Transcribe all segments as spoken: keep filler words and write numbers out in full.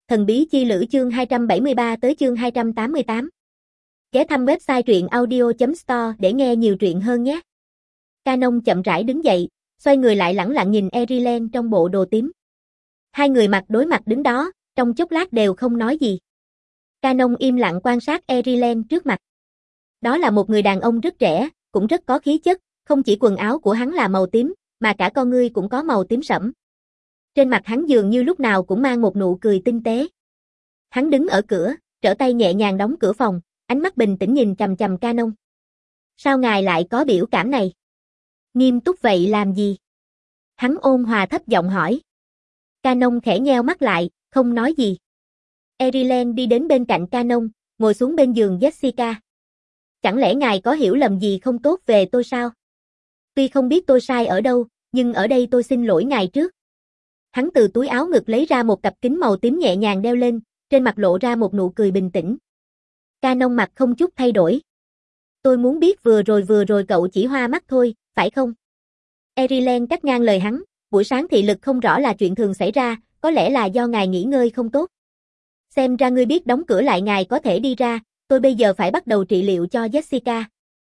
Thần bí chi lữ chương hai trăm bảy mươi ba tới chương hai trăm tám mươi tám. Ghé thăm website truyện audio chấm store để nghe nhiều truyện hơn nhé. Canon chậm rãi đứng dậy, xoay người lại lẳng lặng nhìn Erilen trong bộ đồ tím. Hai người mặt đối mặt đứng đó, trong chốc lát đều không nói gì. Canon im lặng quan sát Erilen trước mặt. Đó là một người đàn ông rất trẻ, cũng rất có khí chất, không chỉ quần áo của hắn là màu tím, mà cả con ngươi cũng có màu tím sẫm. Trên mặt hắn dường như lúc nào cũng mang một nụ cười tinh tế. Hắn đứng ở cửa, trở tay nhẹ nhàng đóng cửa phòng, ánh mắt bình tĩnh nhìn chằm chằm Canon. Sao ngài lại có biểu cảm này? Nghiêm túc vậy làm gì? Hắn ôn hòa thấp giọng hỏi. Canon khẽ nheo mắt lại, không nói gì. Erilen đi đến bên cạnh Canon, ngồi xuống bên giường Jessica. Chẳng lẽ ngài có hiểu lầm gì không tốt về tôi sao? Tuy không biết tôi sai ở đâu, nhưng ở đây tôi xin lỗi ngài trước. Hắn từ túi áo ngực lấy ra một cặp kính màu tím nhẹ nhàng đeo lên, trên mặt lộ ra một nụ cười bình tĩnh. Canon mặt không chút thay đổi. Tôi muốn biết vừa rồi vừa rồi cậu chỉ hoa mắt thôi, phải không? Erilen cắt ngang lời hắn, buổi sáng thị lực không rõ là chuyện thường xảy ra, có lẽ là do ngài nghỉ ngơi không tốt. Xem ra ngươi biết đóng cửa lại ngài có thể đi ra, tôi bây giờ phải bắt đầu trị liệu cho Jessica.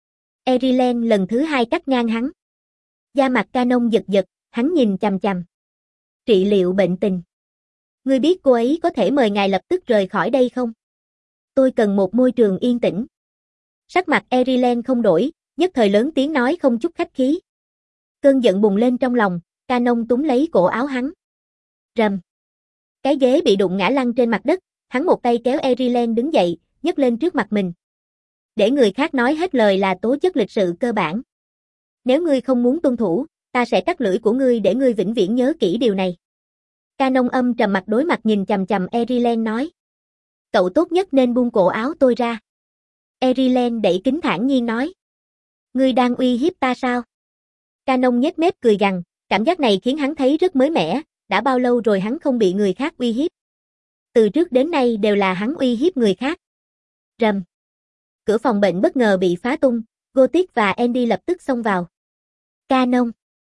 Erilen lần thứ hai cắt ngang hắn. Da mặt Canon giật giật, hắn nhìn chằm chằm. Trị liệu bệnh tình. Ngươi biết cô ấy có thể mời ngài lập tức rời khỏi đây không? Tôi cần một môi trường yên tĩnh. Sắc mặt Erilen không đổi, nhất thời lớn tiếng nói không chút khách khí. Cơn giận bùng lên trong lòng, Canon túm lấy cổ áo hắn. Rầm. Cái ghế bị đụng ngã lăn trên mặt đất, hắn một tay kéo Erilen đứng dậy, nhấc lên trước mặt mình. Để người khác nói hết lời là tố chất lịch sự cơ bản. Nếu ngươi không muốn tuân thủ, ta sẽ cắt lưỡi của ngươi để ngươi vĩnh viễn nhớ kỹ điều này. Canon âm trầm mặt đối mặt nhìn chằm chằm Erilen nói. Cậu tốt nhất nên buông cổ áo tôi ra. Erilen đẩy kính thản nhiên nói. Ngươi đang uy hiếp ta sao? Canon nhếch mép cười gằn, cảm giác này khiến hắn thấy rất mới mẻ, đã bao lâu rồi hắn không bị người khác uy hiếp. Từ trước đến nay đều là hắn uy hiếp người khác. Rầm. Cửa phòng bệnh bất ngờ bị phá tung, Gothic và Andy lập tức xông vào. Canon.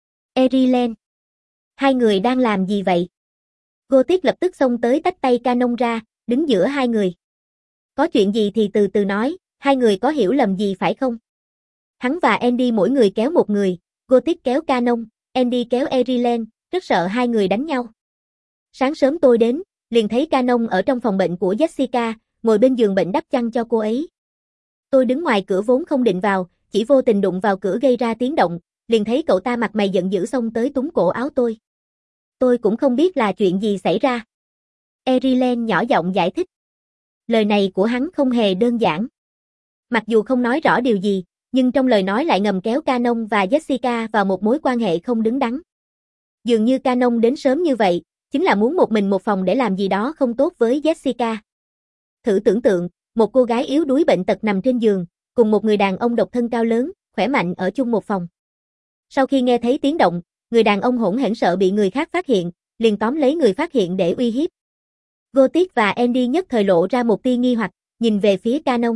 Erilen. Hai người đang làm gì vậy? Gothic lập tức xông tới tách tay Canon ra, đứng giữa hai người. Có chuyện gì thì từ từ nói, hai người có hiểu lầm gì phải không? Hắn và Andy mỗi người kéo một người, Gothic kéo Canon, Andy kéo Erilen, rất sợ hai người đánh nhau. Sáng sớm tôi đến, liền thấy Canon ở trong phòng bệnh của Jessica, ngồi bên giường bệnh đắp chăn cho cô ấy. Tôi đứng ngoài cửa vốn không định vào, chỉ vô tình đụng vào cửa gây ra tiếng động, liền thấy cậu ta mặt mày giận dữ xông tới túm cổ áo tôi. Tôi cũng không biết là chuyện gì xảy ra. Erilen nhỏ giọng giải thích. Lời này của hắn không hề đơn giản. Mặc dù không nói rõ điều gì, nhưng trong lời nói lại ngầm kéo Canon và Jessica vào một mối quan hệ không đứng đắn. Dường như Canon đến sớm như vậy, chính là muốn một mình một phòng để làm gì đó không tốt với Jessica. Thử tưởng tượng, một cô gái yếu đuối bệnh tật nằm trên giường, cùng một người đàn ông độc thân cao lớn, khỏe mạnh ở chung một phòng. Sau khi nghe thấy tiếng động, người đàn ông hỗn hển sợ bị người khác phát hiện, liền tóm lấy người phát hiện để uy hiếp. Gothic và Andy nhất thời lộ ra một tia nghi hoặc, nhìn về phía Canon.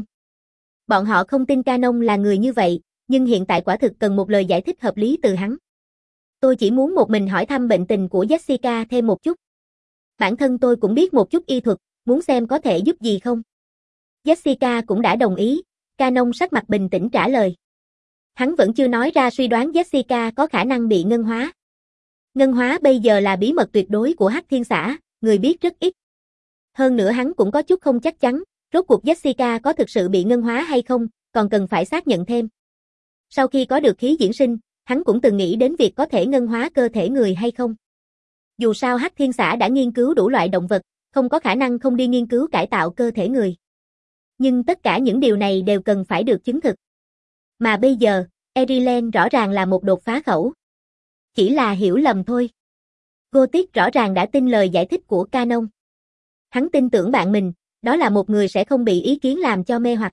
Bọn họ không tin Canon là người như vậy, nhưng hiện tại quả thực cần một lời giải thích hợp lý từ hắn. Tôi chỉ muốn một mình hỏi thăm bệnh tình của Jessica thêm một chút. Bản thân tôi cũng biết một chút y thuật, muốn xem có thể giúp gì không. Jessica cũng đã đồng ý, Canon sắc mặt bình tĩnh trả lời. Hắn vẫn chưa nói ra suy đoán Jessica có khả năng bị ngân hóa. Ngân hóa bây giờ là bí mật tuyệt đối của Hắc Thiên xã, người biết rất ít. Hơn nữa hắn cũng có chút không chắc chắn, rốt cuộc Jessica có thực sự bị ngân hóa hay không, còn cần phải xác nhận thêm. Sau khi có được khí diễn sinh, hắn cũng từng nghĩ đến việc có thể ngân hóa cơ thể người hay không. Dù sao Hắc Thiên xã đã nghiên cứu đủ loại động vật, không có khả năng không đi nghiên cứu cải tạo cơ thể người. Nhưng tất cả những điều này đều cần phải được chứng thực. Mà bây giờ, Erilen rõ ràng là một đột phá khẩu. Chỉ là hiểu lầm thôi. Gothic rõ ràng đã tin lời giải thích của Canon. Hắn tin tưởng bạn mình, đó là một người sẽ không bị ý kiến làm cho mê hoặc.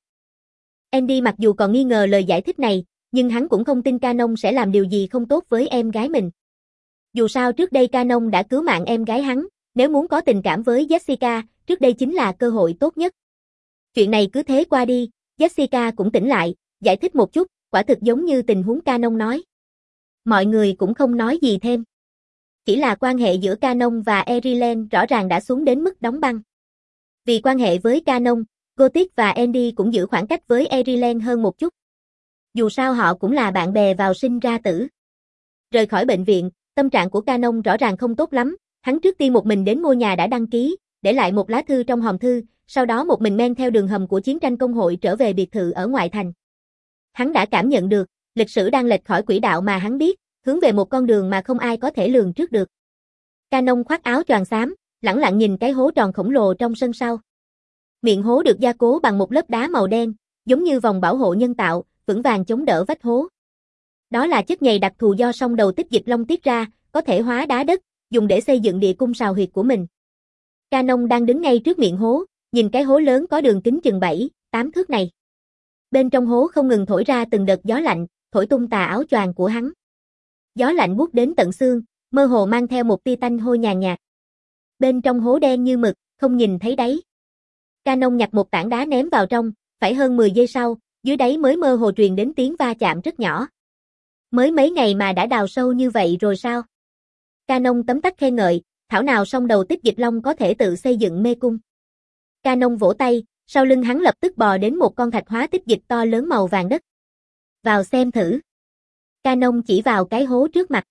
Andy mặc dù còn nghi ngờ lời giải thích này, nhưng hắn cũng không tin Canon sẽ làm điều gì không tốt với em gái mình. Dù sao trước đây Canon đã cứu mạng em gái hắn, nếu muốn có tình cảm với Jessica, trước đây chính là cơ hội tốt nhất. Chuyện này cứ thế qua đi, Jessica cũng tỉnh lại, giải thích một chút, quả thực giống như tình huống Canon nói. Mọi người cũng không nói gì thêm. Chỉ là quan hệ giữa Canon và Erilen rõ ràng đã xuống đến mức đóng băng. Vì quan hệ với Canon, Gothic và Andy cũng giữ khoảng cách với Erilen hơn một chút. Dù sao họ cũng là bạn bè vào sinh ra tử. Rời khỏi bệnh viện, tâm trạng của Canon rõ ràng không tốt lắm, hắn trước tiên một mình đến ngôi nhà đã đăng ký, để lại một lá thư trong hòm thư, sau đó một mình men theo đường hầm của chiến tranh công hội trở về biệt thự ở ngoại thành. Hắn đã cảm nhận được, lịch sử đang lệch khỏi quỹ đạo mà hắn biết, hướng về một con đường mà không ai có thể lường trước được. Canon khoác áo choàng xám, lẳng lặng nhìn cái hố tròn khổng lồ trong sân sau. Miệng hố được gia cố bằng một lớp đá màu đen, giống như vòng bảo hộ nhân tạo, vững vàng chống đỡ vách hố. Đó là chất nhầy đặc thù do song đầu tích dịch long tiết ra, có thể hóa đá đất, dùng để xây dựng địa cung sào huyệt của mình. Canon đang đứng ngay trước miệng hố, nhìn cái hố lớn có đường kính chừng bảy, tám thước này. Bên trong hố không ngừng thổi ra từng đợt gió lạnh, thổi tung tà áo choàng của hắn. Gió lạnh buốt đến tận xương, mơ hồ mang theo một tia tanh hôi nhàn nhạt. Bên trong hố đen như mực, không nhìn thấy đáy. Canon nhặt một tảng đá ném vào trong, phải hơn mười giây sau, dưới đáy mới mơ hồ truyền đến tiếng va chạm rất nhỏ. Mới mấy ngày mà đã đào sâu như vậy rồi sao? Canon tấm tắc khen ngợi, thảo nào song đầu tích dịch long có thể tự xây dựng mê cung. Canon vỗ tay, sau lưng hắn lập tức bò đến một con thạch hóa tích dịch to lớn màu vàng đất. Vào xem thử. Canon chỉ vào cái hố trước mặt.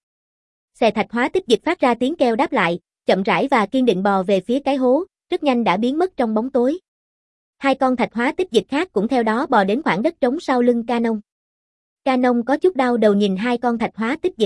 Xè thạch hóa tích dịch phát ra tiếng kêu đáp lại, chậm rãi và kiên định bò về phía cái hố, rất nhanh đã biến mất trong bóng tối. Hai con thạch hóa tích dịch khác cũng theo đó bò đến khoảng đất trống sau lưng Canon. Canon có chút đau đầu nhìn hai con thạch hóa tích dịch.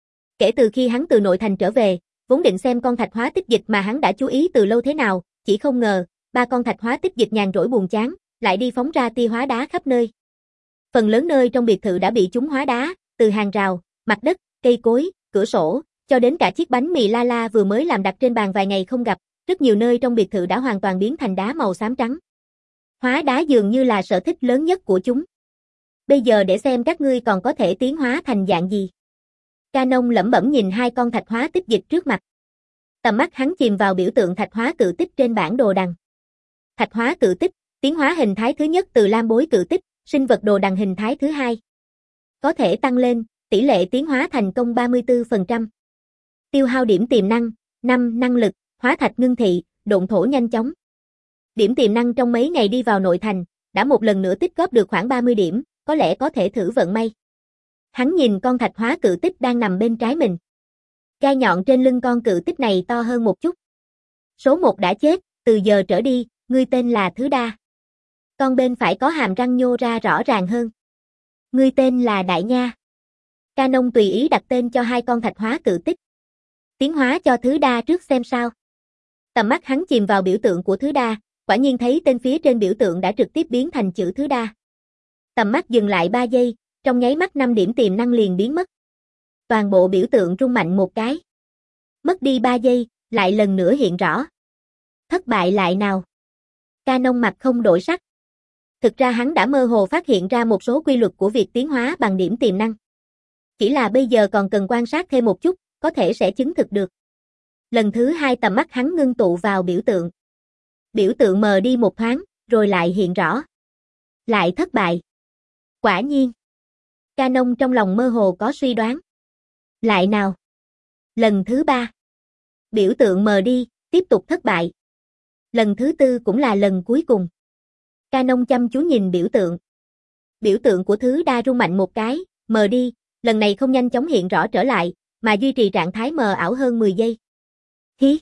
Kể từ khi hắn từ nội thành trở về, vốn định xem con thạch hóa tích dịch mà hắn đã chú ý từ lâu thế nào, chỉ không ngờ, ba con thạch hóa tích dịch nhàn rỗi buồn chán, lại đi phóng ra tia hóa đá khắp nơi. Phần lớn nơi trong biệt thự đã bị chúng hóa đá, từ hàng rào, mặt đất, cây cối, cửa sổ, cho đến cả chiếc bánh mì la la vừa mới làm đặt trên bàn vài ngày không gặp, rất nhiều nơi trong biệt thự đã hoàn toàn biến thành đá màu xám trắng. Hóa đá dường như là sở thích lớn nhất của chúng. Bây giờ để xem các ngươi còn có thể tiến hóa thành dạng gì. Canon lẩm bẩm nhìn hai con thạch hóa tích dịch trước mặt. Tầm mắt hắn chìm vào biểu tượng thạch hóa cự tích trên bản đồ đằng. Thạch hóa cự tích, tiến hóa hình thái thứ nhất từ lam bối cự tích, sinh vật đồ đằng hình thái thứ hai. Có thể tăng lên, tỷ lệ tiến hóa thành công ba mươi tư phần trăm. Tiêu hao điểm tiềm năng, năm năng lực, hóa thạch ngưng thị, độn thổ nhanh chóng. Điểm tiềm năng trong mấy ngày đi vào nội thành, đã một lần nữa tích góp được khoảng ba mươi điểm, có lẽ có thể thử vận may. Hắn nhìn con thạch hóa cự tích đang nằm bên trái mình. Gai nhọn trên lưng con cự tích này to hơn một chút. Số một đã chết, từ giờ trở đi, ngươi tên là Thứ Đa. Con bên phải có hàm răng nhô ra rõ ràng hơn. Ngươi tên là Đại Nha. Canon tùy ý đặt tên cho hai con thạch hóa cự tích. Tiến hóa cho Thứ Đa trước xem sao. Tầm mắt hắn chìm vào biểu tượng của Thứ Đa, quả nhiên thấy tên phía trên biểu tượng đã trực tiếp biến thành chữ Thứ Đa. Tầm mắt dừng lại ba giây, trong nháy mắt năm điểm tiềm năng liền biến mất. Toàn bộ biểu tượng rung mạnh một cái. Mất đi ba giây, lại lần nữa hiện rõ. Thất bại lại nào. Canon mặt không đổi sắc. Thực ra hắn đã mơ hồ phát hiện ra một số quy luật của việc tiến hóa bằng điểm tiềm năng. Chỉ là bây giờ còn cần quan sát thêm một chút, có thể sẽ chứng thực được. Lần thứ hai tầm mắt hắn ngưng tụ vào biểu tượng. Biểu tượng mờ đi một thoáng, rồi lại hiện rõ. Lại thất bại. Quả nhiên. Canon trong lòng mơ hồ có suy đoán. Lại nào. Lần thứ ba. Biểu tượng mờ đi, tiếp tục thất bại. Lần thứ tư cũng là lần cuối cùng. Canon chăm chú nhìn biểu tượng. Biểu tượng của Thứ Đa rung mạnh một cái, mờ đi, lần này không nhanh chóng hiện rõ trở lại, mà duy trì trạng thái mờ ảo hơn mười giây. Hí!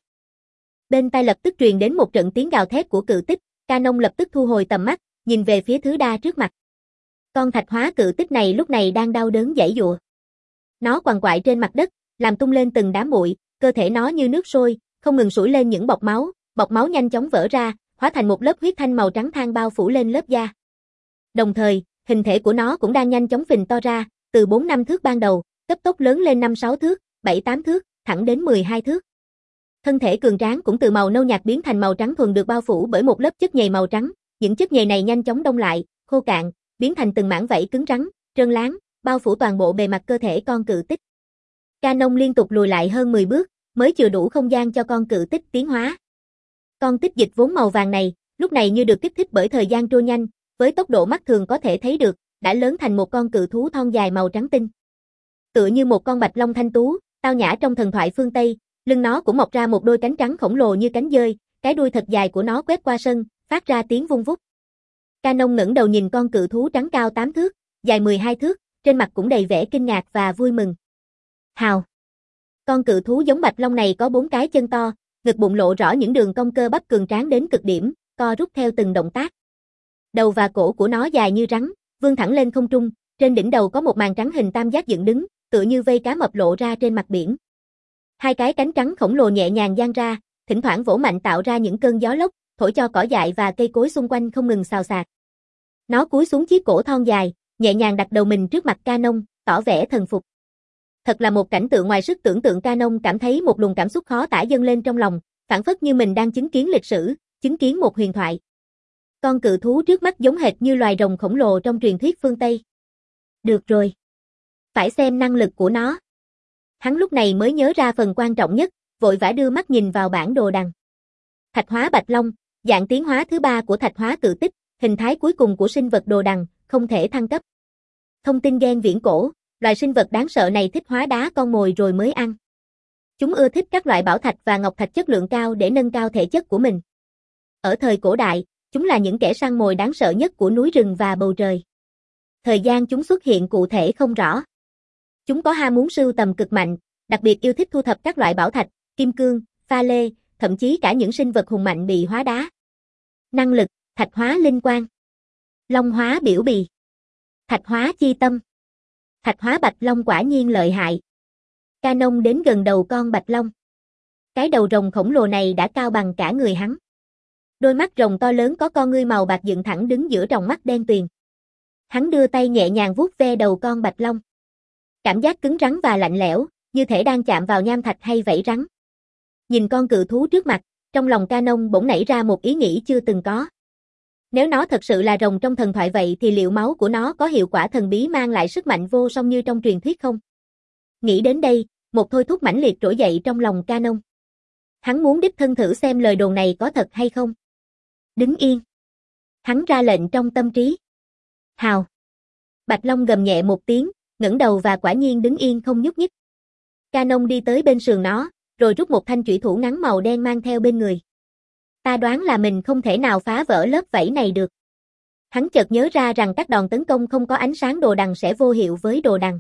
Bên tai lập tức truyền đến một trận tiếng gào thét của cự tích, Canon lập tức thu hồi tầm mắt, nhìn về phía Thứ Đa trước mặt. Con thạch hóa cự tích này lúc này đang đau đớn giãy giụa. Nó quằn quại trên mặt đất, làm tung lên từng đám bụi, cơ thể nó như nước sôi, không ngừng sủi lên những bọt máu, bọt máu nhanh chóng vỡ ra, hóa thành một lớp huyết thanh màu trắng than bao phủ lên lớp da. Đồng thời, hình thể của nó cũng đang nhanh chóng phình to ra, từ bốn năm thước ban đầu, cấp tốc lớn lên năm sáu thước, bảy tám thước, thẳng đến mười hai thước. Thân thể cường tráng cũng từ màu nâu nhạt biến thành màu trắng thuần được bao phủ bởi một lớp chất nhầy màu trắng, những chất nhầy này nhanh chóng đông lại, khô cạn, biến thành từng mảng vảy cứng rắn, trơn láng, bao phủ toàn bộ bề mặt cơ thể con cự tích. Canon liên tục lùi lại hơn mười bước, mới chừa đủ không gian cho con cự tích tiến hóa. Con tích dịch vốn màu vàng này, lúc này như được kích thích bởi thời gian trôi nhanh, với tốc độ mắt thường có thể thấy được, đã lớn thành một con cự thú thon dài màu trắng tinh. Tựa như một con bạch long thanh tú, tao nhã trong thần thoại phương Tây, lưng nó cũng mọc ra một đôi cánh trắng khổng lồ như cánh dơi, cái đuôi thật dài của nó quét qua sân, phát ra tiếng vung vút. Canon ngẩng đầu nhìn con cự thú trắng cao tám thước, dài mười hai thước, trên mặt cũng đầy vẻ kinh ngạc và vui mừng. Hào! Con cự thú giống bạch long này có bốn cái chân to, ngực bụng lộ rõ những đường cong cơ bắp cường tráng đến cực điểm, co rút theo từng động tác. Đầu và cổ của nó dài như rắn, vươn thẳng lên không trung, trên đỉnh đầu có một màn trắng hình tam giác dựng đứng, tựa như vây cá mập lộ ra trên mặt biển. Hai cái cánh trắng khổng lồ nhẹ nhàng dang ra, thỉnh thoảng vỗ mạnh tạo ra những cơn gió lốc, thổi cho cỏ dại và cây cối xung quanh không ngừng xào xạc. Nó cúi xuống chiếc cổ thon dài, nhẹ nhàng đặt đầu mình trước mặt Canon, tỏ vẻ thần phục. Thật là một cảnh tượng ngoài sức tưởng tượng. Canon cảm thấy một luồng cảm xúc khó tả dâng lên trong lòng, phảng phất như mình đang chứng kiến lịch sử, chứng kiến một huyền thoại. Con cự thú trước mắt giống hệt như loài rồng khổng lồ trong truyền thuyết phương Tây. Được rồi. Phải xem năng lực của nó. Hắn lúc này mới nhớ ra phần quan trọng nhất, vội vã đưa mắt nhìn vào bản đồ đằng. Thạch hóa bạch long, dạng tiến hóa thứ ba của thạch hóa cự tích, hình thái cuối cùng của sinh vật đồ đằng, không thể thăng cấp. Thông tin gen viễn cổ, loài sinh vật đáng sợ này thích hóa đá con mồi rồi mới ăn. Chúng ưa thích các loại bảo thạch và ngọc thạch chất lượng cao để nâng cao thể chất của mình. Ở thời cổ đại, chúng là những kẻ săn mồi đáng sợ nhất của núi rừng và bầu trời. Thời gian chúng xuất hiện cụ thể không rõ. Chúng có ham muốn sưu tầm cực mạnh, đặc biệt yêu thích thu thập các loại bảo thạch, kim cương, pha lê, thậm chí cả những sinh vật hùng mạnh bị hóa đá. Năng lực, thạch hóa linh quang, long hóa biểu bì, thạch hóa chi tâm. Thạch hóa bạch long quả nhiên lợi hại. Canon đến gần đầu con bạch long. Cái đầu rồng khổng lồ này đã cao bằng cả người hắn. Đôi mắt rồng to lớn có con ngươi màu bạc dựng thẳng đứng giữa tròng mắt đen tuyền. Hắn đưa tay nhẹ nhàng vuốt ve đầu con bạch long. Cảm giác cứng rắn và lạnh lẽo, như thể đang chạm vào nham thạch hay vảy rắn. Nhìn con cự thú trước mặt, trong lòng Canon bỗng nảy ra một ý nghĩ chưa từng có. Nếu nó thật sự là rồng trong thần thoại vậy thì liệu máu của nó có hiệu quả thần bí mang lại sức mạnh vô song như trong truyền thuyết không? Nghĩ đến đây, một thôi thúc mãnh liệt trỗi dậy trong lòng Canon. Hắn muốn đích thân thử xem lời đồn này có thật hay không. Đứng yên. Hắn ra lệnh trong tâm trí. Hào. Bạch Long gầm nhẹ một tiếng, ngẩng đầu và quả nhiên đứng yên không nhúc nhích. Canon đi tới bên sườn nó, rồi rút một thanh chủy thủ ngắn màu đen mang theo bên người. Ta đoán là mình không thể nào phá vỡ lớp vảy này được. Hắn chợt nhớ ra rằng các đòn tấn công không có ánh sáng đồ đằng sẽ vô hiệu với đồ đằng.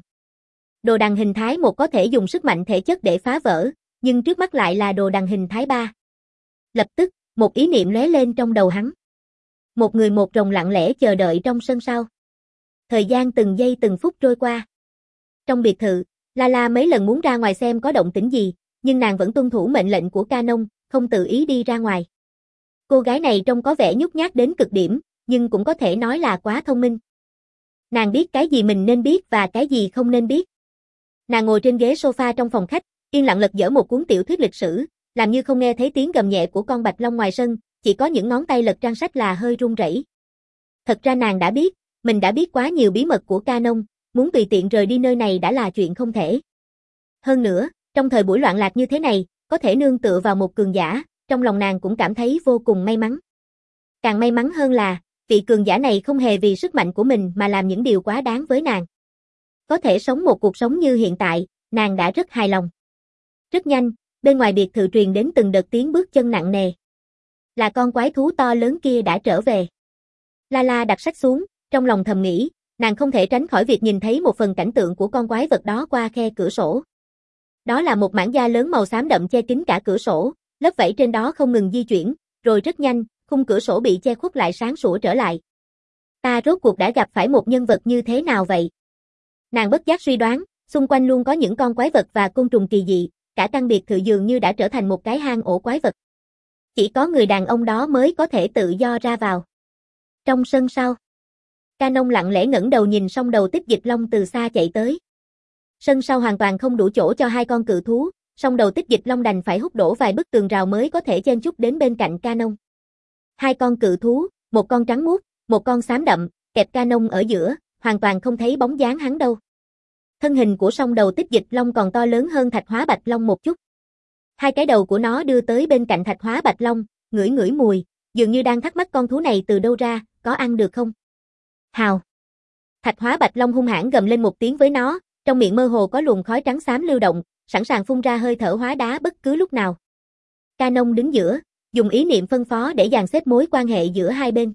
Đồ đằng hình thái một có thể dùng sức mạnh thể chất để phá vỡ, nhưng trước mắt lại là đồ đằng hình thái ba. Lập tức, một ý niệm lóe lên trong đầu hắn. Một người một rồng lặng lẽ chờ đợi trong sân sau. Thời gian từng giây từng phút trôi qua. Trong biệt thự, Lala mấy lần muốn ra ngoài xem có động tĩnh gì, nhưng nàng vẫn tuân thủ mệnh lệnh của Canon, không tự ý đi ra ngoài. Cô gái này trông có vẻ nhút nhát đến cực điểm, nhưng cũng có thể nói là quá thông minh. Nàng biết cái gì mình nên biết và cái gì không nên biết. Nàng ngồi trên ghế sofa trong phòng khách, yên lặng lật dở một cuốn tiểu thuyết lịch sử, làm như không nghe thấy tiếng gầm nhẹ của con bạch long ngoài sân, chỉ có những ngón tay lật trang sách là hơi run rẩy. Thật ra nàng đã biết, mình đã biết quá nhiều bí mật của Canon, muốn tùy tiện rời đi nơi này đã là chuyện không thể. Hơn nữa, trong thời buổi loạn lạc như thế này, có thể nương tựa vào một cường giả, trong lòng nàng cũng cảm thấy vô cùng may mắn. Càng may mắn hơn là, vị cường giả này không hề vì sức mạnh của mình mà làm những điều quá đáng với nàng. Có thể sống một cuộc sống như hiện tại, nàng đã rất hài lòng. Rất nhanh, bên ngoài biệt thự truyền đến từng đợt tiếng bước chân nặng nề. Là con quái thú to lớn kia đã trở về. Lala đặt sách xuống, trong lòng thầm nghĩ, nàng không thể tránh khỏi việc nhìn thấy một phần cảnh tượng của con quái vật đó qua khe cửa sổ. Đó là một mảng da lớn màu xám đậm che kín cả cửa sổ, lớp vảy trên đó không ngừng di chuyển, rồi rất nhanh, khung cửa sổ bị che khuất lại sáng sủa trở lại. Ta rốt cuộc đã gặp phải một nhân vật như thế nào vậy? Nàng bất giác suy đoán, xung quanh luôn có những con quái vật và côn trùng kỳ dị, cả căn biệt thự dường như đã trở thành một cái hang ổ quái vật. Chỉ có người đàn ông đó mới có thể tự do ra vào. Trong sân sau, Canon lặng lẽ ngẩng đầu nhìn song đầu tích dịch long từ xa chạy tới. Sân sau hoàn toàn không đủ chỗ cho hai con cự thú, song đầu tích dịch long đành phải hút đổ vài bức tường rào mới có thể chen chúc đến bên cạnh Canon. Hai con cự thú, một con trắng muốt, một con xám đậm, kẹp Canon ở giữa, hoàn toàn không thấy bóng dáng hắn đâu. Thân hình của song đầu tích dịch long còn to lớn hơn thạch hóa bạch long một chút. Hai cái đầu của nó đưa tới bên cạnh thạch hóa bạch long, ngửi ngửi mùi, dường như đang thắc mắc con thú này từ đâu ra, có ăn được không? Hào! Thạch hóa bạch long hung hãn gầm lên một tiếng với nó, trong miệng mơ hồ có luồng khói trắng xám lưu động, sẵn sàng phun ra hơi thở hóa đá bất cứ lúc nào. Canon đứng giữa, dùng ý niệm phân phó để dàn xếp mối quan hệ giữa hai bên.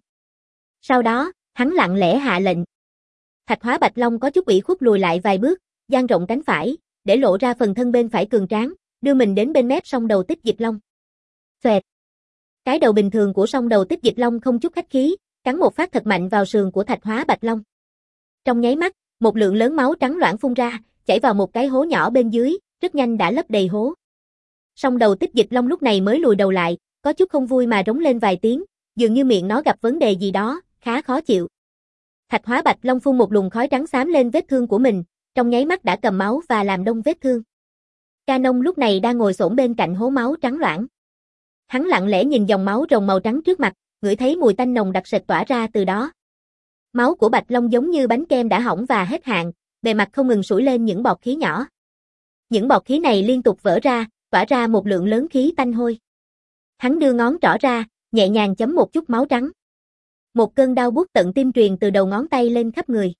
Sau đó, hắn lặng lẽ hạ lệnh. Thạch Hóa Bạch Long có chút ủy khuất lùi lại vài bước, dang rộng cánh phải, để lộ ra phần thân bên phải cường tráng, đưa mình đến bên mép song đầu Tích Dịch Long. Xoẹt. Cái đầu bình thường của song đầu Tích Dịch Long không chút khách khí, cắn một phát thật mạnh vào sườn của Thạch Hóa Bạch Long. Trong nháy mắt, một lượng lớn máu trắng loãng phun ra, chảy vào một cái hố nhỏ bên dưới, rất nhanh đã lấp đầy hố. Song đầu Tích Dịch Long lúc này mới lùi đầu lại, có chút không vui mà rống lên vài tiếng, dường như miệng nó gặp vấn đề gì đó, khá khó chịu. Thạch Hóa Bạch Long phun một luồng khói trắng xám lên vết thương của mình, trong nháy mắt đã cầm máu và làm đông vết thương. Canon lúc này đang ngồi xổm bên cạnh hố máu trắng loãng. Hắn lặng lẽ nhìn dòng máu rồng màu trắng trước mặt, ngửi thấy mùi tanh nồng đặc sệt tỏa ra từ đó. Máu của Bạch Long giống như bánh kem đã hỏng và hết hạn, bề mặt không ngừng sủi lên những bọt khí nhỏ. Những bọt khí này liên tục vỡ ra, tỏa ra một lượng lớn khí tanh hôi. Hắn đưa ngón trỏ ra, nhẹ nhàng chấm một chút máu trắng. Một cơn đau buốt tận tim truyền từ đầu ngón tay lên khắp người.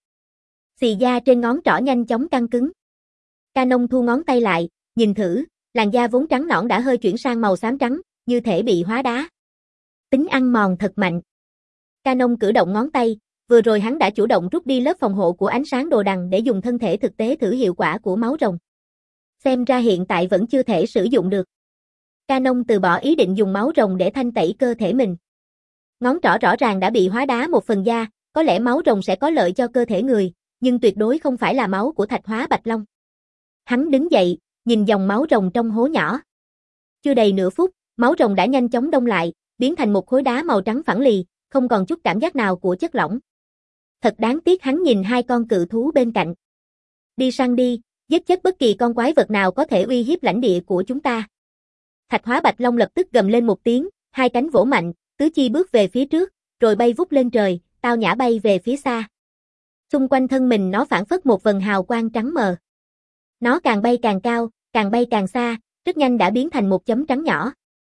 Xì da trên ngón trỏ nhanh chóng căng cứng. Canon thu ngón tay lại, nhìn thử, làn da vốn trắng nõn đã hơi chuyển sang màu xám trắng, như thể bị hóa đá. Tính ăn mòn thật mạnh. Canon cử động ngón tay, vừa rồi hắn đã chủ động rút đi lớp phòng hộ của ánh sáng đồ đằng để dùng thân thể thực tế thử hiệu quả của máu rồng. Xem ra hiện tại vẫn chưa thể sử dụng được. Canon từ bỏ ý định dùng máu rồng để thanh tẩy cơ thể mình. Ngón trỏ rõ ràng đã bị hóa đá một phần da, có lẽ máu rồng sẽ có lợi cho cơ thể người, nhưng tuyệt đối không phải là máu của Thạch Hóa Bạch Long. Hắn đứng dậy, nhìn dòng máu rồng trong hố nhỏ. Chưa đầy nửa phút, máu rồng đã nhanh chóng đông lại, biến thành một khối đá màu trắng phẳng lì, không còn chút cảm giác nào của chất lỏng. Thật đáng tiếc, hắn nhìn hai con cự thú bên cạnh. Đi săn đi, giết chết bất kỳ con quái vật nào có thể uy hiếp lãnh địa của chúng ta. Thạch Hóa Bạch Long lập tức gầm lên một tiếng, hai cánh vỗ mạnh, tứ chi bước về phía trước, rồi bay vút lên trời, tao nhã bay về phía xa. Xung quanh thân mình nó phản phất một vầng hào quang trắng mờ. Nó càng bay càng cao, càng bay càng xa, rất nhanh đã biến thành một chấm trắng nhỏ.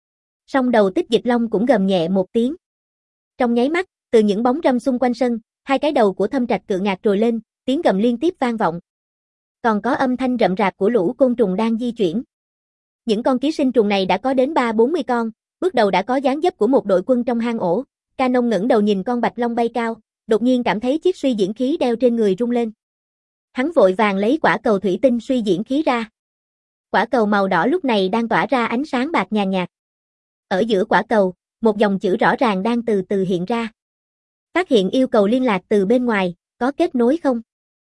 Song đầu Tích Dịch Long cũng gầm nhẹ một tiếng. Trong nháy mắt, từ những bóng râm xung quanh sân, hai cái đầu của Thâm Trạch Cự Ngạc trồi lên, tiếng gầm liên tiếp vang vọng. Còn có âm thanh rậm rạp của lũ côn trùng đang di chuyển. Những con ký sinh trùng này đã có đến ba bốn mươi con, bước đầu đã có dáng dấp của một đội quân trong hang ổ. Canon ngẩng đầu nhìn con Bạch Long bay cao, đột nhiên cảm thấy chiếc suy diễn khí đeo trên người rung lên. Hắn vội vàng lấy quả cầu thủy tinh suy diễn khí ra. Quả cầu màu đỏ lúc này đang tỏa ra ánh sáng bạc nhàn nhạt. Ở giữa quả cầu, một dòng chữ rõ ràng đang từ từ hiện ra. Phát hiện yêu cầu liên lạc từ bên ngoài, có kết nối không?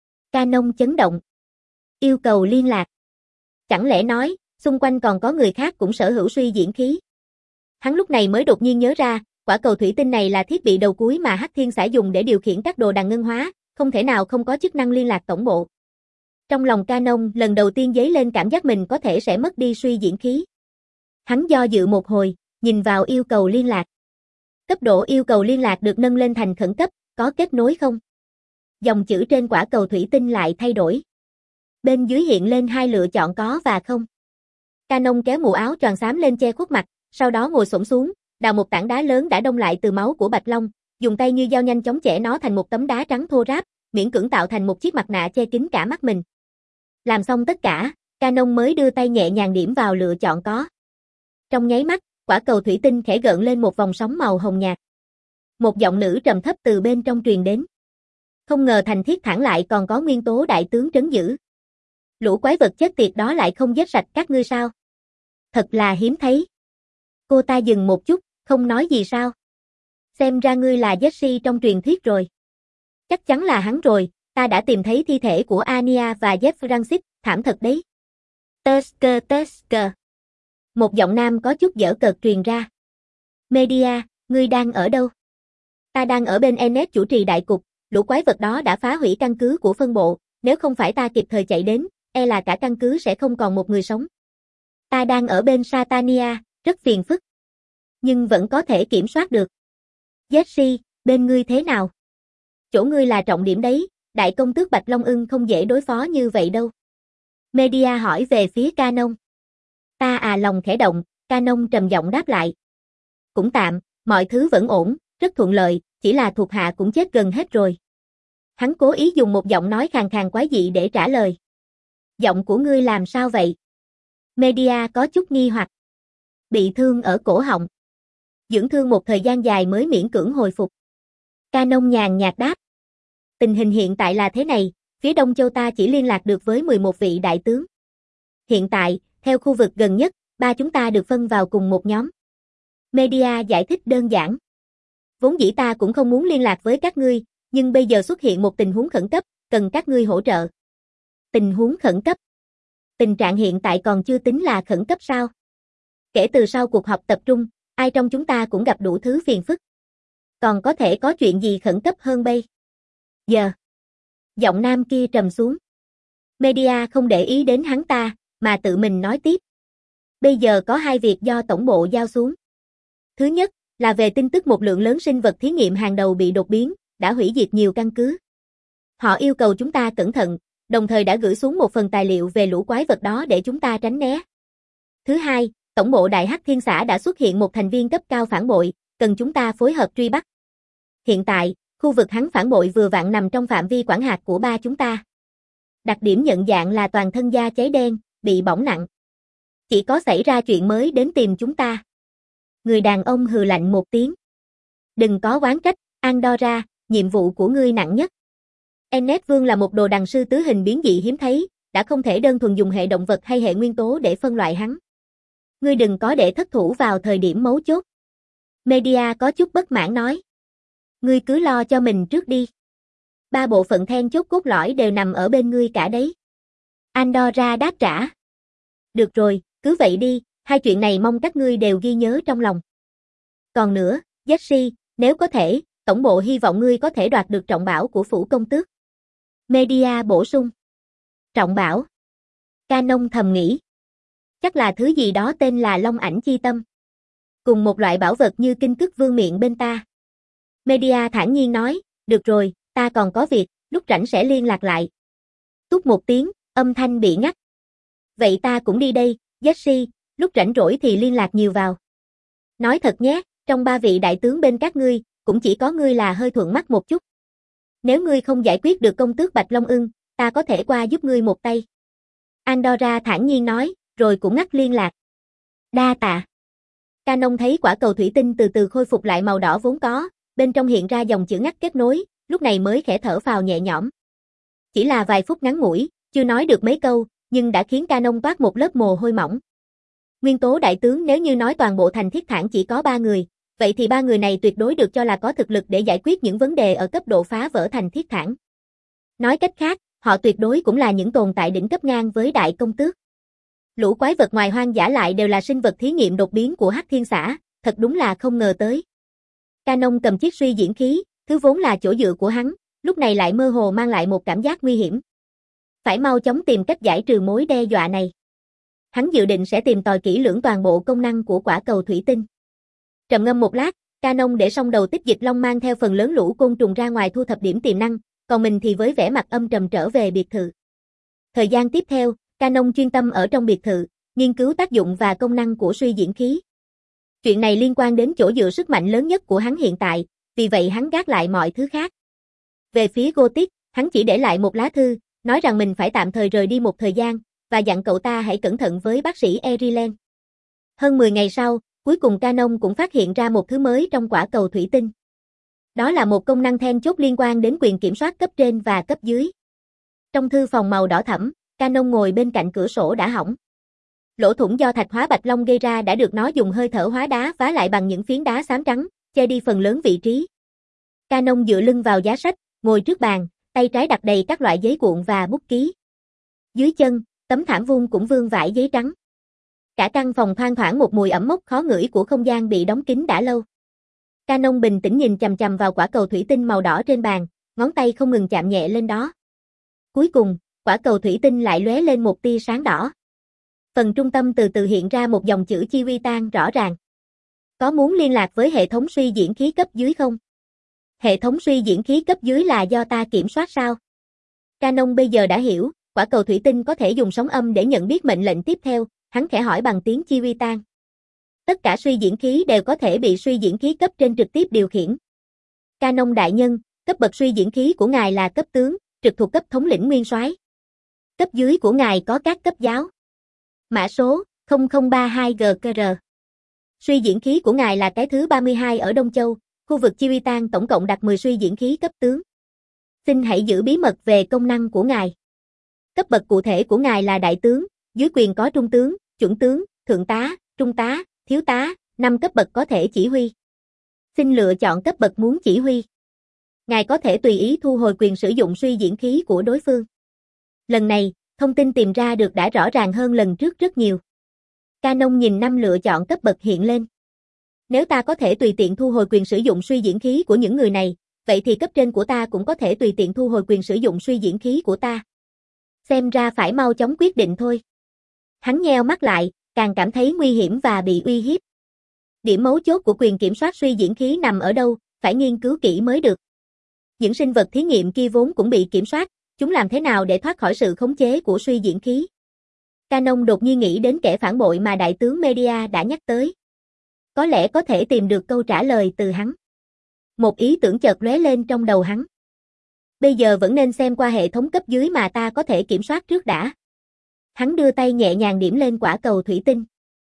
Canon chấn động. Yêu cầu liên lạc. Chẳng lẽ nói, xung quanh còn có người khác cũng sở hữu suy diễn khí? Hắn lúc này mới đột nhiên nhớ ra, quả cầu thủy tinh này là thiết bị đầu cuối mà Hắc Thiên Xã dùng để điều khiển các đồ đằng ngân hóa, không thể nào không có chức năng liên lạc tổng bộ. Trong lòng Canon lần đầu tiên dấy lên cảm giác mình có thể sẽ mất đi suy diễn khí. Hắn do dự một hồi, nhìn vào yêu cầu liên lạc. Cấp độ yêu cầu liên lạc được nâng lên thành khẩn cấp, có kết nối không? Dòng chữ trên quả cầu thủy tinh lại thay đổi. Bên dưới hiện lên hai lựa chọn có và không. Canon kéo mũ áo choàng xám lên che khuất mặt, sau đó ngồi xổm xuống, đào một tảng đá lớn đã đông lại từ máu của Bạch Long, dùng tay như dao nhanh chóng chẻ nó thành một tấm đá trắng thô ráp, miễn cưỡng tạo thành một chiếc mặt nạ che kín cả mắt mình. Làm xong tất cả, Canon mới đưa tay nhẹ nhàng điểm vào lựa chọn có. Trong nháy mắt, quả cầu thủy tinh khẽ gợn lên một vòng sóng màu hồng nhạt. Một giọng nữ trầm thấp từ bên trong truyền đến. Không ngờ thành thiết thẳng lại còn có nguyên tố đại tướng trấn giữ. Lũ quái vật chết tiệt đó lại không giết sạch các ngươi sao? Thật là hiếm thấy. Cô ta dừng một chút, không nói gì sao? Xem ra ngươi là Jesse trong truyền thuyết rồi. Chắc chắn là hắn rồi, ta đã tìm thấy thi thể của Anya và Jeff Francis, thảm thật đấy. Tusker Tusker. Một giọng nam có chút giở cợt truyền ra. Media, ngươi đang ở đâu? Ta đang ở bên Ennet chủ trì đại cục, lũ quái vật đó đã phá hủy căn cứ của phân bộ, nếu không phải ta kịp thời chạy đến, e là cả căn cứ sẽ không còn một người sống. Ta đang ở bên Satania, rất phiền phức. Nhưng vẫn có thể kiểm soát được. Jesse, bên ngươi thế nào? Chỗ ngươi là trọng điểm đấy, đại công tước Bạch Long Ưng không dễ đối phó như vậy đâu. Media hỏi về phía Canon. Ta à lòng khẽ động, Canon trầm giọng đáp lại. Cũng tạm, mọi thứ vẫn ổn, rất thuận lợi, chỉ là thuộc hạ cũng chết gần hết rồi. Hắn cố ý dùng một giọng nói khàn khàn quái dị để trả lời. Giọng của ngươi làm sao vậy? Media có chút nghi hoặc. Bị thương ở cổ họng. Dưỡng thương một thời gian dài mới miễn cưỡng hồi phục. Canon nhàn nhạt đáp. Tình hình hiện tại là thế này, phía Đông Châu ta chỉ liên lạc được với mười một vị đại tướng. Hiện tại, theo khu vực gần nhất, ba chúng ta được phân vào cùng một nhóm. Media giải thích đơn giản. Vốn dĩ ta cũng không muốn liên lạc với các ngươi, nhưng bây giờ xuất hiện một tình huống khẩn cấp, cần các ngươi hỗ trợ. Tình huống khẩn cấp? Tình trạng hiện tại còn chưa tính là khẩn cấp sao? Kể từ sau cuộc họp tập trung, ai trong chúng ta cũng gặp đủ thứ phiền phức. Còn có thể có chuyện gì khẩn cấp hơn bây giờ? Giọng nam kia trầm xuống. Media không để ý đến hắn ta, mà tự mình nói tiếp. Bây giờ có hai việc do tổng bộ giao xuống. Thứ nhất, là về tin tức một lượng lớn sinh vật thí nghiệm hàng đầu bị đột biến, đã hủy diệt nhiều căn cứ. Họ yêu cầu chúng ta cẩn thận, đồng thời đã gửi xuống một phần tài liệu về lũ quái vật đó để chúng ta tránh né. Thứ hai, tổng bộ Đại Hắc Thiên Xã đã xuất hiện một thành viên cấp cao phản bội, cần chúng ta phối hợp truy bắt. Hiện tại, khu vực hắn phản bội vừa vặn nằm trong phạm vi quản hạt của ba chúng ta. Đặc điểm nhận dạng là toàn thân da cháy đen, bị bỏng nặng. Chỉ có xảy ra chuyện mới đến tìm chúng ta. Người đàn ông hừ lạnh một tiếng. Đừng có oán trách, Andorra, nhiệm vụ của ngươi nặng nhất. Ennet Vương là một đồ đằng sư tứ hình biến dị hiếm thấy, đã không thể đơn thuần dùng hệ động vật hay hệ nguyên tố để phân loại hắn. Ngươi đừng có để thất thủ vào thời điểm mấu chốt. Media có chút bất mãn nói. Ngươi cứ lo cho mình trước đi. Ba bộ phận then chốt cốt lõi đều nằm ở bên ngươi cả đấy. Andorra đáp trả. Được rồi, cứ vậy đi, hai chuyện này mong các ngươi đều ghi nhớ trong lòng. Còn nữa, Jesse, nếu có thể, tổng bộ hy vọng ngươi có thể đoạt được trọng bảo của phủ công tước. Media bổ sung. Trọng bảo. Canon thầm nghĩ. Chắc là thứ gì đó tên là Long Ảnh Chi Tâm. Cùng một loại bảo vật như kinh cức vương miện bên ta. Media thản nhiên nói, được rồi, ta còn có việc, lúc rảnh sẽ liên lạc lại. Tút một tiếng, âm thanh bị ngắt. Vậy ta cũng đi đây, Jesse, lúc rảnh rỗi thì liên lạc nhiều vào. Nói thật nhé, trong ba vị đại tướng bên các ngươi, cũng chỉ có ngươi là hơi thuận mắt một chút. Nếu ngươi không giải quyết được công tước Bạch Long Ưng, ta có thể qua giúp ngươi một tay. Andorra thản nhiên nói, rồi cũng ngắt liên lạc. Đa tạ. Canon thấy quả cầu thủy tinh từ từ khôi phục lại màu đỏ vốn có, bên trong hiện ra dòng chữ ngắt kết nối, lúc này mới khẽ thở phào nhẹ nhõm. Chỉ là vài phút ngắn ngủi, chưa nói được mấy câu, nhưng đã khiến Canon toát một lớp mồ hôi mỏng. Nguyên tố đại tướng nếu như nói toàn bộ thành Thiết Thản chỉ có ba người, vậy thì ba người này tuyệt đối được cho là có thực lực để giải quyết những vấn đề ở cấp độ phá vỡ thành Thiết Thản. Nói cách khác, họ tuyệt đối cũng là những tồn tại đỉnh cấp ngang với đại công tước. Lũ quái vật ngoài hoang dã lại đều là sinh vật thí nghiệm đột biến của Hắc Thiên Xã, thật đúng là không ngờ tới. Canon cầm chiếc suy diễn khí, thứ vốn là chỗ dựa của hắn, lúc này lại mơ hồ mang lại một cảm giác nguy hiểm. Phải mau chóng tìm cách giải trừ mối đe dọa này. Hắn dự định sẽ tìm tòi kỹ lưỡng toàn bộ công năng của quả cầu thủy tinh. Trầm ngâm một lát, Canon để xong đầu tích dịch long mang theo phần lớn lũ côn trùng ra ngoài thu thập điểm tiềm năng, còn mình thì với vẻ mặt âm trầm trở về biệt thự. Thời gian tiếp theo, Canon chuyên tâm ở trong biệt thự, nghiên cứu tác dụng và công năng của suy diễn khí. Chuyện này liên quan đến chỗ dựa sức mạnh lớn nhất của hắn hiện tại, vì vậy hắn gác lại mọi thứ khác. Về phía Gothic, hắn chỉ để lại một lá thư, nói rằng mình phải tạm thời rời đi một thời gian, và dặn cậu ta hãy cẩn thận với bác sĩ Erilen. Hơn mười ngày sau, cuối cùng Canon cũng phát hiện ra một thứ mới trong quả cầu thủy tinh. Đó là một công năng then chốt liên quan đến quyền kiểm soát cấp trên và cấp dưới. Trong thư phòng màu đỏ thẫm, Canon ngồi bên cạnh cửa sổ đã hỏng. Lỗ thủng do thạch hóa bạch long gây ra đã được nó dùng hơi thở hóa đá vá lại bằng những phiến đá xám trắng, che đi phần lớn vị trí. Canon dựa lưng vào giá sách, ngồi trước bàn, tay trái đặt đầy các loại giấy cuộn và bút ký. Dưới chân, tấm thảm vuông cũng vương vải giấy trắng. Cả căn phòng thoang thoảng một mùi ẩm mốc khó ngửi của không gian bị đóng kín đã lâu. Canon bình tĩnh nhìn chằm chằm vào quả cầu thủy tinh màu đỏ trên bàn, ngón tay không ngừng chạm nhẹ lên đó. Cuối cùng, quả cầu thủy tinh lại lóe lên một tia sáng đỏ. Phần trung tâm từ từ hiện ra một dòng chữ chi vi tan rõ ràng. Có muốn liên lạc với hệ thống suy diễn khí cấp dưới không? Hệ thống suy diễn khí cấp dưới là do ta kiểm soát sao? Canon bây giờ đã hiểu, quả cầu thủy tinh có thể dùng sóng âm để nhận biết mệnh lệnh tiếp theo, hắn khẽ hỏi bằng tiếng chi vi tan. Tất cả suy diễn khí đều có thể bị suy diễn khí cấp trên trực tiếp điều khiển. Canon đại nhân, cấp bậc suy diễn khí của ngài là cấp tướng, trực thuộc cấp thống lĩnh nguyên soái. Cấp dưới của ngài có các cấp giáo. Mã số, không không ba hai G K R. Suy diễn khí của ngài là cái thứ ba mươi hai ở Đông Châu, khu vực Chiritan tổng cộng đặt mười suy diễn khí cấp tướng. Xin hãy giữ bí mật về công năng của ngài. Cấp bậc cụ thể của ngài là đại tướng, dưới quyền có trung tướng, chuẩn tướng, thượng tá, trung tá, thiếu tá, năm cấp bậc có thể chỉ huy. Xin lựa chọn cấp bậc muốn chỉ huy. Ngài có thể tùy ý thu hồi quyền sử dụng suy diễn khí của đối phương. Lần này, thông tin tìm ra được đã rõ ràng hơn lần trước rất nhiều. Canon nhìn năm lựa chọn cấp bậc hiện lên. Nếu ta có thể tùy tiện thu hồi quyền sử dụng suy diễn khí của những người này, vậy thì cấp trên của ta cũng có thể tùy tiện thu hồi quyền sử dụng suy diễn khí của ta. Xem ra phải mau chóng quyết định thôi. Hắn nheo mắt lại, càng cảm thấy nguy hiểm và bị uy hiếp. Điểm mấu chốt của quyền kiểm soát suy diễn khí nằm ở đâu, phải nghiên cứu kỹ mới được. Những sinh vật thí nghiệm kia vốn cũng bị kiểm soát, chúng làm thế nào để thoát khỏi sự khống chế của suy diễn khí? Canon đột nhiên nghĩ đến kẻ phản bội mà đại tướng Media đã nhắc tới. Có lẽ có thể tìm được câu trả lời từ hắn. Một ý tưởng chợt lóe lên trong đầu hắn. Bây giờ vẫn nên xem qua hệ thống cấp dưới mà ta có thể kiểm soát trước đã. Hắn đưa tay nhẹ nhàng điểm lên quả cầu thủy tinh.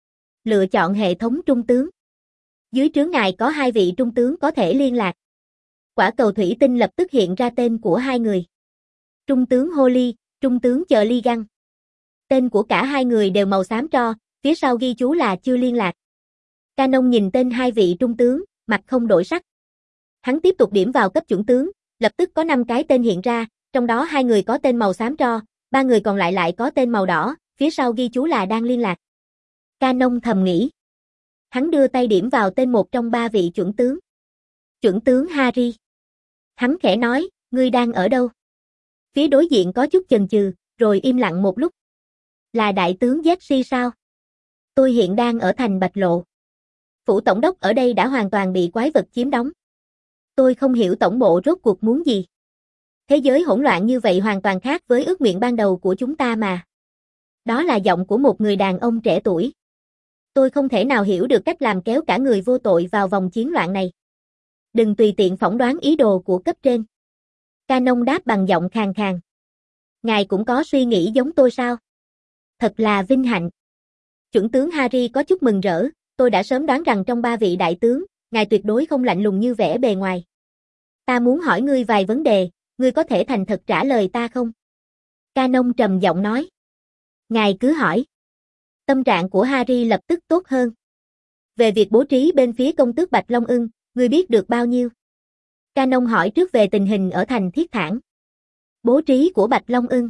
Lựa chọn hệ thống trung tướng. Dưới trướng ngài có hai vị trung tướng có thể liên lạc. Quả cầu thủy tinh lập tức hiện ra tên của hai người. Trung tướng Holly, trung tướng Chờ Ly Găng. Tên của cả hai người đều màu xám tro, phía sau ghi chú là chưa liên lạc. Canon nhìn tên hai vị trung tướng, mặt không đổi sắc. Hắn tiếp tục điểm vào cấp chuẩn tướng, lập tức có năm cái tên hiện ra, trong đó hai người có tên màu xám tro, ba người còn lại lại có tên màu đỏ, phía sau ghi chú là đang liên lạc. Canon thầm nghĩ. Hắn đưa tay điểm vào tên một trong ba vị chuẩn tướng. Chuẩn tướng Harry. Hắn khẽ nói, ngươi đang ở đâu? Phía đối diện có chút chần chừ, rồi im lặng một lúc. Là đại tướng Jesse sao? Tôi hiện đang ở thành Bạch Lộ. Phủ tổng đốc ở đây đã hoàn toàn bị quái vật chiếm đóng. Tôi không hiểu tổng bộ rốt cuộc muốn gì. Thế giới hỗn loạn như vậy hoàn toàn khác với ước nguyện ban đầu của chúng ta mà. Đó là giọng của một người đàn ông trẻ tuổi. Tôi không thể nào hiểu được cách làm kéo cả người vô tội vào vòng chiến loạn này. Đừng tùy tiện phỏng đoán ý đồ của cấp trên. Canon đáp bằng giọng khàn khàn. Ngài cũng có suy nghĩ giống tôi sao? Thật là vinh hạnh. Chuẩn tướng Harry có chút mừng rỡ, tôi đã sớm đoán rằng trong ba vị đại tướng, ngài tuyệt đối không lạnh lùng như vẻ bề ngoài. Ta muốn hỏi ngươi vài vấn đề, ngươi có thể thành thật trả lời ta không? Canon trầm giọng nói. Ngài cứ hỏi. Tâm trạng của Harry lập tức tốt hơn. Về việc bố trí bên phía công tước Bạch Long Ưng, ngươi biết được bao nhiêu? Canon hỏi trước về tình hình ở thành Thiết Thản. Bố trí của Bạch Long Ưng.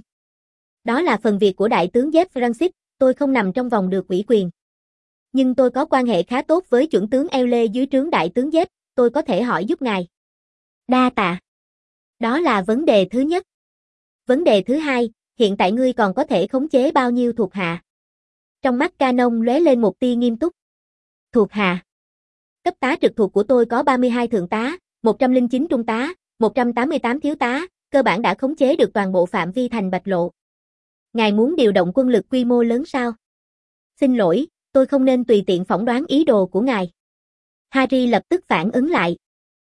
Đó là phần việc của đại tướng Jeff Francis, tôi không nằm trong vòng được ủy quyền. Nhưng tôi có quan hệ khá tốt với chuẩn tướng Eule dưới trướng đại tướng Jeff, tôi có thể hỏi giúp ngài. Đa tạ. Đó là vấn đề thứ nhất. Vấn đề thứ hai, hiện tại ngươi còn có thể khống chế bao nhiêu thuộc hạ? Trong mắt Canon lóe lên một tia nghiêm túc. Thuộc hạ. Cấp tá trực thuộc của tôi có ba mươi hai thượng tá, một trăm lẻ chín trung tá, một trăm tám mươi tám thiếu tá, cơ bản đã khống chế được toàn bộ phạm vi thành Bạch Lộ. Ngài muốn điều động quân lực quy mô lớn sao? Xin lỗi, tôi không nên tùy tiện phỏng đoán ý đồ của ngài. Harry lập tức phản ứng lại.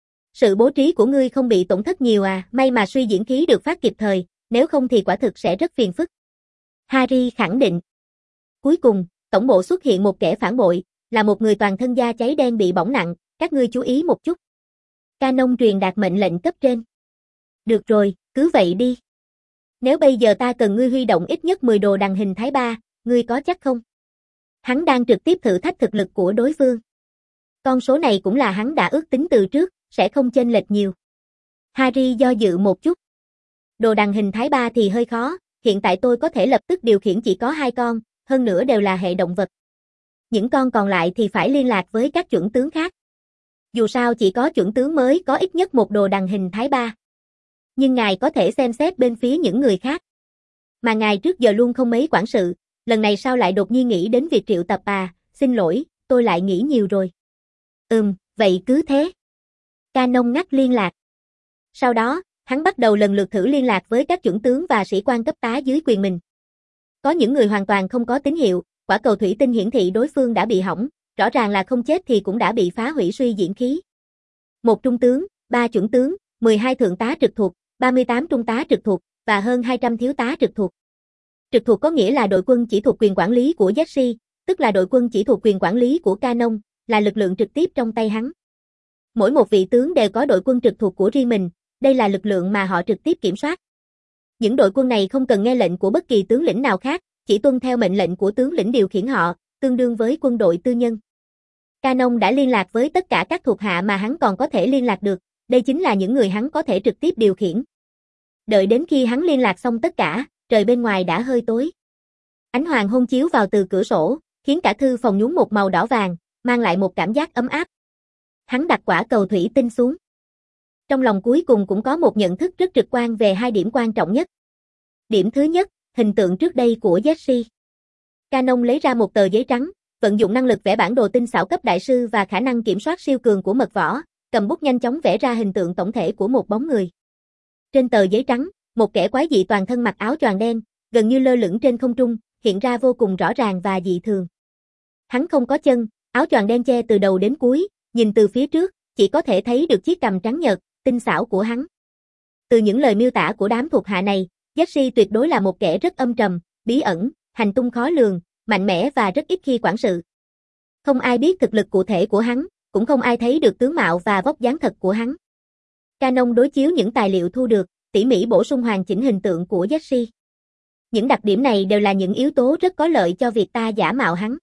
Sự bố trí của ngươi không bị tổn thất nhiều à, may mà suy diễn khí được phát kịp thời, nếu không thì quả thực sẽ rất phiền phức. Harry khẳng định. Cuối cùng, tổng bộ xuất hiện một kẻ phản bội, là một người toàn thân da cháy đen bị bỏng nặng, các ngươi chú ý một chút. Canon truyền đạt mệnh lệnh cấp trên. Được rồi, cứ vậy đi. Nếu bây giờ ta cần ngươi huy động ít nhất mười đồ đằng hình thái ba, ngươi có chắc không? Hắn đang trực tiếp thử thách thực lực của đối phương. Con số này cũng là hắn đã ước tính từ trước, sẽ không chênh lệch nhiều. Harry do dự một chút. Đồ đằng hình thái ba thì hơi khó, hiện tại tôi có thể lập tức điều khiển chỉ có hai con, hơn nữa đều là hệ động vật. Những con còn lại thì phải liên lạc với các chuẩn tướng khác. Dù sao chỉ có chuẩn tướng mới có ít nhất một đồ đằng hình thái ba. Nhưng ngài có thể xem xét bên phía những người khác. Mà ngài trước giờ luôn không mấy quản sự, lần này sao lại đột nhiên nghĩ đến việc triệu tập à, xin lỗi, tôi lại nghĩ nhiều rồi. Ừm, vậy cứ thế. Canon ngắt liên lạc. Sau đó, hắn bắt đầu lần lượt thử liên lạc với các chuẩn tướng và sĩ quan cấp tá dưới quyền mình. Có những người hoàn toàn không có tín hiệu, quả cầu thủy tinh hiển thị đối phương đã bị hỏng, rõ ràng là không chết thì cũng đã bị phá hủy suy diễn khí. Một trung tướng, ba chuẩn tướng, mười hai thượng tá trực thuộc, ba mươi tám trung tá trực thuộc, và hơn hai trăm thiếu tá trực thuộc. Trực thuộc có nghĩa là đội quân chỉ thuộc quyền quản lý của Jesse, tức là đội quân chỉ thuộc quyền quản lý của Canon, là lực lượng trực tiếp trong tay hắn. Mỗi một vị tướng đều có đội quân trực thuộc của riêng mình, đây là lực lượng mà họ trực tiếp kiểm soát. Những đội quân này không cần nghe lệnh của bất kỳ tướng lĩnh nào khác, chỉ tuân theo mệnh lệnh của tướng lĩnh điều khiển họ, tương đương với quân đội tư nhân. Canon đã liên lạc với tất cả các thuộc hạ mà hắn còn có thể liên lạc được, đây chính là những người hắn có thể trực tiếp điều khiển. Đợi đến khi hắn liên lạc xong tất cả, trời bên ngoài đã hơi tối. Ánh hoàng hôn chiếu vào từ cửa sổ, khiến cả thư phòng nhuốm một màu đỏ vàng, mang lại một cảm giác ấm áp. Hắn đặt quả cầu thủy tinh xuống. Trong lòng cuối cùng cũng có một nhận thức rất trực quan về hai điểm quan trọng nhất. Điểm thứ nhất, hình tượng trước đây của Jesse. Canon lấy ra một tờ giấy trắng, vận dụng năng lực vẽ bản đồ tinh xảo cấp đại sư và khả năng kiểm soát siêu cường của mật võ, cầm bút nhanh chóng vẽ ra hình tượng tổng thể của một bóng người. Trên tờ giấy trắng, một kẻ quái dị toàn thân mặc áo choàng đen, gần như lơ lửng trên không trung, hiện ra vô cùng rõ ràng và dị thường. Hắn không có chân, áo choàng đen che từ đầu đến cuối, nhìn từ phía trước, chỉ có thể thấy được chiếc cằm trắng nhợt, tinh xảo của hắn. Từ những lời miêu tả của đám thuộc hạ này, Jesse tuyệt đối là một kẻ rất âm trầm, bí ẩn, hành tung khó lường, mạnh mẽ và rất ít khi quản sự. Không ai biết thực lực cụ thể của hắn, cũng không ai thấy được tướng mạo và vóc dáng thật của hắn. Canon đối chiếu những tài liệu thu được, tỉ mỉ bổ sung hoàn chỉnh hình tượng của Jesse. Những đặc điểm này đều là những yếu tố rất có lợi cho việc ta giả mạo hắn.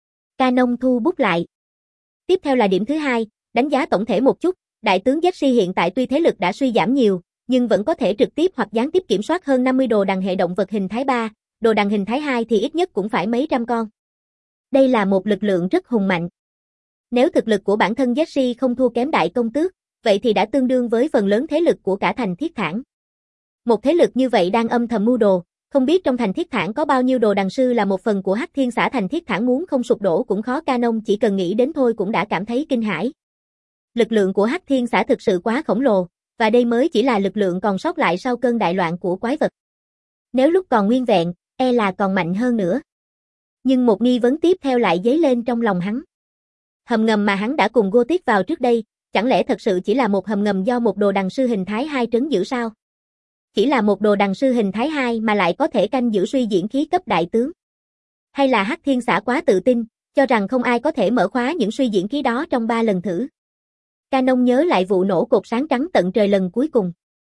Canon thu bút lại. Tiếp theo là điểm thứ hai, đánh giá tổng thể một chút, đại tướng Jesse hiện tại tuy thế lực đã suy giảm nhiều, nhưng vẫn có thể trực tiếp hoặc gián tiếp kiểm soát hơn năm mươi đồ đằng hệ động vật hình thái ba, đồ đằng hình thái hai thì ít nhất cũng phải mấy trăm con. Đây là một lực lượng rất hùng mạnh. Nếu thực lực của bản thân Jesse không thua kém đại công tước, vậy thì đã tương đương với phần lớn thế lực của cả thành Thiết Thản. Một thế lực như vậy đang âm thầm mưu đồ, không biết trong thành Thiết Thản có bao nhiêu đồ đằng sư là một phần của Hắc Thiên xã thành Thiết Thản muốn không sụp đổ cũng khó. Canon chỉ cần nghĩ đến thôi cũng đã cảm thấy kinh hãi. Lực lượng của Hắc Thiên xã thực sự quá khổng lồ, và đây mới chỉ là lực lượng còn sót lại sau cơn đại loạn của quái vật. Nếu lúc còn nguyên vẹn, e là còn mạnh hơn nữa. Nhưng một nghi vấn tiếp theo lại dấy lên trong lòng hắn. Hầm ngầm mà hắn đã cùng Gothic vào trước đây, chẳng lẽ thật sự chỉ là một hầm ngầm do một đồ đằng sư hình thái hai trấn giữ sao? Chỉ là một đồ đằng sư hình thái hai mà lại có thể canh giữ suy diễn khí cấp đại tướng? Hay là Hắc Thiên xã quá tự tin, cho rằng không ai có thể mở khóa những suy diễn khí đó trong ba lần thử? Canon nhớ lại vụ nổ cột sáng trắng tận trời lần cuối cùng.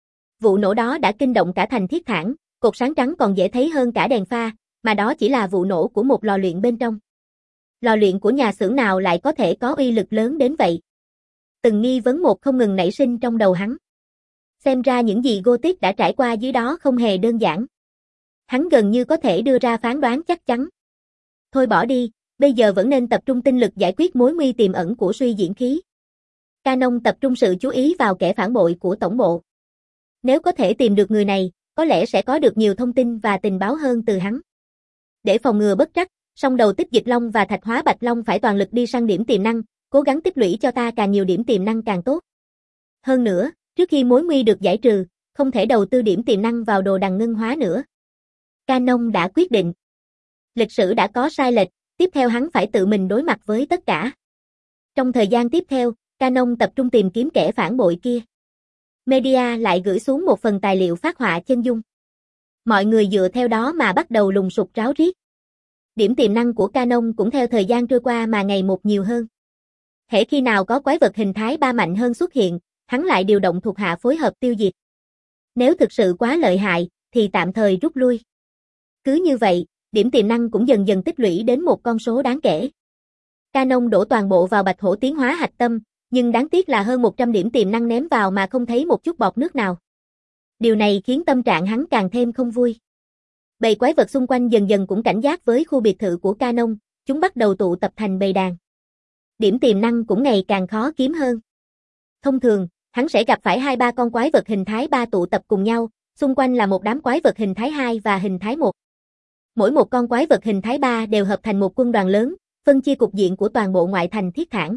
Vụ nổ đó đã kinh động cả thành Thiết Thản, cột sáng trắng còn dễ thấy hơn cả đèn pha, mà đó chỉ là vụ nổ của một lò luyện bên trong. Lò luyện của nhà xưởng nào lại có thể có uy lực lớn đến vậy? Từng nghi vấn một không ngừng nảy sinh trong đầu hắn. Xem ra những gì Gothic đã trải qua dưới đó không hề đơn giản. Hắn gần như có thể đưa ra phán đoán chắc chắn. Thôi bỏ đi, bây giờ vẫn nên tập trung tinh lực giải quyết mối nguy tiềm ẩn của suy diễn khí. Canon tập trung sự chú ý vào kẻ phản bội của tổng bộ. Nếu có thể tìm được người này, có lẽ sẽ có được nhiều thông tin và tình báo hơn từ hắn. Để phòng ngừa bất trắc, song đầu tích dịch long và thạch hóa bạch long phải toàn lực đi săn điểm tiềm năng, cố gắng tích lũy cho ta càng nhiều điểm tiềm năng càng tốt. Hơn nữa, trước khi mối nguy được giải trừ, không thể đầu tư điểm tiềm năng vào đồ đằng ngân hóa nữa. Canon đã quyết định. Lịch sử đã có sai lệch, tiếp theo hắn phải tự mình đối mặt với tất cả. Trong thời gian tiếp theo, Canon tập trung tìm kiếm kẻ phản bội kia. Media lại gửi xuống một phần tài liệu phác họa chân dung. Mọi người dựa theo đó mà bắt đầu lùng sục ráo riết. Điểm tiềm năng của Canon cũng theo thời gian trôi qua mà ngày một nhiều hơn. Hễ khi nào có quái vật hình thái ba mạnh hơn xuất hiện, hắn lại điều động thuộc hạ phối hợp tiêu diệt. Nếu thực sự quá lợi hại, thì tạm thời rút lui. Cứ như vậy, điểm tiềm năng cũng dần dần tích lũy đến một con số đáng kể. Canon đổ toàn bộ vào bạch hổ tiến hóa hạch tâm, nhưng đáng tiếc là hơn một trăm điểm tiềm năng ném vào mà không thấy một chút bọt nước nào. Điều này khiến tâm trạng hắn càng thêm không vui. Bầy quái vật xung quanh dần dần cũng cảnh giác với khu biệt thự của Canon, chúng bắt đầu tụ tập thành bầy đàn. Điểm tiềm năng cũng ngày càng khó kiếm hơn. Thông thường, hắn sẽ gặp phải hai ba con quái vật hình thái ba tụ tập cùng nhau, xung quanh là một đám quái vật hình thái hai và hình thái một. Mỗi một con quái vật hình thái ba đều hợp thành một quân đoàn lớn, phân chia cục diện của toàn bộ ngoại thành Thiết Thản.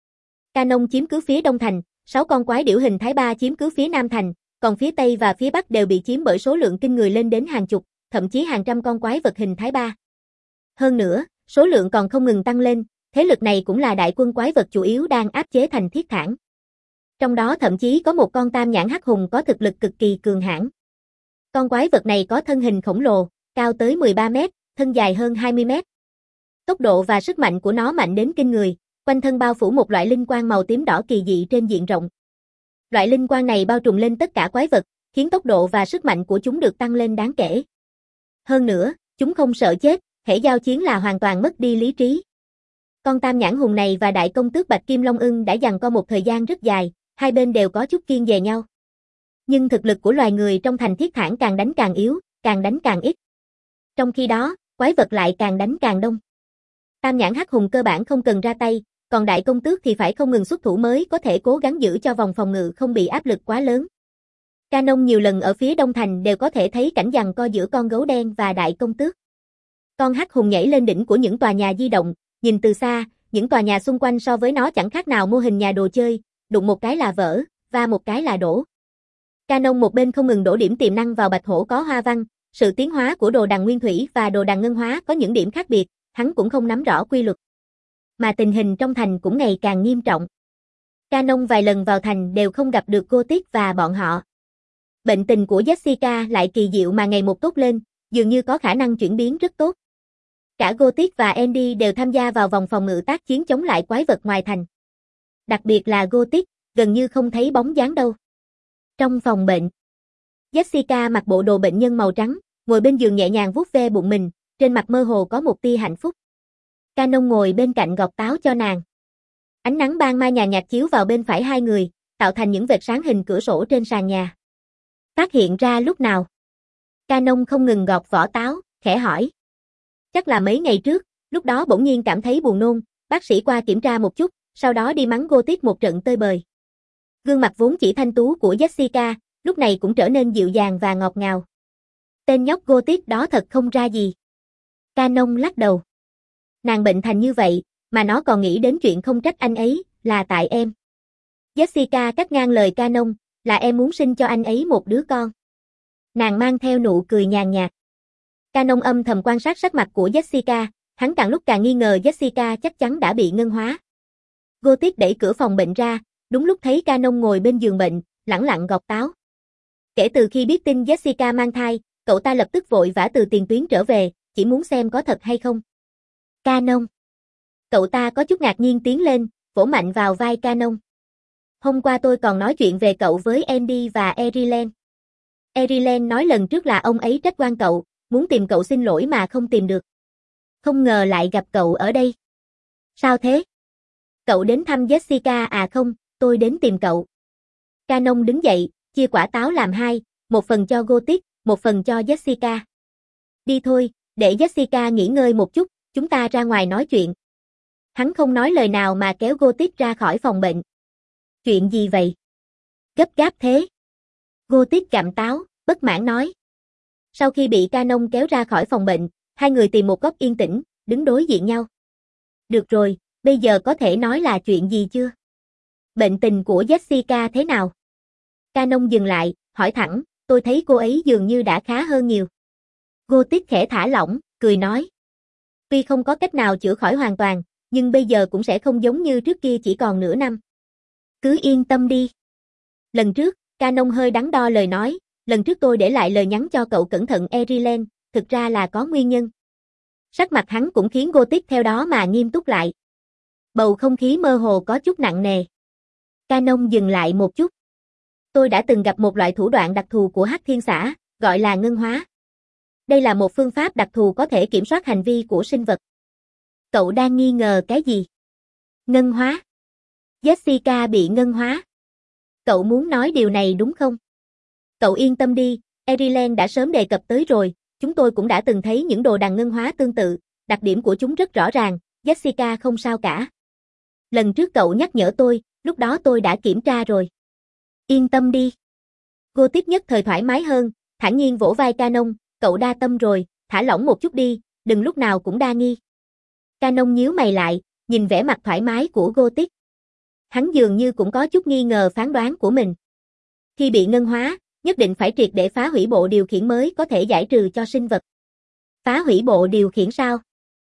Canon chiếm cứ phía đông thành, sáu con quái điểu hình thái ba chiếm cứ phía nam thành, còn phía tây và phía bắc đều bị chiếm bởi số lượng kinh người lên đến hàng chục, thậm chí hàng trăm con quái vật hình thái ba. Hơn nữa, số lượng còn không ngừng tăng lên, thế lực này cũng là đại quân quái vật chủ yếu đang áp chế thành Thiết Thản. Trong đó thậm chí có một con tam nhãn hắc hùng có thực lực cực kỳ cường hãn. Con quái vật này có thân hình khổng lồ, cao tới mười ba mét, thân dài hơn hai mươi mét. Tốc độ và sức mạnh của nó mạnh đến kinh người, quanh thân bao phủ một loại linh quang màu tím đỏ kỳ dị trên diện rộng. Loại linh quang này bao trùm lên tất cả quái vật, khiến tốc độ và sức mạnh của chúng được tăng lên đáng kể. Hơn nữa, chúng không sợ chết, hễ giao chiến là hoàn toàn mất đi lý trí. Con tam nhãn hùng này và đại công tước Bạch Kim Long Ưng đã giằng co một thời gian rất dài, hai bên đều có chút kiêng dè nhau. Nhưng thực lực của loài người trong thành thiết thản càng đánh càng yếu, càng đánh càng ít. Trong khi đó, quái vật lại càng đánh càng đông. Tam nhãn hắc hùng cơ bản không cần ra tay, còn đại công tước thì phải không ngừng xuất thủ mới có thể cố gắng giữ cho vòng phòng ngự không bị áp lực quá lớn. Canon nhiều lần ở phía đông thành đều có thể thấy cảnh giằng co giữa con gấu đen và đại công tước. Con hắc hùng nhảy lên đỉnh của những tòa nhà di động, nhìn từ xa, những tòa nhà xung quanh so với nó chẳng khác nào mô hình nhà đồ chơi, đụng một cái là vỡ, và một cái là đổ. Canon một bên không ngừng đổ điểm tiềm năng vào bạch hổ có hoa văn, sự tiến hóa của đồ đằng nguyên thủy và đồ đằng ngân hóa có những điểm khác biệt, hắn cũng không nắm rõ quy luật. Mà tình hình trong thành cũng ngày càng nghiêm trọng. Canon vài lần vào thành đều không gặp được Gothic và bọn họ. Bệnh tình của Jessica lại kỳ diệu mà ngày một tốt lên, dường như có khả năng chuyển biến rất tốt. Cả Gothic và Andy đều tham gia vào vòng phòng ngự tác chiến chống lại quái vật ngoài thành. Đặc biệt là Gothic, gần như không thấy bóng dáng đâu. Trong phòng bệnh, Jessica mặc bộ đồ bệnh nhân màu trắng, ngồi bên giường nhẹ nhàng vuốt ve bụng mình, trên mặt mơ hồ có một tia hạnh phúc. Canon ngồi bên cạnh gọt táo cho nàng. Ánh nắng ban mai nhàn nhạt chiếu vào bên phải hai người, tạo thành những vệt sáng hình cửa sổ trên sàn nhà. Phát hiện ra lúc nào? Canon không ngừng gọt vỏ táo, khẽ hỏi. Chắc là mấy ngày trước, lúc đó bỗng nhiên cảm thấy buồn nôn, bác sĩ qua kiểm tra một chút, sau đó đi mắng Gothic một trận tơi bời. Gương mặt vốn chỉ thanh tú của Jessica, lúc này cũng trở nên dịu dàng và ngọt ngào. Tên nhóc Gothic đó thật không ra gì. Canon lắc đầu. Nàng bệnh thành như vậy, mà nó còn nghĩ đến chuyện không trách anh ấy, là tại em. Jessica cắt ngang lời Canon, là em muốn sinh cho anh ấy một đứa con. Nàng mang theo nụ cười nhàn nhạt. Canon âm thầm quan sát sắc mặt của Jessica, hắn càng lúc càng nghi ngờ Jessica chắc chắn đã bị ngân hóa. Gothic đẩy cửa phòng bệnh ra, đúng lúc thấy Canon ngồi bên giường bệnh, lẳng lặng gọt táo. Kể từ khi biết tin Jessica mang thai, cậu ta lập tức vội vã từ tiền tuyến trở về, chỉ muốn xem có thật hay không. Canon. Cậu ta có chút ngạc nhiên tiến lên, vỗ mạnh vào vai Canon. Hôm qua tôi còn nói chuyện về cậu với Andy và Erilen. Erilen nói lần trước là ông ấy trách oan cậu, muốn tìm cậu xin lỗi mà không tìm được. Không ngờ lại gặp cậu ở đây. Sao thế? Cậu đến thăm Jessica à? Không, tôi đến tìm cậu. Canon đứng dậy, chia quả táo làm hai, một phần cho Gothic, một phần cho Jessica. Đi thôi, để Jessica nghỉ ngơi một chút, chúng ta ra ngoài nói chuyện. Hắn không nói lời nào mà kéo Gothic ra khỏi phòng bệnh. Chuyện gì vậy? Gấp gáp thế. Gothic gặm táo, bất mãn nói. Sau khi bị Canon kéo ra khỏi phòng bệnh, hai người tìm một góc yên tĩnh, đứng đối diện nhau. Được rồi, bây giờ có thể nói là chuyện gì chưa? Bệnh tình của Jessica thế nào? Canon dừng lại, hỏi thẳng, tôi thấy cô ấy dường như đã khá hơn nhiều. Gothic khẽ thả lỏng, cười nói. Tuy không có cách nào chữa khỏi hoàn toàn, nhưng bây giờ cũng sẽ không giống như trước kia chỉ còn nửa năm. Cứ yên tâm đi. Lần trước, Canon hơi đắn đo lời nói, lần trước tôi để lại lời nhắn cho cậu cẩn thận Erilen, thực ra là có nguyên nhân. Sắc mặt hắn cũng khiến Gothic theo đó mà nghiêm túc lại. Bầu không khí mơ hồ có chút nặng nề. Canon dừng lại một chút. Tôi đã từng gặp một loại thủ đoạn đặc thù của Hắc Thiên Xã, gọi là ngân hóa. Đây là một phương pháp đặc thù có thể kiểm soát hành vi của sinh vật. Cậu đang nghi ngờ cái gì? Ngân hóa. Jessica bị ngân hóa. Cậu muốn nói điều này đúng không? Cậu yên tâm đi, Erilen đã sớm đề cập tới rồi, chúng tôi cũng đã từng thấy những đồ đằng ngân hóa tương tự, đặc điểm của chúng rất rõ ràng, Jessica không sao cả. Lần trước cậu nhắc nhở tôi, lúc đó tôi đã kiểm tra rồi. Yên tâm đi. Gothic nhất thời thoải mái hơn, thản nhiên vỗ vai Canon, cậu đa tâm rồi, thả lỏng một chút đi, đừng lúc nào cũng đa nghi. Canon nhíu mày lại, nhìn vẻ mặt thoải mái của Gothic. Hắn dường như cũng có chút nghi ngờ phán đoán của mình. Khi bị ngân hóa, nhất định phải triệt để phá hủy bộ điều khiển mới có thể giải trừ cho sinh vật. Phá hủy bộ điều khiển sao?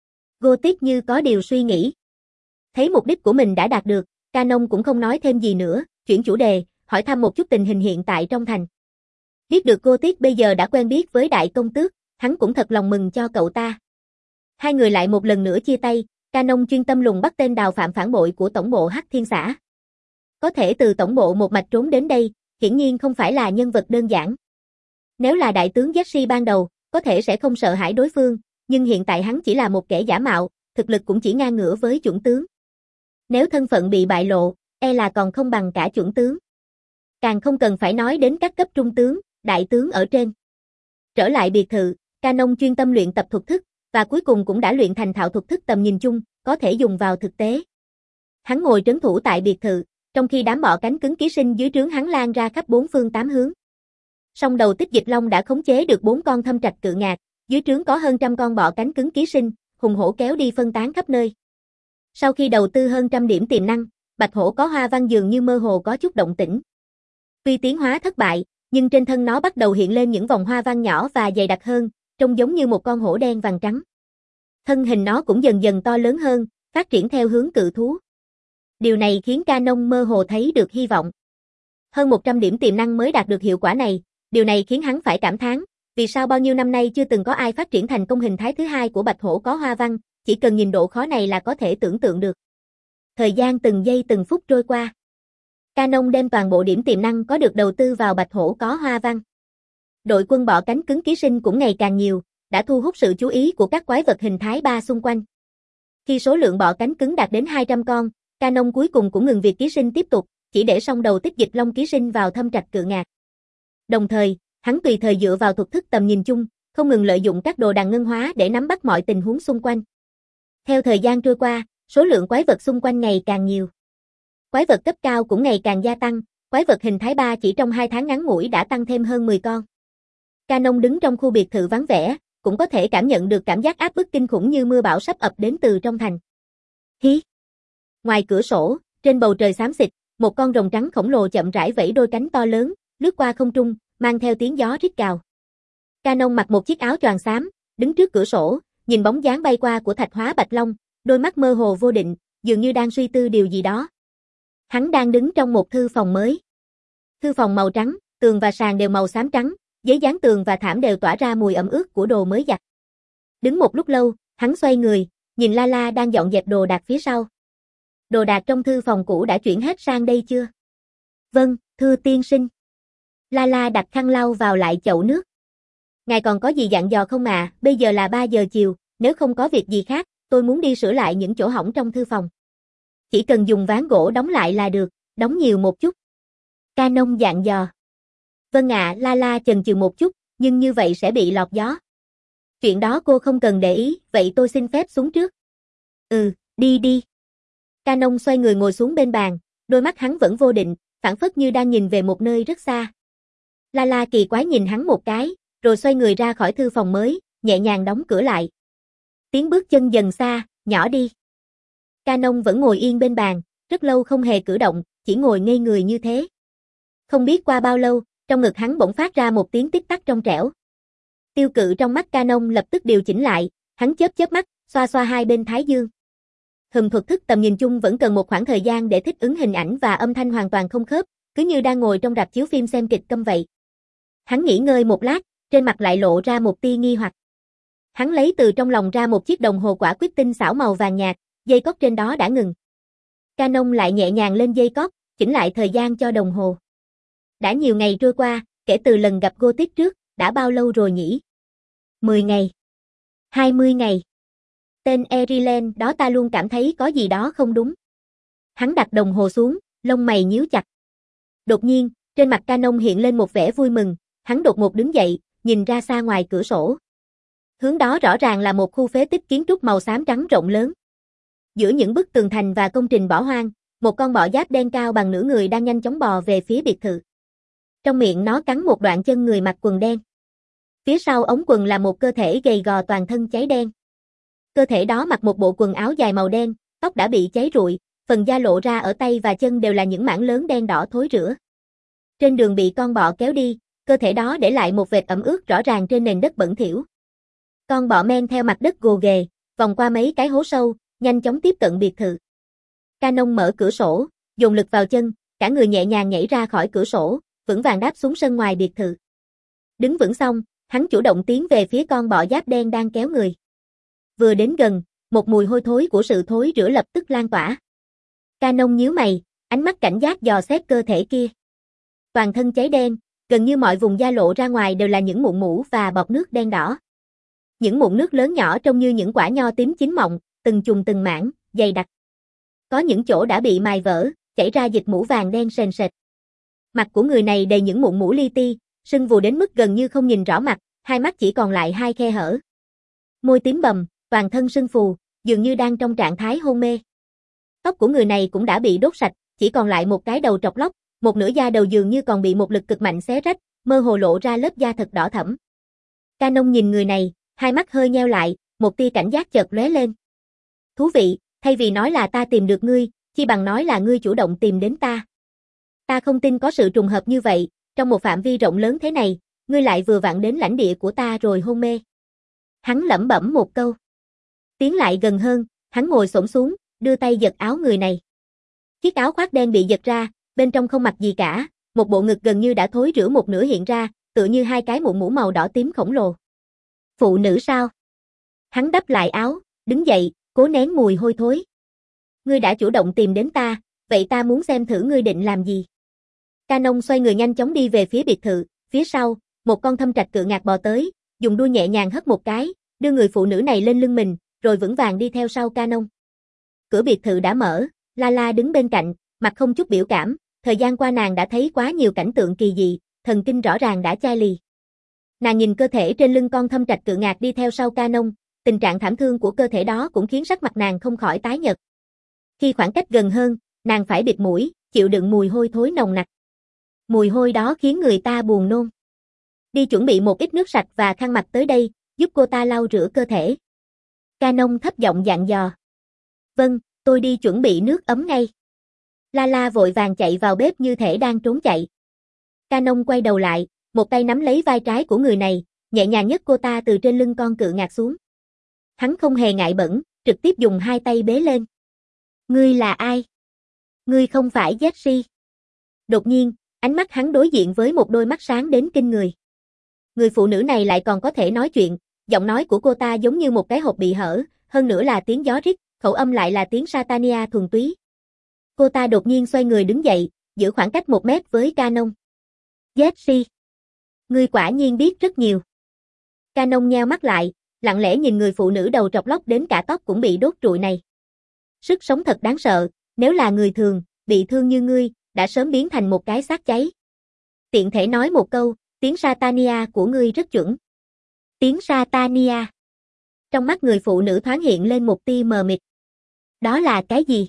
Gothic như có điều suy nghĩ. Thấy mục đích của mình đã đạt được, Canon cũng không nói thêm gì nữa, chuyển chủ đề, hỏi thăm một chút tình hình hiện tại trong thành. Biết được Gothic bây giờ đã quen biết với đại công tước, hắn cũng thật lòng mừng cho cậu ta. Hai người lại một lần nữa chia tay, Canon chuyên tâm lùng bắt tên đào phạm phản bội của tổng bộ Hắc Thiên xã. Có thể từ tổng bộ một mạch trốn đến đây, hiển nhiên không phải là nhân vật đơn giản. Nếu là đại tướng Jesse ban đầu, có thể sẽ không sợ hãi đối phương, nhưng hiện tại hắn chỉ là một kẻ giả mạo, thực lực cũng chỉ ngang ngửa với chuẩn tướng. Nếu thân phận bị bại lộ, e là còn không bằng cả chuẩn tướng. Càng không cần phải nói đến các cấp trung tướng, đại tướng ở trên. Trở lại biệt thự, Canon chuyên tâm luyện tập thuật thức, và cuối cùng cũng đã luyện thành thạo thuật thức tầm nhìn chung, có thể dùng vào thực tế. Hắn ngồi trấn thủ tại biệt thự, trong khi đám bọ cánh cứng ký sinh dưới trướng hắn lan ra khắp bốn phương tám hướng. Song đầu Tích Dịch Long đã khống chế được bốn con thâm trạch cự ngạc, dưới trướng có hơn trăm con bọ cánh cứng ký sinh, hùng hổ kéo đi phân tán khắp nơi. Sau khi đầu tư hơn trăm điểm tiềm năng, Bạch Hổ có hoa văn dường như mơ hồ có chút động tĩnh. Tuy tiến hóa thất bại, nhưng trên thân nó bắt đầu hiện lên những vòng hoa văn nhỏ và dày đặc hơn, trông giống như một con hổ đen vàng trắng. Thân hình nó cũng dần dần to lớn hơn, phát triển theo hướng cự thú. Điều này khiến Canon mơ hồ thấy được hy vọng. Hơn một trăm điểm tiềm năng mới đạt được hiệu quả này, điều này khiến hắn phải cảm thán, vì sao bao nhiêu năm nay chưa từng có ai phát triển thành công hình thái thứ hai của Bạch Hổ có hoa văn, chỉ cần nhìn độ khó này là có thể tưởng tượng được. Thời gian từng giây từng phút trôi qua. Canon đem toàn bộ điểm tiềm năng có được đầu tư vào Bạch Hổ có hoa văn. Đội quân bọ cánh cứng ký sinh cũng ngày càng nhiều, đã thu hút sự chú ý của các quái vật hình thái ba xung quanh. Khi số lượng bọ cánh cứng đạt đến hai trăm con, Canon cuối cùng cũng ngừng việc ký sinh tiếp tục, chỉ để song đầu Tích Dịch Long ký sinh vào thâm trạch cự ngạc. Đồng thời, hắn tùy thời dựa vào thuật thức tầm nhìn chung, không ngừng lợi dụng các đồ đằng ngân hóa để nắm bắt mọi tình huống xung quanh. Theo thời gian trôi qua, số lượng quái vật xung quanh ngày càng nhiều. Quái vật cấp cao cũng ngày càng gia tăng, quái vật hình thái ba chỉ trong hai tháng ngắn ngủi đã tăng thêm hơn mười con. Canon đứng trong khu biệt thự vắng vẻ, cũng có thể cảm nhận được cảm giác áp bức kinh khủng như mưa bão sắp ập đến từ trong thành. Hí! Ngoài cửa sổ, trên bầu trời xám xịt, một con rồng trắng khổng lồ chậm rãi vẫy đôi cánh to lớn, lướt qua không trung, mang theo tiếng gió rít gào. Canon mặc một chiếc áo choàng xám, đứng trước cửa sổ, nhìn bóng dáng bay qua của Thạch Hóa Bạch Long, đôi mắt mơ hồ vô định, dường như đang suy tư điều gì đó. Hắn đang đứng trong một thư phòng mới. Thư phòng màu trắng, tường và sàn đều màu xám trắng, giấy dán tường và thảm đều tỏa ra mùi ẩm ướt của đồ mới giặt. Đứng một lúc lâu, hắn xoay người, nhìn Lala đang dọn dẹp đồ đạc phía sau. Đồ đạc trong thư phòng cũ đã chuyển hết sang đây chưa? Vâng, thưa tiên sinh. Lala đặt khăn lau vào lại chậu nước. Ngài còn có gì dặn dò không à? Bây giờ là ba giờ chiều, nếu không có việc gì khác, tôi muốn đi sửa lại những chỗ hỏng trong thư phòng. Chỉ cần dùng ván gỗ đóng lại là được, đóng nhiều một chút. Canon dặn dò. Vâng ạ, à, Lala chần chừ một chút, nhưng như vậy sẽ bị lọt gió. Chuyện đó cô không cần để ý, vậy tôi xin phép xuống trước. Ừ, đi đi. Canon xoay người ngồi xuống bên bàn, đôi mắt hắn vẫn vô định, phảng phất như đang nhìn về một nơi rất xa. Lala kỳ quái nhìn hắn một cái, rồi xoay người ra khỏi thư phòng mới, nhẹ nhàng đóng cửa lại. Tiếng bước chân dần xa, nhỏ đi. Canon vẫn ngồi yên bên bàn, rất lâu không hề cử động, chỉ ngồi ngây người như thế. Không biết qua bao lâu, trong ngực hắn bỗng phát ra một tiếng tích tắc trong trẻo. Tiêu cự trong mắt Canon lập tức điều chỉnh lại, hắn chớp chớp mắt, xoa xoa hai bên thái dương. Hừm, thuật thức tầm nhìn chung vẫn cần một khoảng thời gian để thích ứng hình ảnh và âm thanh hoàn toàn không khớp, cứ như đang ngồi trong rạp chiếu phim xem kịch câm vậy. Hắn nghỉ ngơi một lát, trên mặt lại lộ ra một tia nghi hoặc. Hắn lấy từ trong lòng ra một chiếc đồng hồ quả quyết tinh xảo màu vàng nhạt, dây cót trên đó đã ngừng. Canon lại nhẹ nhàng lên dây cót, chỉnh lại thời gian cho đồng hồ. Đã nhiều ngày trôi qua, kể từ lần gặp Gothic trước, đã bao lâu rồi nhỉ? mười ngày. hai mươi ngày. Tên Erilen đó ta luôn cảm thấy có gì đó không đúng. Hắn đặt đồng hồ xuống, lông mày nhíu chặt. Đột nhiên, trên mặt Canon hiện lên một vẻ vui mừng, hắn đột ngột đứng dậy, nhìn ra xa ngoài cửa sổ. Hướng đó rõ ràng là một khu phế tích kiến trúc màu xám trắng rộng lớn. Giữa những bức tường thành và công trình bỏ hoang, một con bọ giáp đen cao bằng nửa người đang nhanh chóng bò về phía biệt thự. Trong miệng nó cắn một đoạn chân người mặc quần đen. Phía sau ống quần là một cơ thể gầy gò toàn thân cháy đen. Cơ thể đó mặc một bộ quần áo dài màu đen, tóc đã bị cháy rụi, phần da lộ ra ở tay và chân đều là những mảng lớn đen đỏ thối rữa. Trên đường bị con bọ kéo đi, cơ thể đó để lại một vệt ẩm ướt rõ ràng trên nền đất bẩn thỉu. Con bọ men theo mặt đất gồ ghề, vòng qua mấy cái hố sâu, nhanh chóng tiếp cận biệt thự. Canon mở cửa sổ, dồn lực vào chân, cả người nhẹ nhàng nhảy ra khỏi cửa sổ, vững vàng đáp xuống sân ngoài biệt thự. Đứng vững xong, hắn chủ động tiến về phía con bọ giáp đen đang kéo người. vừa đến gần, một mùi hôi thối của sự thối rữa lập tức lan tỏa. Canon nhíu mày, ánh mắt cảnh giác dò xét cơ thể kia. Toàn thân cháy đen, gần như mọi vùng da lộ ra ngoài đều là những mụn mủ và bọt nước đen đỏ. Những mụn nước lớn nhỏ trông như những quả nho tím chín mọng, từng chùm từng mảng, dày đặc. Có những chỗ đã bị mài vỡ, chảy ra dịch mũ vàng đen sền sệt. Mặt của người này đầy những mụn mủ li ti, sưng vù đến mức gần như không nhìn rõ mặt, hai mắt chỉ còn lại hai khe hở. Môi tím bầm, toàn thân sưng phù, dường như đang trong trạng thái hôn mê. Tóc của người này cũng đã bị đốt sạch, chỉ còn lại một cái đầu trọc lóc, một nửa da đầu dường như còn bị một lực cực mạnh xé rách, mơ hồ lộ ra lớp da thật đỏ thẫm. Canon nhìn người này, hai mắt hơi nheo lại, một tia cảnh giác chợt lóe lên. Thú vị, thay vì nói là ta tìm được ngươi, chi bằng nói là ngươi chủ động tìm đến ta. Ta không tin có sự trùng hợp như vậy, trong một phạm vi rộng lớn thế này, ngươi lại vừa vặn đến lãnh địa của ta rồi hôn mê. Hắn lẩm bẩm một câu. Tiến lại gần hơn, hắn ngồi xổm xuống, đưa tay giật áo người này. Chiếc áo khoác đen bị giật ra, bên trong không mặc gì cả, một bộ ngực gần như đã thối rữa một nửa hiện ra, tựa như hai cái mụn mũ màu đỏ tím khổng lồ. Phụ nữ sao? Hắn đắp lại áo, đứng dậy, cố nén mùi hôi thối. Ngươi đã chủ động tìm đến ta, vậy ta muốn xem thử ngươi định làm gì. Canon xoay người nhanh chóng đi về phía biệt thự, phía sau, một con thâm trạch cự ngạc bò tới, dùng đuôi nhẹ nhàng hất một cái, đưa người phụ nữ này lên lưng mình, rồi vững vàng đi theo sau Canon. Cửa biệt thự đã mở, Lala đứng bên cạnh, mặt không chút biểu cảm, thời gian qua nàng đã thấy quá nhiều cảnh tượng kỳ dị, thần kinh rõ ràng đã chai lì. Nàng nhìn cơ thể trên lưng con thâm trạch cự ngạc đi theo sau Canon, tình trạng thảm thương của cơ thể đó cũng khiến sắc mặt nàng không khỏi tái nhợt. Khi khoảng cách gần hơn, nàng phải bịt mũi, chịu đựng mùi hôi thối nồng nặc. Mùi hôi đó khiến người ta buồn nôn. Đi chuẩn bị một ít nước sạch và khăn mặt tới đây, giúp cô ta lau rửa cơ thể. Canon thấp giọng dặn dò. Vâng, tôi đi chuẩn bị nước ấm ngay. Lala vội vàng chạy vào bếp như thể đang trốn chạy. Canon quay đầu lại, một tay nắm lấy vai trái của người này, nhẹ nhàng nhấc cô ta từ trên lưng con cự ngạc xuống. Hắn không hề ngại bẩn, trực tiếp dùng hai tay bế lên. Ngươi là ai? Ngươi không phải Jessie. Đột nhiên, ánh mắt hắn đối diện với một đôi mắt sáng đến kinh người. Người phụ nữ này lại còn có thể nói chuyện, giọng nói của cô ta giống như một cái hộp bị hở, hơn nữa là tiếng gió rít, khẩu âm lại là tiếng Satania thuần túy. Cô ta đột nhiên xoay người đứng dậy, giữ khoảng cách một mét với Canon. Jessie, ngươi quả nhiên biết rất nhiều. Canon nheo mắt lại, lặng lẽ nhìn người phụ nữ đầu trọc lóc đến cả tóc cũng bị đốt trụi này. Sức sống thật đáng sợ, nếu là người thường, bị thương như ngươi, đã sớm biến thành một cái xác cháy. Tiện thể nói một câu, tiếng Satania của ngươi rất chuẩn. Tiếng Satania. Trong mắt người phụ nữ thoáng hiện lên một tia mờ mịt. Đó là cái gì?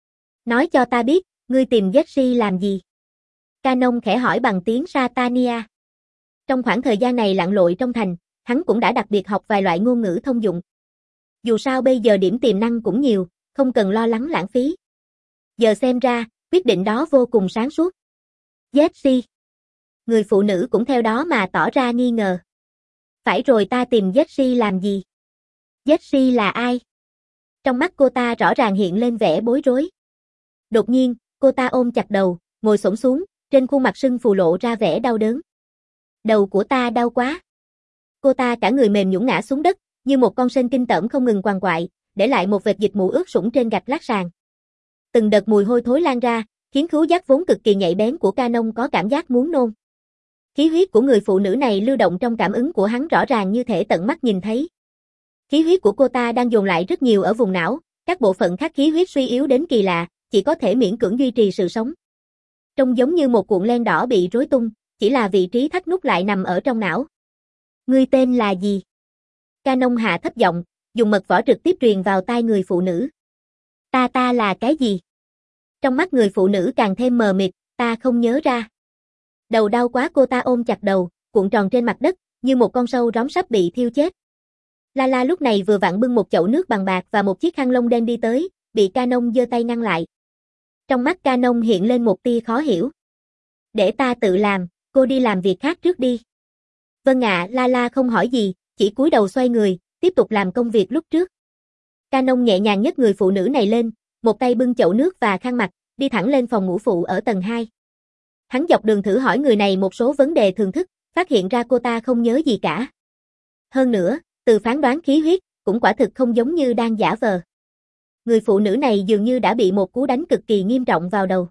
Nói cho ta biết, ngươi tìm Jessie làm gì? Canon khẽ hỏi bằng tiếng Satania. Trong khoảng thời gian này lặn lội trong thành, hắn cũng đã đặc biệt học vài loại ngôn ngữ thông dụng. Dù sao bây giờ điểm tiềm năng cũng nhiều, không cần lo lắng lãng phí. Giờ xem ra, quyết định đó vô cùng sáng suốt. Jessie. Người phụ nữ cũng theo đó mà tỏ ra nghi ngờ. Phải rồi, ta tìm Jessie làm gì? Jessie là ai? Trong mắt cô ta rõ ràng hiện lên vẻ bối rối. Đột nhiên, cô ta ôm chặt đầu, ngồi xổm xuống, trên khuôn mặt sưng phù lộ ra vẻ đau đớn. Đầu của ta đau quá. Cô ta cả người mềm nhũn ngã xuống đất, như một con sên kinh tởm không ngừng quằn quại, để lại một vệt dịch mù ướt sũng trên gạch lát sàn. Từng đợt mùi hôi thối lan ra, khiến khứu giác vốn cực kỳ nhạy bén của Canon có cảm giác muốn nôn. Khí huyết của người phụ nữ này lưu động trong cảm ứng của hắn rõ ràng như thể tận mắt nhìn thấy. Khí huyết của cô ta đang dồn lại rất nhiều ở vùng não, các bộ phận khác khí huyết suy yếu đến kỳ lạ, chỉ có thể miễn cưỡng duy trì sự sống. Trông giống như một cuộn len đỏ bị rối tung, chỉ là vị trí thắt nút lại nằm ở trong não. Ngươi tên là gì? Canon hạ thấp giọng, dùng mật võ trực tiếp truyền vào tai người phụ nữ. Ta ta là cái gì? Trong mắt người phụ nữ càng thêm mờ mịt, ta không nhớ ra. Đầu đau quá, cô ta ôm chặt đầu, cuộn tròn trên mặt đất, như một con sâu róm sắp bị thiêu chết. Lala lúc này vừa vặn bưng một chậu nước bằng bạc và một chiếc khăn lông đen đi tới, bị Canon giơ tay ngăn lại. Trong mắt Canon hiện lên một tia khó hiểu. Để ta tự làm, cô đi làm việc khác trước đi. Vâng ạ, Lala không hỏi gì, chỉ cúi đầu xoay người, tiếp tục làm công việc lúc trước. Canon nhẹ nhàng nhấc người phụ nữ này lên, một tay bưng chậu nước và khăn mặt, đi thẳng lên phòng ngủ phụ ở tầng hai. Hắn dọc đường thử hỏi người này một số vấn đề thường thức, phát hiện ra cô ta không nhớ gì cả. Hơn nữa, từ phán đoán khí huyết, cũng quả thực không giống như đang giả vờ. Người phụ nữ này dường như đã bị một cú đánh cực kỳ nghiêm trọng vào đầu.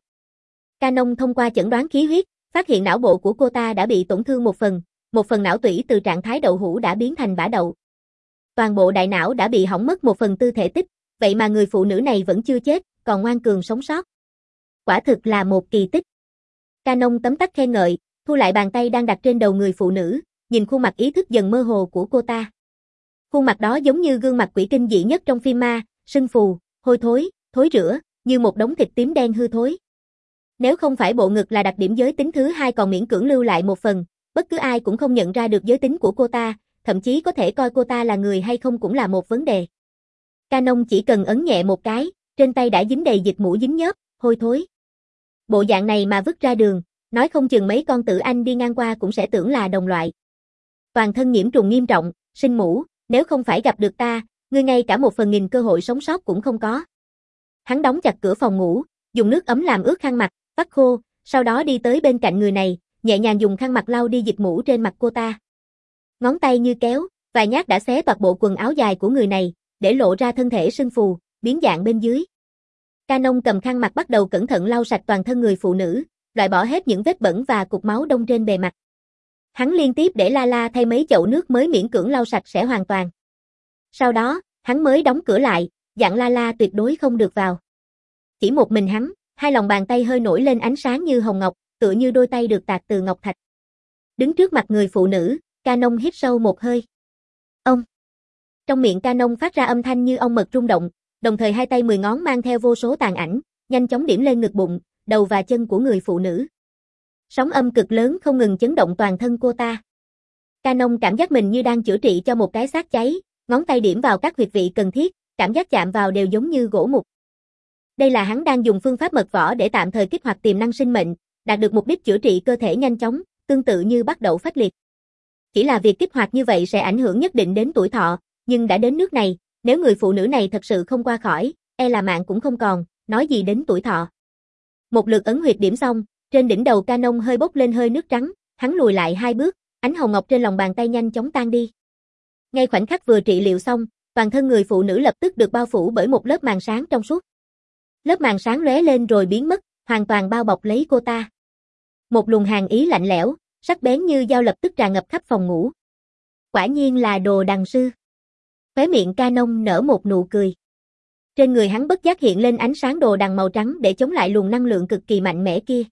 Canon thông qua chẩn đoán khí huyết, phát hiện não bộ của cô ta đã bị tổn thương một phần, một phần não tủy từ trạng thái đậu hũ đã biến thành bã đậu. Toàn bộ đại não đã bị hỏng mất một phần tư thể tích, vậy mà người phụ nữ này vẫn chưa chết, còn ngoan cường sống sót. Quả thực là một kỳ tích. Canon tấm tắc khen ngợi, thu lại bàn tay đang đặt trên đầu người phụ nữ, nhìn khuôn mặt ý thức dần mơ hồ của cô ta. Khuôn mặt đó giống như gương mặt quỷ kinh dị nhất trong phim ma, sưng phù, hôi thối, thối rữa, như một đống thịt tím đen hư thối. Nếu không phải bộ ngực là đặc điểm giới tính thứ hai còn miễn cưỡng lưu lại một phần, bất cứ ai cũng không nhận ra được giới tính của cô ta, thậm chí có thể coi cô ta là người hay không cũng là một vấn đề. Canon chỉ cần ấn nhẹ một cái, trên tay đã dính đầy dịch mũ dính nhớp, hôi thối. Bộ dạng này mà vứt ra đường, nói không chừng mấy con tử anh đi ngang qua cũng sẽ tưởng là đồng loại. Toàn thân nhiễm trùng nghiêm trọng, sinh mũ, nếu không phải gặp được ta, ngươi ngay cả một phần nghìn cơ hội sống sót cũng không có. Hắn đóng chặt cửa phòng ngủ, dùng nước ấm làm ướt khăn mặt, vắt khô, sau đó đi tới bên cạnh người này, nhẹ nhàng dùng khăn mặt lau đi dịch mũ trên mặt cô ta. Ngón tay như kéo, vài nhát đã xé toạc bộ quần áo dài của người này, để lộ ra thân thể sưng phù, biến dạng bên dưới. Canon cầm khăn mặt bắt đầu cẩn thận lau sạch toàn thân người phụ nữ, loại bỏ hết những vết bẩn và cục máu đông trên bề mặt. Hắn liên tiếp để Lala thay mấy chậu nước mới miễn cưỡng lau sạch sẽ hoàn toàn. Sau đó, hắn mới đóng cửa lại, dặn Lala tuyệt đối không được vào. Chỉ một mình hắn, hai lòng bàn tay hơi nổi lên ánh sáng như hồng ngọc, tựa như đôi tay được tạc từ ngọc thạch. Đứng trước mặt người phụ nữ, Canon hít sâu một hơi. Ông. Trong miệng Canon phát ra âm thanh như ong mật rung động, đồng thời hai tay mười ngón mang theo vô số tàn ảnh, nhanh chóng điểm lên ngực bụng, đầu và chân của người phụ nữ. Sóng âm cực lớn không ngừng chấn động toàn thân cô ta. Canon cảm giác mình như đang chữa trị cho một cái xác cháy, ngón tay điểm vào các huyệt vị cần thiết, cảm giác chạm vào đều giống như gỗ mục. Đây là hắn đang dùng phương pháp mật võ để tạm thời kích hoạt tiềm năng sinh mệnh, đạt được mục đích chữa trị cơ thể nhanh chóng, tương tự như bắt đậu phách liệt. Chỉ là việc kích hoạt như vậy sẽ ảnh hưởng nhất định đến tuổi thọ, nhưng đã đến nước này, nếu người phụ nữ này thật sự không qua khỏi, e là mạng cũng không còn, nói gì đến tuổi thọ. Một lượt ấn huyệt điểm xong, trên đỉnh đầu Canon hơi bốc lên hơi nước trắng, hắn lùi lại hai bước, ánh hồng ngọc trên lòng bàn tay nhanh chóng tan đi. Ngay khoảnh khắc vừa trị liệu xong, toàn thân người phụ nữ lập tức được bao phủ bởi một lớp màn sáng trong suốt. Lớp màn sáng lóe lên rồi biến mất, hoàn toàn bao bọc lấy cô ta. Một luồng hàn ý lạnh lẽo, sắc bén như dao lập tức tràn ngập khắp phòng ngủ. Quả nhiên là đồ đằng sư. Khóe miệng Canon nở một nụ cười. Trên người hắn bất giác hiện lên ánh sáng đồ đằng màu trắng để chống lại luồng năng lượng cực kỳ mạnh mẽ kia.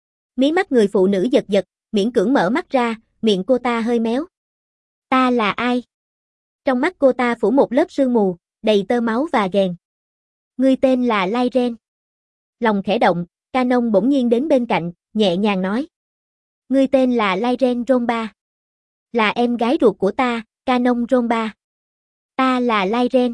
Mí mắt người phụ nữ giật giật, miễn cưỡng mở mắt ra, miệng cô ta hơi méo. Ta là ai? Trong mắt cô ta phủ một lớp sương mù, đầy tơ máu và ghèn. Ngươi tên là Lyren. Lòng khẽ động, Canon bỗng nhiên đến bên cạnh, nhẹ nhàng nói. Ngươi tên là Lyren Romba. Là em gái ruột của ta, Canon Romba. Ta là Lyren.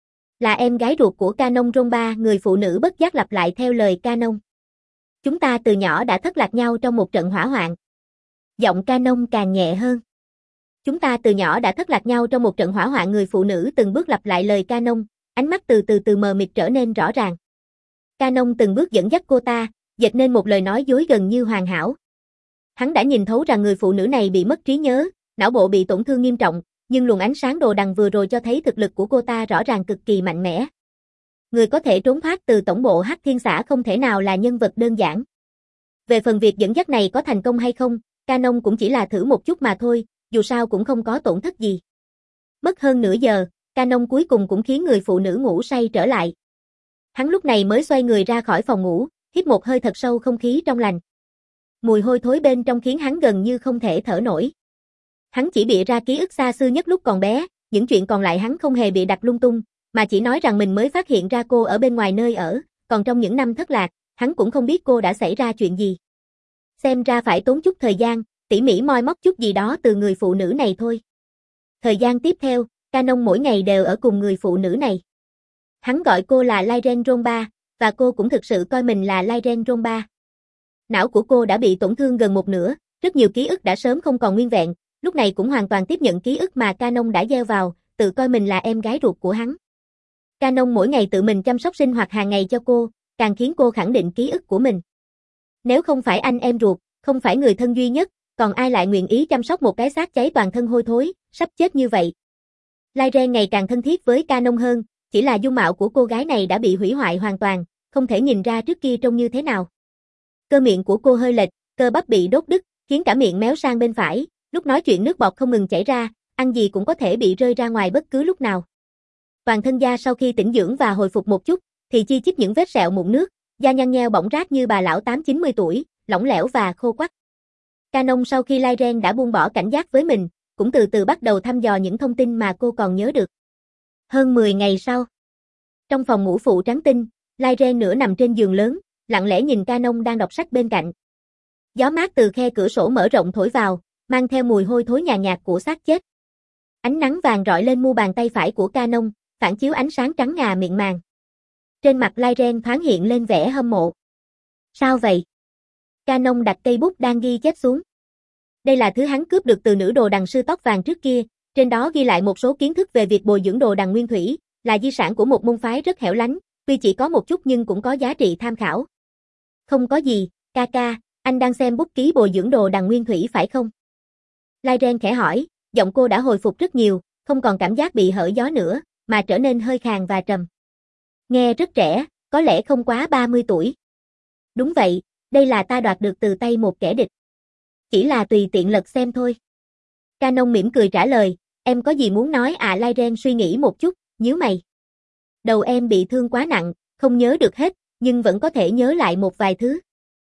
Là em gái ruột của Canon Romba, người phụ nữ bất giác lặp lại theo lời Canon. Chúng ta từ nhỏ đã thất lạc nhau trong một trận hỏa hoạn. Giọng Canon càng nhẹ hơn. Chúng ta từ nhỏ đã thất lạc nhau trong một trận hỏa hoạn, người phụ nữ từng bước lặp lại lời Canon, ánh mắt từ từ từ mờ mịt trở nên rõ ràng. Canon từng bước dẫn dắt cô ta, dệt nên một lời nói dối gần như hoàn hảo. Hắn đã nhìn thấu rằng người phụ nữ này bị mất trí nhớ, não bộ bị tổn thương nghiêm trọng, nhưng luồng ánh sáng đồ đằng vừa rồi cho thấy thực lực của cô ta rõ ràng cực kỳ mạnh mẽ. Người có thể trốn thoát từ tổng bộ Hắc Thiên Xã không thể nào là nhân vật đơn giản. Về phần việc dẫn dắt này có thành công hay không, Canon cũng chỉ là thử một chút mà thôi, dù sao cũng không có tổn thất gì. Mất hơn nửa giờ, Canon cuối cùng cũng khiến người phụ nữ ngủ say trở lại. Hắn lúc này mới xoay người ra khỏi phòng ngủ, hít một hơi thật sâu không khí trong lành. Mùi hôi thối bên trong khiến hắn gần như không thể thở nổi. Hắn chỉ bịa ra ký ức xa xưa nhất lúc còn bé, những chuyện còn lại hắn không hề bịa đặt lung tung, mà chỉ nói rằng mình mới phát hiện ra cô ở bên ngoài nơi ở, còn trong những năm thất lạc, hắn cũng không biết cô đã xảy ra chuyện gì. Xem ra phải tốn chút thời gian, tỉ mỉ moi móc chút gì đó từ người phụ nữ này thôi. Thời gian tiếp theo, Canon mỗi ngày đều ở cùng người phụ nữ này. Hắn gọi cô là Lyren Romba, và cô cũng thực sự coi mình là Lyren Romba. Não của cô đã bị tổn thương gần một nửa, rất nhiều ký ức đã sớm không còn nguyên vẹn, lúc này cũng hoàn toàn tiếp nhận ký ức mà Canon đã gieo vào, tự coi mình là em gái ruột của hắn. Canon mỗi ngày tự mình chăm sóc sinh hoạt hàng ngày cho cô, càng khiến cô khẳng định ký ức của mình. Nếu không phải anh em ruột, không phải người thân duy nhất, còn ai lại nguyện ý chăm sóc một cái xác cháy toàn thân hôi thối, sắp chết như vậy. Lai Ren ngày càng thân thiết với Canon hơn, chỉ là dung mạo của cô gái này đã bị hủy hoại hoàn toàn, không thể nhìn ra trước kia trông như thế nào. Cơ miệng của cô hơi lệch, cơ bắp bị đốt đứt, khiến cả miệng méo sang bên phải, lúc nói chuyện nước bọt không ngừng chảy ra, ăn gì cũng có thể bị rơi ra ngoài bất cứ lúc nào. Toàn thân da sau khi tĩnh dưỡng và hồi phục một chút, thì chi chít những vết sẹo mụn nước, da nhăn nheo bỏng rát như bà lão tám chín mươi tuổi, lỏng lẻo và khô quắt. Canon sau khi Lai Ren đã buông bỏ cảnh giác với mình, cũng từ từ bắt đầu thăm dò những thông tin mà cô còn nhớ được. Hơn mười ngày sau, trong phòng ngủ phụ trắng tinh, Lai Ren nửa nằm trên giường lớn, lặng lẽ nhìn Canon đang đọc sách bên cạnh. Gió mát từ khe cửa sổ mở rộng thổi vào, mang theo mùi hôi thối nhàn nhạt của xác chết. Ánh nắng vàng rọi lên mu bàn tay phải của Canon, phản chiếu ánh sáng trắng ngà mịn màng. Trên mặt Lai Ren thoáng hiện lên vẻ hâm mộ. Sao vậy? Canon đặt cây bút đang ghi chép xuống. Đây là thứ hắn cướp được từ nữ đồ đằng sư tóc vàng trước kia, trên đó ghi lại một số kiến thức về việc bồi dưỡng đồ đằng nguyên thủy, là di sản của một môn phái rất hẻo lánh, tuy chỉ có một chút nhưng cũng có giá trị tham khảo. Không có gì, ca ca, anh đang xem bút ký bồi dưỡng đồ đằng nguyên thủy phải không? Lai Ren khẽ hỏi, giọng cô đã hồi phục rất nhiều, không còn cảm giác bị hở gió nữa, mà trở nên hơi khàn và trầm. Nghe rất trẻ, có lẽ không quá ba mươi tuổi. Đúng vậy, đây là ta đoạt được từ tay một kẻ địch. Chỉ là tùy tiện lật xem thôi. Canon mỉm cười trả lời, em có gì muốn nói à? Lai Ren suy nghĩ một chút, nhíu mày. Đầu em bị thương quá nặng, không nhớ được hết, nhưng vẫn có thể nhớ lại một vài thứ.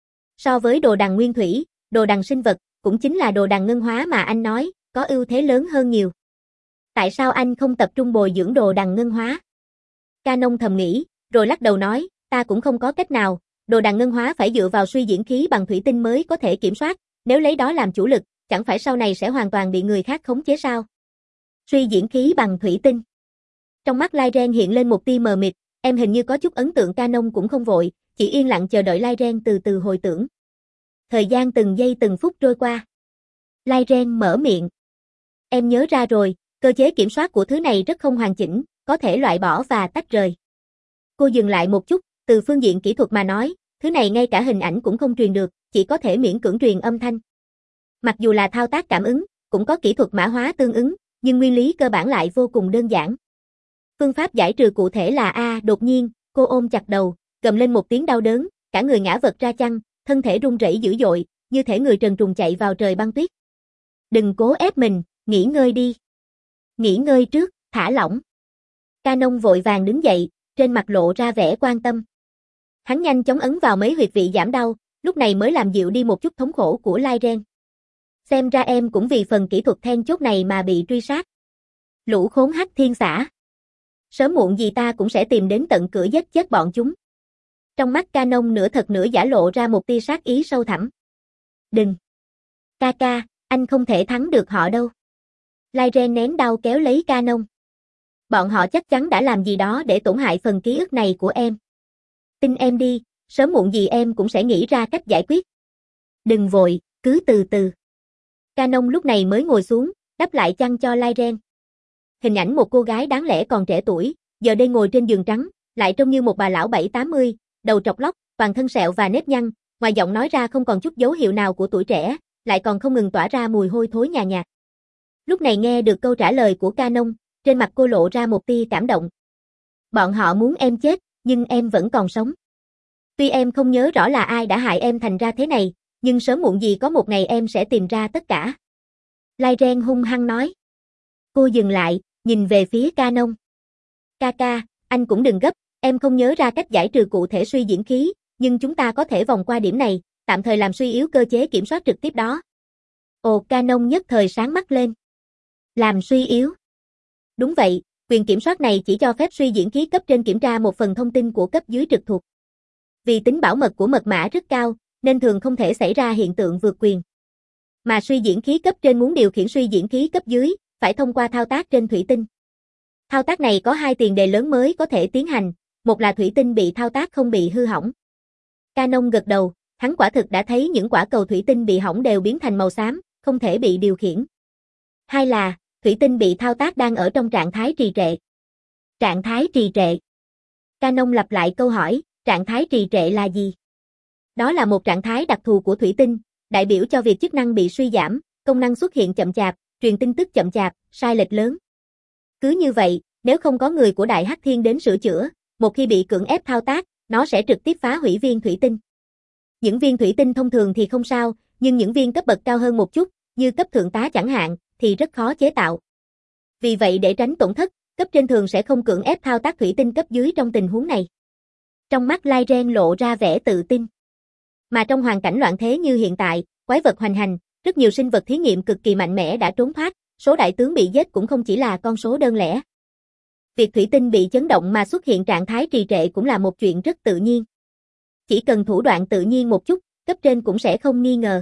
So với đồ đằng nguyên thủy, đồ đằng sinh vật, cũng chính là đồ đằng ngân hóa mà anh nói, có ưu thế lớn hơn nhiều. Tại sao anh không tập trung bồi dưỡng đồ đằng ngân hóa? Canon thầm nghĩ, rồi lắc đầu nói, ta cũng không có cách nào, đồ đằng ngân hóa phải dựa vào suy diễn khí bằng thủy tinh mới có thể kiểm soát, nếu lấy đó làm chủ lực, chẳng phải sau này sẽ hoàn toàn bị người khác khống chế sao? Suy diễn khí bằng thủy tinh. Trong mắt Lai Ren hiện lên một tia mờ mịt, em hình như có chút ấn tượng. Canon cũng không vội, chỉ yên lặng chờ đợi Lai Ren từ từ hồi tưởng. Thời gian từng giây từng phút trôi qua. Lai Ren mở miệng. Em nhớ ra rồi, cơ chế kiểm soát của thứ này rất không hoàn chỉnh, có thể loại bỏ và tách rời. Cô dừng lại một chút, từ phương diện kỹ thuật mà nói, thứ này ngay cả hình ảnh cũng không truyền được, chỉ có thể miễn cưỡng truyền âm thanh. Mặc dù là thao tác cảm ứng, cũng có kỹ thuật mã hóa tương ứng, nhưng nguyên lý cơ bản lại vô cùng đơn giản. Phương pháp giải trừ cụ thể là A. Đột nhiên, cô ôm chặt đầu, gầm lên một tiếng đau đớn, cả người ngã vật ra chăn, thân thể run rẩy dữ dội, như thể người trần truồng chạy vào trời băng tuyết. Đừng cố ép mình, nghỉ ngơi đi. Nghỉ ngơi trước, thả lỏng. Canon vội vàng đứng dậy, trên mặt lộ ra vẻ quan tâm. Hắn nhanh chóng ấn vào mấy huyệt vị giảm đau, lúc này mới làm dịu đi một chút thống khổ của Lai Ren. Xem ra em cũng vì phần kỹ thuật then chốt này mà bị truy sát. Lũ khốn hắc thiên xã. Sớm muộn gì ta cũng sẽ tìm đến tận cửa giết chết bọn chúng. Trong mắt Canon nửa thật nửa giả lộ ra một tia sát ý sâu thẳm. Đừng. Ca ca, anh không thể thắng được họ đâu. Lai Ren nén đau kéo lấy Canon. Bọn họ chắc chắn đã làm gì đó để tổn hại phần ký ức này của em. Tin em đi, sớm muộn gì em cũng sẽ nghĩ ra cách giải quyết. Đừng vội, cứ từ từ. Canon lúc này mới ngồi xuống, đắp lại chăn cho Lai Ren. Hình ảnh một cô gái đáng lẽ còn trẻ tuổi, giờ đây ngồi trên giường trắng, lại trông như một bà lão bảy tám mươi, đầu trọc lóc, toàn thân sẹo và nếp nhăn, ngoài giọng nói ra không còn chút dấu hiệu nào của tuổi trẻ, lại còn không ngừng tỏa ra mùi hôi thối nhàn nhạt. Lúc này nghe được câu trả lời của Canon, trên mặt cô lộ ra một tia cảm động. Bọn họ muốn em chết, nhưng em vẫn còn sống. Tuy em không nhớ rõ là ai đã hại em thành ra thế này, nhưng sớm muộn gì có một ngày em sẽ tìm ra tất cả. Lai Ren hung hăng nói. Cô dừng lại, nhìn về phía Canon. Ca ca, anh cũng đừng gấp, em không nhớ ra cách giải trừ cụ thể suy diễn khí, nhưng chúng ta có thể vòng qua điểm này, tạm thời làm suy yếu cơ chế kiểm soát trực tiếp đó. Ồ, Canon nhất thời sáng mắt lên. Làm suy yếu. Đúng vậy, quyền kiểm soát này chỉ cho phép suy diễn khí cấp trên kiểm tra một phần thông tin của cấp dưới trực thuộc. Vì tính bảo mật của mật mã rất cao, nên thường không thể xảy ra hiện tượng vượt quyền. Mà suy diễn khí cấp trên muốn điều khiển suy diễn khí cấp dưới, phải thông qua thao tác trên thủy tinh. Thao tác này có hai tiền đề lớn mới có thể tiến hành, một là thủy tinh bị thao tác không bị hư hỏng. Canon gật đầu, hắn quả thực đã thấy những quả cầu thủy tinh bị hỏng đều biến thành màu xám, không thể bị điều khiển. Hai là, thủy tinh bị thao tác đang ở trong trạng thái trì trệ. Trạng thái trì trệ. Canon lặp lại câu hỏi, trạng thái trì trệ là gì? Đó là một trạng thái đặc thù của thủy tinh, đại biểu cho việc chức năng bị suy giảm, công năng xuất hiện chậm chạp, truyền tin tức chậm chạp, sai lệch lớn. Cứ như vậy, nếu không có người của Đại Hắc Thiên đến sửa chữa, một khi bị cưỡng ép thao tác, nó sẽ trực tiếp phá hủy viên thủy tinh. Những viên thủy tinh thông thường thì không sao, nhưng những viên cấp bậc cao hơn một chút, như cấp thượng tá chẳng hạn, thì rất khó chế tạo. Vì vậy để tránh tổn thất, cấp trên thường sẽ không cưỡng ép thao tác thủy tinh cấp dưới trong tình huống này. Trong mắt Lai Ren lộ ra vẻ tự tin. Mà trong hoàn cảnh loạn thế như hiện tại, quái vật hoành hành, rất nhiều sinh vật thí nghiệm cực kỳ mạnh mẽ đã trốn thoát, số đại tướng bị giết cũng không chỉ là con số đơn lẻ. Việc thủy tinh bị chấn động mà xuất hiện trạng thái trì trệ cũng là một chuyện rất tự nhiên. Chỉ cần thủ đoạn tự nhiên một chút, cấp trên cũng sẽ không nghi ngờ.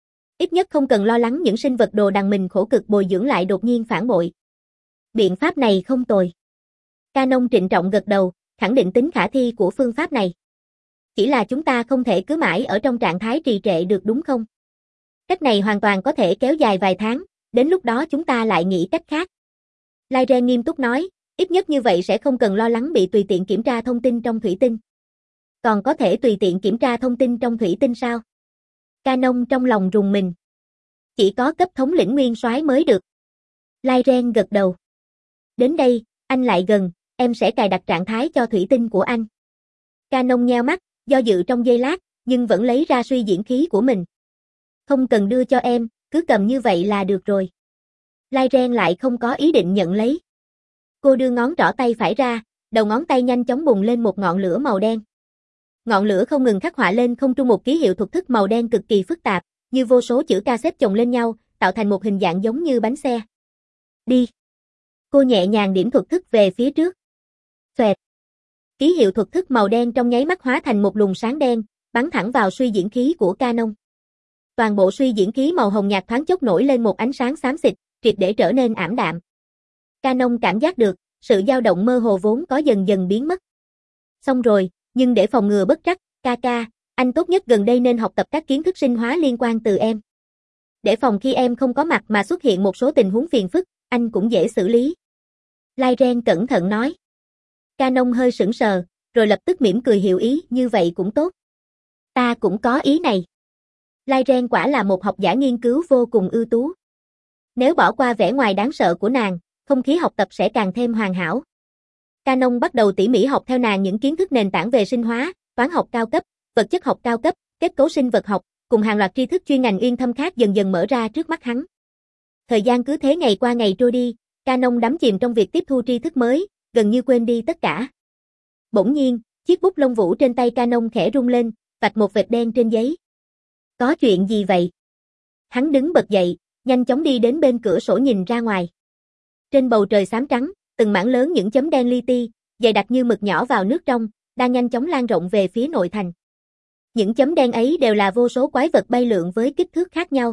Ít nhất không cần lo lắng những sinh vật đồ đằng mình khổ cực bồi dưỡng lại đột nhiên phản bội. Biện pháp này không tồi. Canon trịnh trọng gật đầu, khẳng định tính khả thi của phương pháp này. Chỉ là chúng ta không thể cứ mãi ở trong trạng thái trì trệ được đúng không? Cách này hoàn toàn có thể kéo dài vài tháng, đến lúc đó chúng ta lại nghĩ cách khác. Lai Ren nghiêm túc nói, ít nhất như vậy sẽ không cần lo lắng bị tùy tiện kiểm tra thông tin trong thủy tinh. Còn có thể tùy tiện kiểm tra thông tin trong thủy tinh sao? Canon trong lòng rùng mình. Chỉ có cấp thống lĩnh nguyên soái mới được. Lai Ren gật đầu. Đến đây, anh lại gần, em sẽ cài đặt trạng thái cho thủy tinh của anh. Canon nheo mắt, do dự trong giây lát, nhưng vẫn lấy ra suy diễn khí của mình. Không cần đưa cho em, cứ cầm như vậy là được rồi. Lai Ren lại không có ý định nhận lấy. Cô đưa ngón trỏ tay phải ra, đầu ngón tay nhanh chóng bùng lên một ngọn lửa màu đen. Ngọn lửa không ngừng khắc họa lên không trung một ký hiệu thuật thức màu đen cực kỳ phức tạp, như vô số chữ K xếp chồng lên nhau, tạo thành một hình dạng giống như bánh xe. Đi. Cô nhẹ nhàng điểm thuật thức về phía trước. Xoẹt. Ký hiệu thuật thức màu đen trong nháy mắt hóa thành một luồng sáng đen, bắn thẳng vào suy diễn khí của Canon. Toàn bộ suy diễn khí màu hồng nhạt thoáng chốc nổi lên một ánh sáng xám xịt, triệt để trở nên ảm đạm. Canon cảm giác được, sự dao động mơ hồ vốn có dần dần biến mất. Xong rồi, nhưng để phòng ngừa bất trắc, ca ca, anh tốt nhất gần đây nên học tập các kiến thức sinh hóa liên quan từ em. Để phòng khi em không có mặt mà xuất hiện một số tình huống phiền phức, anh cũng dễ xử lý. Lai Ren cẩn thận nói. Canon hơi sững sờ, rồi lập tức mỉm cười hiểu ý, như vậy cũng tốt. Ta cũng có ý này. Lai Ren quả là một học giả nghiên cứu vô cùng ưu tú. Nếu bỏ qua vẻ ngoài đáng sợ của nàng, không khí học tập sẽ càng thêm hoàn hảo. Canon bắt đầu tỉ mỉ học theo nàng những kiến thức nền tảng về sinh hóa, toán học cao cấp, vật chất học cao cấp, kết cấu sinh vật học, cùng hàng loạt tri thức chuyên ngành uyên thâm khác dần dần mở ra trước mắt hắn. Thời gian cứ thế ngày qua ngày trôi đi, Canon đắm chìm trong việc tiếp thu tri thức mới, gần như quên đi tất cả. Bỗng nhiên, chiếc bút lông vũ trên tay Canon khẽ rung lên, vạch một vệt đen trên giấy. Có chuyện gì vậy? Hắn đứng bật dậy, nhanh chóng đi đến bên cửa sổ nhìn ra ngoài. Trên bầu trời xám trắng, từng mảng lớn những chấm đen li ti, dày đặc như mực nhỏ vào nước trong, đang nhanh chóng lan rộng về phía nội thành. Những chấm đen ấy đều là vô số quái vật bay lượn với kích thước khác nhau.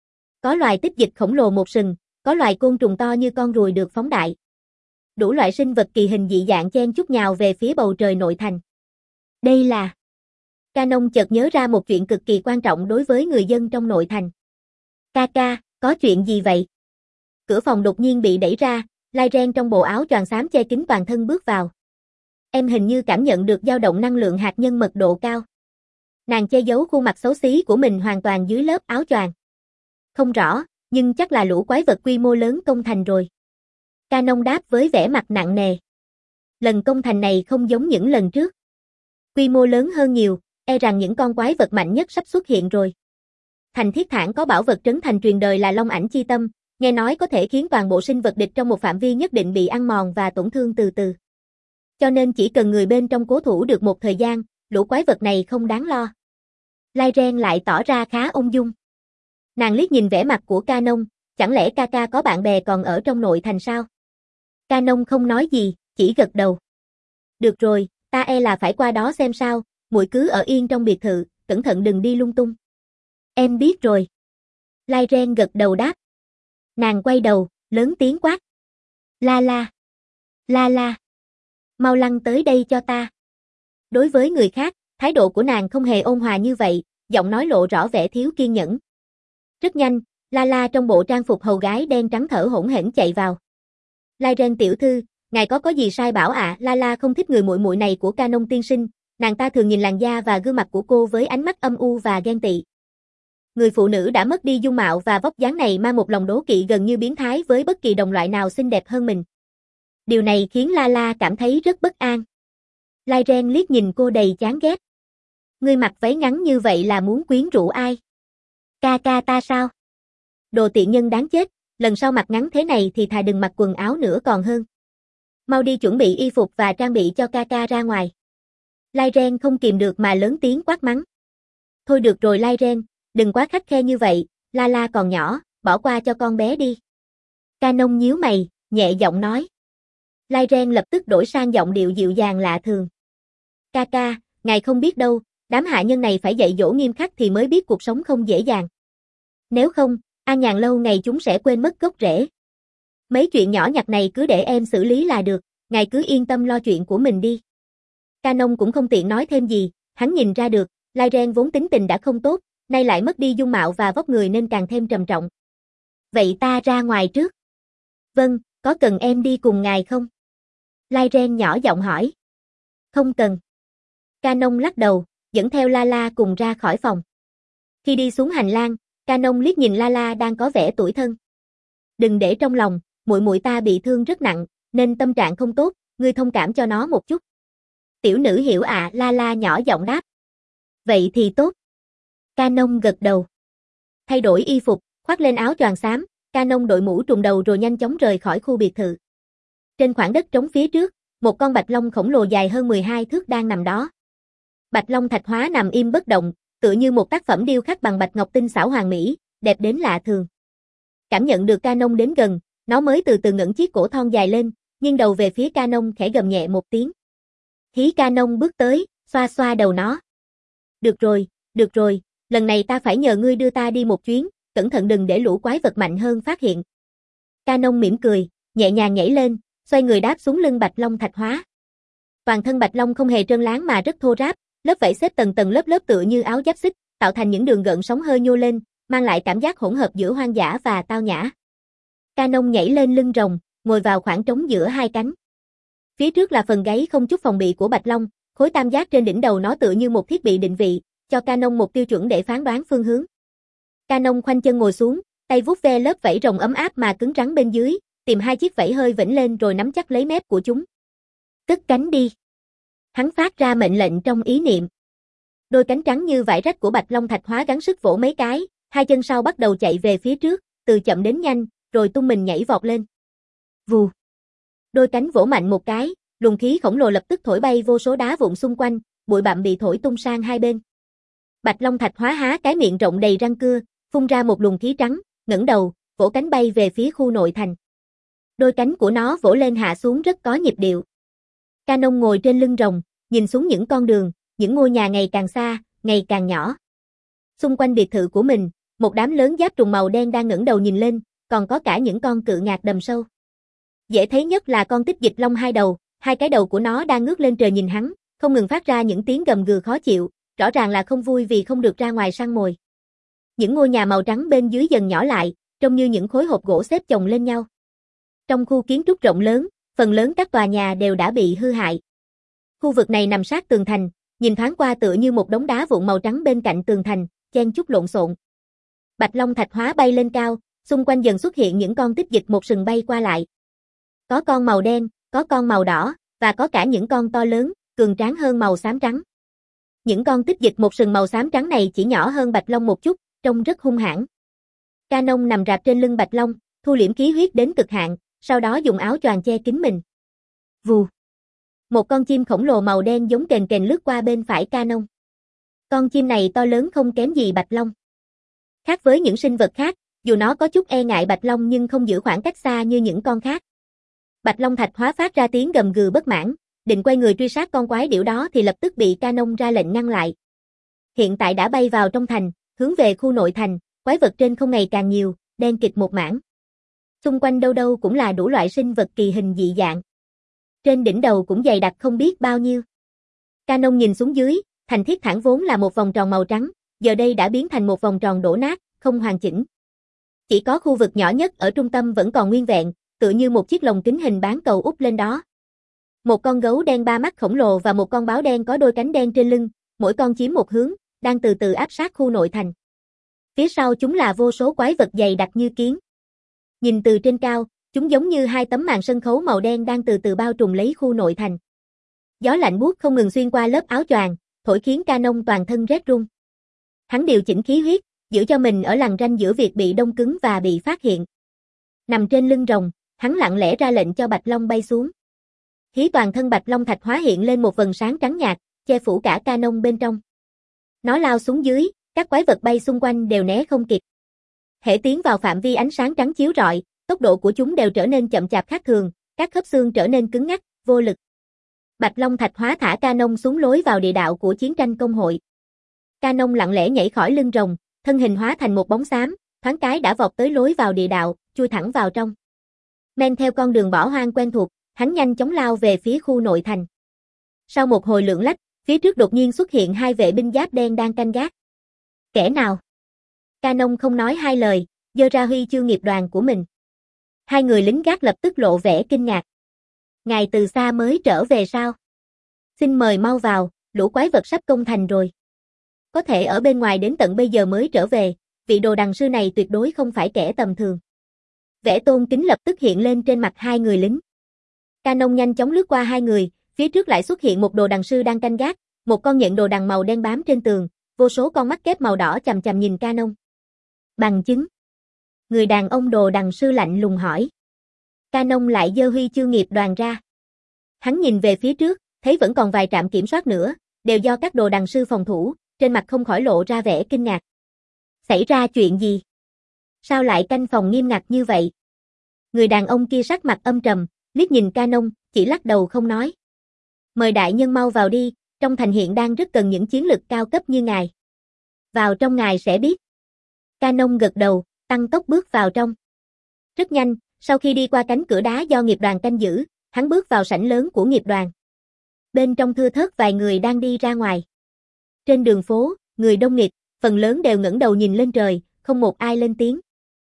Có loài tích dịch khổng lồ một sừng, có loài côn trùng to như con ruồi được phóng đại. Đủ loại sinh vật kỳ hình dị dạng chen chúc nhào về phía bầu trời nội thành. Đây là... Canon chợt nhớ ra một chuyện cực kỳ quan trọng đối với người dân trong nội thành. Ca ca, có chuyện gì vậy? Cửa phòng đột nhiên bị đẩy ra, Lai Ren trong bộ áo choàng xám che kín toàn thân bước vào. Em hình như cảm nhận được dao động năng lượng hạt nhân mật độ cao. Nàng che giấu khuôn mặt xấu xí của mình hoàn toàn dưới lớp áo choàng. Không rõ, nhưng chắc là lũ quái vật quy mô lớn công thành rồi. Canon đáp với vẻ mặt nặng nề. Lần công thành này không giống những lần trước. Quy mô lớn hơn nhiều, e rằng những con quái vật mạnh nhất sắp xuất hiện rồi. Thành Thiết Thản có bảo vật trấn thành truyền đời là Long Ảnh Chi Tâm, nghe nói có thể khiến toàn bộ sinh vật địch trong một phạm vi nhất định bị ăn mòn và tổn thương từ từ. Cho nên chỉ cần người bên trong cố thủ được một thời gian, lũ quái vật này không đáng lo. Lai Ren lại tỏ ra khá ung dung. Nàng liếc nhìn vẻ mặt của Canon, chẳng lẽ ca ca có bạn bè còn ở trong nội thành sao? Canon không nói gì, chỉ gật đầu. Được rồi, ta e là phải qua đó xem sao, muội cứ ở yên trong biệt thự, cẩn thận đừng đi lung tung. Em biết rồi. Lai Ren gật đầu đáp. Nàng quay đầu, lớn tiếng quát. La la. La la. Mau lăn tới đây cho ta. Đối với người khác, thái độ của nàng không hề ôn hòa như vậy, giọng nói lộ rõ vẻ thiếu kiên nhẫn. Rất nhanh, La La trong bộ trang phục hầu gái đen trắng thở hổn hển chạy vào. Lai Ren tiểu thư, ngài có có gì sai bảo ạ? À? La La không thích người muội muội này của Canon tiên sinh, nàng ta thường nhìn làn da và gương mặt của cô với ánh mắt âm u và ghen tị. Người phụ nữ đã mất đi dung mạo và vóc dáng này mang một lòng đố kỵ gần như biến thái với bất kỳ đồng loại nào xinh đẹp hơn mình. Điều này khiến La La cảm thấy rất bất an. Lai Ren liếc nhìn cô đầy chán ghét. Ngươi mặc váy ngắn như vậy là muốn quyến rũ ai? Ca ca ta sao? Đồ tiện nhân đáng chết, lần sau mặc ngắn thế này thì thà đừng mặc quần áo nữa còn hơn. Mau đi chuẩn bị y phục và trang bị cho ca ca ra ngoài. Lai Ren không kìm được mà lớn tiếng quát mắng. Thôi được rồi Lai Ren, đừng quá khắt khe như vậy, La La còn nhỏ, bỏ qua cho con bé đi. Canon nhíu mày, nhẹ giọng nói. Lai Ren lập tức đổi sang giọng điệu dịu dàng lạ thường. Ca ca, ngài không biết đâu, đám hạ nhân này phải dạy dỗ nghiêm khắc thì mới biết cuộc sống không dễ dàng. Nếu không, an nhàn lâu ngày chúng sẽ quên mất gốc rễ. Mấy chuyện nhỏ nhặt này cứ để em xử lý là được, ngài cứ yên tâm lo chuyện của mình đi. Canon cũng không tiện nói thêm gì, hắn nhìn ra được, Lai Ren vốn tính tình đã không tốt, nay lại mất đi dung mạo và vóc người nên càng thêm trầm trọng. Vậy ta ra ngoài trước. Vâng, có cần em đi cùng ngài không? Lai Ren nhỏ giọng hỏi. Không cần. Canon lắc đầu, dẫn theo La La cùng ra khỏi phòng. Khi đi xuống hành lang, Canon liếc nhìn La La đang có vẻ tủi thân. Đừng để trong lòng, muội muội ta bị thương rất nặng, nên tâm trạng không tốt, ngươi thông cảm cho nó một chút. Tiểu nữ hiểu ạ, à, La La nhỏ giọng đáp. Vậy thì tốt. Canon gật đầu. Thay đổi y phục, khoác lên áo choàng xám, Canon đội mũ trùm đầu rồi nhanh chóng rời khỏi khu biệt thự. Trên khoảng đất trống phía trước, một con bạch long khổng lồ dài hơn mười hai thước đang nằm đó. Bạch long thạch hóa nằm im bất động, tựa như một tác phẩm điêu khắc bằng bạch ngọc tinh xảo hoàn mỹ, đẹp đến lạ thường. Cảm nhận được Canon đến gần, nó mới từ từ ngẩng chiếc cổ thon dài lên, nghiêng đầu về phía Canon khẽ gầm nhẹ một tiếng. Hí Canon bước tới, xoa xoa đầu nó. Được rồi, được rồi, lần này ta phải nhờ ngươi đưa ta đi một chuyến, cẩn thận đừng để lũ quái vật mạnh hơn phát hiện. Canon mỉm cười, nhẹ nhàng nhảy lên, xoay người đáp xuống lưng bạch long thạch hóa. Toàn thân bạch long không hề trơn láng mà rất thô ráp, lớp vảy xếp tầng tầng lớp lớp tựa như áo giáp xích, tạo thành những đường gợn sóng hơi nhô lên, mang lại cảm giác hỗn hợp giữa hoang dã và tao nhã. Canon nhảy lên lưng rồng, ngồi vào khoảng trống giữa hai cánh. Phía trước là phần gáy không chút phòng bị của bạch long, khối tam giác trên đỉnh đầu nó tựa như một thiết bị định vị, cho Canon một tiêu chuẩn để phán đoán phương hướng. Canon khoanh chân ngồi xuống, tay vuốt ve lớp vảy rồng ấm áp mà cứng rắn bên dưới, tìm hai chiếc vảy hơi vểnh lên rồi nắm chắc lấy mép của chúng. Cất cánh đi. Hắn phát ra mệnh lệnh trong ý niệm. Đôi cánh trắng như vải rách của bạch long thạch hóa gắng sức vỗ mấy cái, hai chân sau bắt đầu chạy về phía trước, từ chậm đến nhanh, rồi tung mình nhảy vọt lên. Vù. Đôi cánh vỗ mạnh một cái, luồng khí khổng lồ lập tức thổi bay vô số đá vụn xung quanh, bụi bặm bị thổi tung sang hai bên. Bạch long thạch hóa há cái miệng rộng đầy răng cưa, phun ra một luồng khí trắng, ngẩng đầu, vỗ cánh bay về phía khu nội thành. Đôi cánh của nó vỗ lên hạ xuống rất có nhịp điệu. Canon ngồi trên lưng rồng, nhìn xuống những con đường, những ngôi nhà ngày càng xa, ngày càng nhỏ. Xung quanh biệt thự của mình, một đám lớn giáp trùng màu đen đang ngẩng đầu nhìn lên, còn có cả những con cự ngạc đầm sâu. Dễ thấy nhất là con tích dịch long hai đầu, hai cái đầu của nó đang ngước lên trời nhìn hắn, không ngừng phát ra những tiếng gầm gừ khó chịu, rõ ràng là không vui vì không được ra ngoài săn mồi. Những ngôi nhà màu trắng bên dưới dần nhỏ lại, trông như những khối hộp gỗ xếp chồng lên nhau. Trong khu kiến trúc rộng lớn, phần lớn các tòa nhà đều đã bị hư hại. Khu vực này nằm sát tường thành, nhìn thoáng qua tựa như một đống đá vụn màu trắng bên cạnh tường thành, chen chúc lộn xộn. Bạch long thạch hóa bay lên cao, xung quanh dần xuất hiện những con tích dịch một sừng bay qua lại. Có con màu đen, có con màu đỏ, và có cả những con to lớn, cường tráng hơn màu xám trắng. Những con tích dịch một sừng màu xám trắng này chỉ nhỏ hơn bạch long một chút, trông rất hung hãn. Canon nằm rạp trên lưng bạch long, thu liễm khí huyết đến cực hạn, sau đó dùng áo choàng che kín mình. Vù. Một con chim khổng lồ màu đen giống kền kền lướt qua bên phải Canon. Con chim này to lớn không kém gì bạch long. Khác với những sinh vật khác, dù nó có chút e ngại bạch long nhưng không giữ khoảng cách xa như những con khác. Bạch long thạch hóa phát ra tiếng gầm gừ bất mãn, định quay người truy sát con quái điểu đó thì lập tức bị Canon ra lệnh ngăn lại. Hiện tại đã bay vào trong thành, hướng về khu nội thành, quái vật trên không ngày càng nhiều, đen kịt một mảng. Xung quanh đâu đâu cũng là đủ loại sinh vật kỳ hình dị dạng. Trên đỉnh đầu cũng dày đặc không biết bao nhiêu. Canon nhìn xuống dưới, thành thiết thản vốn là một vòng tròn màu trắng, giờ đây đã biến thành một vòng tròn đổ nát, không hoàn chỉnh. Chỉ có khu vực nhỏ nhất ở trung tâm vẫn còn nguyên vẹn, tựa như một chiếc lồng kính hình bán cầu úp lên đó. Một con gấu đen ba mắt khổng lồ và một con báo đen có đôi cánh đen trên lưng, mỗi con chiếm một hướng, đang từ từ áp sát khu nội thành. Phía sau chúng là vô số quái vật dày đặc như kiến. Nhìn từ trên cao, Chúng giống như hai tấm màn sân khấu màu đen đang từ từ bao trùm lấy khu nội thành. Gió lạnh buốt không ngừng xuyên qua lớp áo choàng, thổi khiến Canon toàn thân rét run. Hắn điều chỉnh khí huyết, giữ cho mình ở lằn ranh giữa việc bị đông cứng và bị phát hiện. Nằm trên lưng rồng, hắn lặng lẽ ra lệnh cho Bạch Long bay xuống. Khí toàn thân Bạch Long thạch hóa hiện lên một vầng sáng trắng nhạt, che phủ cả Canon bên trong. Nó lao xuống dưới, các quái vật bay xung quanh đều né không kịp. Hễ tiến vào phạm vi ánh sáng trắng chiếu rọi, tốc độ của chúng đều trở nên chậm chạp khác thường, các khớp xương trở nên cứng ngắc, vô lực. Bạch Long thạch hóa thả Canon xuống lối vào địa đạo của chiến tranh công hội. Canon lặng lẽ nhảy khỏi lưng rồng, thân hình hóa thành một bóng xám, thoáng cái đã vọt tới lối vào địa đạo, chui thẳng vào trong. Men theo con đường bỏ hoang quen thuộc, hắn nhanh chóng lao về phía khu nội thành. Sau một hồi lượn lách, phía trước đột nhiên xuất hiện hai vệ binh giáp đen đang canh gác. Kẻ nào? Canon không nói hai lời, giơ ra huy chương nghiệp đoàn của mình. Hai người lính gác lập tức lộ vẻ kinh ngạc. Ngài từ xa mới trở về sao? Xin mời mau vào, lũ quái vật sắp công thành rồi. Có thể ở bên ngoài đến tận bây giờ mới trở về, vị đồ đằng sư này tuyệt đối không phải kẻ tầm thường. Vẻ tôn kính lập tức hiện lên trên mặt hai người lính. Canon nhanh chóng lướt qua hai người, phía trước lại xuất hiện một đồ đằng sư đang canh gác, một con nhện đồ đằng màu đen bám trên tường, vô số con mắt kép màu đỏ chằm chằm nhìn Canon. Bằng chứng. Người đàn ông đồ đằng sư lạnh lùng hỏi. Canon lại giơ huy chương nghiệp đoàn ra. Hắn nhìn về phía trước, thấy vẫn còn vài trạm kiểm soát nữa, đều do các đồ đằng sư phòng thủ, trên mặt không khỏi lộ ra vẻ kinh ngạc. Xảy ra chuyện gì? Sao lại canh phòng nghiêm ngặt như vậy? Người đàn ông kia sắc mặt âm trầm, liếc nhìn Canon, chỉ lắc đầu không nói. Mời đại nhân mau vào đi, trong thành hiện đang rất cần những chiến lực cao cấp như ngài. Vào trong ngài sẽ biết. Canon gật đầu, tăng tốc bước vào trong. Rất nhanh, sau khi đi qua cánh cửa đá do nghiệp đoàn canh giữ, hắn bước vào sảnh lớn của nghiệp đoàn. Bên trong thưa thớt vài người đang đi ra ngoài. Trên đường phố, người đông nghịt, phần lớn đều ngẩng đầu nhìn lên trời, không một ai lên tiếng.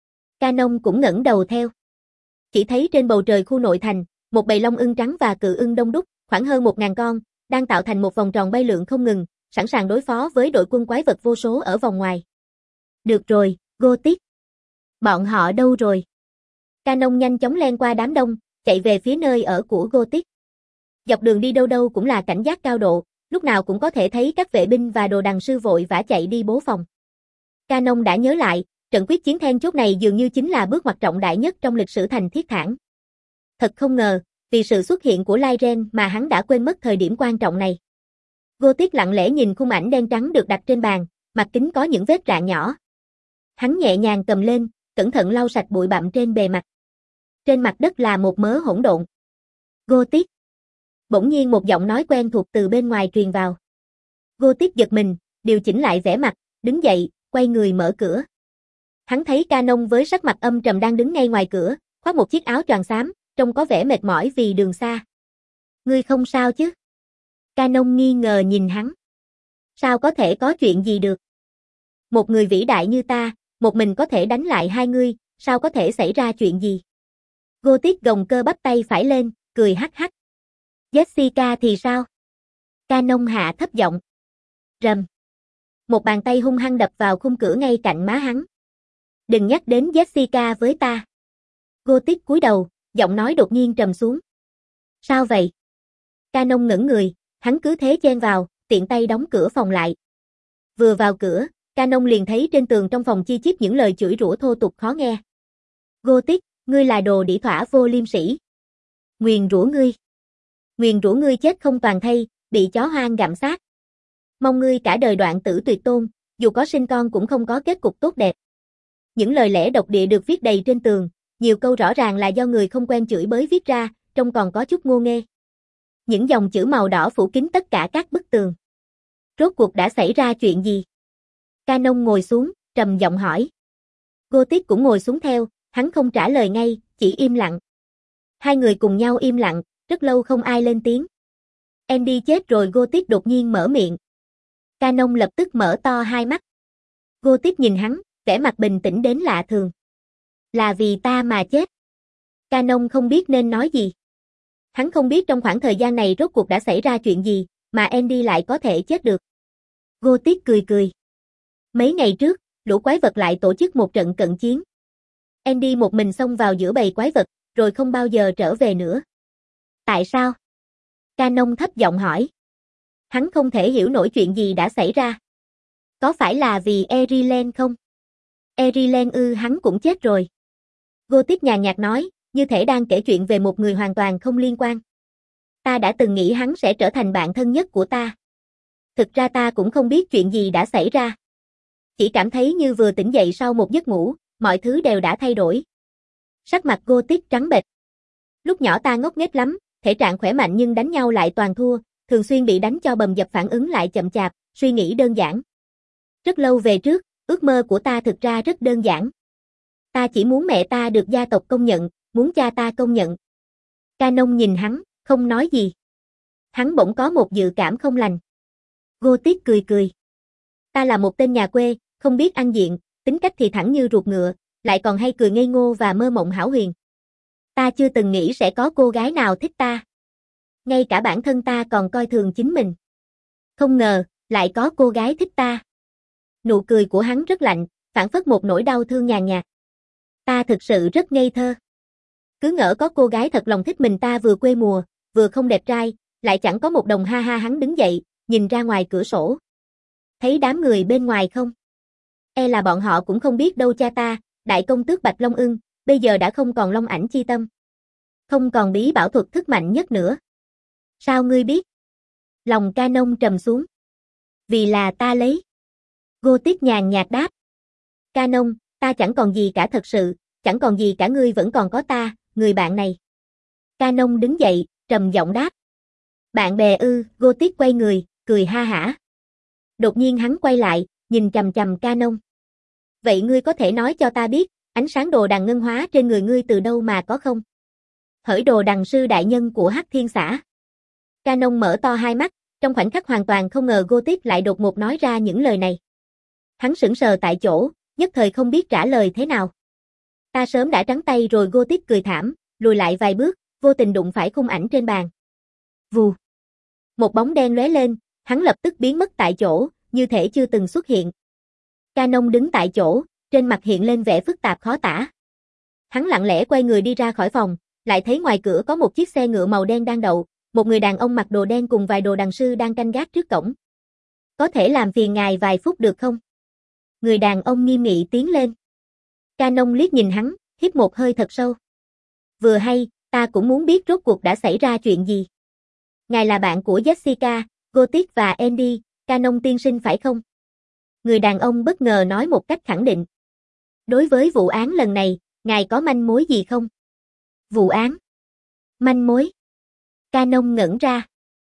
Canon cũng ngẩng đầu theo. Chỉ thấy trên bầu trời khu nội thành, một bầy long ưng trắng và cự ưng đông đúc, khoảng hơn một ngàn con, đang tạo thành một vòng tròn bay lượn không ngừng, sẵn sàng đối phó với đội quân quái vật vô số ở vòng ngoài. Được rồi, Gothic. Bọn họ đâu rồi? Canon nhanh chóng len qua đám đông, chạy về phía nơi ở của Gothic. Dọc đường đi đâu đâu cũng là cảnh giác cao độ, lúc nào cũng có thể thấy các vệ binh và đồ đằng sư vội vã chạy đi bố phòng. Canon đã nhớ lại, trận quyết chiến then chốt này dường như chính là bước ngoặt trọng đại nhất trong lịch sử thành Thiết Thản. Thật không ngờ, vì sự xuất hiện của Lyren mà hắn đã quên mất thời điểm quan trọng này. Gothic lặng lẽ nhìn khung ảnh đen trắng được đặt trên bàn, mặt kính có những vết rạn nhỏ. Hắn nhẹ nhàng cầm lên, cẩn thận lau sạch bụi bặm trên bề mặt. Trên mặt đất là một mớ hỗn độn. Gothic. Bỗng nhiên một giọng nói quen thuộc từ bên ngoài truyền vào. Gothic giật mình, điều chỉnh lại vẻ mặt, đứng dậy, quay người mở cửa. Hắn thấy Canon với sắc mặt âm trầm đang đứng ngay ngoài cửa, khoác một chiếc áo choàng xám, trông có vẻ mệt mỏi vì đường xa. Ngươi không sao chứ? Canon nghi ngờ nhìn hắn. Sao có thể có chuyện gì được? Một người vĩ đại như ta, một mình có thể đánh lại hai ngươi, sao có thể xảy ra chuyện gì? Gothic gồng cơ bắp tay phải lên, cười hắc hắc. Jessica thì sao? Canon hạ thấp giọng. Rầm. Một bàn tay hung hăng đập vào khung cửa ngay cạnh má hắn. Đừng nhắc đến Jessica với ta. Gothic cúi đầu, giọng nói đột nhiên trầm xuống. Sao vậy? Canon ngẩn người, hắn cứ thế chen vào, tiện tay đóng cửa phòng lại. Vừa vào cửa, Canon liền thấy trên tường trong phòng chi chít những lời chửi rủa thô tục khó nghe. Gothic, ngươi là đồ đĩ thỏa vô liêm sỉ. Nguyền rủa ngươi. Nguyền rủa ngươi chết không toàn thây, bị chó hoang gặm xác. Mong ngươi cả đời đoạn tử tuyệt tôn, dù có sinh con cũng không có kết cục tốt đẹp. Những lời lẽ độc địa được viết đầy trên tường, nhiều câu rõ ràng là do người không quen chửi bới viết ra, trông còn có chút ngô nghê. Những dòng chữ màu đỏ phủ kín tất cả các bức tường. Rốt cuộc đã xảy ra chuyện gì? Canon ngồi xuống, trầm giọng hỏi. Gothic cũng ngồi xuống theo, hắn không trả lời ngay, chỉ im lặng. Hai người cùng nhau im lặng, rất lâu không ai lên tiếng. Andy chết rồi. Gothic đột nhiên mở miệng. Canon lập tức mở to hai mắt. Gothic nhìn hắn, vẻ mặt bình tĩnh đến lạ thường. Là vì ta mà chết. Canon không biết nên nói gì. Hắn không biết trong khoảng thời gian này rốt cuộc đã xảy ra chuyện gì, mà Andy lại có thể chết được. Gothic cười cười. Mấy ngày trước, lũ quái vật lại tổ chức một trận cận chiến. Andy một mình xông vào giữa bầy quái vật, rồi không bao giờ trở về nữa. Tại sao? Canon thấp giọng hỏi. Hắn không thể hiểu nổi chuyện gì đã xảy ra. Có phải là vì Erilen không? Erilen ư, hắn cũng chết rồi. Gothic nhàn nhạt nói, như thể đang kể chuyện về một người hoàn toàn không liên quan. Ta đã từng nghĩ hắn sẽ trở thành bạn thân nhất của ta. Thực ra ta cũng không biết chuyện gì đã xảy ra. Chỉ cảm thấy như vừa tỉnh dậy sau một giấc ngủ, mọi thứ đều đã thay đổi. Sắc mặt Gothic trắng bệch. Lúc nhỏ ta ngốc nghếch lắm, thể trạng khỏe mạnh nhưng đánh nhau lại toàn thua, thường xuyên bị đánh cho bầm dập, phản ứng lại chậm chạp, suy nghĩ đơn giản. Rất lâu về trước, ước mơ của ta thực ra rất đơn giản. Ta chỉ muốn mẹ ta được gia tộc công nhận, muốn cha ta công nhận. Canon nhìn hắn, không nói gì. Hắn bỗng có một dự cảm không lành. Gothic cười cười. Ta là một tên nhà quê, không biết ăn diện, tính cách thì thẳng như ruột ngựa, lại còn hay cười ngây ngô và mơ mộng hão huyền. Ta chưa từng nghĩ sẽ có cô gái nào thích ta. Ngay cả bản thân ta còn coi thường chính mình. Không ngờ, lại có cô gái thích ta. Nụ cười của hắn rất lạnh, phảng phất một nỗi đau thương nhàn nhạt. Ta thực sự rất ngây thơ. Cứ ngỡ có cô gái thật lòng thích mình, ta vừa quê mùa, vừa không đẹp trai, lại chẳng có một đồng. Ha ha. Hắn đứng dậy, nhìn ra ngoài cửa sổ. Thấy đám người bên ngoài không? E là bọn họ cũng không biết đâu cha ta, đại công tước Bạch Long Ưng, bây giờ đã không còn long ảnh chi tâm. Không còn bí bảo thuật thức mạnh nhất nữa. Sao ngươi biết? Lòng Canon trầm xuống. Vì là ta lấy. Gothic nhàn nhạt đáp. Canon, ta chẳng còn gì cả, thật sự, chẳng còn gì cả, ngươi vẫn còn có ta, người bạn này. Canon đứng dậy, trầm giọng đáp. Bạn bè ư? Gothic quay người, cười ha hả. Đột nhiên hắn quay lại, nhìn chằm chằm Canon. Vậy ngươi có thể nói cho ta biết, ánh sáng đồ đằng ngân hóa trên người ngươi từ đâu mà có không? Hỡi đồ đằng sư đại nhân của Hắc Thiên xã. Canon mở to hai mắt, trong khoảnh khắc hoàn toàn không ngờ Gothic lại đột ngột nói ra những lời này. Hắn sững sờ tại chỗ, nhất thời không biết trả lời thế nào. Ta sớm đã trắng tay rồi. Gothic cười thảm, lùi lại vài bước, vô tình đụng phải khung ảnh trên bàn. Vù. Một bóng đen lóe lên, hắn lập tức biến mất tại chỗ, như thể chưa từng xuất hiện. Canon đứng tại chỗ, trên mặt hiện lên vẻ phức tạp khó tả. Hắn lặng lẽ quay người đi ra khỏi phòng, lại thấy ngoài cửa có một chiếc xe ngựa màu đen đang đậu, một người đàn ông mặc đồ đen cùng vài đồ đằng sư đang canh gác trước cổng. Có thể làm phiền ngài vài phút được không? Người đàn ông nghiêm nghị tiến lên. Canon liếc nhìn hắn, hít một hơi thật sâu. Vừa hay, ta cũng muốn biết rốt cuộc đã xảy ra chuyện gì. Ngài là bạn của Jessica, Gothic và Andy, Canon tiên sinh phải không? Người đàn ông bất ngờ nói một cách khẳng định. Đối với vụ án lần này, ngài có manh mối gì không? Vụ án? Manh mối? Canon ngẩn ra.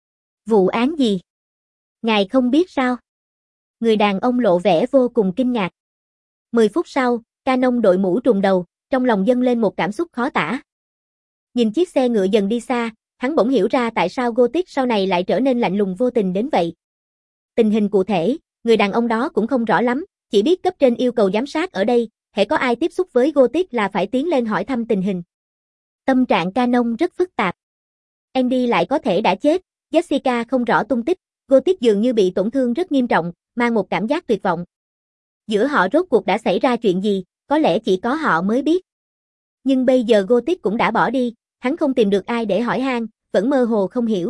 Vụ án gì? Ngài không biết sao? Người đàn ông lộ vẻ vô cùng kinh ngạc. Mười phút sau, Canon đội mũ trùm đầu, trong lòng dâng lên một cảm xúc khó tả. Nhìn chiếc xe ngựa dần đi xa, hắn bỗng hiểu ra tại sao Gothic sau này lại trở nên lạnh lùng vô tình đến vậy. Tình hình cụ thể, người đàn ông đó cũng không rõ lắm, chỉ biết cấp trên yêu cầu giám sát ở đây, hễ có ai tiếp xúc với Gothic là phải tiến lên hỏi thăm tình hình. Tâm trạng Canon rất phức tạp. Andy lại có thể đã chết, Jessica không rõ tung tích, Gothic dường như bị tổn thương rất nghiêm trọng, mang một cảm giác tuyệt vọng. Giữa họ rốt cuộc đã xảy ra chuyện gì, có lẽ chỉ có họ mới biết. Nhưng bây giờ Gothic cũng đã bỏ đi, hắn không tìm được ai để hỏi han, vẫn mơ hồ không hiểu.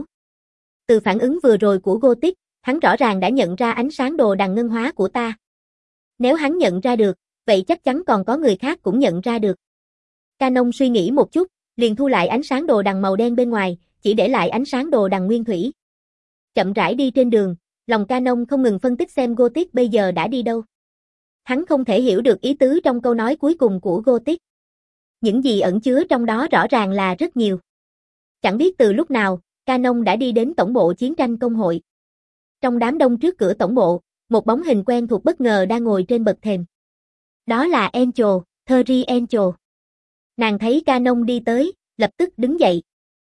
Từ phản ứng vừa rồi của Gothic, hắn rõ ràng đã nhận ra ánh sáng đồ đằng ngân hóa của ta. Nếu hắn nhận ra được, vậy chắc chắn còn có người khác cũng nhận ra được. Canon suy nghĩ một chút, liền thu lại ánh sáng đồ đằng màu đen bên ngoài, chỉ để lại ánh sáng đồ đằng nguyên thủy. Chậm rãi đi trên đường, lòng Canon không ngừng phân tích xem Gothic bây giờ đã đi đâu. Hắn không thể hiểu được ý tứ trong câu nói cuối cùng của Gothic. Những gì ẩn chứa trong đó rõ ràng là rất nhiều. Chẳng biết từ lúc nào, Canon đã đi đến tổng bộ chiến tranh công hội. Trong đám đông trước cửa tổng bộ, một bóng hình quen thuộc bất ngờ đang ngồi trên bậc thềm. Đó là Angel, Thierry Angel. Nàng thấy Canon đi tới, lập tức đứng dậy.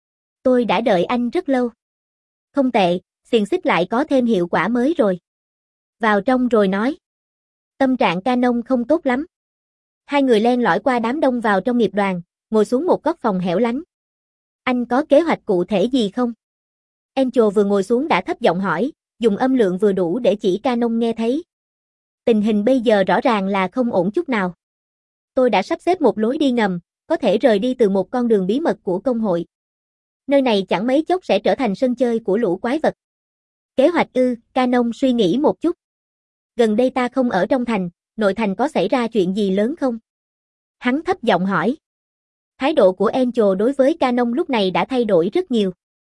Tôi đã đợi anh rất lâu. Không tệ, xiềng xích lại có thêm hiệu quả mới rồi. Vào trong rồi nói. Tâm trạng Canon không tốt lắm. Hai người len lỏi qua đám đông vào trong nghiệp đoàn, ngồi xuống một góc phòng hẻo lánh. Anh có kế hoạch cụ thể gì không? Angel vừa ngồi xuống đã thấp giọng hỏi, dùng âm lượng vừa đủ để chỉ Canon nghe thấy. Tình hình bây giờ rõ ràng là không ổn chút nào. Tôi đã sắp xếp một lối đi ngầm, có thể rời đi từ một con đường bí mật của công hội. Nơi này chẳng mấy chốc sẽ trở thành sân chơi của lũ quái vật. Kế hoạch ư? Canon suy nghĩ một chút. Gần đây ta không ở trong thành, nội thành có xảy ra chuyện gì lớn không? Hắn thấp giọng hỏi. Thái độ của Angel đối với Canon lúc này đã thay đổi rất nhiều.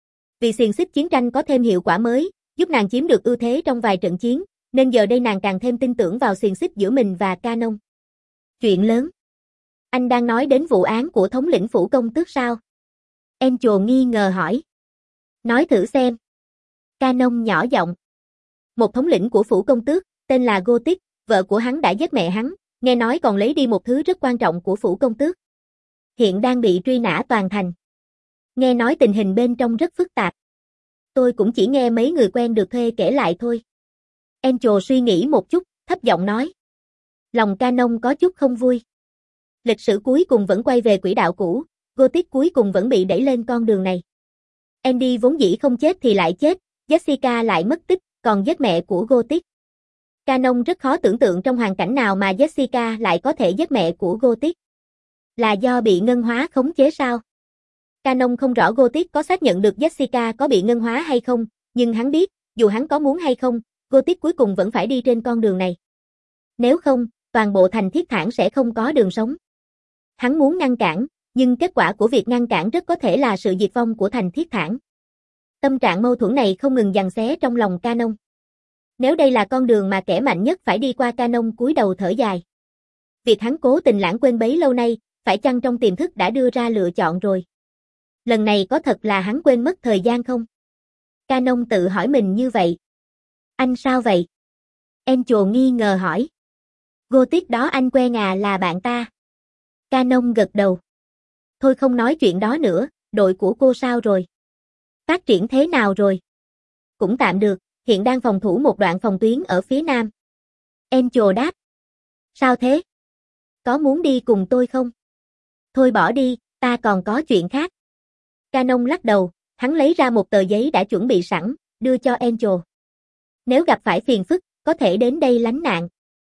Vì xiềng xích chiến tranh có thêm hiệu quả mới, giúp nàng chiếm được ưu thế trong vài trận chiến, nên giờ đây nàng càng thêm tin tưởng vào xiềng xích giữa mình và Canon. Chuyện lớn. Anh đang nói đến vụ án của thống lĩnh phủ công tước sao? Angel nghi ngờ hỏi. Nói thử xem. Canon nhỏ giọng. Một thống lĩnh của phủ công tước, tên là Gothic, vợ của hắn đã giết mẹ hắn, nghe nói còn lấy đi một thứ rất quan trọng của phủ công tước. Hiện đang bị truy nã toàn thành. Nghe nói tình hình bên trong rất phức tạp. Tôi cũng chỉ nghe mấy người quen được thuê kể lại thôi. Angel suy nghĩ một chút, thấp giọng nói. Lòng Canon có chút không vui. Lịch sử cuối cùng vẫn quay về quỹ đạo cũ, Gothic cuối cùng vẫn bị đẩy lên con đường này. Andy vốn dĩ không chết thì lại chết, Jessica lại mất tích, còn giết mẹ của Gothic. Canon rất khó tưởng tượng trong hoàn cảnh nào mà Jessica lại có thể giết mẹ của Gothic. Là do bị ngân hóa khống chế sao? Canon không rõ Gothic có xác nhận được Jessica có bị ngân hóa hay không, nhưng hắn biết, dù hắn có muốn hay không, Gothic cuối cùng vẫn phải đi trên con đường này. Nếu không, toàn bộ thành Thiết Thản sẽ không có đường sống. Hắn muốn ngăn cản, nhưng kết quả của việc ngăn cản rất có thể là sự diệt vong của thành Thiết Thản. Tâm trạng mâu thuẫn này không ngừng giằng xé trong lòng Canon. Nếu đây là con đường mà kẻ mạnh nhất phải đi qua, Canon cúi đầu thở dài. Việc hắn cố tình lãng quên bấy lâu nay, phải chăng trong tiềm thức đã đưa ra lựa chọn rồi? Lần này có thật là hắn quên mất thời gian không? Canon tự hỏi mình như vậy. Anh sao vậy? Angel nghi ngờ hỏi. Gothic đó anh quen à, là bạn ta. Canon gật đầu. Thôi không nói chuyện đó nữa, đội của cô sao rồi? Phát triển thế nào rồi? Cũng tạm được, hiện đang phòng thủ một đoạn phòng tuyến ở phía nam. Angel đáp. Sao thế? Có muốn đi cùng tôi không? Thôi bỏ đi, ta còn có chuyện khác. Canon lắc đầu, hắn lấy ra một tờ giấy đã chuẩn bị sẵn, đưa cho Angel. Nếu gặp phải phiền phức, có thể đến đây lánh nạn.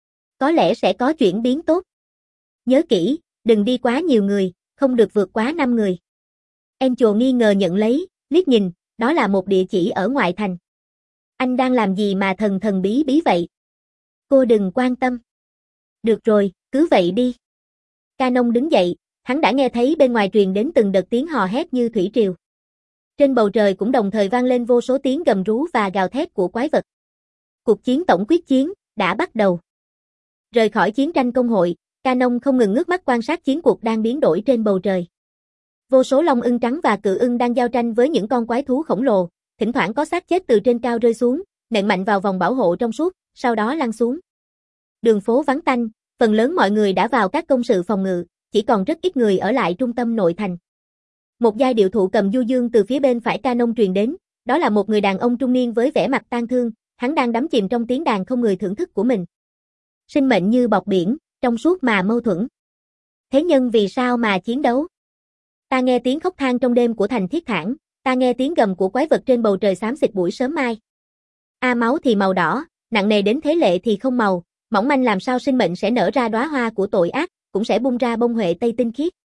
Có lẽ sẽ có chuyển biến tốt. Nhớ kỹ, đừng đi quá nhiều người, không được vượt quá năm người. Angel nghi ngờ nhận lấy, liếc nhìn, đó là một địa chỉ ở ngoại thành. Anh đang làm gì mà thần thần bí bí vậy? Cô đừng quan tâm. Được rồi, cứ vậy đi. Canon đứng dậy, hắn đã nghe thấy bên ngoài truyền đến từng đợt tiếng hò hét như thủy triều. Trên bầu trời cũng đồng thời vang lên vô số tiếng gầm rú và gào thét của quái vật. Cuộc chiến tổng quyết chiến đã bắt đầu. Rời khỏi chiến tranh công hội, Canon không ngừng ngước mắt quan sát chiến cuộc đang biến đổi trên bầu trời. Vô số long ưng trắng và cự ưng đang giao tranh với những con quái thú khổng lồ, thỉnh thoảng có xác chết từ trên cao rơi xuống, nện mạnh vào vòng bảo hộ trong suốt, sau đó lăn xuống. Đường phố vắng tanh, phần lớn mọi người đã vào các công sự phòng ngự, chỉ còn rất ít người ở lại trung tâm nội thành. Một giai điệu thụ cầm du dương từ phía bên phải Canon truyền đến, đó là một người đàn ông trung niên với vẻ mặt tang thương, hắn đang đắm chìm trong tiếng đàn không người thưởng thức của mình. Sinh mệnh như bọt biển, trong suốt mà mâu thuẫn. Thế nhân vì sao mà chiến đấu? Ta nghe tiếng khóc than trong đêm của thành Thiết Thản, ta nghe tiếng gầm của quái vật trên bầu trời xám xịt buổi sớm mai. A máu thì màu đỏ, nặng nề đến thế lệ thì không màu, mỏng manh làm sao sinh mệnh sẽ nở ra đóa hoa của tội ác, cũng sẽ bung ra bông huệ tây tinh khiết.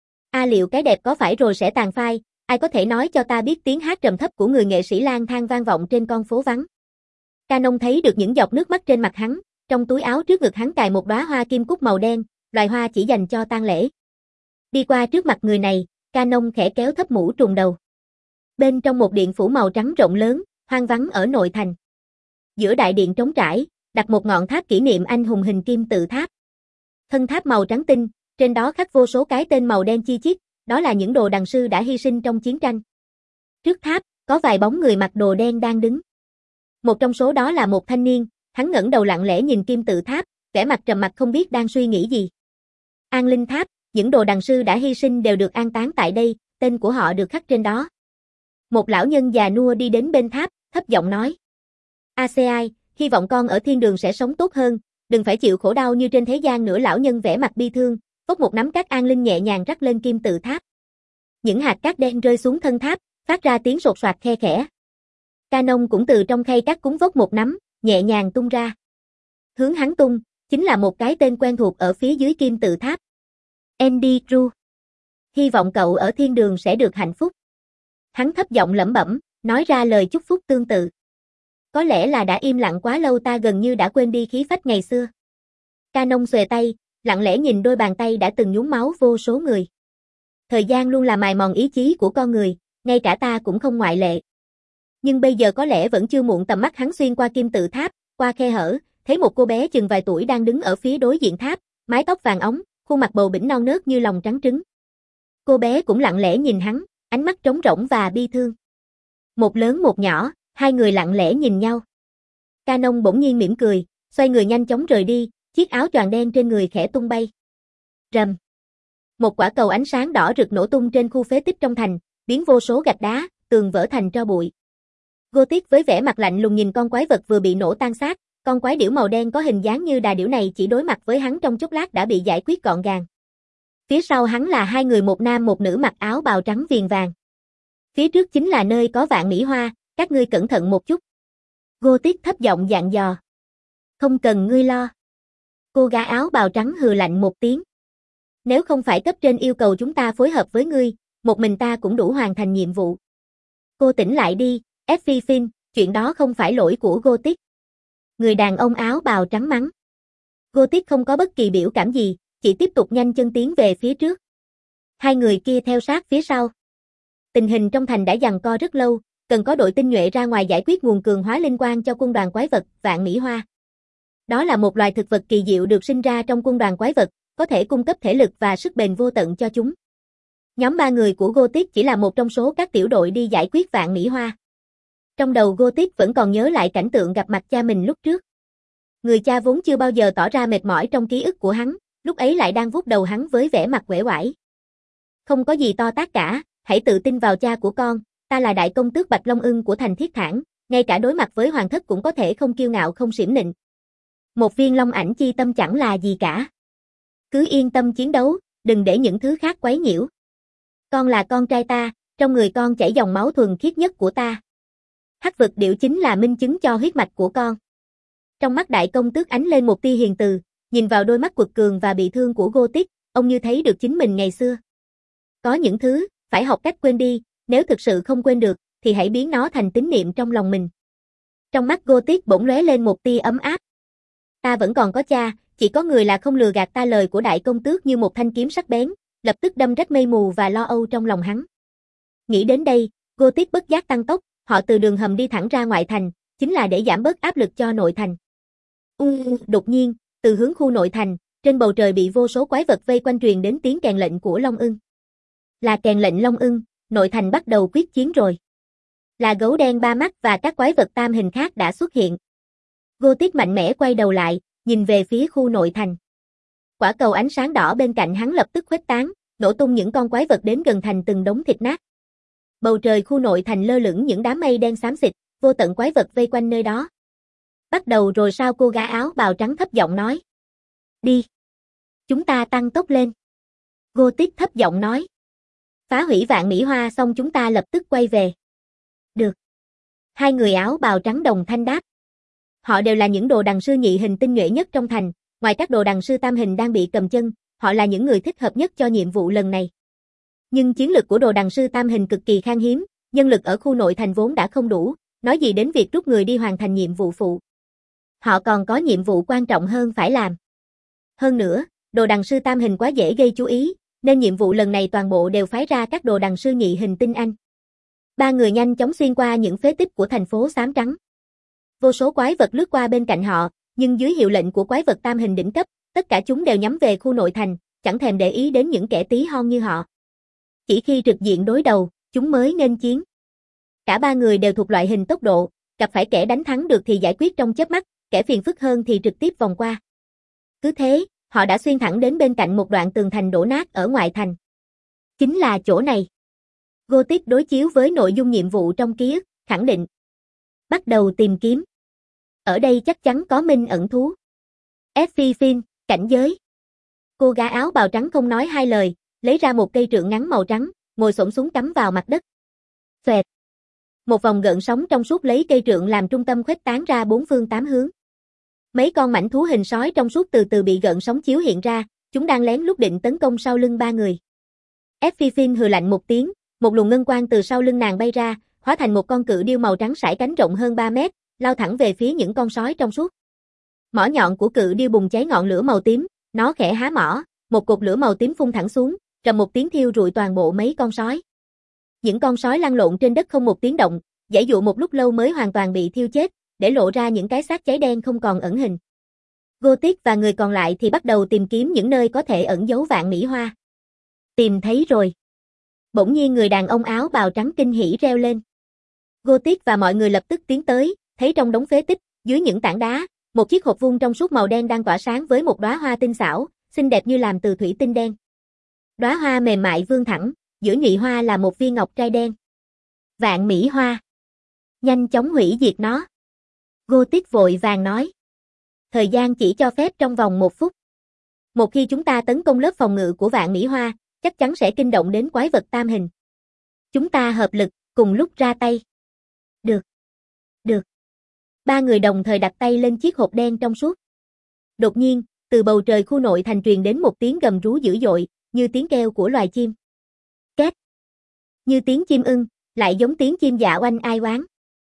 A liệu cái đẹp có phải rồi sẽ tàn phai, ai có thể nói cho ta biết tiếng hát trầm thấp của người nghệ sĩ lang thang vang vọng trên con phố vắng. Canon thấy được những giọt nước mắt trên mặt hắn, trong túi áo trước ngực hắn cài một đóa hoa kim cúc màu đen, loài hoa chỉ dành cho tang lễ. Đi qua trước mặt người này, Canon khẽ kéo thấp mũ trùm đầu. Bên trong một điện phủ màu trắng rộng lớn, hoang vắng ở nội thành. Giữa đại điện trống trải, đặt một ngọn tháp kỷ niệm anh hùng hình kim tự tháp. Thân tháp màu trắng tinh, trên đó khắc vô số cái tên màu đen chi chít, đó là những đồ đằng sư đã hy sinh trong chiến tranh. Trước tháp, có vài bóng người mặc đồ đen đang đứng. Một trong số đó là một thanh niên, hắn ngẩng đầu lặng lẽ nhìn kim tự tháp, vẻ mặt trầm mặc không biết đang suy nghĩ gì. An linh tháp, những đồ đằng sư đã hy sinh đều được an táng tại đây, tên của họ được khắc trên đó. Một lão nhân già nua đi đến bên tháp, thấp giọng nói. a xê i, hy vọng con ở thiên đường sẽ sống tốt hơn, đừng phải chịu khổ đau như trên thế gian nữa. Lão nhân vẻ mặt bi thương, vốc một nắm cát an linh nhẹ nhàng rắc lên kim tự tháp. Những hạt cát đen rơi xuống thân tháp, phát ra tiếng sột soạt khe khẽ. Canon cũng từ trong khay cát cúng vốc một nắm, nhẹ nhàng tung ra. Hướng hắn tung, chính là một cái tên quen thuộc ở phía dưới kim tự tháp. Andy Drew. hy vọng cậu ở thiên đường sẽ được hạnh phúc. Hắn thấp giọng lẩm bẩm, nói ra lời chúc phúc tương tự. Có lẽ là đã im lặng quá lâu ta gần như đã quên đi khí phách ngày xưa. Canon xuề tay, lặng lẽ nhìn đôi bàn tay đã từng nhuốm máu vô số người. Thời gian luôn là mài mòn ý chí của con người, ngay cả ta cũng không ngoại lệ. Nhưng bây giờ có lẽ vẫn chưa muộn. Tầm mắt hắn xuyên qua kim tự tháp, qua khe hở, thấy một cô bé chừng vài tuổi đang đứng ở phía đối diện tháp, mái tóc vàng óng, khuôn mặt bầu bĩnh non nớt như lòng trắng trứng. Cô bé cũng lặng lẽ nhìn hắn, ánh mắt trống rỗng và bi thương. Một lớn một nhỏ, hai người lặng lẽ nhìn nhau. Canon bỗng nhiên mỉm cười, xoay người nhanh chóng rời đi, chiếc áo choàng đen trên người khẽ tung bay. Rầm. Một quả cầu ánh sáng đỏ rực nổ tung trên khu phế tích trong thành, biến vô số gạch đá, tường vỡ thành tro bụi. Gothic với vẻ mặt lạnh lùng nhìn con quái vật vừa bị nổ tan xác, con quái điểu màu đen có hình dáng như đà điểu này chỉ đối mặt với hắn trong chốc lát đã bị giải quyết gọn gàng. Phía sau hắn là hai người một nam một nữ mặc áo bào trắng viền vàng. Phía trước chính là nơi có vạn mỹ hoa, các ngươi cẩn thận một chút. Gothic thấp giọng dặn dò. Không cần ngươi lo. Cô gái áo bào trắng hừ lạnh một tiếng. Nếu không phải cấp trên yêu cầu chúng ta phối hợp với ngươi, một mình ta cũng đủ hoàn thành nhiệm vụ. Cô tỉnh lại đi, Effie Finn, chuyện đó không phải lỗi của Gothic. Người đàn ông áo bào trắng mắng. Gothic không có bất kỳ biểu cảm gì, chỉ tiếp tục nhanh chân tiến về phía trước. Hai người kia theo sát phía sau. Tình hình trong thành đã giằng co rất lâu, cần có đội tinh nhuệ ra ngoài giải quyết nguồn cường hóa linh quan cho quân đoàn quái vật Vạn Mỹ Hoa. Đó là một loài thực vật kỳ diệu được sinh ra trong quân đoàn quái vật, có thể cung cấp thể lực và sức bền vô tận cho chúng. Nhóm ba người của Gothic chỉ là một trong số các tiểu đội đi giải quyết Vạn Mỹ Hoa. Trong đầu Gothic vẫn còn nhớ lại cảnh tượng gặp mặt cha mình lúc trước. Người cha vốn chưa bao giờ tỏ ra mệt mỏi trong ký ức của hắn, lúc ấy lại đang vuốt đầu hắn với vẻ mặt uể oải. Không có gì to tát cả, hãy tự tin vào cha của con, ta là đại công tước Bạch Long Ưng của thành Thiết Thản, ngay cả đối mặt với hoàng thất cũng có thể không kiêu ngạo không xiểm nịnh. Một viên long ảnh chi tâm chẳng là gì cả. Cứ yên tâm chiến đấu, đừng để những thứ khác quấy nhiễu. Con là con trai ta, trong người con chảy dòng máu thuần khiết nhất của ta. Hắc vực điểu chính là minh chứng cho huyết mạch của con. Trong mắt đại công tước ánh lên một tia hiền từ, nhìn vào đôi mắt quật cường và bị thương của Gothic, ông như thấy được chính mình ngày xưa. Có những thứ, phải học cách quên đi, nếu thực sự không quên được, thì hãy biến nó thành tín niệm trong lòng mình. Trong mắt Gothic bỗng lóe lên một tia ấm áp. Ta vẫn còn có cha, chỉ có người là không lừa gạt ta. Lời của đại công tước như một thanh kiếm sắc bén, lập tức đâm rách mây mù và lo âu trong lòng hắn. Nghĩ đến đây, Gothic bất giác tăng tốc, họ từ đường hầm đi thẳng ra ngoại thành, chính là để giảm bớt áp lực cho nội thành. U, đột nhiên, từ hướng khu nội thành, trên bầu trời bị vô số quái vật vây quanh truyền đến tiếng kèn lệnh của Long Ưng. Là kèn lệnh Long Ưng, nội thành bắt đầu quyết chiến rồi. Là gấu đen ba mắt và các quái vật tam hình khác đã xuất hiện. Gothic mạnh mẽ quay đầu lại, nhìn về phía khu nội thành. Quả cầu ánh sáng đỏ bên cạnh hắn lập tức khuếch tán, nổ tung những con quái vật đến gần thành từng đống thịt nát. Bầu trời khu nội thành lơ lửng những đám mây đen xám xịt, vô tận quái vật vây quanh nơi đó. Bắt đầu rồi sao? Cô gái áo bào trắng thấp giọng nói. Đi. Chúng ta tăng tốc lên. Gothic thấp giọng nói. Phá hủy Vạn Mỹ Hoa xong chúng ta lập tức quay về. Được. Hai người áo bào trắng đồng thanh đáp. Họ đều là những đồ đằng sư nhị hình tinh nhuệ nhất trong thành, ngoài các đồ đằng sư tam hình đang bị cầm chân, họ là những người thích hợp nhất cho nhiệm vụ lần này. Nhưng chiến lực của đồ đằng sư tam hình cực kỳ khan hiếm, nhân lực ở khu nội thành vốn đã không đủ, nói gì đến việc rút người đi hoàn thành nhiệm vụ phụ. Họ còn có nhiệm vụ quan trọng hơn phải làm. Hơn nữa, đồ đằng sư tam hình quá dễ gây chú ý, nên nhiệm vụ lần này toàn bộ đều phái ra các đồ đằng sư nhị hình tinh anh. Ba người nhanh chóng xuyên qua những phế tích của thành phố xám trắng. Vô số quái vật lướt qua bên cạnh họ, nhưng dưới hiệu lệnh của quái vật tam hình đỉnh cấp, tất cả chúng đều nhắm về khu nội thành, chẳng thèm để ý đến những kẻ tí hon như họ. Chỉ khi trực diện đối đầu, chúng mới nghênh chiến. Cả ba người đều thuộc loại hình tốc độ, gặp phải kẻ đánh thắng được thì giải quyết trong chớp mắt, kẻ phiền phức hơn thì trực tiếp vòng qua. Cứ thế, họ đã xuyên thẳng đến bên cạnh một đoạn tường thành đổ nát ở ngoại thành. Chính là chỗ này. Gothic đối chiếu với nội dung nhiệm vụ trong ký ức, khẳng định. Bắt đầu tìm kiếm. Ở đây chắc chắn có minh ẩn thú. Effie Finn, cảnh giới. Cô gái áo bào trắng không nói hai lời, lấy ra một cây trượng ngắn màu trắng, ngồi xổm xuống cắm vào mặt đất. Xoẹt. Một vòng gợn sóng trong suốt lấy cây trượng làm trung tâm khuếch tán ra bốn phương tám hướng. Mấy con mãnh thú hình sói trong suốt từ từ bị gợn sóng chiếu hiện ra, chúng đang lén lút định tấn công sau lưng ba người. Ép Phi Phin hừ lạnh một tiếng, một luồng ngân quang từ sau lưng nàng bay ra, hóa thành một con cự điêu màu trắng sải cánh rộng hơn ba mét, lao thẳng về phía những con sói trong suốt. Mỏ nhọn của cự điêu bùng cháy ngọn lửa màu tím, nó khẽ há mỏ, một cột lửa màu tím phun thẳng xuống, rầm một tiếng thiêu rụi toàn bộ mấy con sói. Những con sói lăn lộn trên đất không một tiếng động, giãy dụa một lúc lâu mới hoàn toàn bị thiêu chết, để lộ ra những cái xác cháy đen không còn ẩn hình. Gothic và người còn lại thì bắt đầu tìm kiếm những nơi có thể ẩn giấu vạn mỹ hoa. Tìm thấy rồi. Bỗng nhiên người đàn ông áo bào trắng kinh hỉ reo lên. Gothic và mọi người lập tức tiến tới, thấy trong đống phế tích, dưới những tảng đá, một chiếc hộp vuông trong suốt màu đen đang tỏa sáng với một đóa hoa tinh xảo, xinh đẹp như làm từ thủy tinh đen. Đóa hoa mềm mại vươn thẳng, giữa nhụy hoa là một viên ngọc trai đen. Vạn mỹ hoa. Nhanh chóng hủy diệt nó. Gothic vội vàng nói. Thời gian chỉ cho phép trong vòng một phút. Một khi chúng ta tấn công lớp phòng ngự của vạn mỹ hoa, chắc chắn sẽ kinh động đến quái vật tam hình. Chúng ta hợp lực, cùng lúc ra tay. Được. Được. Ba người đồng thời đặt tay lên chiếc hộp đen trong suốt. Đột nhiên, từ bầu trời khu nội thành truyền đến một tiếng gầm rú dữ dội, như tiếng kêu của loài chim. Két. Như tiếng chim ưng, lại giống tiếng chim dạ oanh ai oán.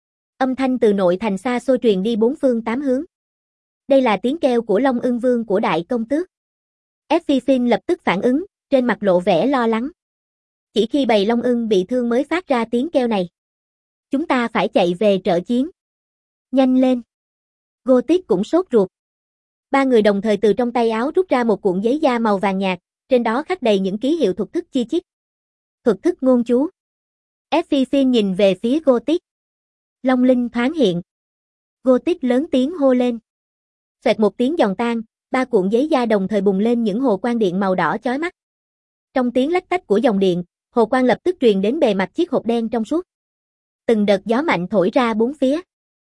Âm thanh từ nội thành xa xôi truyền đi bốn phương tám hướng. Đây là tiếng kêu của Long Ưng Vương của Đại Công Tước. Ép Phi Phin lập tức phản ứng, trên mặt lộ vẻ lo lắng. Chỉ khi bầy Long Ưng bị thương mới phát ra tiếng kêu này. Chúng ta phải chạy về trợ chiến. Nhanh lên. Gothic cũng sốt ruột. Ba người đồng thời từ trong tay áo rút ra một cuộn giấy da màu vàng nhạt, trên đó khắc đầy những ký hiệu thuật thức chi chít. Thuật thức ngôn chú. Ép Phi Phin nhìn về phía Gothic. Long linh thoáng hiện. Gothic lớn tiếng hô lên. Xoẹt một tiếng giòn tan, ba cuộn giấy da đồng thời bùng lên những hồ quang điện màu đỏ chói mắt. Trong tiếng lách tách của dòng điện, hồ quang lập tức truyền đến bề mặt chiếc hộp đen trong suốt. Từng đợt gió mạnh thổi ra bốn phía.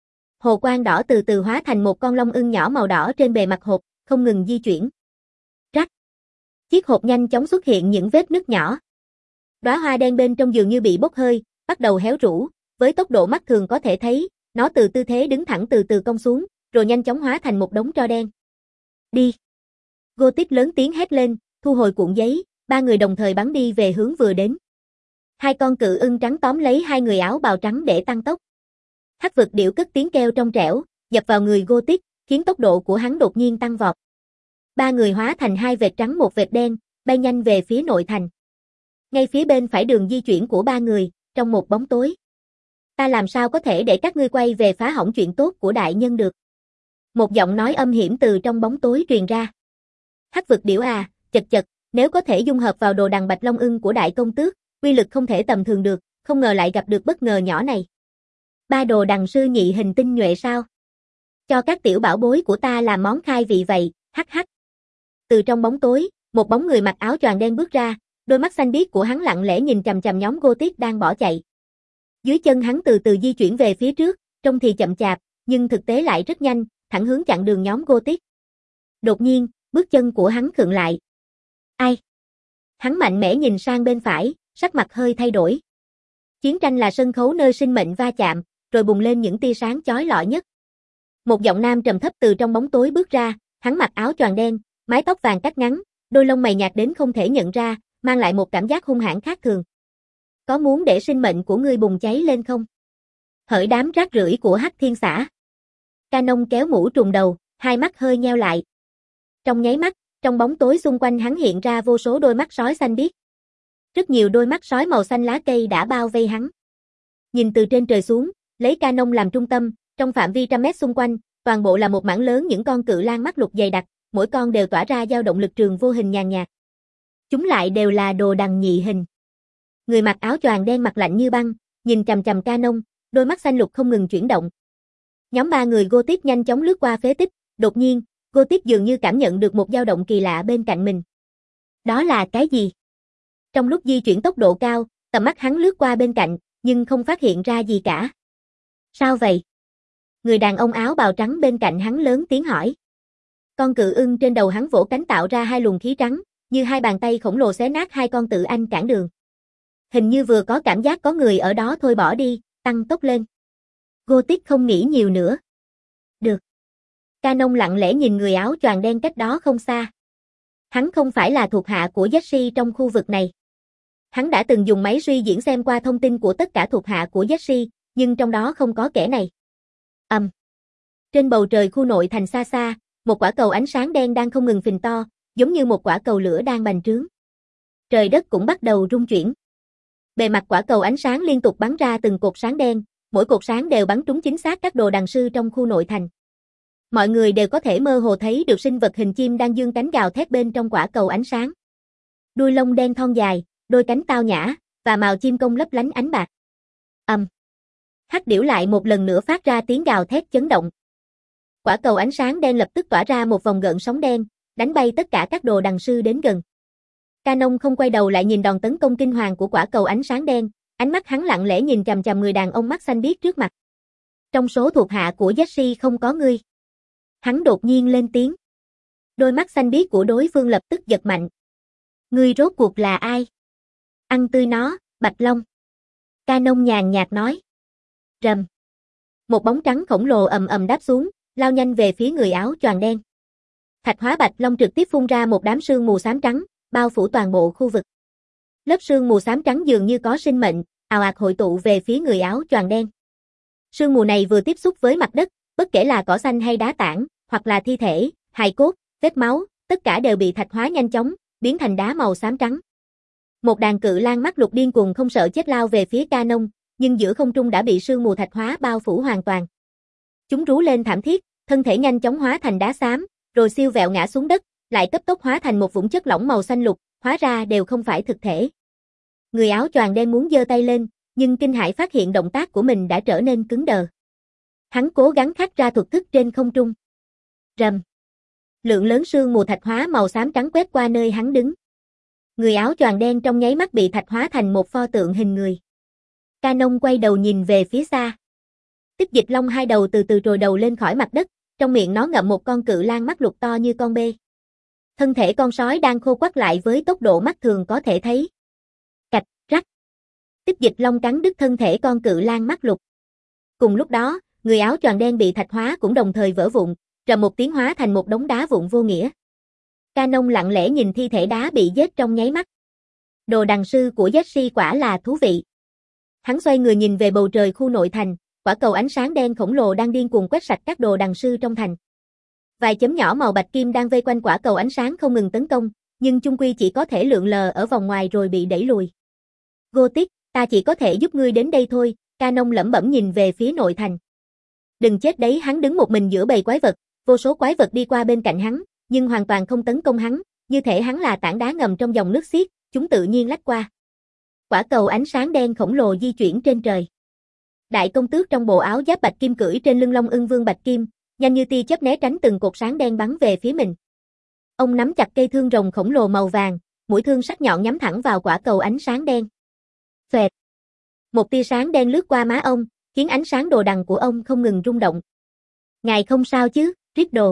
Hồ quang đỏ từ từ hóa thành một con long ưng nhỏ màu đỏ trên bề mặt hộp, không ngừng di chuyển. Rắc. Chiếc hộp nhanh chóng xuất hiện những vết nứt nhỏ. Đóa hoa đen bên trong dường như bị bốc hơi, bắt đầu héo rũ, với tốc độ mắt thường có thể thấy, nó từ tư thế đứng thẳng từ từ cong xuống, rồi nhanh chóng hóa thành một đống tro đen. Đi. Gothic lớn tiếng hét lên, thu hồi cuộn giấy, ba người đồng thời bắn đi về hướng vừa đến. Hai con cự ưng trắng tóm lấy hai người áo bào trắng để tăng tốc. Hắc vực điểu cất tiếng kêu trong trẻo, dập vào người Gothic, khiến tốc độ của hắn đột nhiên tăng vọt. Ba người hóa thành hai vệt trắng một vệt đen, bay nhanh về phía nội thành. Ngay phía bên phải đường di chuyển của ba người, trong một bóng tối. Ta làm sao có thể để các ngươi quay về phá hỏng chuyện tốt của đại nhân được? Một giọng nói âm hiểm từ trong bóng tối truyền ra. Hắc vực điểu à, chật chật, nếu có thể dung hợp vào đồ đằng bạch long ưng của Đại Công Tước, uy lực không thể tầm thường được, không ngờ lại gặp được bất ngờ nhỏ này. Ba đồ đằng sư nhị hình tinh nhuệ sao? Cho các tiểu bảo bối của ta làm món khai vị vậy, hắc hắc. Từ trong bóng tối, một bóng người mặc áo choàng đen bước ra, đôi mắt xanh biếc của hắn lặng lẽ nhìn chằm chằm nhóm Gothic đang bỏ chạy. Dưới chân hắn từ từ di chuyển về phía trước, trông thì chậm chạp, nhưng thực tế lại rất nhanh, thẳng hướng chặn đường nhóm Gothic. Đột nhiên, bước chân của hắn khựng lại. Ai? Hắn mạnh mẽ nhìn sang bên phải, sắc mặt hơi thay đổi. Chiến tranh là sân khấu nơi sinh mệnh va chạm, rồi bùng lên những tia sáng chói lọi nhất. Một giọng nam trầm thấp từ trong bóng tối bước ra, hắn mặc áo choàng đen, mái tóc vàng cắt ngắn, đôi lông mày nhạt đến không thể nhận ra, mang lại một cảm giác hung hãn khác thường. Có muốn để sinh mệnh của ngươi bùng cháy lên không? Hỡi đám rác rưởi của Hắc Thiên Xã. Canon kéo mũ trùm đầu, hai mắt hơi nheo lại. Trong nháy mắt, trong bóng tối xung quanh hắn hiện ra vô số đôi mắt sói xanh biếc. Rất nhiều đôi mắt sói màu xanh lá cây đã bao vây hắn. Nhìn từ trên trời xuống, lấy Canon làm trung tâm, trong phạm vi trăm mét xung quanh, toàn bộ là một mảng lớn những con cự lang mắt lục dày đặc, mỗi con đều tỏa ra dao động lực trường vô hình nhàn nhạt. Chúng lại đều là đồ đằng nhị hình. Người mặc áo choàng đen mặt lạnh như băng, nhìn chằm chằm Canon, đôi mắt xanh lục không ngừng chuyển động. Nhóm ba người Gothic nhanh chóng lướt qua phế tích, đột nhiên, Gothic dường như cảm nhận được một dao động kỳ lạ bên cạnh mình. Đó là cái gì? Trong lúc di chuyển tốc độ cao, tầm mắt hắn lướt qua bên cạnh, nhưng không phát hiện ra gì cả. Sao vậy? Người đàn ông áo bào trắng bên cạnh hắn lớn tiếng hỏi. Con cự ưng trên đầu hắn vỗ cánh tạo ra hai luồng khí trắng, như hai bàn tay khổng lồ xé nát hai con tự anh cản đường. Hình như vừa có cảm giác có người ở đó thôi bỏ đi, tăng tốc lên. Gothic không nghĩ nhiều nữa. Được. Canon lặng lẽ nhìn người áo choàng đen cách đó không xa. Hắn không phải là thuộc hạ của Jesse trong khu vực này. Hắn đã từng dùng máy suy diễn xem qua thông tin của tất cả thuộc hạ của Jesse, nhưng trong đó không có kẻ này. Ầm. Um. Trên bầu trời khu nội thành xa xa, một quả cầu ánh sáng đen đang không ngừng phình to, giống như một quả cầu lửa đang bành trướng. Trời đất cũng bắt đầu rung chuyển. Bề mặt quả cầu ánh sáng liên tục bắn ra từng cột sáng đen, mỗi cột sáng đều bắn trúng chính xác các đồ đằng sư trong khu nội thành. Mọi người đều có thể mơ hồ thấy được sinh vật hình chim đang dương cánh gào thét bên trong quả cầu ánh sáng. Đuôi lông đen thon dài, đôi cánh tao nhã, và mào chim công lấp lánh ánh bạc. Ầm. Um. Hắc điểu lại một lần nữa phát ra tiếng gào thét chấn động. Quả cầu ánh sáng đen lập tức tỏa ra một vòng gợn sóng đen, đánh bay tất cả các đồ đằng sư đến gần. Canon không quay đầu lại nhìn đòn tấn công kinh hoàng của quả cầu ánh sáng đen, ánh mắt hắn lặng lẽ nhìn chằm chằm người đàn ông mắt xanh biếc trước mặt. Trong số thuộc hạ của Jesse không có ngươi. Hắn đột nhiên lên tiếng. Đôi mắt xanh biếc của đối phương lập tức giật mạnh. Ngươi rốt cuộc là ai? Ăn tươi nó, Bạch Long. Canon nhàn nhạt nói. Rầm. Một bóng trắng khổng lồ ầm ầm đáp xuống, lao nhanh về phía người áo choàng đen. Thạch hóa Bạch Long trực tiếp phun ra một đám sương mù xám trắng, bao phủ toàn bộ khu vực. Lớp sương mù xám trắng dường như có sinh mệnh, ào ạt hội tụ về phía người áo choàng đen. Sương mù này vừa tiếp xúc với mặt đất, bất kể là cỏ xanh hay đá tảng, hoặc là thi thể, hài cốt, vết máu, tất cả đều bị thạch hóa nhanh chóng, biến thành đá màu xám trắng. Một đàn cự lang mắt lục điên cuồng không sợ chết lao về phía Canon, nhưng giữa không trung đã bị sương mù thạch hóa bao phủ hoàn toàn. Chúng rú lên thảm thiết, thân thể nhanh chóng hóa thành đá xám, rồi siêu vẹo ngã xuống đất, lại cấp tốc hóa thành một vũng chất lỏng màu xanh lục, hóa ra đều không phải thực thể. Người áo choàng đen muốn giơ tay lên, nhưng kinh hãi phát hiện động tác của mình đã trở nên cứng đờ. Hắn cố gắng khắc ra thuật thức trên không trung. Rầm. Lượng lớn sương mù thạch hóa màu xám trắng quét qua nơi hắn đứng. Người áo choàng đen trong nháy mắt bị thạch hóa thành một pho tượng hình người. Canon quay đầu nhìn về phía xa. Tích Dịch Long hai đầu từ từ trồi đầu lên khỏi mặt đất, trong miệng nó ngậm một con cự lang mắt lục to như con bê. Thân thể con sói đang khô quắt lại với tốc độ mắt thường có thể thấy. Cạch, rắc. Tích Dịch Long cắn đứt thân thể con cự lang mắt lục. Cùng lúc đó, người áo choàng đen bị thạch hóa cũng đồng thời vỡ vụn, rầm một tiếng hóa thành một đống đá vụn vô nghĩa. Canon lặng lẽ nhìn thi thể đá bị giết trong nháy mắt. Đồ đằng sư của Jesse quả là thú vị. Hắn xoay người nhìn về bầu trời khu nội thành, quả cầu ánh sáng đen khổng lồ đang điên cuồng quét sạch các đồ đằng sư trong thành. Vài chấm nhỏ màu bạch kim đang vây quanh quả cầu ánh sáng không ngừng tấn công, nhưng chung quy chỉ có thể lượn lờ ở vòng ngoài rồi bị đẩy lùi. Gothic, ta chỉ có thể giúp ngươi đến đây thôi, Canon lẩm bẩm nhìn về phía nội thành. Đừng chết đấy, hắn đứng một mình giữa bầy quái vật, vô số quái vật đi qua bên cạnh hắn, nhưng hoàn toàn không tấn công hắn, như thể hắn là tảng đá ngầm trong dòng nước xiết, chúng tự nhiên lách qua. Quả cầu ánh sáng đen khổng lồ di chuyển trên trời. Đại công tước trong bộ áo giáp bạch kim cưỡi trên lưng Long Ưng Vương bạch kim, nhanh như tia chớp né tránh từng cột sáng đen bắn về phía mình. Ông nắm chặt cây thương rồng khổng lồ màu vàng, mũi thương sắc nhọn nhắm thẳng vào quả cầu ánh sáng đen. Phệt. Một tia sáng đen lướt qua má ông, khiến ánh sáng đồ đằng của ông không ngừng rung động. Ngài không sao chứ, Riddle.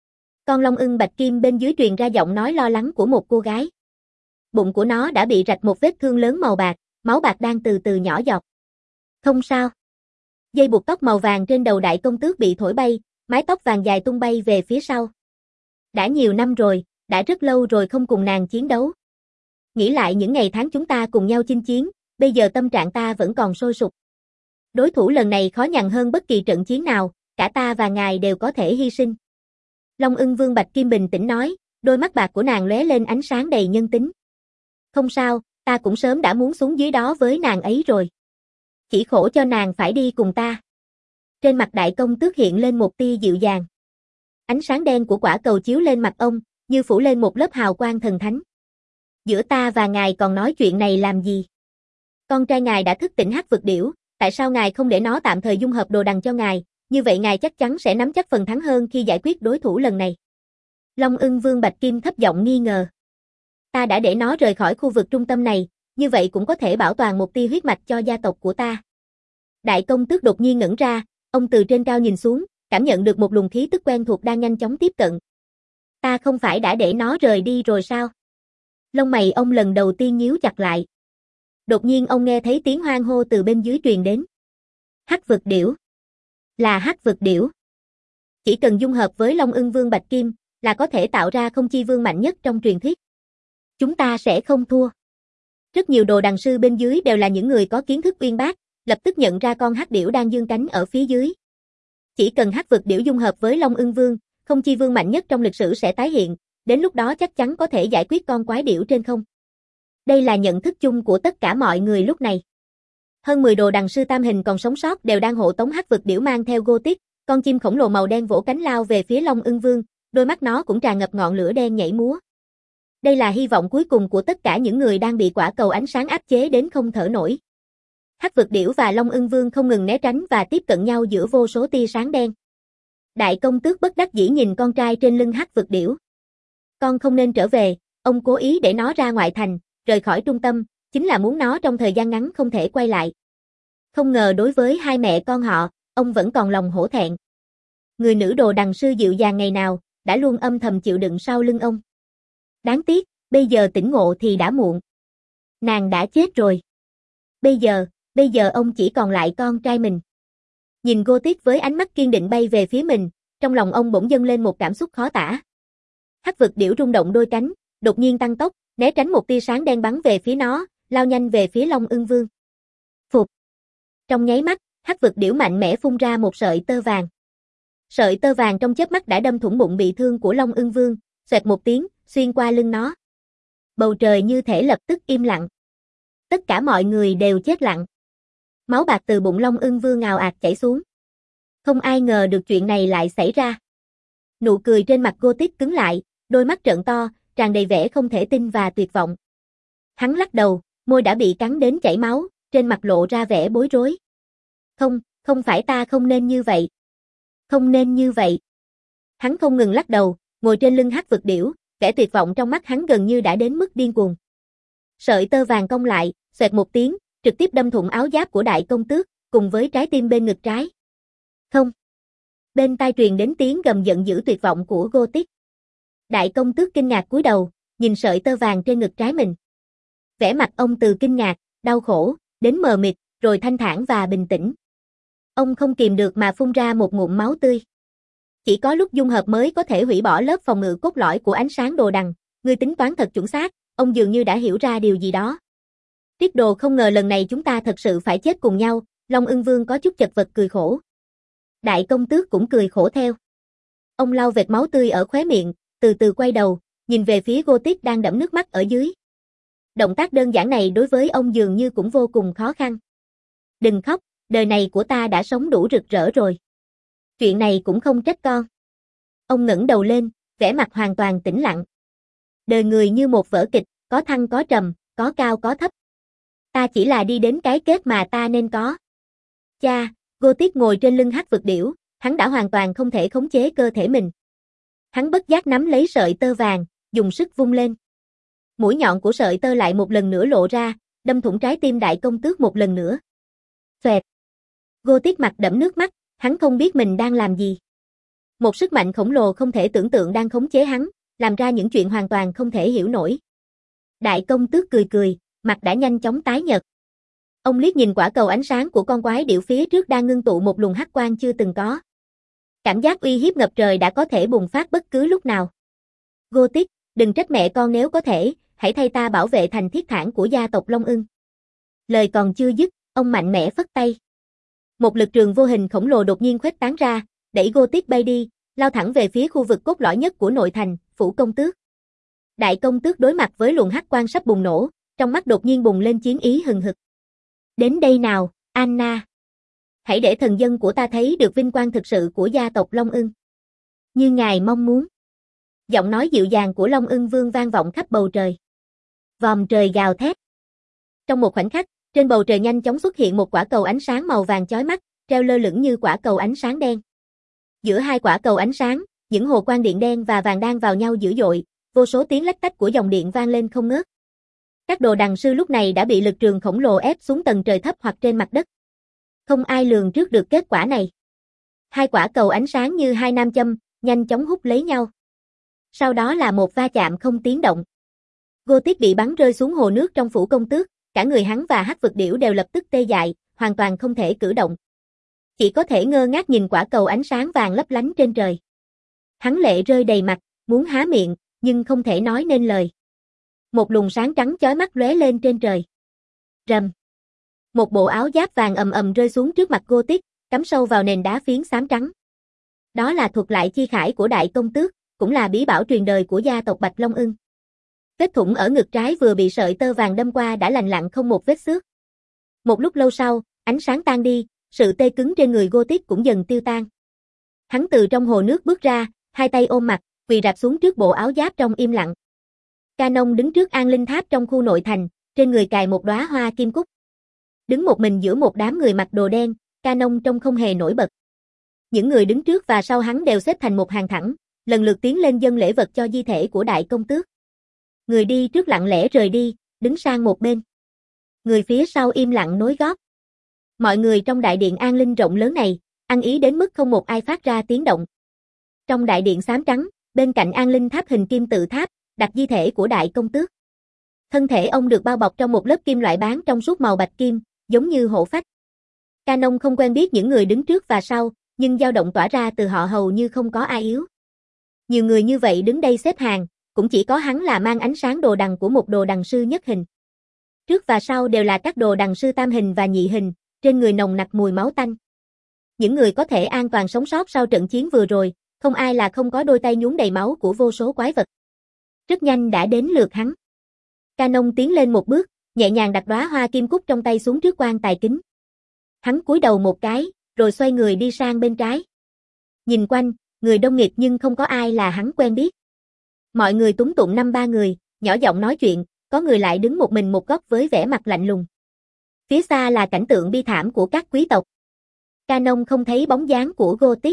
Con Long Ưng bạch kim bên dưới truyền ra giọng nói lo lắng của một cô gái. Bụng của nó đã bị rạch một vết thương lớn màu bạc, máu bạc đang từ từ nhỏ giọt. Không sao. Dây buộc tóc màu vàng trên đầu đại công tước bị thổi bay, mái tóc vàng dài tung bay về phía sau. Đã nhiều năm rồi, đã rất lâu rồi không cùng nàng chiến đấu. Nghĩ lại những ngày tháng chúng ta cùng nhau chinh chiến, bây giờ tâm trạng ta vẫn còn sôi sục. Đối thủ lần này khó nhằn hơn bất kỳ trận chiến nào, cả ta và ngài đều có thể hy sinh. Long Ưng Vương bạch kim bình tĩnh nói, đôi mắt bạc của nàng lóe lên ánh sáng đầy nhân tính. Không sao, ta cũng sớm đã muốn xuống dưới đó với nàng ấy rồi. Chỉ khổ cho nàng phải đi cùng ta. Trên mặt đại công tước hiện lên một tia dịu dàng. Ánh sáng đen của quả cầu chiếu lên mặt ông, như phủ lên một lớp hào quang thần thánh. Giữa ta và ngài còn nói chuyện này làm gì? Con trai ngài đã thức tỉnh hắc vực điểu, tại sao ngài không để nó tạm thời dung hợp đồ đằng cho ngài, như vậy ngài chắc chắn sẽ nắm chắc phần thắng hơn khi giải quyết đối thủ lần này. Long Ưng Vương bạch kim thấp giọng nghi ngờ. Ta đã để nó rời khỏi khu vực trung tâm này, như vậy cũng có thể bảo toàn một tia huyết mạch cho gia tộc của ta. Đại công tước đột nhiên ngẩng ra, ông từ trên cao nhìn xuống, cảm nhận được một luồng khí tức quen thuộc đang nhanh chóng tiếp cận. Ta không phải đã để nó rời đi rồi sao? Lông mày ông lần đầu tiên nhíu chặt lại. Đột nhiên ông nghe thấy tiếng hoan hô từ bên dưới truyền đến. Hắc vực điểu. Là hắc vực điểu. Chỉ cần dung hợp với Long Ưng Vương bạch kim, là có thể tạo ra không chi vương mạnh nhất trong truyền thuyết. Chúng ta sẽ không thua. Rất nhiều đồ đằng sư bên dưới đều là những người có kiến thức uyên bác, lập tức nhận ra con hắc điểu đang dương cánh ở phía dưới. Chỉ cần hắc vực điểu dung hợp với Long Ưng Vương, không chi vương mạnh nhất trong lịch sử sẽ tái hiện, đến lúc đó chắc chắn có thể giải quyết con quái điểu trên không. Đây là nhận thức chung của tất cả mọi người lúc này. Hơn mười đồ đằng sư tam hình còn sống sót đều đang hộ tống hắc vực điểu mang theo Gothic, con chim khổng lồ màu đen vỗ cánh lao về phía Long Ưng Vương, đôi mắt nó cũng tràn ngập ngọn lửa đen nhảy múa. Đây là hy vọng cuối cùng của tất cả những người đang bị quả cầu ánh sáng áp chế đến không thở nổi. Hắc vực điểu và Long Ưng Vương không ngừng né tránh và tiếp cận nhau giữa vô số tia sáng đen. Đại công tước bất đắc dĩ nhìn con trai trên lưng hắc vực điểu. Con không nên trở về, ông cố ý để nó ra ngoại thành, rời khỏi trung tâm, chính là muốn nó trong thời gian ngắn không thể quay lại. Không ngờ đối với hai mẹ con họ, ông vẫn còn lòng hổ thẹn. Người nữ đồ đằng sư dịu dàng ngày nào, đã luôn âm thầm chịu đựng sau lưng ông. Đáng tiếc, bây giờ tỉnh ngộ thì đã muộn. Nàng đã chết rồi. Bây giờ, bây giờ ông chỉ còn lại con trai mình. Nhìn Gothic với ánh mắt kiên định bay về phía mình, trong lòng ông bỗng dâng lên một cảm xúc khó tả. Hắc vực điểu rung động đôi cánh, đột nhiên tăng tốc, né tránh một tia sáng đen bắn về phía nó, lao nhanh về phía Long Ưng Vương. Phụt. Trong nháy mắt, hắc vực điểu mạnh mẽ phun ra một sợi tơ vàng. Sợi tơ vàng trong chớp mắt đã đâm thủng bụng bị thương của Long Ưng Vương, xoẹt một tiếng, xuyên qua lưng nó. Bầu trời như thể lập tức im lặng. Tất cả mọi người đều chết lặng. Máu bạc từ bụng Long Ưng Vương ào ạt chảy xuống. Không ai ngờ được chuyện này lại xảy ra. Nụ cười trên mặt Gothic cứng lại, đôi mắt trợn to, tràn đầy vẻ không thể tin và tuyệt vọng. Hắn lắc đầu, môi đã bị cắn đến chảy máu, trên mặt lộ ra vẻ bối rối. Không, không phải ta không nên như vậy. Không nên như vậy. Hắn không ngừng lắc đầu, ngồi trên lưng hắc vực điểu, vẻ tuyệt vọng trong mắt hắn gần như đã đến mức điên cuồng. Sợi tơ vàng cong lại, xoẹt một tiếng, trực tiếp đâm thủng áo giáp của đại công tước, cùng với trái tim bên ngực trái. Không. Bên tai truyền đến tiếng gầm giận dữ tuyệt vọng của Gothic. Đại công tước kinh ngạc cúi đầu, nhìn sợi tơ vàng trên ngực trái mình. Vẻ mặt ông từ kinh ngạc, đau khổ, đến mờ mịt, rồi thanh thản và bình tĩnh. Ông không kìm được mà phun ra một ngụm máu tươi. Chỉ có lúc dung hợp mới có thể hủy bỏ lớp phòng ngự cốt lõi của ánh sáng đồ đằng, ngươi tính toán thật chuẩn xác, ông dường như đã hiểu ra điều gì đó. Triết Đồ không ngờ lần này chúng ta thật sự phải chết cùng nhau, Long Ưng Vương có chút chật vật cười khổ. Đại công tước cũng cười khổ theo. Ông lau vệt máu tươi ở khóe miệng, từ từ quay đầu, nhìn về phía Gothic đang đẫm nước mắt ở dưới. Động tác đơn giản này đối với ông dường như cũng vô cùng khó khăn. Đừng khóc, đời này của ta đã sống đủ rực rỡ rồi. Chuyện này cũng không trách con. Ông ngẩng đầu lên, vẻ mặt hoàn toàn tĩnh lặng. Đời người như một vở kịch, có thăng có trầm, có cao có thấp. Ta chỉ là đi đến cái kết mà ta nên có. Cha, Gothic ngồi trên lưng hắc vực điểu, hắn đã hoàn toàn không thể khống chế cơ thể mình. Hắn bất giác nắm lấy sợi tơ vàng, dùng sức vung lên. Mũi nhọn của sợi tơ lại một lần nữa lộ ra, đâm thủng trái tim đại công tước một lần nữa. Xoẹt. Gothic mặt đẫm nước mắt, hắn không biết mình đang làm gì. Một sức mạnh khổng lồ không thể tưởng tượng đang khống chế hắn, làm ra những chuyện hoàn toàn không thể hiểu nổi. Đại công tước cười cười, mặt đã nhanh chóng tái nhợt. Ông liếc nhìn quả cầu ánh sáng của con quái điểu phía trước đang ngưng tụ một luồng hắc quang chưa từng có. Cảm giác uy hiếp ngập trời đã có thể bùng phát bất cứ lúc nào. Gothic, đừng trách mẹ con nếu có thể, hãy thay ta bảo vệ thành thiết thản của gia tộc Long Ưng. Lời còn chưa dứt, ông mạnh mẽ phất tay. Một lực trường vô hình khổng lồ đột nhiên khuếch tán ra, đẩy Gothic bay đi, lao thẳng về phía khu vực cốt lõi nhất của nội thành, phủ công tước. Đại công tước đối mặt với luồng hắc quang sắp bùng nổ, trong mắt đột nhiên bùng lên chiến ý hừng hực. Đến đây nào, Anna. Hãy để thần dân của ta thấy được vinh quang thực sự của gia tộc Long Ưng. Như ngài mong muốn. Giọng nói dịu dàng của Long Ưng Vương vang vọng khắp bầu trời. Vòm trời gào thét. Trong một khoảnh khắc, trên bầu trời nhanh chóng xuất hiện một quả cầu ánh sáng màu vàng chói mắt, treo lơ lửng như quả cầu ánh sáng đen. Giữa hai quả cầu ánh sáng, những hồ quang điện đen và vàng đang vào nhau dữ dội, vô số tiếng lách tách của dòng điện vang lên không ngớt. Các đồ đằng sư lúc này đã bị lực trường khổng lồ ép xuống tầng trời thấp hoặc trên mặt đất. Không ai lường trước được kết quả này. Hai quả cầu ánh sáng như hai nam châm, nhanh chóng hút lấy nhau. Sau đó là một va chạm không tiếng động. Gothic bị bắn rơi xuống hồ nước trong phủ công tước, cả người hắn và hắc vực điểu đều lập tức tê dại, hoàn toàn không thể cử động. Chỉ có thể ngơ ngác nhìn quả cầu ánh sáng vàng lấp lánh trên trời. Hắn lệ rơi đầy mặt, muốn há miệng, nhưng không thể nói nên lời. Một luồng sáng trắng chói mắt lóe lên trên trời. Rầm. Một bộ áo giáp vàng ầm ầm rơi xuống trước mặt Gothic, cắm sâu vào nền đá phiến xám trắng. Đó là thuật lại chi khải của đại công tước, cũng là bí bảo truyền đời của gia tộc Bạch Long Ưng. Vết thủng ở ngực trái vừa bị sợi tơ vàng đâm qua đã lành lặn không một vết xước. Một lúc lâu sau, ánh sáng tan đi, sự tê cứng trên người Gothic cũng dần tiêu tan. Hắn từ trong hồ nước bước ra, hai tay ôm mặt, quỳ rạp xuống trước bộ áo giáp trong im lặng. Canon đứng trước An Linh Tháp trong khu nội thành, trên người cài một đóa hoa kim cúc. Đứng một mình giữa một đám người mặc đồ đen, Canon trông không hề nổi bật. Những người đứng trước và sau hắn đều xếp thành một hàng thẳng, lần lượt tiến lên dâng lễ vật cho di thể của đại công tước. Người đi trước lặng lẽ rời đi, đứng sang một bên. Người phía sau im lặng nối gót. Mọi người trong đại điện An Linh rộng lớn này, ăn ý đến mức không một ai phát ra tiếng động. Trong đại điện xám trắng, bên cạnh An Linh Tháp hình kim tự tháp, đặt di thể của đại công tước. Thân thể ông được bao bọc trong một lớp kim loại bán trong suốt màu bạch kim, giống như hổ phách. Canon không quen biết những người đứng trước và sau, nhưng dao động tỏa ra từ họ hầu như không có ai yếu. Nhiều người như vậy đứng đây xếp hàng, cũng chỉ có hắn là mang ánh sáng đồ đằng của một đồ đằng sư nhất hình. Trước và sau đều là các đồ đằng sư tam hình và nhị hình, trên người nồng nặc mùi máu tanh. Những người có thể an toàn sống sót sau trận chiến vừa rồi, không ai là không có đôi tay nhuốm đầy máu của vô số quái vật. Rất nhanh đã đến lượt hắn. Canon tiến lên một bước, nhẹ nhàng đặt đóa hoa kim cúc trong tay xuống trước quan tài kính. Hắn cúi đầu một cái, rồi xoay người đi sang bên trái. Nhìn quanh, người đông nghịt nhưng không có ai là hắn quen biết. Mọi người túng tụng năm ba người, nhỏ giọng nói chuyện, có người lại đứng một mình một góc với vẻ mặt lạnh lùng. Phía xa là cảnh tượng bi thảm của các quý tộc. Canon không thấy bóng dáng của Gothic.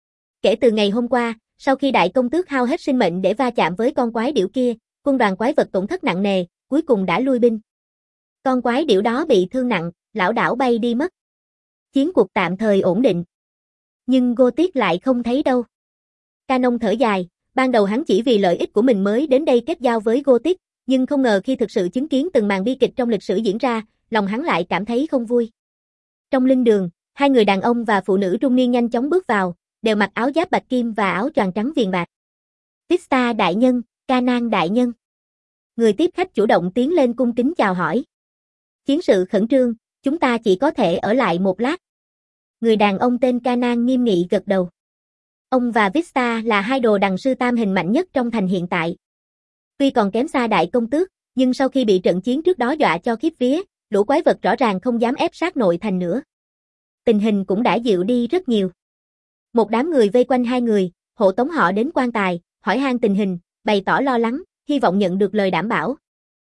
Kể từ ngày hôm qua, sau khi đại công tước hao hết sinh mệnh để va chạm với con quái điểu kia, quân đoàn quái vật tổn thất nặng nề, cuối cùng đã lui binh. Con quái điểu đó bị thương nặng, lảo đảo bay đi mất. Chiến cuộc tạm thời ổn định. Nhưng Gothic lại không thấy đâu. Canon thở dài, ban đầu hắn chỉ vì lợi ích của mình mới đến đây kết giao với Gothic, nhưng không ngờ khi thực sự chứng kiến từng màn bi kịch trong lịch sử diễn ra, lòng hắn lại cảm thấy không vui. Trong linh đường, hai người đàn ông và phụ nữ trung niên nhanh chóng bước vào, đều mặc áo giáp bạch kim và áo choàng trắng viền bạc. Vista đại nhân, Canan đại nhân. Người tiếp khách chủ động tiến lên cung kính chào hỏi. Chiến sự khẩn trương, chúng ta chỉ có thể ở lại một lát. Người đàn ông tên Canan nghiêm nghị gật đầu. Ông và Vista là hai đồ đằng sư tam hình mạnh nhất trong thành hiện tại. Tuy còn kém xa đại công tước, nhưng sau khi bị trận chiến trước đó dọa cho khiếp vía, lũ quái vật rõ ràng không dám ép sát nội thành nữa. Tình hình cũng đã dịu đi rất nhiều. Một đám người vây quanh hai người, hộ tống họ đến quan tài, hỏi han tình hình, bày tỏ lo lắng, hy vọng nhận được lời đảm bảo.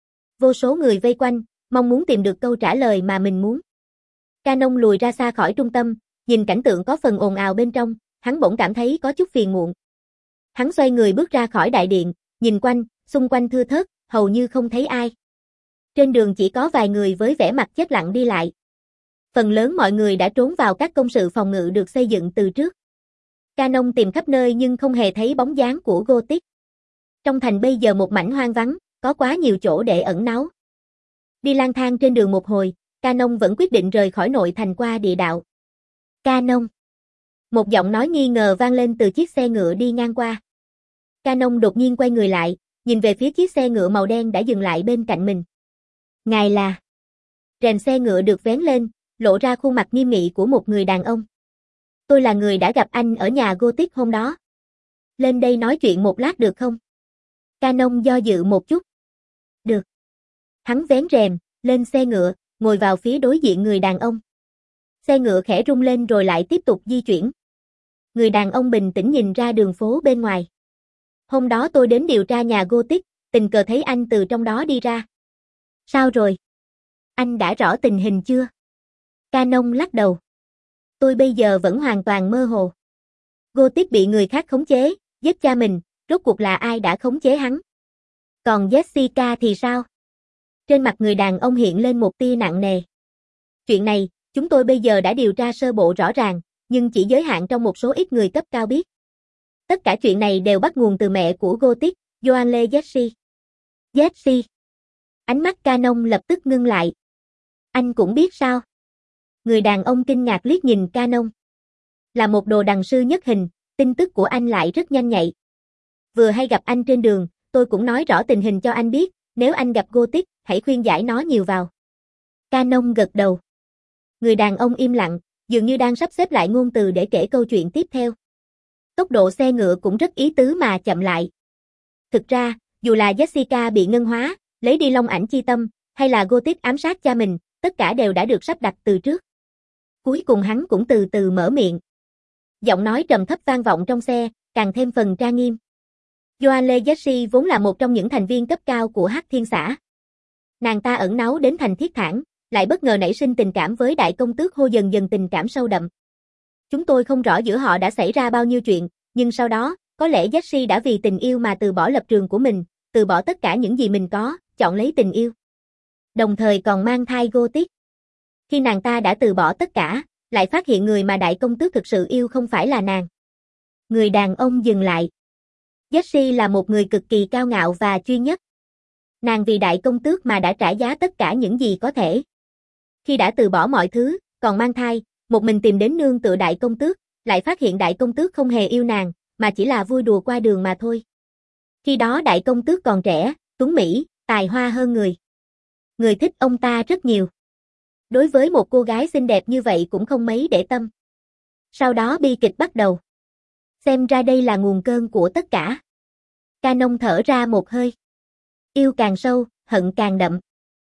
Vô số người vây quanh, mong muốn tìm được câu trả lời mà mình muốn. Canon lùi ra xa khỏi trung tâm, nhìn cảnh tượng có phần ồn ào bên trong, hắn bỗng cảm thấy có chút phiền muộn. Hắn xoay người bước ra khỏi đại điện, nhìn quanh, xung quanh thưa thớt, hầu như không thấy ai. Trên đường chỉ có vài người với vẻ mặt chết lặng đi lại. Phần lớn mọi người đã trốn vào các công sự phòng ngự được xây dựng từ trước. Canon tìm khắp nơi nhưng không hề thấy bóng dáng của Gothic. Trong thành bây giờ một mảnh hoang vắng, có quá nhiều chỗ để ẩn náu. Đi lang thang trên đường một hồi, Canon vẫn quyết định rời khỏi nội thành qua địa đạo. Canon. Một giọng nói nghi ngờ vang lên từ chiếc xe ngựa đi ngang qua. Canon đột nhiên quay người lại, nhìn về phía chiếc xe ngựa màu đen đã dừng lại bên cạnh mình. Ngài là... Rèm xe ngựa được vén lên, lộ ra khuôn mặt nghiêm nghị của một người đàn ông. Tôi là người đã gặp anh ở nhà Gothic hôm đó. Lên đây nói chuyện một lát được không? Canon do dự một chút. Được. Hắn vén rèm, lên xe ngựa, ngồi vào phía đối diện người đàn ông. Xe ngựa khẽ rung lên rồi lại tiếp tục di chuyển. Người đàn ông bình tĩnh nhìn ra đường phố bên ngoài. Hôm đó tôi đến điều tra nhà Gothic, tình cờ thấy anh từ trong đó đi ra. Sao rồi? Anh đã rõ tình hình chưa? Canon lắc đầu. Tôi bây giờ vẫn hoàn toàn mơ hồ. Gothic bị người khác khống chế, giết cha mình, rốt cuộc là ai đã khống chế hắn? Còn Jessica thì sao? Trên mặt người đàn ông hiện lên một tia nặng nề. Chuyện này, chúng tôi bây giờ đã điều tra sơ bộ rõ ràng, nhưng chỉ giới hạn trong một số ít người cấp cao biết. Tất cả chuyện này đều bắt nguồn từ mẹ của Gothic, Joanne Jessie. Jessie. Ánh mắt Canon lập tức ngưng lại. Anh cũng biết sao? Người đàn ông kinh ngạc liếc nhìn Canon. Là một đồ đằng sư nhất hình, tin tức của anh lại rất nhanh nhạy. Vừa hay gặp anh trên đường, tôi cũng nói rõ tình hình cho anh biết, Nếu anh gặp Gothic, hãy khuyên giải nó nhiều vào. Canon gật đầu. Người đàn ông im lặng, dường như đang sắp xếp lại ngôn từ để kể câu chuyện tiếp theo. Tốc độ xe ngựa cũng rất ý tứ mà chậm lại. Thực ra, dù là Jessica bị ngân hóa, lấy đi long ảnh chi tâm, hay là Gothic ám sát cha mình, tất cả đều đã được sắp đặt từ trước. Cuối cùng hắn cũng từ từ mở miệng. Giọng nói trầm thấp vang vọng trong xe, càng thêm phần trang nghiêm. Joanne Jessie vốn là một trong những thành viên cấp cao của Hắc Thiên xã. Nàng ta ẩn náu đến thành Thiết Thản, lại bất ngờ nảy sinh tình cảm với đại công tước Hô, dần dần tình cảm sâu đậm. Chúng tôi không rõ giữa họ đã xảy ra bao nhiêu chuyện, nhưng sau đó, có lẽ Jessie đã vì tình yêu mà từ bỏ lập trường của mình, từ bỏ tất cả những gì mình có, chọn lấy tình yêu. Đồng thời còn mang thai Gothic. Khi nàng ta đã từ bỏ tất cả, lại phát hiện người mà đại công tước thực sự yêu không phải là nàng. Người đàn ông dừng lại. Jessie là một người cực kỳ cao ngạo và chuyên nhất. Nàng vì đại công tước mà đã trả giá tất cả những gì có thể. Khi đã từ bỏ mọi thứ, còn mang thai, một mình tìm đến nương tựa đại công tước, lại phát hiện đại công tước không hề yêu nàng, mà chỉ là vui đùa qua đường mà thôi. Khi đó đại công tước còn trẻ, tuấn mỹ, tài hoa hơn người. Người thích ông ta rất nhiều. Đối với một cô gái xinh đẹp như vậy cũng không mấy để tâm. Sau đó bi kịch bắt đầu. Xem ra đây là nguồn cơn của tất cả. Canon thở ra một hơi. Yêu càng sâu, hận càng đậm.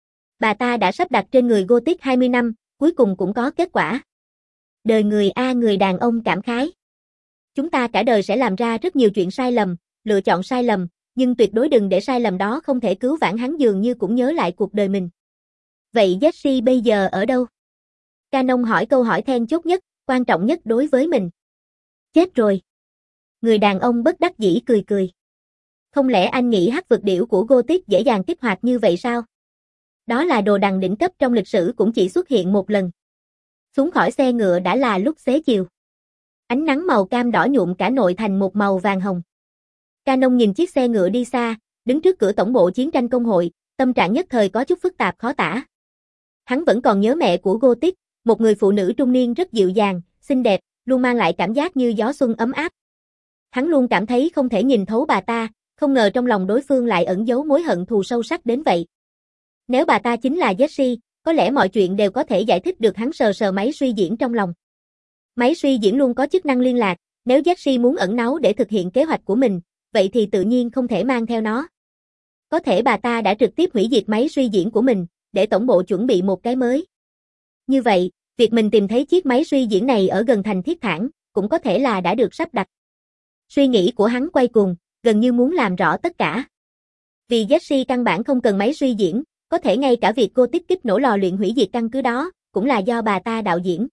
Bà ta đã sắp đặt trên người Gothic hai mươi năm, cuối cùng cũng có kết quả. Đời người A, người đàn ông cảm khái. Chúng ta cả đời sẽ làm ra rất nhiều chuyện sai lầm, lựa chọn sai lầm, nhưng tuyệt đối đừng để sai lầm đó không thể cứu vãn. Hắn dường như cũng nhớ lại cuộc đời mình. Vậy Jessie bây giờ ở đâu? Canon hỏi câu hỏi then chốt nhất, quan trọng nhất đối với mình. Chết rồi. Người đàn ông bất đắc dĩ cười cười. Không lẽ anh nghĩ hắc vực điểu của Gothic dễ dàng kích hoạt như vậy sao? Đó là đồ đằng đỉnh cấp trong lịch sử cũng chỉ xuất hiện một lần. Xuống khỏi xe ngựa đã là lúc xế chiều. Ánh nắng màu cam đỏ nhuộm cả nội thành một màu vàng hồng. Canon nhìn chiếc xe ngựa đi xa, đứng trước cửa tổng bộ chiến tranh công hội, tâm trạng nhất thời có chút phức tạp khó tả. Hắn vẫn còn nhớ mẹ của Gothic, một người phụ nữ trung niên rất dịu dàng, xinh đẹp, luôn mang lại cảm giác như gió xuân ấm áp. Hắn luôn cảm thấy không thể nhìn thấu bà ta, không ngờ trong lòng đối phương lại ẩn giấu mối hận thù sâu sắc đến vậy. Nếu bà ta chính là Jessie, có lẽ mọi chuyện đều có thể giải thích được. Hắn sờ sờ máy suy diễn trong lòng. Máy suy diễn luôn có chức năng liên lạc, nếu Jessie muốn ẩn náu để thực hiện kế hoạch của mình, vậy thì tự nhiên không thể mang theo nó. Có thể bà ta đã trực tiếp hủy diệt máy suy diễn của mình, để tổng bộ chuẩn bị một cái mới. Như vậy, việc mình tìm thấy chiếc máy suy diễn này ở gần thành Thiết Thản, cũng có thể là đã được sắp đặt. Suy nghĩ của hắn quay cuồng, gần như muốn làm rõ tất cả. Vì Jessie căn bản không cần máy suy diễn, có thể ngay cả việc Gothic kích nổ lò luyện hủy diệt căn cứ đó, cũng là do bà ta đạo diễn.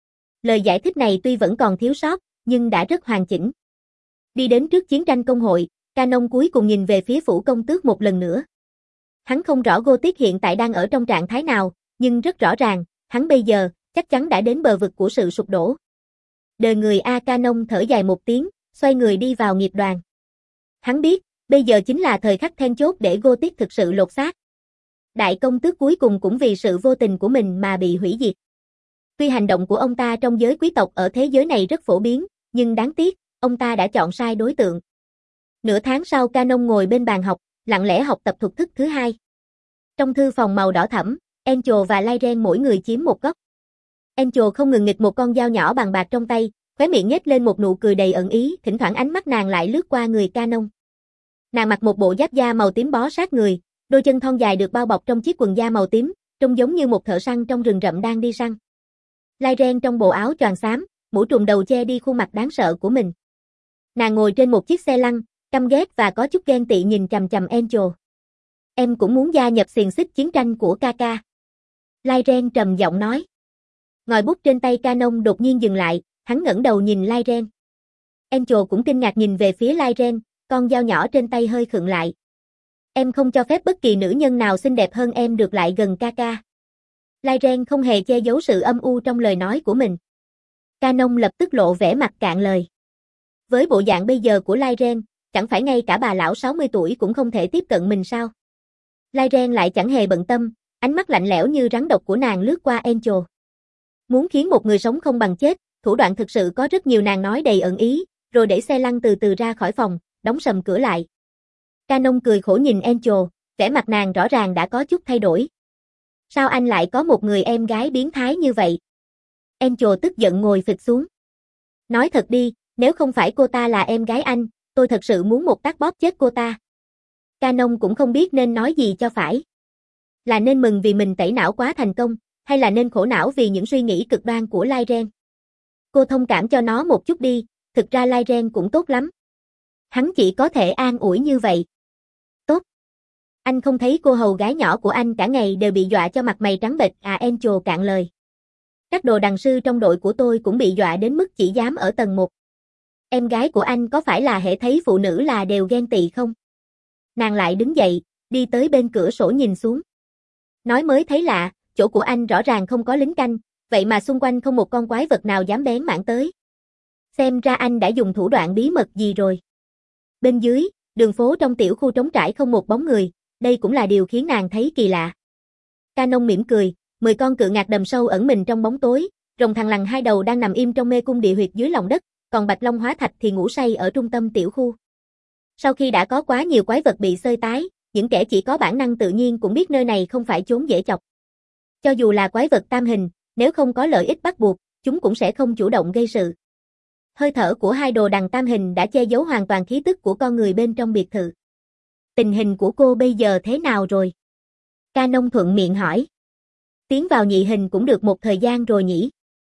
Lời giải thích này tuy vẫn còn thiếu sót, nhưng đã rất hoàn chỉnh. Đi đến trước chiến tranh công hội, Canon cuối cùng nhìn về phía phủ công tước một lần nữa. Hắn không rõ Gothic hiện tại đang ở trong trạng thái nào, nhưng rất rõ ràng, hắn bây giờ, chắc chắn đã đến bờ vực của sự sụp đổ. Đời người A. Canon thở dài một tiếng, xoay người đi vào nghiệp đoàn. Hắn biết, bây giờ chính là thời khắc then chốt để Gothic thực sự lột xác. Đại công tước cuối cùng cũng vì sự vô tình của mình mà bị hủy diệt. Tuy hành động của ông ta trong giới quý tộc ở thế giới này rất phổ biến, nhưng đáng tiếc, ông ta đã chọn sai đối tượng. Nửa tháng sau Canon ngồi bên bàn học, lặng lẽ học tập thuật thức thứ hai. Trong thư phòng màu đỏ thẫm, Angel và Lyren mỗi người chiếm một góc. Angel không ngừng nghịch một con dao nhỏ bằng bạc trong tay, khóe miệng nhếch lên một nụ cười đầy ẩn ý, thỉnh thoảng ánh mắt nàng lại lướt qua người Canon. Nàng mặc một bộ giáp da màu tím bó sát người, đôi chân thon dài được bao bọc trong chiếc quần da màu tím, trông giống như một thợ săn trong rừng rậm đang đi săn. Lyren trong bộ áo choàng xám, mũ trùm đầu che đi khuôn mặt đáng sợ của mình. Nàng ngồi trên một chiếc xe lăn, căm ghét và có chút ghen tị nhìn chằm chằm Angel. Em cũng muốn gia nhập xiềng xích chiến tranh của Kaka. Lyren trầm giọng nói. Ngòi bút trên tay Canon đột nhiên dừng lại, hắn ngẩng đầu nhìn Lyren. Angel cũng kinh ngạc nhìn về phía Lyren, con dao nhỏ trên tay hơi khựng lại. Em không cho phép bất kỳ nữ nhân nào xinh đẹp hơn em được lại gần Kaka. Lyren không hề che giấu sự âm u trong lời nói của mình. Canon lập tức lộ vẻ mặt cạn lời. Với bộ dạng bây giờ của Lyren, chẳng phải ngay cả bà lão sáu mươi tuổi cũng không thể tiếp cận mình sao? Lyren lại chẳng hề bận tâm, ánh mắt lạnh lẽo như rắn độc của nàng lướt qua Angel. Muốn khiến một người sống không bằng chết, thủ đoạn thực sự có rất nhiều, nàng nói đầy ẩn ý, rồi đẩy xe lăn từ từ ra khỏi phòng, đóng sầm cửa lại. Canon cười khổ nhìn Angel, vẻ mặt nàng rõ ràng đã có chút thay đổi. Sao anh lại có một người em gái biến thái như vậy? Angel tức giận ngồi phịch xuống. Nói thật đi, nếu không phải cô ta là em gái anh, tôi thật sự muốn một tát bóp chết cô ta. Canon cũng không biết nên nói gì cho phải. Là nên mừng vì mình tẩy não quá thành công, hay là nên khổ não vì những suy nghĩ cực đoan của Lyren? Cô thông cảm cho nó một chút đi, thực ra Lyren cũng tốt lắm. Hắn chỉ có thể an ủi như vậy. Tốt. Anh không thấy cô hầu gái nhỏ của anh cả ngày đều bị dọa cho mặt mày trắng bệch à? Angel cạn lời. Các đồ đằng sư trong đội của tôi cũng bị dọa đến mức chỉ dám ở tầng một. Em gái của anh có phải là hễ thấy phụ nữ là đều ghen tị không? Nàng lại đứng dậy, đi tới bên cửa sổ nhìn xuống. Nói mới thấy lạ, chỗ của anh rõ ràng không có lính canh, vậy mà xung quanh không một con quái vật nào dám bén mảng tới. Xem ra anh đã dùng thủ đoạn bí mật gì rồi. Bên dưới, đường phố trong tiểu khu trống trải không một bóng người, đây cũng là điều khiến nàng thấy kỳ lạ. Canon mỉm cười, mười con cự ngạc đầm sâu ẩn mình trong bóng tối, rồng thằn lằn hai đầu đang nằm im trong mê cung địa huyệt dưới lòng đất, còn Bạch Long Hóa Thạch thì ngủ say ở trung tâm tiểu khu. Sau khi đã có quá nhiều quái vật bị xơi tái, những kẻ chỉ có bản năng tự nhiên cũng biết nơi này không phải chốn dễ chọc. Cho dù là quái vật tam hình, nếu không có lợi ích bắt buộc, chúng cũng sẽ không chủ động gây sự. Hơi thở của hai đồ đằng tam hình đã che giấu hoàn toàn khí tức của con người bên trong biệt thự. Tình hình của cô bây giờ thế nào rồi? Canon thuận miệng hỏi. Tiến vào nhị hình cũng được một thời gian rồi nhỉ?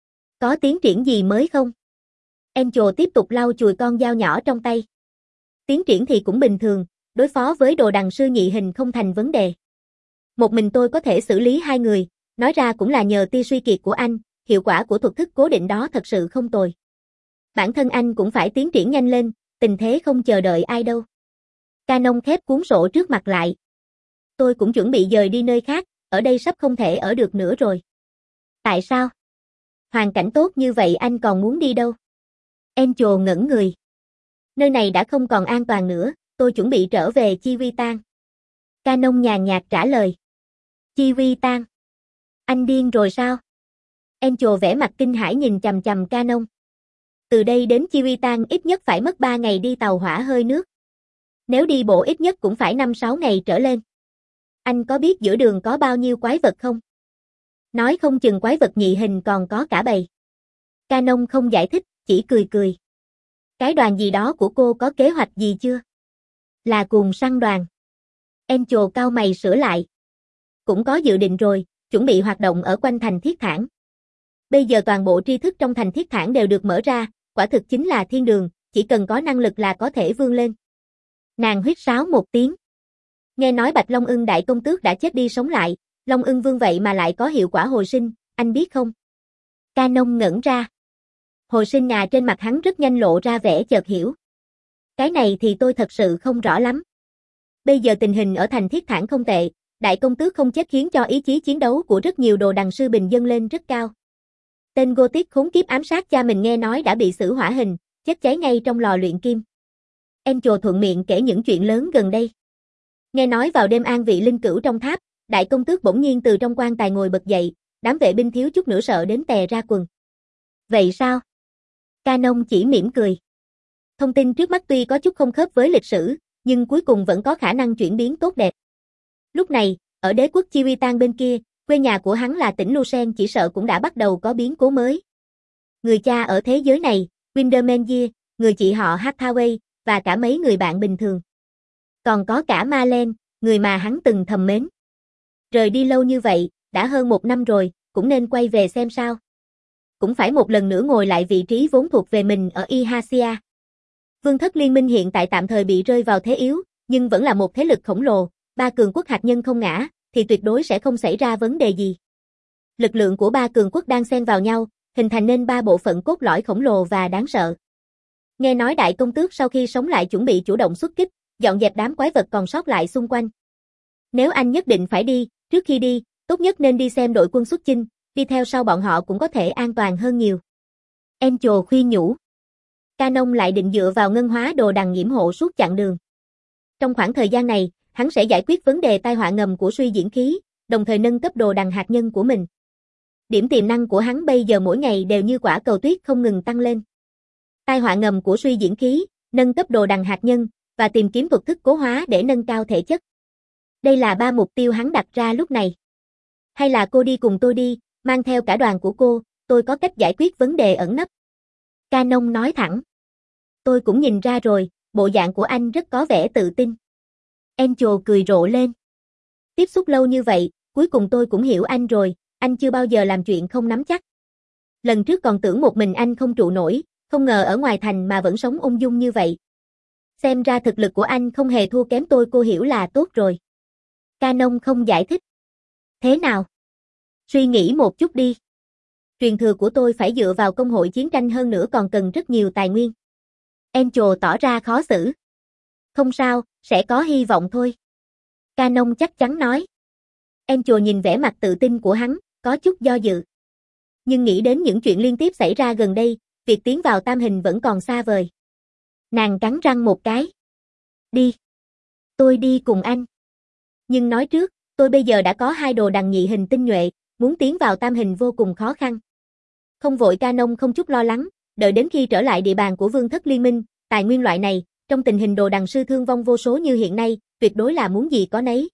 Có tiến triển gì mới không? Angel tiếp tục lau chùi con dao nhỏ trong tay. Tiến triển thì cũng bình thường, đối phó với đồ đằng sư nhị hình không thành vấn đề. Một mình tôi có thể xử lý hai người, nói ra cũng là nhờ tia suy kiệt của anh, hiệu quả của thuật thức cố định đó thật sự không tồi. Bản thân anh cũng phải tiến triển nhanh lên, tình thế không chờ đợi ai đâu. Canon khép cuốn sổ trước mặt lại. Tôi cũng chuẩn bị dời đi nơi khác, ở đây sắp không thể ở được nữa rồi. Tại sao? Hoàn cảnh tốt như vậy anh còn muốn đi đâu? Angel ngẩn người. Nơi này đã không còn an toàn nữa, tôi chuẩn bị trở về Chivitan. Canon nhàn nhạt trả lời. Chivitan? Anh điên rồi sao? Angel vẻ mặt kinh hãi nhìn chằm chằm Canon. Từ đây đến Chivitan ít nhất phải mất ba ngày đi tàu hỏa hơi nước. Nếu đi bộ ít nhất cũng phải năm sáu ngày trở lên. Anh có biết giữa đường có bao nhiêu quái vật không? Nói không chừng quái vật nhị hình còn có cả bầy. Canon không giải thích, chỉ cười cười. Cái đoàn gì đó của cô có kế hoạch gì chưa? Là cuồng săn đoàn. Angel cau mày sửa lại. Cũng có dự định rồi, chuẩn bị hoạt động ở quanh thành Thiết Thản. Bây giờ toàn bộ tri thức trong thành Thiết Thản đều được mở ra, quả thực chính là thiên đường, chỉ cần có năng lực là có thể vươn lên. Nàng huýt sáo một tiếng. Nghe nói Bạch Long Ưng đại công tước đã chết đi sống lại, Long Ưng Vương vậy mà lại có hiệu quả hồi sinh, anh biết không? Canon ngẩn ra. Hồi sinh à? Trên mặt hắn rất nhanh lộ ra vẻ chợt hiểu. Cái này thì tôi thật sự không rõ lắm. Bây giờ tình hình ở thành Thiết Thản không tệ, đại công tước không chết khiến cho ý chí chiến đấu của rất nhiều đồ đằng sư bình dâng lên rất cao. Tên Gothic khốn kiếp ám sát cha mình nghe nói đã bị xử hỏa hình, chết cháy ngay trong lò luyện kim. Angel thuận miệng kể những chuyện lớn gần đây. Nghe nói vào đêm an vị linh cữu trong tháp, đại công tước bỗng nhiên từ trong quan tài ngồi bật dậy, đám vệ binh thiếu chút nữa sợ đến tè ra quần. Vậy sao? Canon chỉ mỉm cười. Thông tin trước mắt tuy có chút không khớp với lịch sử, nhưng cuối cùng vẫn có khả năng chuyển biến tốt đẹp. Lúc này, ở đế quốc Chivitan bên kia, quê nhà của hắn là tỉnh Lucen chỉ sợ cũng đã bắt đầu có biến cố mới. Người cha ở thế giới này, Windermere, người chị họ Hathaway, và cả mấy người bạn bình thường. Còn có cả Marlene, người mà hắn từng thầm mến. Rời đi lâu như vậy, đã hơn một năm rồi, cũng nên quay về xem sao. Cũng phải một lần nữa ngồi lại vị trí vốn thuộc về mình ở Ihacia. Vương thất liên minh hiện tại tạm thời bị rơi vào thế yếu, nhưng vẫn là một thế lực khổng lồ, ba cường quốc hạt nhân không ngã, thì tuyệt đối sẽ không xảy ra vấn đề gì. Lực lượng của ba cường quốc đang xen vào nhau, hình thành nên ba bộ phận cốt lõi khổng lồ và đáng sợ. Nghe nói đại công tước sau khi sống lại chuẩn bị chủ động xuất kích, dọn dẹp đám quái vật còn sót lại xung quanh. Nếu anh nhất định phải đi, trước khi đi, tốt nhất nên đi xem đội quân xuất chinh, đi theo sau bọn họ cũng có thể an toàn hơn nhiều. Angel khuyên nhủ. Canon lại định dựa vào ngân hóa đồ đằng nhiễm hộ suốt chặng đường. Trong khoảng thời gian này, hắn sẽ giải quyết vấn đề tai họa ngầm của suy diễn khí, đồng thời nâng cấp đồ đằng hạt nhân của mình. Điểm tiềm năng của hắn bây giờ mỗi ngày đều như quả cầu tuyết không ngừng tăng lên. Tai họa ngầm của suy diễn khí, nâng cấp đồ đằng hạt nhân, và tìm kiếm thuật thức cố hóa để nâng cao thể chất. Đây là ba mục tiêu hắn đặt ra lúc này. Hay là cô đi cùng tôi đi, mang theo cả đoàn của cô, tôi có cách giải quyết vấn đề ẩn nấp. Canon nói thẳng. Tôi cũng nhìn ra rồi, bộ dạng của anh rất có vẻ tự tin. Angel cười rộ lên. Tiếp xúc lâu như vậy, cuối cùng tôi cũng hiểu anh rồi, anh chưa bao giờ làm chuyện không nắm chắc. Lần trước còn tưởng một mình anh không trụ nổi, không ngờ ở ngoài thành mà vẫn sống ung dung như vậy. Xem ra thực lực của anh không hề thua kém tôi, cô hiểu là tốt rồi. Canon không giải thích. Thế nào? Suy nghĩ một chút đi. Truyền thừa của tôi phải dựa vào công hội chiến tranh, hơn nữa còn cần rất nhiều tài nguyên. Angel tỏ ra khó xử. Không sao, sẽ có hy vọng thôi. Canon chắc chắn nói. Angel nhìn vẻ mặt tự tin của hắn, có chút do dự. Nhưng nghĩ đến những chuyện liên tiếp xảy ra gần đây, việc tiến vào tam hình vẫn còn xa vời. Nàng cắn răng một cái. Đi. Tôi đi cùng anh. Nhưng nói trước, tôi bây giờ đã có hai đồ đằng nhị hình tinh nhuệ, muốn tiến vào tam hình vô cùng khó khăn. Không vội, Canon không chút lo lắng, đợi đến khi trở lại địa bàn của Vương thất liên minh, tài nguyên loại này, trong tình hình đồ đằng sư thương vong vô số như hiện nay, tuyệt đối là muốn gì có nấy.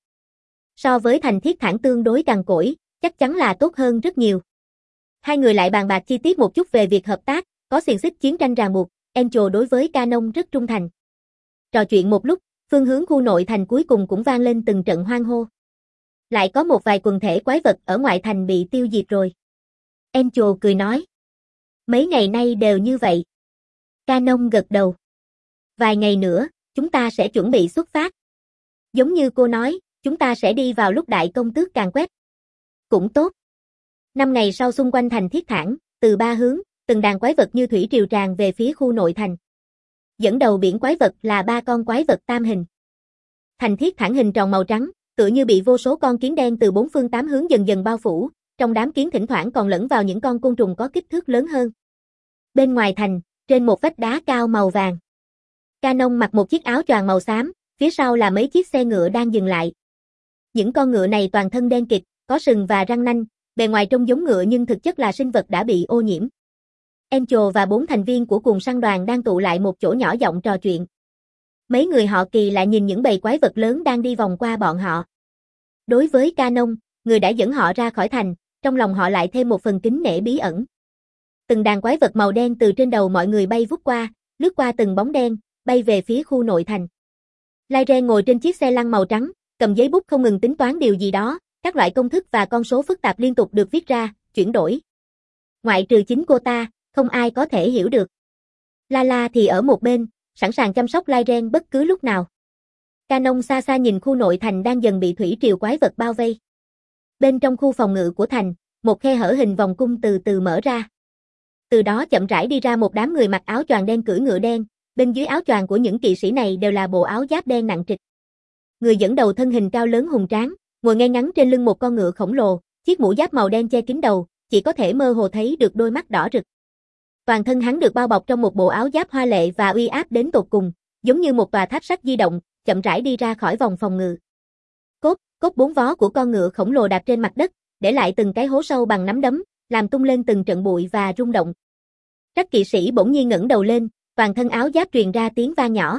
So với thành thiết thản tương đối cằn cỗi, chắc chắn là tốt hơn rất nhiều. Hai người lại bàn bạc chi tiết một chút về việc hợp tác, có xiềng xích chiến tranh ràng buộc, Angel đối với Canon rất trung thành. Trò chuyện một lúc, phương hướng khu nội thành cuối cùng cũng vang lên từng trận hoan hô. Lại có một vài quần thể quái vật ở ngoại thành bị tiêu diệt rồi. Angel cười nói. Mấy ngày nay đều như vậy. Canon gật đầu. Vài ngày nữa, chúng ta sẽ chuẩn bị xuất phát. Giống như cô nói, chúng ta sẽ đi vào lúc đại công tước càn quét. Cũng tốt. Năm ngày sau, xung quanh thành thiết thản, từ ba hướng, từng đàn quái vật như thủy triều tràn về phía khu nội thành. Dẫn đầu biển quái vật là ba con quái vật tam hình. Thành thiết thản hình tròn màu trắng, tựa như bị vô số con kiến đen từ bốn phương tám hướng dần dần bao phủ, trong đám kiến thỉnh thoảng còn lẫn vào những con côn trùng có kích thước lớn hơn. Bên ngoài thành, trên một vách đá cao màu vàng, Canon mặc một chiếc áo choàng màu xám, phía sau là mấy chiếc xe ngựa đang dừng lại. Những con ngựa này toàn thân đen kịt, có sừng và răng nanh, bề ngoài trông giống ngựa nhưng thực chất là sinh vật đã bị ô nhiễm. Angel và bốn thành viên của cùng săn đoàn đang tụ lại một chỗ nhỏ giọng trò chuyện. Mấy người họ Kỳ lại nhìn những bầy quái vật lớn đang đi vòng qua bọn họ. Đối với Canon, người đã dẫn họ ra khỏi thành, trong lòng họ lại thêm một phần kính nể bí ẩn. Từng đàn quái vật màu đen từ trên đầu mọi người bay vút qua, lướt qua từng bóng đen, bay về phía khu nội thành. Lyren ngồi trên chiếc xe lăn màu trắng, cầm giấy bút không ngừng tính toán điều gì đó, các loại công thức và con số phức tạp liên tục được viết ra, chuyển đổi. Ngoại trừ chính cô ta, không ai có thể hiểu được. Lala thì ở một bên, sẵn sàng chăm sóc Lyren bất cứ lúc nào. Canon xa xa nhìn khu nội thành đang dần bị thủy triều quái vật bao vây. Bên trong khu phòng ngự của thành, một khe hở hình vòng cung từ từ mở ra. Từ đó chậm rãi đi ra một đám người mặc áo choàng đen cưỡi ngựa đen, bên dưới áo choàng của những kỵ sĩ này đều là bộ áo giáp đen nặng trịch. Người dẫn đầu thân hình cao lớn hùng tráng, ngồi ngay ngắn trên lưng một con ngựa khổng lồ, chiếc mũ giáp màu đen che kín đầu, chỉ có thể mơ hồ thấy được đôi mắt đỏ rực. Toàn thân hắn được bao bọc trong một bộ áo giáp hoa lệ và uy áp đến tột cùng, giống như một tòa tháp sắt di động, chậm rãi đi ra khỏi vòng phòng ngự. Cốt, cốt bốn vó của con ngựa khổng lồ đạp trên mặt đất, để lại từng cái hố sâu bằng nắm đấm, làm tung lên từng trận bụi và rung động. Các kỵ sĩ bỗng nhiên ngẩng đầu lên, toàn thân áo giáp truyền ra tiếng vang nhỏ.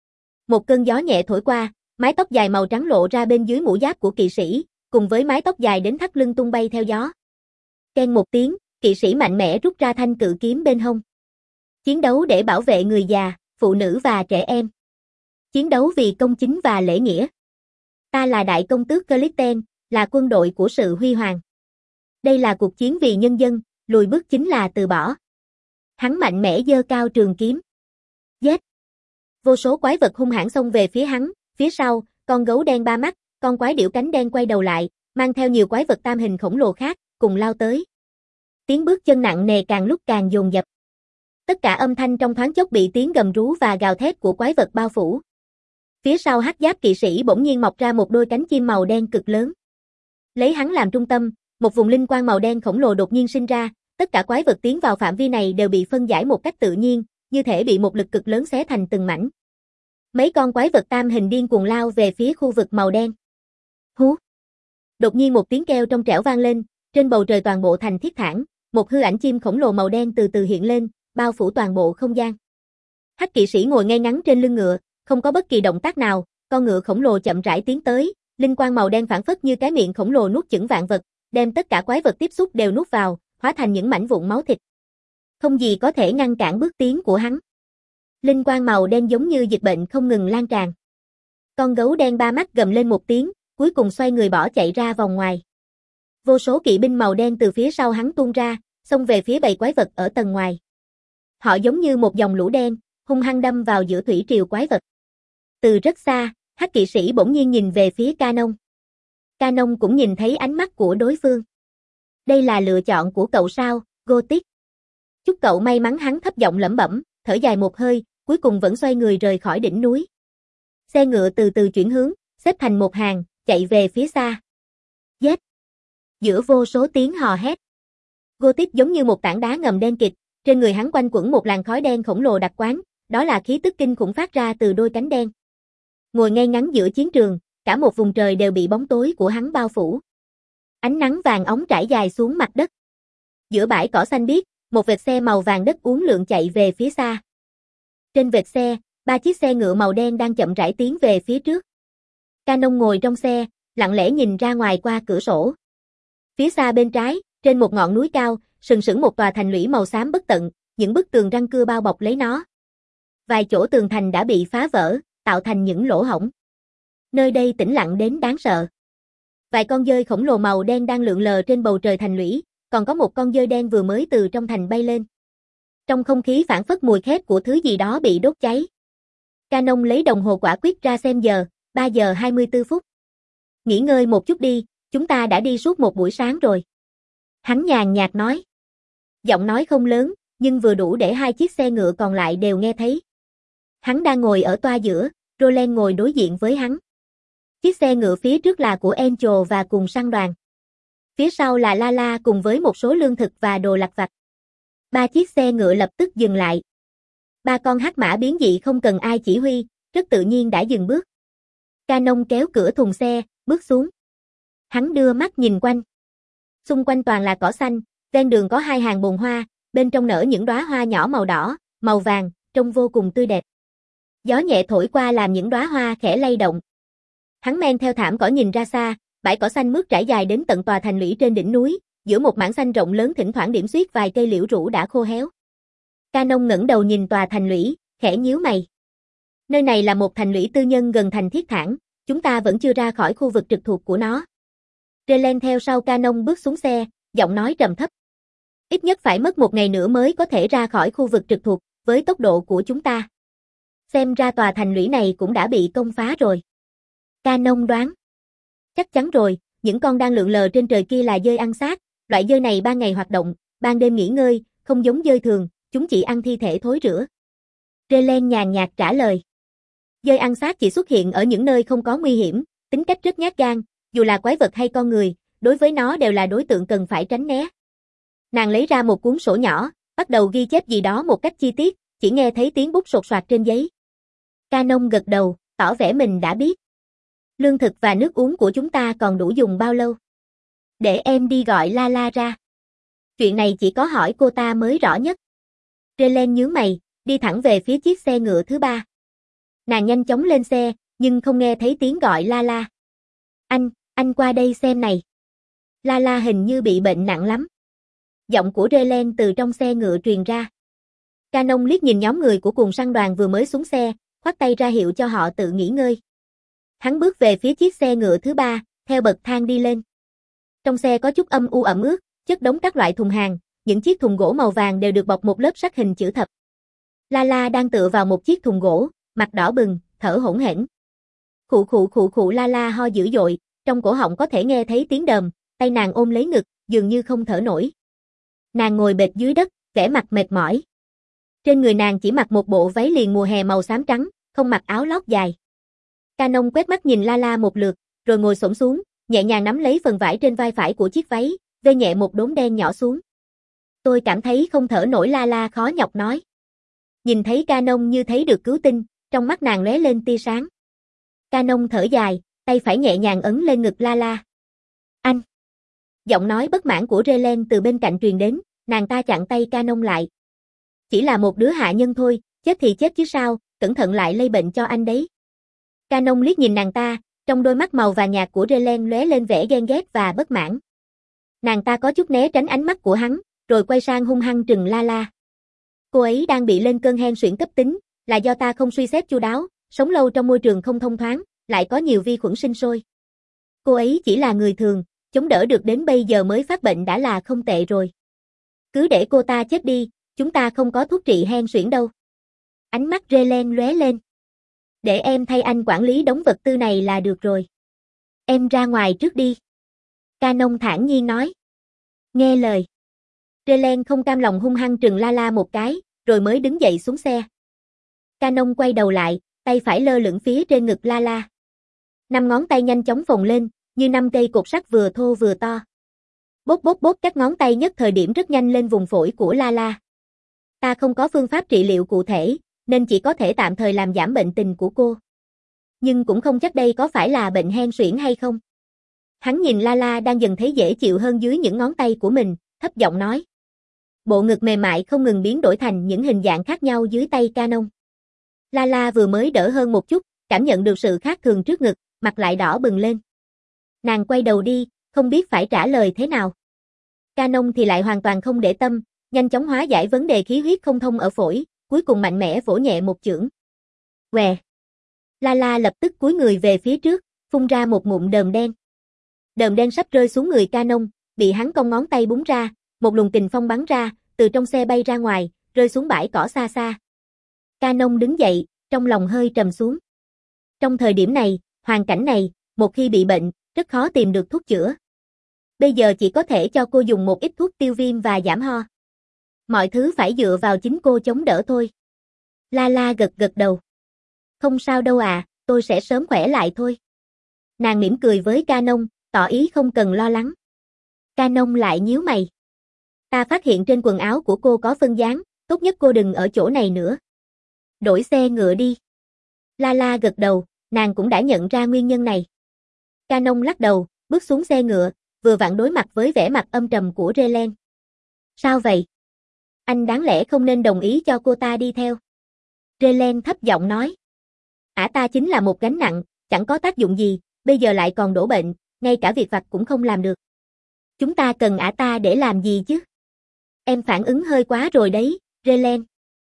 Một cơn gió nhẹ thổi qua, mái tóc dài màu trắng lộ ra bên dưới mũ giáp của kỵ sĩ, cùng với mái tóc dài đến thắt lưng tung bay theo gió. Keng một tiếng, kỵ sĩ mạnh mẽ rút ra thanh cự kiếm bên hông. Chiến đấu để bảo vệ người già, phụ nữ và trẻ em. Chiến đấu vì công chính và lễ nghĩa. Ta là đại công tước Clifton, là quân đội của sự huy hoàng. Đây là cuộc chiến vì nhân dân, lùi bước chính là từ bỏ. Hắn mạnh mẽ giơ cao trường kiếm. Giết! Vô số quái vật hung hãn xông về phía hắn, phía sau, con gấu đen ba mắt, con quái điểu cánh đen quay đầu lại, mang theo nhiều quái vật tam hình khổng lồ khác, cùng lao tới. Tiếng bước chân nặng nề càng lúc càng dồn dập. Tất cả âm thanh trong thoáng chốc bị tiếng gầm rú và gào thét của quái vật bao phủ. Phía sau hắc giáp kỵ sĩ bỗng nhiên mọc ra một đôi cánh chim màu đen cực lớn. Lấy hắn làm trung tâm, một vùng linh quang màu đen khổng lồ đột nhiên sinh ra, tất cả quái vật tiến vào phạm vi này đều bị phân giải một cách tự nhiên, như thể bị một lực cực lớn xé thành từng mảnh. Mấy con quái vật tam hình điên cuồng lao về phía khu vực màu đen. Hú! Đột nhiên một tiếng kêu trong trẻo vang lên, trên bầu trời toàn bộ thành thiết thản, một hư ảnh chim khổng lồ màu đen từ từ hiện lên, bao phủ toàn bộ không gian. Hắc kỵ sĩ ngồi ngay ngắn trên lưng ngựa, không có bất kỳ động tác nào, con ngựa khổng lồ chậm rãi tiến tới, Linh quang màu đen phảng phất như cái miệng khổng lồ nuốt chửng vạn vật, đem tất cả quái vật tiếp xúc đều nuốt vào, hóa thành những mảnh vụn máu thịt. Không gì có thể ngăn cản bước tiến của hắn. Linh quang màu đen giống như dịch bệnh không ngừng lan tràn. Con gấu đen ba mắt gầm lên một tiếng, cuối cùng xoay người bỏ chạy ra vòng ngoài. Vô số kỵ binh màu đen từ phía sau hắn tuôn ra, xông về phía bầy quái vật ở tầng ngoài. Họ giống như một dòng lũ đen, hung hăng đâm vào giữa thủy triều quái vật. Từ rất xa, Hắc kỵ sĩ bỗng nhiên nhìn về phía Canon. Canon cũng nhìn thấy ánh mắt của đối phương. Đây là lựa chọn của cậu sao, Gothic? Chúc cậu may mắn, hắn thấp giọng lẩm bẩm, thở dài một hơi, cuối cùng vẫn xoay người rời khỏi đỉnh núi. Xe ngựa từ từ chuyển hướng, xếp thành một hàng, chạy về phía xa. Giết! Giữa vô số tiếng hò hét. Gothic giống như một tảng đá ngầm đen kịt, trên người hắn quanh quẩn một làn khói đen khổng lồ đặc quán, đó là khí tức kinh khủng phát ra từ đôi cánh đen. Ngồi ngay ngắn giữa chiến trường, cả một vùng trời đều bị bóng tối của hắn bao phủ. Ánh nắng vàng óng trải dài xuống mặt đất. Giữa bãi cỏ xanh biếc, một vệt xe màu vàng đất uốn lượn chạy về phía xa. Trên vệt xe, ba chiếc xe ngựa màu đen đang chậm rãi tiến về phía trước. Canon ngồi trong xe, lặng lẽ nhìn ra ngoài qua cửa sổ. Phía xa bên trái, trên một ngọn núi cao, sừng sững một tòa thành lũy màu xám bất tận, những bức tường răng cưa bao bọc lấy nó. Vài chỗ tường thành đã bị phá vỡ, tạo thành những lỗ hổng. Nơi đây tĩnh lặng đến đáng sợ. Vài con dơi khổng lồ màu đen đang lượn lờ trên bầu trời thành lũy, còn có một con dơi đen vừa mới từ trong thành bay lên. Trong không khí phảng phất mùi khét của thứ gì đó bị đốt cháy. Canon lấy đồng hồ quả quyết ra xem giờ, ba giờ hai mươi tư phút. Nghỉ ngơi một chút đi, chúng ta đã đi suốt một buổi sáng rồi. Hắn nhàn nhạt nói. Giọng nói không lớn, nhưng vừa đủ để hai chiếc xe ngựa còn lại đều nghe thấy. Hắn đang ngồi ở toa giữa, Roland ngồi đối diện với hắn. Chiếc xe ngựa phía trước là của Angel và cùng săn đoàn. Phía sau là Lala cùng với một số lương thực và đồ lặt vặt. Ba chiếc xe ngựa lập tức dừng lại. Ba con hắc mã biến dị không cần ai chỉ huy, rất tự nhiên đã dừng bước. Canon kéo cửa thùng xe, bước xuống. Hắn đưa mắt nhìn quanh. Xung quanh toàn là cỏ xanh, ven đường có hai hàng bồn hoa, bên trong nở những đóa hoa nhỏ màu đỏ, màu vàng, trông vô cùng tươi đẹp. Gió nhẹ thổi qua làm những đóa hoa khẽ lay động. Hắn men theo thảm cỏ nhìn ra xa, bãi cỏ xanh mướt trải dài đến tận tòa thành lũy trên đỉnh núi, giữa một mảng xanh rộng lớn thỉnh thoảng điểm xuyết vài cây liễu rũ đã khô héo. Canon ngẩng đầu nhìn tòa thành lũy, khẽ nhíu mày. Nơi này là một thành lũy tư nhân gần thành Thiết Thản, chúng ta vẫn chưa ra khỏi khu vực trực thuộc của nó. Roland theo sau Canon bước xuống xe, giọng nói trầm thấp. Ít nhất phải mất một ngày nữa mới có thể ra khỏi khu vực trực thuộc, với tốc độ của chúng ta. Xem ra tòa thành lũy này cũng đã bị công phá rồi. Canon đoán. Chắc chắn rồi, những con đang lượn lờ trên trời kia là dơi ăn xác, loại dơi này ban ngày hoạt động, ban đêm nghỉ ngơi, không giống dơi thường, chúng chỉ ăn thi thể thối rữa. Roland nhàn nhạt trả lời. Dơi ăn xác chỉ xuất hiện ở những nơi không có nguy hiểm, tính cách rất nhát gan, dù là quái vật hay con người, đối với nó đều là đối tượng cần phải tránh né. Nàng lấy ra một cuốn sổ nhỏ, bắt đầu ghi chép gì đó một cách chi tiết, chỉ nghe thấy tiếng bút sột soạt trên giấy. Canon gật đầu, tỏ vẻ mình đã biết. Lương thực và nước uống của chúng ta còn đủ dùng bao lâu? Để em đi gọi Lala ra. Chuyện này chỉ có hỏi cô ta mới rõ nhất. Roland nhướng mày, đi thẳng về phía chiếc xe ngựa thứ ba. Nàng nhanh chóng lên xe, nhưng không nghe thấy tiếng gọi Lala. Anh, anh qua đây xem này. Lala hình như bị bệnh nặng lắm. Giọng của Roland từ trong xe ngựa truyền ra. Canon liếc nhìn nhóm người của cùng săn đoàn vừa mới xuống xe, khoát tay ra hiệu cho họ tự nghỉ ngơi. Hắn bước về phía chiếc xe ngựa thứ ba, theo bậc thang đi lên. Trong xe có chút âm u ẩm ướt, chất đống các loại thùng hàng, những chiếc thùng gỗ màu vàng đều được bọc một lớp sắt hình chữ thập. Lala đang tựa vào một chiếc thùng gỗ, mặt đỏ bừng, thở hổn hển. Khụ khụ khụ khụ Lala ho dữ dội, trong cổ họng có thể nghe thấy tiếng đờm, tay nàng ôm lấy ngực, dường như không thở nổi. Nàng ngồi bệt dưới đất, vẻ mặt mệt mỏi. Trên người nàng chỉ mặc một bộ váy liền mùa hè màu xám trắng, không mặc áo lót dài. Canon quét mắt nhìn Lala một lượt, rồi ngồi xổm xuống, nhẹ nhàng nắm lấy phần vải trên vai phải của chiếc váy, vê nhẹ một đốm đen nhỏ xuống. Tôi cảm thấy không thở nổi, Lala khó nhọc nói. Nhìn thấy Canon như thấy được cứu tinh, trong mắt nàng lóe lên tia sáng. Canon thở dài, tay phải nhẹ nhàng ấn lên ngực Lala. Anh! Giọng nói bất mãn của Roland từ bên cạnh truyền đến, nàng ta chặn tay Canon lại. Chỉ là một đứa hạ nhân thôi, chết thì chết chứ sao, cẩn thận lại lây bệnh cho anh đấy. Canon liếc nhìn nàng ta, Trong đôi mắt màu vàng nhạt của Relen lóe lên vẻ ghen ghét và bất mãn. Nàng ta có chút né tránh ánh mắt của hắn, rồi quay sang hung hăng trừng Lala. Cô ấy đang bị lên cơn hen suyễn cấp tính, là do ta không suy xét chu đáo, sống lâu trong môi trường không thông thoáng, lại có nhiều vi khuẩn sinh sôi. Cô ấy chỉ là người thường, chống đỡ được đến bây giờ mới phát bệnh đã là không tệ rồi. Cứ để cô ta chết đi, chúng ta không có thuốc trị hen suyễn đâu. Ánh mắt Relen lóe lên. Để em thay anh quản lý đống vật tư này là được rồi. Em ra ngoài trước đi. Canon thản nhiên nói. Nghe lời. Relen không cam lòng hung hăng trừng Lala một cái, rồi mới đứng dậy xuống xe. Canon quay đầu lại, tay phải lơ lửng phía trên ngực Lala. Năm ngón tay nhanh chóng phồng lên, như năm cây cột sắt vừa thô vừa to. Bốp bốp bốp các ngón tay nhất thời điểm rất nhanh lên vùng phổi của Lala. Ta không có phương pháp trị liệu cụ thể, nên chỉ có thể tạm thời làm giảm bệnh tình của cô. Nhưng cũng không chắc đây có phải là bệnh hen suyễn hay không. Hắn nhìn Lala đang dần thấy dễ chịu hơn dưới những ngón tay của mình, thấp giọng nói. Bộ ngực mềm mại không ngừng biến đổi thành những hình dạng khác nhau dưới tay Canon. Lala vừa mới đỡ hơn một chút, cảm nhận được sự khác thường trước ngực, mặt lại đỏ bừng lên. Nàng quay đầu đi, không biết phải trả lời thế nào. Canon thì lại hoàn toàn không để tâm, nhanh chóng hóa giải vấn đề khí huyết không thông ở phổi, cuối cùng mạnh mẽ vỗ nhẹ một chưởng. Què! Lala lập tức cúi người về phía trước, phun ra một ngụm đờm đen. Đờm đen sắp rơi xuống người Canon, bị hắn cong ngón tay búng ra, một luồng kình phong bắn ra, từ trong xe bay ra ngoài, rơi xuống bãi cỏ xa xa. Canon đứng dậy, trong lòng hơi trầm xuống. Trong thời điểm này, hoàn cảnh này, một khi bị bệnh, rất khó tìm được thuốc chữa. Bây giờ chỉ có thể cho cô dùng một ít thuốc tiêu viêm và giảm ho. Mọi thứ phải dựa vào chính cô chống đỡ thôi. Lala gật gật đầu. Không sao đâu à, tôi sẽ sớm khỏe lại thôi. Nàng mỉm cười với Canon, tỏ ý không cần lo lắng. Canon lại nhíu mày. Ta phát hiện trên quần áo của cô có phân dáng, tốt nhất cô đừng ở chỗ này nữa. Đổi xe ngựa đi. Lala gật đầu, nàng cũng đã nhận ra nguyên nhân này. Canon lắc đầu, bước xuống xe ngựa, vừa vặn đối mặt với vẻ mặt âm trầm của Relen. Sao vậy? Anh đáng lẽ không nên đồng ý cho cô ta đi theo. Relen thấp giọng nói. Ả ta chính là một gánh nặng, chẳng có tác dụng gì, bây giờ lại còn đổ bệnh, ngay cả việc vặt cũng không làm được. Chúng ta cần ả ta để làm gì chứ? Em phản ứng hơi quá rồi đấy, Relen.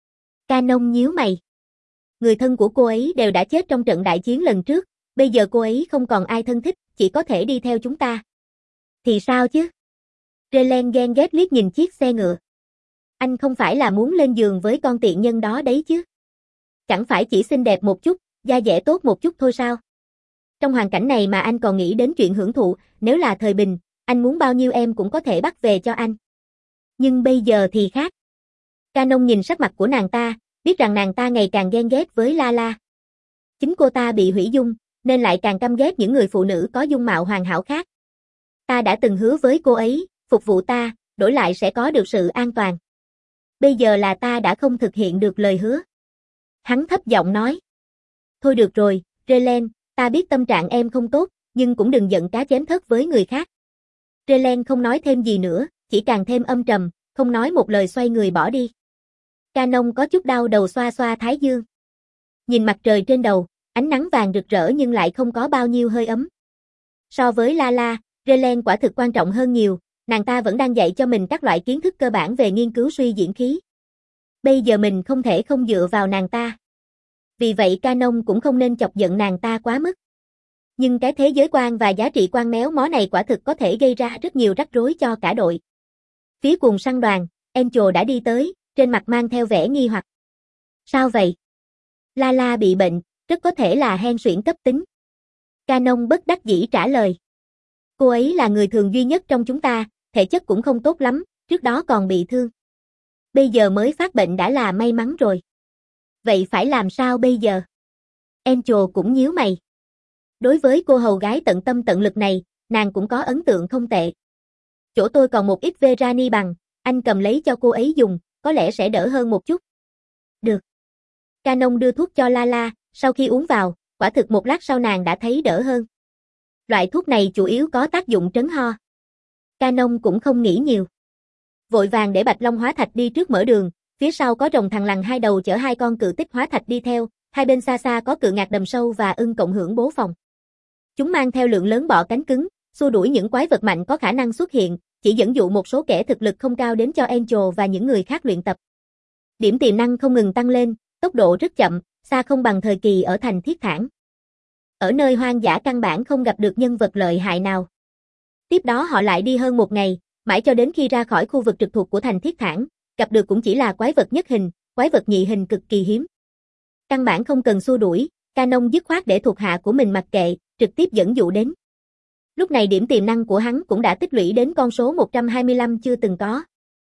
Canon nhíu mày. Người thân của cô ấy đều đã chết trong trận đại chiến lần trước, bây giờ cô ấy không còn ai thân thích, chỉ có thể đi theo chúng ta. Thì sao chứ? Relen ghen ghét liếc nhìn chiếc xe ngựa. Anh không phải là muốn lên giường với con tiện nhân đó đấy chứ? Chẳng phải chỉ xinh đẹp một chút, da dẻ tốt một chút thôi sao? Trong hoàn cảnh này mà anh còn nghĩ đến chuyện hưởng thụ, nếu là thời bình, anh muốn bao nhiêu em cũng có thể bắt về cho anh. Nhưng bây giờ thì khác. Canon nhìn sắc mặt của nàng ta, biết rằng nàng ta ngày càng ghen ghét với Lala. Chính cô ta bị hủy dung, nên lại càng căm ghét những người phụ nữ có dung mạo hoàn hảo khác. Ta đã từng hứa với cô ấy, phục vụ ta, đổi lại sẽ có được sự an toàn. Bây giờ là ta đã không thực hiện được lời hứa. Hắn thấp giọng nói. Thôi được rồi, Relen, ta biết tâm trạng em không tốt, nhưng cũng đừng giận cá chém thớt với người khác. Relen không nói thêm gì nữa, chỉ càng thêm âm trầm, không nói một lời xoay người bỏ đi. Canon có chút đau đầu xoa xoa thái dương. Nhìn mặt trời trên đầu, ánh nắng vàng rực rỡ nhưng lại không có bao nhiêu hơi ấm. So với Lala, Relen quả thực quan trọng hơn nhiều, nàng ta vẫn đang dạy cho mình các loại kiến thức cơ bản về nghiên cứu suy diễn khí. Bây giờ mình không thể không dựa vào nàng ta. Vì vậy Canon cũng không nên chọc giận nàng ta quá mức. Nhưng cái thế giới quan và giá trị quan méo mó này quả thực có thể gây ra rất nhiều rắc rối cho cả đội. Phía cuồng săn đoàn, Angel đã đi tới, trên mặt mang theo vẻ nghi hoặc. Sao vậy? Lala bị bệnh, rất có thể là hen suyễn cấp tính. Canon bất đắc dĩ trả lời. Cô ấy là người thường duy nhất trong chúng ta, thể chất cũng không tốt lắm, trước đó còn bị thương. Bây giờ mới phát bệnh đã là may mắn rồi. Vậy phải làm sao bây giờ? Angel cũng nhíu mày. Đối với cô hầu gái tận tâm tận lực này, nàng cũng có ấn tượng không tệ. Chỗ tôi còn một ít Verani bằng, anh cầm lấy cho cô ấy dùng, có lẽ sẽ đỡ hơn một chút. Được. Canon đưa thuốc cho Lala, sau khi uống vào, quả thực một lát sau nàng đã thấy đỡ hơn. Loại thuốc này chủ yếu có tác dụng trấn ho. Canon cũng không nghĩ nhiều. Vội vàng để Bạch Long Hóa Thạch đi trước mở đường, phía sau có rồng thằn lằn hai đầu chở hai con cự tích hóa thạch đi theo, hai bên xa xa có cự ngạc đầm sâu và ưng cộng hưởng bố phòng. Chúng mang theo lượng lớn bọ cánh cứng, xua đuổi những quái vật mạnh có khả năng xuất hiện, chỉ dẫn dụ một số kẻ thực lực không cao đến cho Angel và những người khác luyện tập. Điểm tiềm năng không ngừng tăng lên, tốc độ rất chậm, xa không bằng thời kỳ ở thành Thiết Thản. Ở nơi hoang dã căn bản không gặp được nhân vật lợi hại nào. Tiếp đó họ lại đi hơn một ngày, mãi cho đến khi ra khỏi khu vực trực thuộc của thành Thiết Thản, gặp được cũng chỉ là quái vật nhất hình, quái vật nhị hình cực kỳ hiếm. Căn bản không cần xua đuổi, Canon dứt khoát để thuộc hạ của mình mặc kệ, trực tiếp dẫn dụ đến. Lúc này điểm tiềm năng của hắn cũng đã tích lũy đến con số một trăm hai mươi lăm chưa từng có.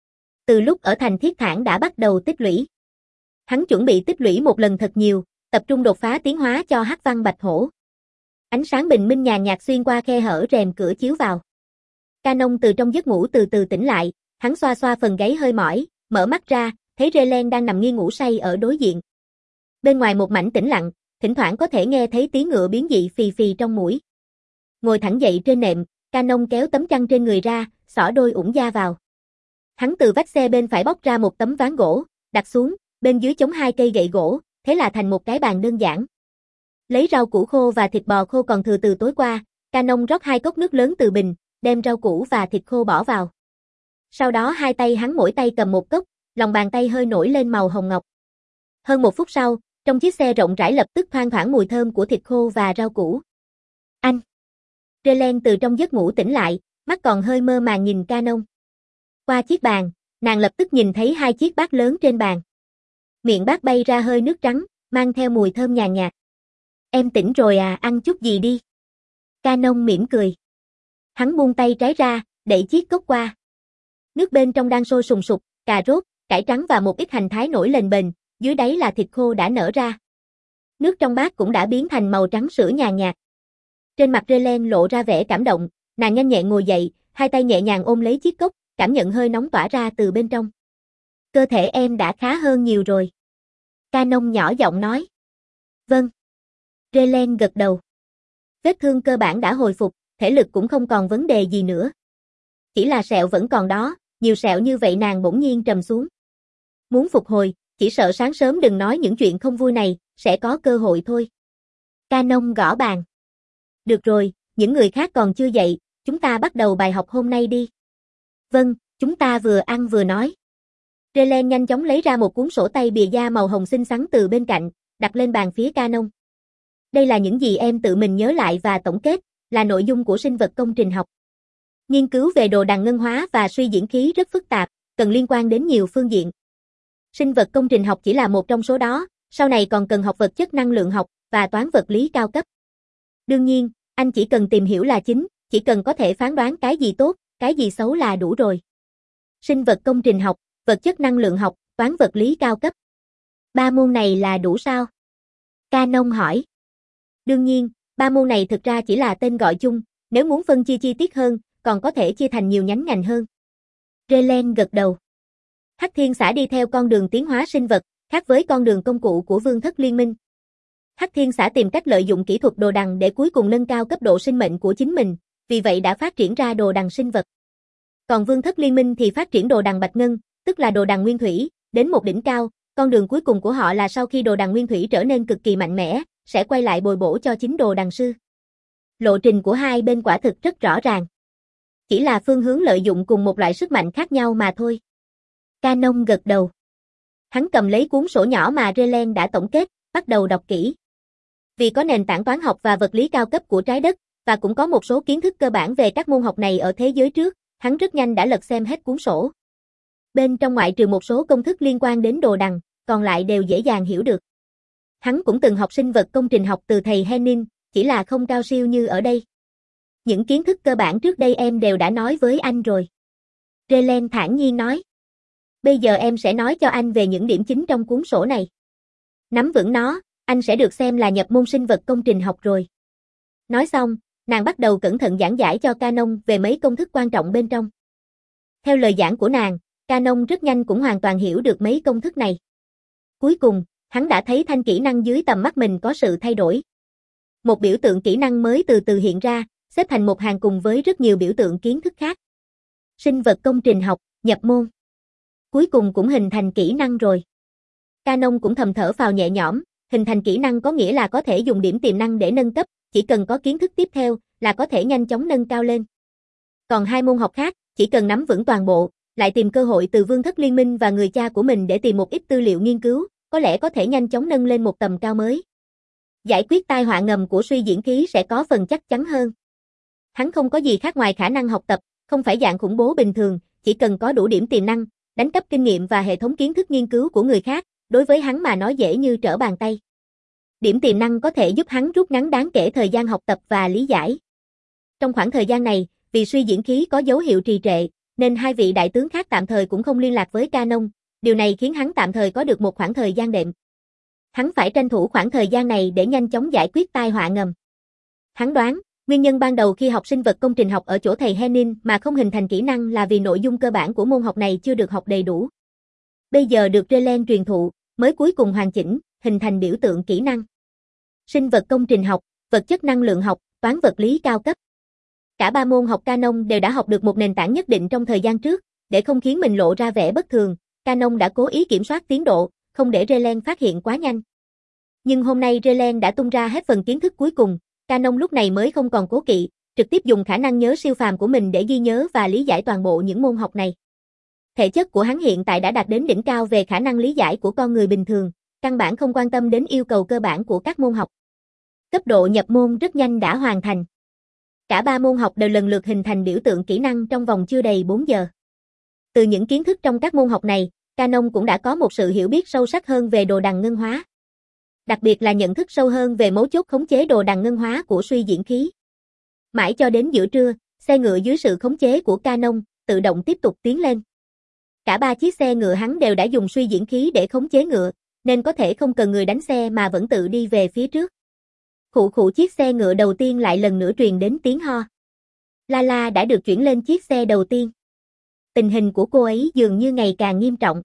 Từ lúc ở thành Thiết Thản đã bắt đầu tích lũy. Hắn chuẩn bị tích lũy một lần thật nhiều, tập trung đột phá tiến hóa cho Hắc Văn Bạch Hổ. Ánh sáng bình minh nhàn nhạt xuyên qua khe hở rèm cửa chiếu vào. Canon từ trong giấc ngủ từ từ tỉnh lại, hắn xoa xoa phần gáy hơi mỏi, mở mắt ra, thấy Relen đang nằm nghiêng ngủ say ở đối diện. Bên ngoài một mảnh tĩnh lặng, thỉnh thoảng có thể nghe thấy tiếng ngựa biến dị phì phì trong mũi. Ngồi thẳng dậy trên nệm, Canon kéo tấm chăn trên người ra, xỏ đôi ủng da vào. Hắn từ vách xe bên phải bóc ra một tấm ván gỗ, đặt xuống, bên dưới chống hai cây gậy gỗ, thế là thành một cái bàn đơn giản. Lấy rau củ khô và thịt bò khô còn thừa từ tối qua, Canon rót hai cốc nước lớn từ bình, đem rau củ và thịt khô bỏ vào. Sau đó hai tay hắn mỗi tay cầm một cốc, lòng bàn tay hơi nổi lên màu hồng ngọc. Hơn một phút sau, trong chiếc xe rộng rãi lập tức thoang thoảng mùi thơm của thịt khô và rau củ. Anh! Relen từ trong giấc ngủ tỉnh lại, mắt còn hơi mơ màng nhìn Canon. Qua chiếc bàn, nàng lập tức nhìn thấy hai chiếc bát lớn trên bàn. Miệng bát bay ra hơi nước trắng, mang theo mùi thơm nhàn nhạt. Em tỉnh rồi à, ăn chút gì đi. Canon mỉm cười. Hắn buông tay trái ra, đẩy chiếc cốc qua. Nước bên trong đang sôi sùng sục, cà rốt, cải trắng và một ít hành thái nổi lên bềnh, dưới đáy là thịt khô đã nở ra. Nước trong bát cũng đã biến thành màu trắng sữa nhàn nhạt. Trên mặt Relen lộ ra vẻ cảm động, nàng nhanh nhẹn ngồi dậy, hai tay nhẹ nhàng ôm lấy chiếc cốc, cảm nhận hơi nóng tỏa ra từ bên trong. Cơ thể em đã khá hơn nhiều rồi. Canon nhỏ giọng nói. Vâng. Relen gật đầu. Vết thương cơ bản đã hồi phục, thể lực cũng không còn vấn đề gì nữa. Chỉ là sẹo vẫn còn đó, nhiều sẹo như vậy nàng bỗng nhiên trầm xuống. Muốn phục hồi, chỉ sợ sáng sớm đừng nói những chuyện không vui này, sẽ có cơ hội thôi. Canon gõ bàn. Được rồi, những người khác còn chưa dậy, chúng ta bắt đầu bài học hôm nay đi. Vâng, chúng ta vừa ăn vừa nói. Relen nhanh chóng lấy ra một cuốn sổ tay bìa da màu hồng xinh xắn từ bên cạnh, đặt lên bàn phía Canon. Đây là những gì em tự mình nhớ lại và tổng kết, là nội dung của sinh vật công trình học. Nghiên cứu về đồ đằng ngân hóa và suy diễn khí rất phức tạp, cần liên quan đến nhiều phương diện. Sinh vật công trình học chỉ là một trong số đó, sau này còn cần học vật chất năng lượng học và toán vật lý cao cấp. Đương nhiên, anh chỉ cần tìm hiểu là chính, chỉ cần có thể phán đoán cái gì tốt, cái gì xấu là đủ rồi. Sinh vật công trình học, vật chất năng lượng học, toán vật lý cao cấp. Ba môn này là đủ sao? Canon hỏi. Đương nhiên, ba môn này thực ra chỉ là tên gọi chung, nếu muốn phân chia chi tiết hơn, còn có thể chia thành nhiều nhánh ngành hơn. Relen gật đầu. Hắc Thiên Xã đi theo con đường tiến hóa sinh vật, khác với con đường công cụ của Vương thất liên minh. Hắc Thiên Xã tìm cách lợi dụng kỹ thuật đồ đằng để cuối cùng nâng cao cấp độ sinh mệnh của chính mình, vì vậy đã phát triển ra đồ đằng sinh vật. Còn Vương thất liên minh thì phát triển đồ đằng bạch ngân, tức là đồ đằng nguyên thủy, đến một đỉnh cao, con đường cuối cùng của họ là sau khi đồ đằng nguyên thủy trở nên cực kỳ mạnh mẽ, sẽ quay lại bồi bổ cho chính đồ đằng sư. Lộ trình của hai bên quả thực rất rõ ràng. Chỉ là phương hướng lợi dụng cùng một loại sức mạnh khác nhau mà thôi. Canon gật đầu. Hắn cầm lấy cuốn sổ nhỏ mà Relen đã tổng kết, bắt đầu đọc kỹ. Vì có nền tảng toán học và vật lý cao cấp của trái đất, và cũng có một số kiến thức cơ bản về các môn học này ở thế giới trước, hắn rất nhanh đã lật xem hết cuốn sổ. Bên trong ngoại trừ một số công thức liên quan đến đồ đằng, còn lại đều dễ dàng hiểu được. Hắn cũng từng học sinh vật công trình học từ thầy Henning, chỉ là không cao siêu như ở đây. Những kiến thức cơ bản trước đây em đều đã nói với anh rồi. Relen thản nhiên nói. Bây giờ em sẽ nói cho anh về những điểm chính trong cuốn sổ này. Nắm vững nó, anh sẽ được xem là nhập môn sinh vật công trình học rồi. Nói xong, nàng bắt đầu cẩn thận giảng giải cho Canon về mấy công thức quan trọng bên trong. Theo lời giảng của nàng, Canon rất nhanh cũng hoàn toàn hiểu được mấy công thức này. Cuối cùng, hắn đã thấy thanh kỹ năng dưới tầm mắt mình có sự thay đổi. Một biểu tượng kỹ năng mới từ từ hiện ra, xếp thành một hàng cùng với rất nhiều biểu tượng kiến thức khác. Sinh vật công trình học, nhập môn. Cuối cùng cũng hình thành kỹ năng rồi. Canon cũng thầm thở phào nhẹ nhõm, hình thành kỹ năng có nghĩa là có thể dùng điểm tiềm năng để nâng cấp, chỉ cần có kiến thức tiếp theo là có thể nhanh chóng nâng cao lên. Còn hai môn học khác, chỉ cần nắm vững toàn bộ, lại tìm cơ hội từ Vương thất liên minh và người cha của mình để tìm một ít tư liệu nghiên cứu, có lẽ có thể nhanh chóng nâng lên một tầm cao mới. Giải quyết tai họa ngầm của suy diễn khí sẽ có phần chắc chắn hơn. Hắn không có gì khác ngoài khả năng học tập, không phải dạng khủng bố bình thường, chỉ cần có đủ điểm tiềm năng, đánh cắp kinh nghiệm và hệ thống kiến thức nghiên cứu của người khác, đối với hắn mà nói dễ như trở bàn tay. Điểm tiềm năng có thể giúp hắn rút ngắn đáng kể thời gian học tập và lý giải. Trong khoảng thời gian này, vì suy diễn khí có dấu hiệu trì trệ, nên hai vị đại tướng khác tạm thời cũng không liên lạc với Canon, điều này khiến hắn tạm thời có được một khoảng thời gian đệm. Hắn phải tranh thủ khoảng thời gian này để nhanh chóng giải quyết tai họa ngầm. Hắn đoán, nguyên nhân ban đầu khi học sinh vật công trình học ở chỗ thầy Henin mà không hình thành kỹ năng là vì nội dung cơ bản của môn học này chưa được học đầy đủ. Bây giờ được Relen truyền thụ, mới cuối cùng hoàn chỉnh, hình thành biểu tượng kỹ năng. Sinh vật công trình học, vật chất năng lượng học, toán vật lý cao cấp. Cả ba môn học Canon đều đã học được một nền tảng nhất định trong thời gian trước, để không khiến mình lộ ra vẻ bất thường, Canon đã cố ý kiểm soát tiến độ, không để Relen phát hiện quá nhanh. Nhưng hôm nay Relen đã tung ra hết phần kiến thức cuối cùng, Canon lúc này mới không còn cố kỵ, trực tiếp dùng khả năng nhớ siêu phàm của mình để ghi nhớ và lý giải toàn bộ những môn học này. Thể chất của hắn hiện tại đã đạt đến đỉnh cao về khả năng lý giải của con người bình thường, căn bản không quan tâm đến yêu cầu cơ bản của các môn học. Cấp độ nhập môn rất nhanh đã hoàn thành. Cả ba môn học đều lần lượt hình thành biểu tượng kỹ năng trong vòng chưa đầy bốn giờ. Từ những kiến thức trong các môn học này, Canon cũng đã có một sự hiểu biết sâu sắc hơn về đồ đằng ngân hóa. Đặc biệt là nhận thức sâu hơn về mấu chốt khống chế đồ đằng ngân hóa của suy diễn khí. Mãi cho đến giữa trưa, xe ngựa dưới sự khống chế của Canon tự động tiếp tục tiến lên. Cả ba chiếc xe ngựa hắn đều đã dùng suy diễn khí để khống chế ngựa, nên có thể không cần người đánh xe mà vẫn tự đi về phía trước. Khụ khụ chiếc xe ngựa đầu tiên lại lần nữa truyền đến tiếng ho. Lala đã được chuyển lên chiếc xe đầu tiên. Tình hình của cô ấy dường như ngày càng nghiêm trọng.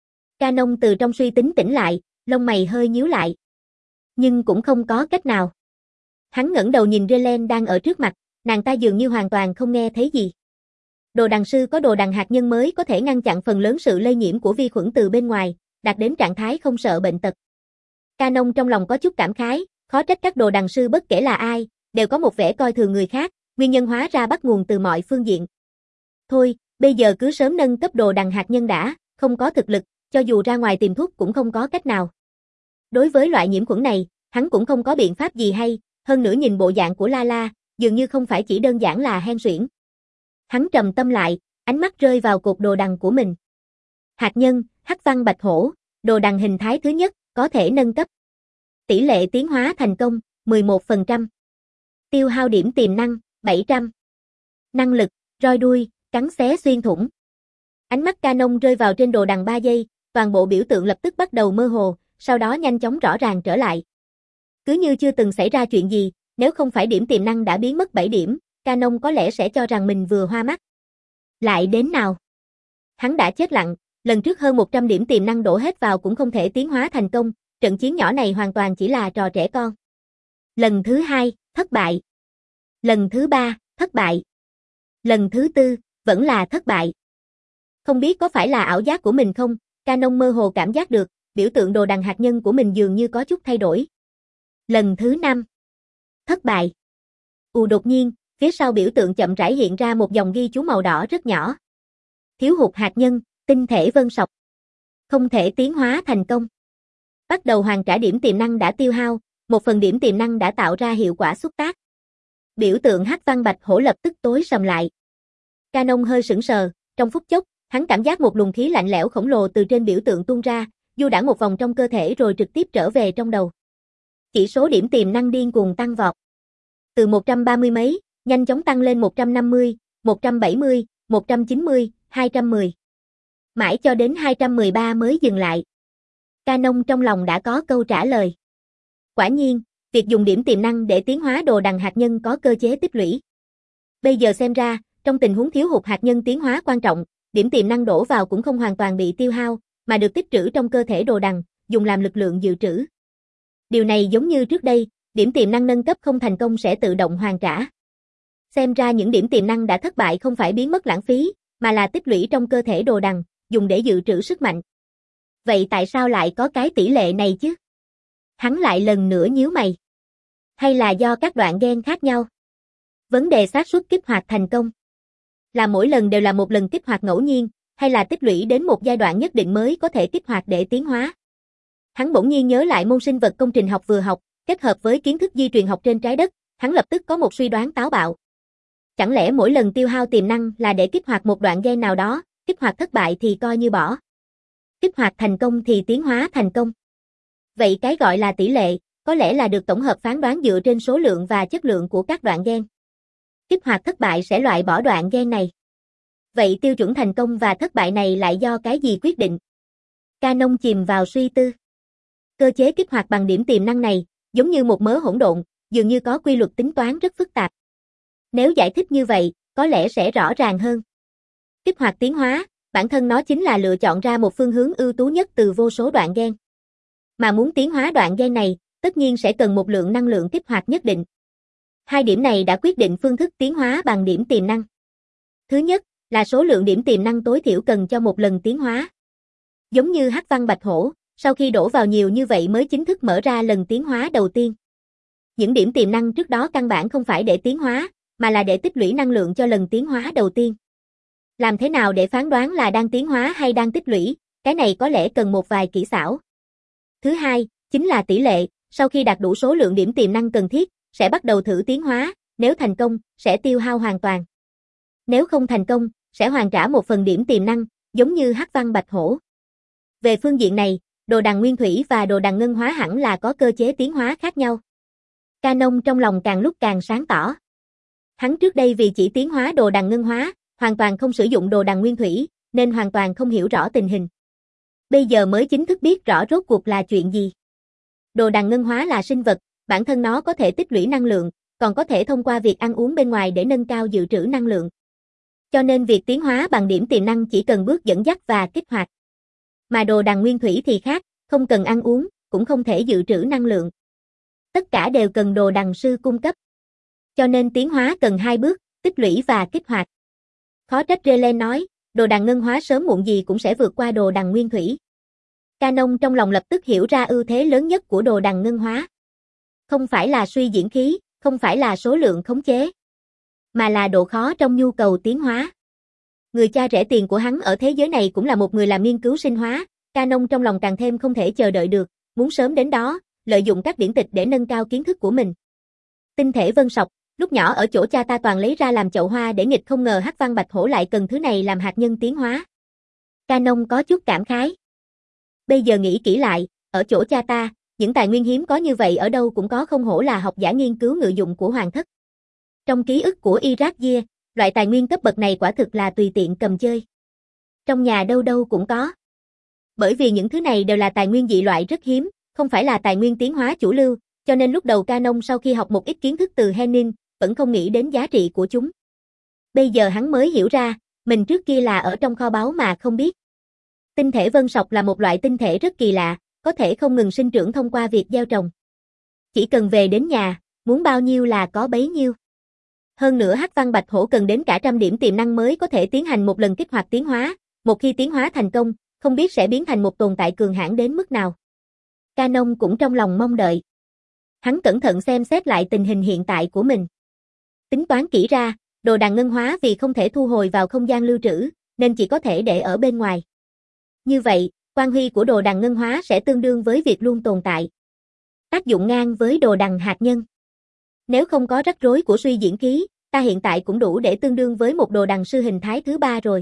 Canon từ trong suy tính tỉnh lại, lông mày hơi nhíu lại. Nhưng cũng không có cách nào. Hắn ngẩng đầu nhìn Relen đang ở trước mặt, nàng ta dường như hoàn toàn không nghe thấy gì. Đồ đằng sư có đồ đằng hạt nhân mới có thể ngăn chặn phần lớn sự lây nhiễm của vi khuẩn từ bên ngoài, đạt đến trạng thái không sợ bệnh tật. Canon trong lòng có chút cảm khái, khó trách các đồ đằng sư bất kể là ai, đều có một vẻ coi thường người khác, nguyên nhân hóa ra bắt nguồn từ mọi phương diện. Thôi, bây giờ cứ sớm nâng cấp đồ đằng hạt nhân đã, không có thực lực, cho dù ra ngoài tìm thuốc cũng không có cách nào. Đối với loại nhiễm khuẩn này, hắn cũng không có biện pháp gì hay, hơn nữa nhìn bộ dạng của Lala, dường như không phải chỉ đơn giản là hen suyễn. Hắn trầm tâm lại, ánh mắt rơi vào cột đồ đằng của mình. Hạt nhân, hắc văn bạch hổ, đồ đằng hình thái thứ nhất, có thể nâng cấp. Tỷ lệ tiến hóa thành công, mười một phần trăm. Tiêu hao điểm tiềm năng, bảy trăm. Năng lực, roi đuôi, cắn xé xuyên thủng. Ánh mắt Canon rơi vào trên đồ đằng ba giây, toàn bộ biểu tượng lập tức bắt đầu mơ hồ, sau đó nhanh chóng rõ ràng trở lại. Cứ như chưa từng xảy ra chuyện gì, nếu không phải điểm tiềm năng đã biến mất bảy điểm, Canon có lẽ sẽ cho rằng mình vừa hoa mắt. Lại đến nào? Hắn đã chết lặng, lần trước hơn một trăm điểm tiềm năng đổ hết vào cũng không thể tiến hóa thành công, trận chiến nhỏ này hoàn toàn chỉ là trò trẻ con. Lần thứ hai, thất bại. Lần thứ ba, thất bại. Lần thứ tư, vẫn là thất bại. Không biết có phải là ảo giác của mình không, Canon mơ hồ cảm giác được, biểu tượng đồ đằng hạt nhân của mình dường như có chút thay đổi. Lần thứ năm, thất bại. Ù đột nhiên, phía sau biểu tượng chậm rãi hiện ra một dòng ghi chú màu đỏ rất nhỏ. Thiếu hụt hạt nhân, tinh thể vân sọc. Không thể tiến hóa thành công. Bắt đầu hoàn trả điểm tiềm năng đã tiêu hao, một phần điểm tiềm năng đã tạo ra hiệu quả xúc tác. Biểu tượng hắc văn bạch hổ lập tức tối sầm lại. Canon hơi sững sờ, trong phút chốc, hắn cảm giác một luồng khí lạnh lẽo khổng lồ từ trên biểu tượng tuôn ra, du đãng một vòng trong cơ thể rồi trực tiếp trở về trong đầu. Chỉ số điểm tiềm năng điên cuồng tăng vọt. Từ một trăm ba mươi mấy, nhanh chóng tăng lên một trăm năm mươi, một trăm bảy mươi, một trăm chín mươi, hai trăm mười. Mãi cho đến hai trăm mười ba mới dừng lại. Canon trong lòng đã có câu trả lời. Quả nhiên, việc dùng điểm tiềm năng để tiến hóa đồ đằng hạt nhân có cơ chế tích lũy. Bây giờ xem ra, trong tình huống thiếu hụt hạt nhân tiến hóa quan trọng, điểm tiềm năng đổ vào cũng không hoàn toàn bị tiêu hao, mà được tích trữ trong cơ thể đồ đằng, dùng làm lực lượng dự trữ. Điều này giống như trước đây, điểm tiềm năng nâng cấp không thành công sẽ tự động hoàn trả. Xem ra những điểm tiềm năng đã thất bại không phải biến mất lãng phí, mà là tích lũy trong cơ thể đồ đằng, dùng để dự trữ sức mạnh. Vậy tại sao lại có cái tỷ lệ này chứ? Hắn lại lần nữa nhíu mày. Hay là do các đoạn gen khác nhau? Vấn đề xác suất kích hoạt thành công là mỗi lần đều là một lần kích hoạt ngẫu nhiên, hay là tích lũy đến một giai đoạn nhất định mới có thể kích hoạt để tiến hóa. Hắn bỗng nhiên nhớ lại môn sinh vật công trình học vừa học, kết hợp với kiến thức di truyền học trên trái đất, hắn lập tức có một suy đoán táo bạo. Chẳng lẽ mỗi lần tiêu hao tiềm năng là để kích hoạt một đoạn gen nào đó, kích hoạt thất bại thì coi như bỏ. Kích hoạt thành công thì tiến hóa thành công. Vậy cái gọi là tỷ lệ, có lẽ là được tổng hợp phán đoán dựa trên số lượng và chất lượng của các đoạn gen. Kích hoạt thất bại sẽ loại bỏ đoạn gen này. Vậy tiêu chuẩn thành công và thất bại này lại do cái gì quyết định? Canon chìm vào suy tư. Cơ chế kích hoạt bằng điểm tiềm năng này, giống như một mớ hỗn độn, dường như có quy luật tính toán rất phức tạp. Nếu giải thích như vậy, có lẽ sẽ rõ ràng hơn. Kích hoạt tiến hóa, bản thân nó chính là lựa chọn ra một phương hướng ưu tú nhất từ vô số đoạn gen. Mà muốn tiến hóa đoạn gen này, tất nhiên sẽ cần một lượng năng lượng kích hoạt nhất định. Hai điểm này đã quyết định phương thức tiến hóa bằng điểm tiềm năng. Thứ nhất, là số lượng điểm tiềm năng tối thiểu cần cho một lần tiến hóa. Giống như hắc văn bạch hổ, sau khi đổ vào nhiều như vậy mới chính thức mở ra lần tiến hóa đầu tiên. Những điểm tiềm năng trước đó căn bản không phải để tiến hóa, mà là để tích lũy năng lượng cho lần tiến hóa đầu tiên. Làm thế nào để phán đoán là đang tiến hóa hay đang tích lũy, cái này có lẽ cần một vài kỹ xảo. Thứ hai, chính là tỷ lệ, sau khi đạt đủ số lượng điểm tiềm năng cần thiết, sẽ bắt đầu thử tiến hóa, nếu thành công, sẽ tiêu hao hoàn toàn. Nếu không thành công, sẽ hoàn trả một phần điểm tiềm năng, giống như hắc văn bạch hổ. Về phương diện này, đồ đằng nguyên thủy và đồ đằng ngân hóa hẳn là có cơ chế tiến hóa khác nhau. Canon trong lòng càng lúc càng sáng tỏ. Hắn trước đây vì chỉ tiến hóa đồ đằng ngân hóa, hoàn toàn không sử dụng đồ đằng nguyên thủy, nên hoàn toàn không hiểu rõ tình hình. Bây giờ mới chính thức biết rõ rốt cuộc là chuyện gì. Đồ đằng ngân hóa là sinh vật, bản thân nó có thể tích lũy năng lượng, còn có thể thông qua việc ăn uống bên ngoài để nâng cao dự trữ năng lượng. Cho nên việc tiến hóa bằng điểm tiềm năng chỉ cần bước dẫn dắt và kích hoạt. Mà đồ đằng nguyên thủy thì khác, không cần ăn uống, cũng không thể dự trữ năng lượng. Tất cả đều cần đồ đằng sư cung cấp. Cho nên tiến hóa cần hai bước, tích lũy và kích hoạt. Khó trách Raylan nói, đồ đằng ngân hóa sớm muộn gì cũng sẽ vượt qua đồ đằng nguyên thủy. Canon trong lòng lập tức hiểu ra ưu thế lớn nhất của đồ đằng ngân hóa. Không phải là suy diễn khí, không phải là số lượng khống chế, mà là độ khó trong nhu cầu tiến hóa. Người cha rẻ tiền của hắn ở thế giới này cũng là một người làm nghiên cứu sinh hóa, Canon trong lòng càng thêm không thể chờ đợi được, muốn sớm đến đó, lợi dụng các điển tịch để nâng cao kiến thức của mình. Tinh thể vân sọc, lúc nhỏ ở chỗ cha ta toàn lấy ra làm chậu hoa để nghịch, không ngờ hắc văn bạch hổ lại cần thứ này làm hạt nhân tiến hóa. Canon có chút cảm khái. Bây giờ nghĩ kỹ lại, ở chỗ cha ta, những tài nguyên hiếm có như vậy ở đâu cũng có, không hổ là học giả nghiên cứu ngự dụng của hoàng thất. Trong ký ức của Irakgia, loại tài nguyên cấp bậc này quả thực là tùy tiện cầm chơi. Trong nhà đâu đâu cũng có. Bởi vì những thứ này đều là tài nguyên dị loại rất hiếm, không phải là tài nguyên tiến hóa chủ lưu, cho nên lúc đầu Canon sau khi học một ít kiến thức từ Henning, vẫn không nghĩ đến giá trị của chúng. Bây giờ hắn mới hiểu ra, mình trước kia là ở trong kho báu mà không biết. Tinh thể vân sọc là một loại tinh thể rất kỳ lạ, có thể không ngừng sinh trưởng thông qua việc gieo trồng. Chỉ cần về đến nhà, muốn bao nhiêu là có bấy nhiêu. Hơn nữa hắc văn bạch hổ cần đến cả trăm điểm tiềm năng mới có thể tiến hành một lần kích hoạt tiến hóa, một khi tiến hóa thành công, không biết sẽ biến thành một tồn tại cường hãn đến mức nào. Canon cũng trong lòng mong đợi. Hắn cẩn thận xem xét lại tình hình hiện tại của mình. Tính toán kỹ ra, đồ đằng ngân hóa vì không thể thu hồi vào không gian lưu trữ, nên chỉ có thể để ở bên ngoài. Như vậy, quang huy của đồ đằng ngân hóa sẽ tương đương với việc luôn tồn tại. Tác dụng ngang với đồ đằng hạt nhân. Nếu không có rắc rối của suy diễn khí, ta hiện tại cũng đủ để tương đương với một đồ đằng sư hình thái thứ ba rồi.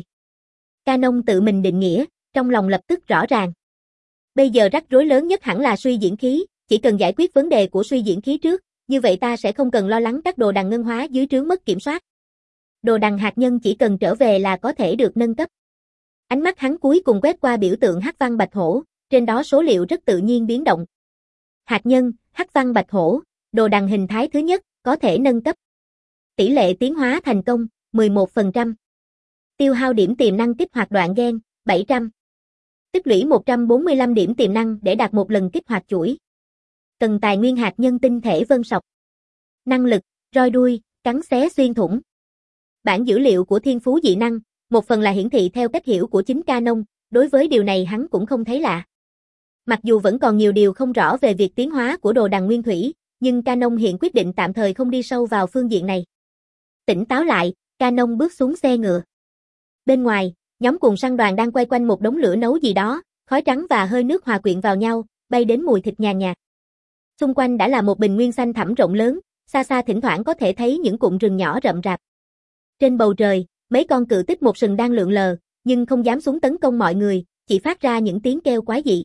Canon tự mình định nghĩa, trong lòng lập tức rõ ràng. Bây giờ rắc rối lớn nhất hẳn là suy diễn khí, chỉ cần giải quyết vấn đề của suy diễn khí trước, như vậy ta sẽ không cần lo lắng các đồ đằng ngân hóa dưới trướng mất kiểm soát. Đồ đằng hạt nhân chỉ cần trở về là có thể được nâng cấp. Ánh mắt hắn cuối cùng quét qua biểu tượng hắc văn bạch hổ, trên đó số liệu rất tự nhiên biến động. Hạt nhân, hắc văn bạch hổ, đồ đằng hình thái thứ nhất, có thể nâng cấp. Tỷ lệ tiến hóa thành công, mười một phần trăm. Tiêu hao điểm tiềm năng kích hoạt đoạn gen, bảy trăm. Tích lũy một trăm bốn mươi lăm điểm tiềm năng để đạt một lần kích hoạt chuỗi. Cần tài nguyên hạt nhân tinh thể vân sọc. Năng lực, roi đuôi, cắn xé xuyên thủng. Bản dữ liệu của thiên phú dị năng, một phần là hiển thị theo cách hiểu của chính Canon, đối với điều này hắn cũng không thấy lạ. Mặc dù vẫn còn nhiều điều không rõ về việc tiến hóa của đồ đằng nguyên thủy, nhưng Canon hiện quyết định tạm thời không đi sâu vào phương diện này. Tỉnh táo lại, Canon bước xuống xe ngựa. Bên ngoài, nhóm cuồng săn đoàn đang quay quanh một đống lửa nấu gì đó, khói trắng và hơi nước hòa quyện vào nhau, bay đến mùi thịt nhàn nhạt. Xung quanh đã là một bình nguyên xanh thẳm rộng lớn, xa xa thỉnh thoảng có thể thấy những cụm rừng nhỏ rậm rạp. Trên bầu trời, mấy con cự tích một sừng đang lượn lờ, nhưng không dám xuống tấn công mọi người, chỉ phát ra những tiếng kêu quái dị.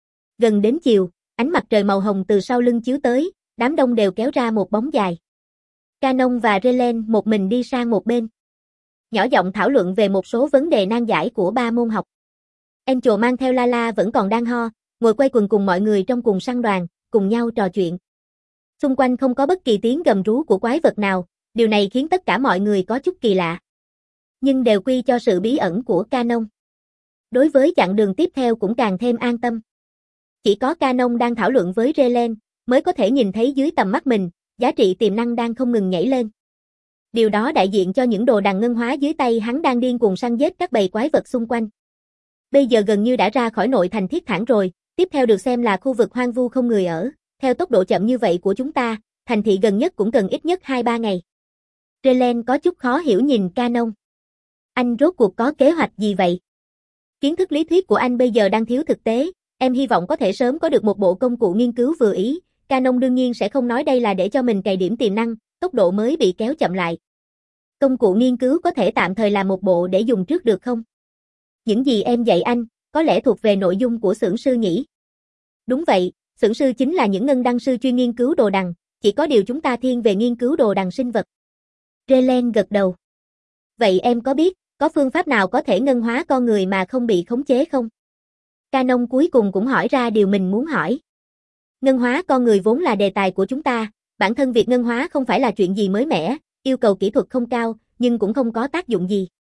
Gần đến chiều, ánh mặt trời màu hồng từ sau lưng chiếu tới, đám đông đều kéo ra một bóng dài. Canon và Relen một mình đi sang một bên. Nhỏ giọng thảo luận về một số vấn đề nan giải của ba môn học. Angel mang theo Lala vẫn còn đang ho, ngồi quay quần cùng mọi người trong cùng săn đoàn, cùng nhau trò chuyện. Xung quanh không có bất kỳ tiếng gầm rú của quái vật nào, điều này khiến tất cả mọi người có chút kỳ lạ. Nhưng đều quy cho sự bí ẩn của Canon. Đối với chặng đường tiếp theo cũng càng thêm an tâm. Chỉ có Canon đang thảo luận với Relen, mới có thể nhìn thấy dưới tầm mắt mình, giá trị tiềm năng đang không ngừng nhảy lên. Điều đó đại diện cho những đồ đằng ngân hóa dưới tay hắn đang điên cuồng săn giết các bầy quái vật xung quanh. Bây giờ gần như đã ra khỏi nội thành Thiết Thản rồi, tiếp theo được xem là khu vực hoang vu không người ở. Theo tốc độ chậm như vậy của chúng ta, thành thị gần nhất cũng cần ít nhất hai ba ngày. Relen có chút khó hiểu nhìn Canon. Anh rốt cuộc có kế hoạch gì vậy? Kiến thức lý thuyết của anh bây giờ đang thiếu thực tế, em hy vọng có thể sớm có được một bộ công cụ nghiên cứu vừa ý. Canon đương nhiên sẽ không nói đây là để cho mình cày điểm tiềm năng, tốc độ mới bị kéo chậm lại. Công cụ nghiên cứu có thể tạm thời làm một bộ để dùng trước được không? Những gì em dạy anh, có lẽ thuộc về nội dung của xưởng sư nhỉ? Đúng vậy, xưởng sư chính là những ngân đăng sư chuyên nghiên cứu đồ đằng, chỉ có điều chúng ta thiên về nghiên cứu đồ đằng sinh vật. Relen gật đầu. Vậy em có biết, có phương pháp nào có thể ngân hóa con người mà không bị khống chế không? Canon cuối cùng cũng hỏi ra điều mình muốn hỏi. Ngân hóa con người vốn là đề tài của chúng ta, bản thân việc ngân hóa không phải là chuyện gì mới mẻ, yêu cầu kỹ thuật không cao, nhưng cũng không có tác dụng gì.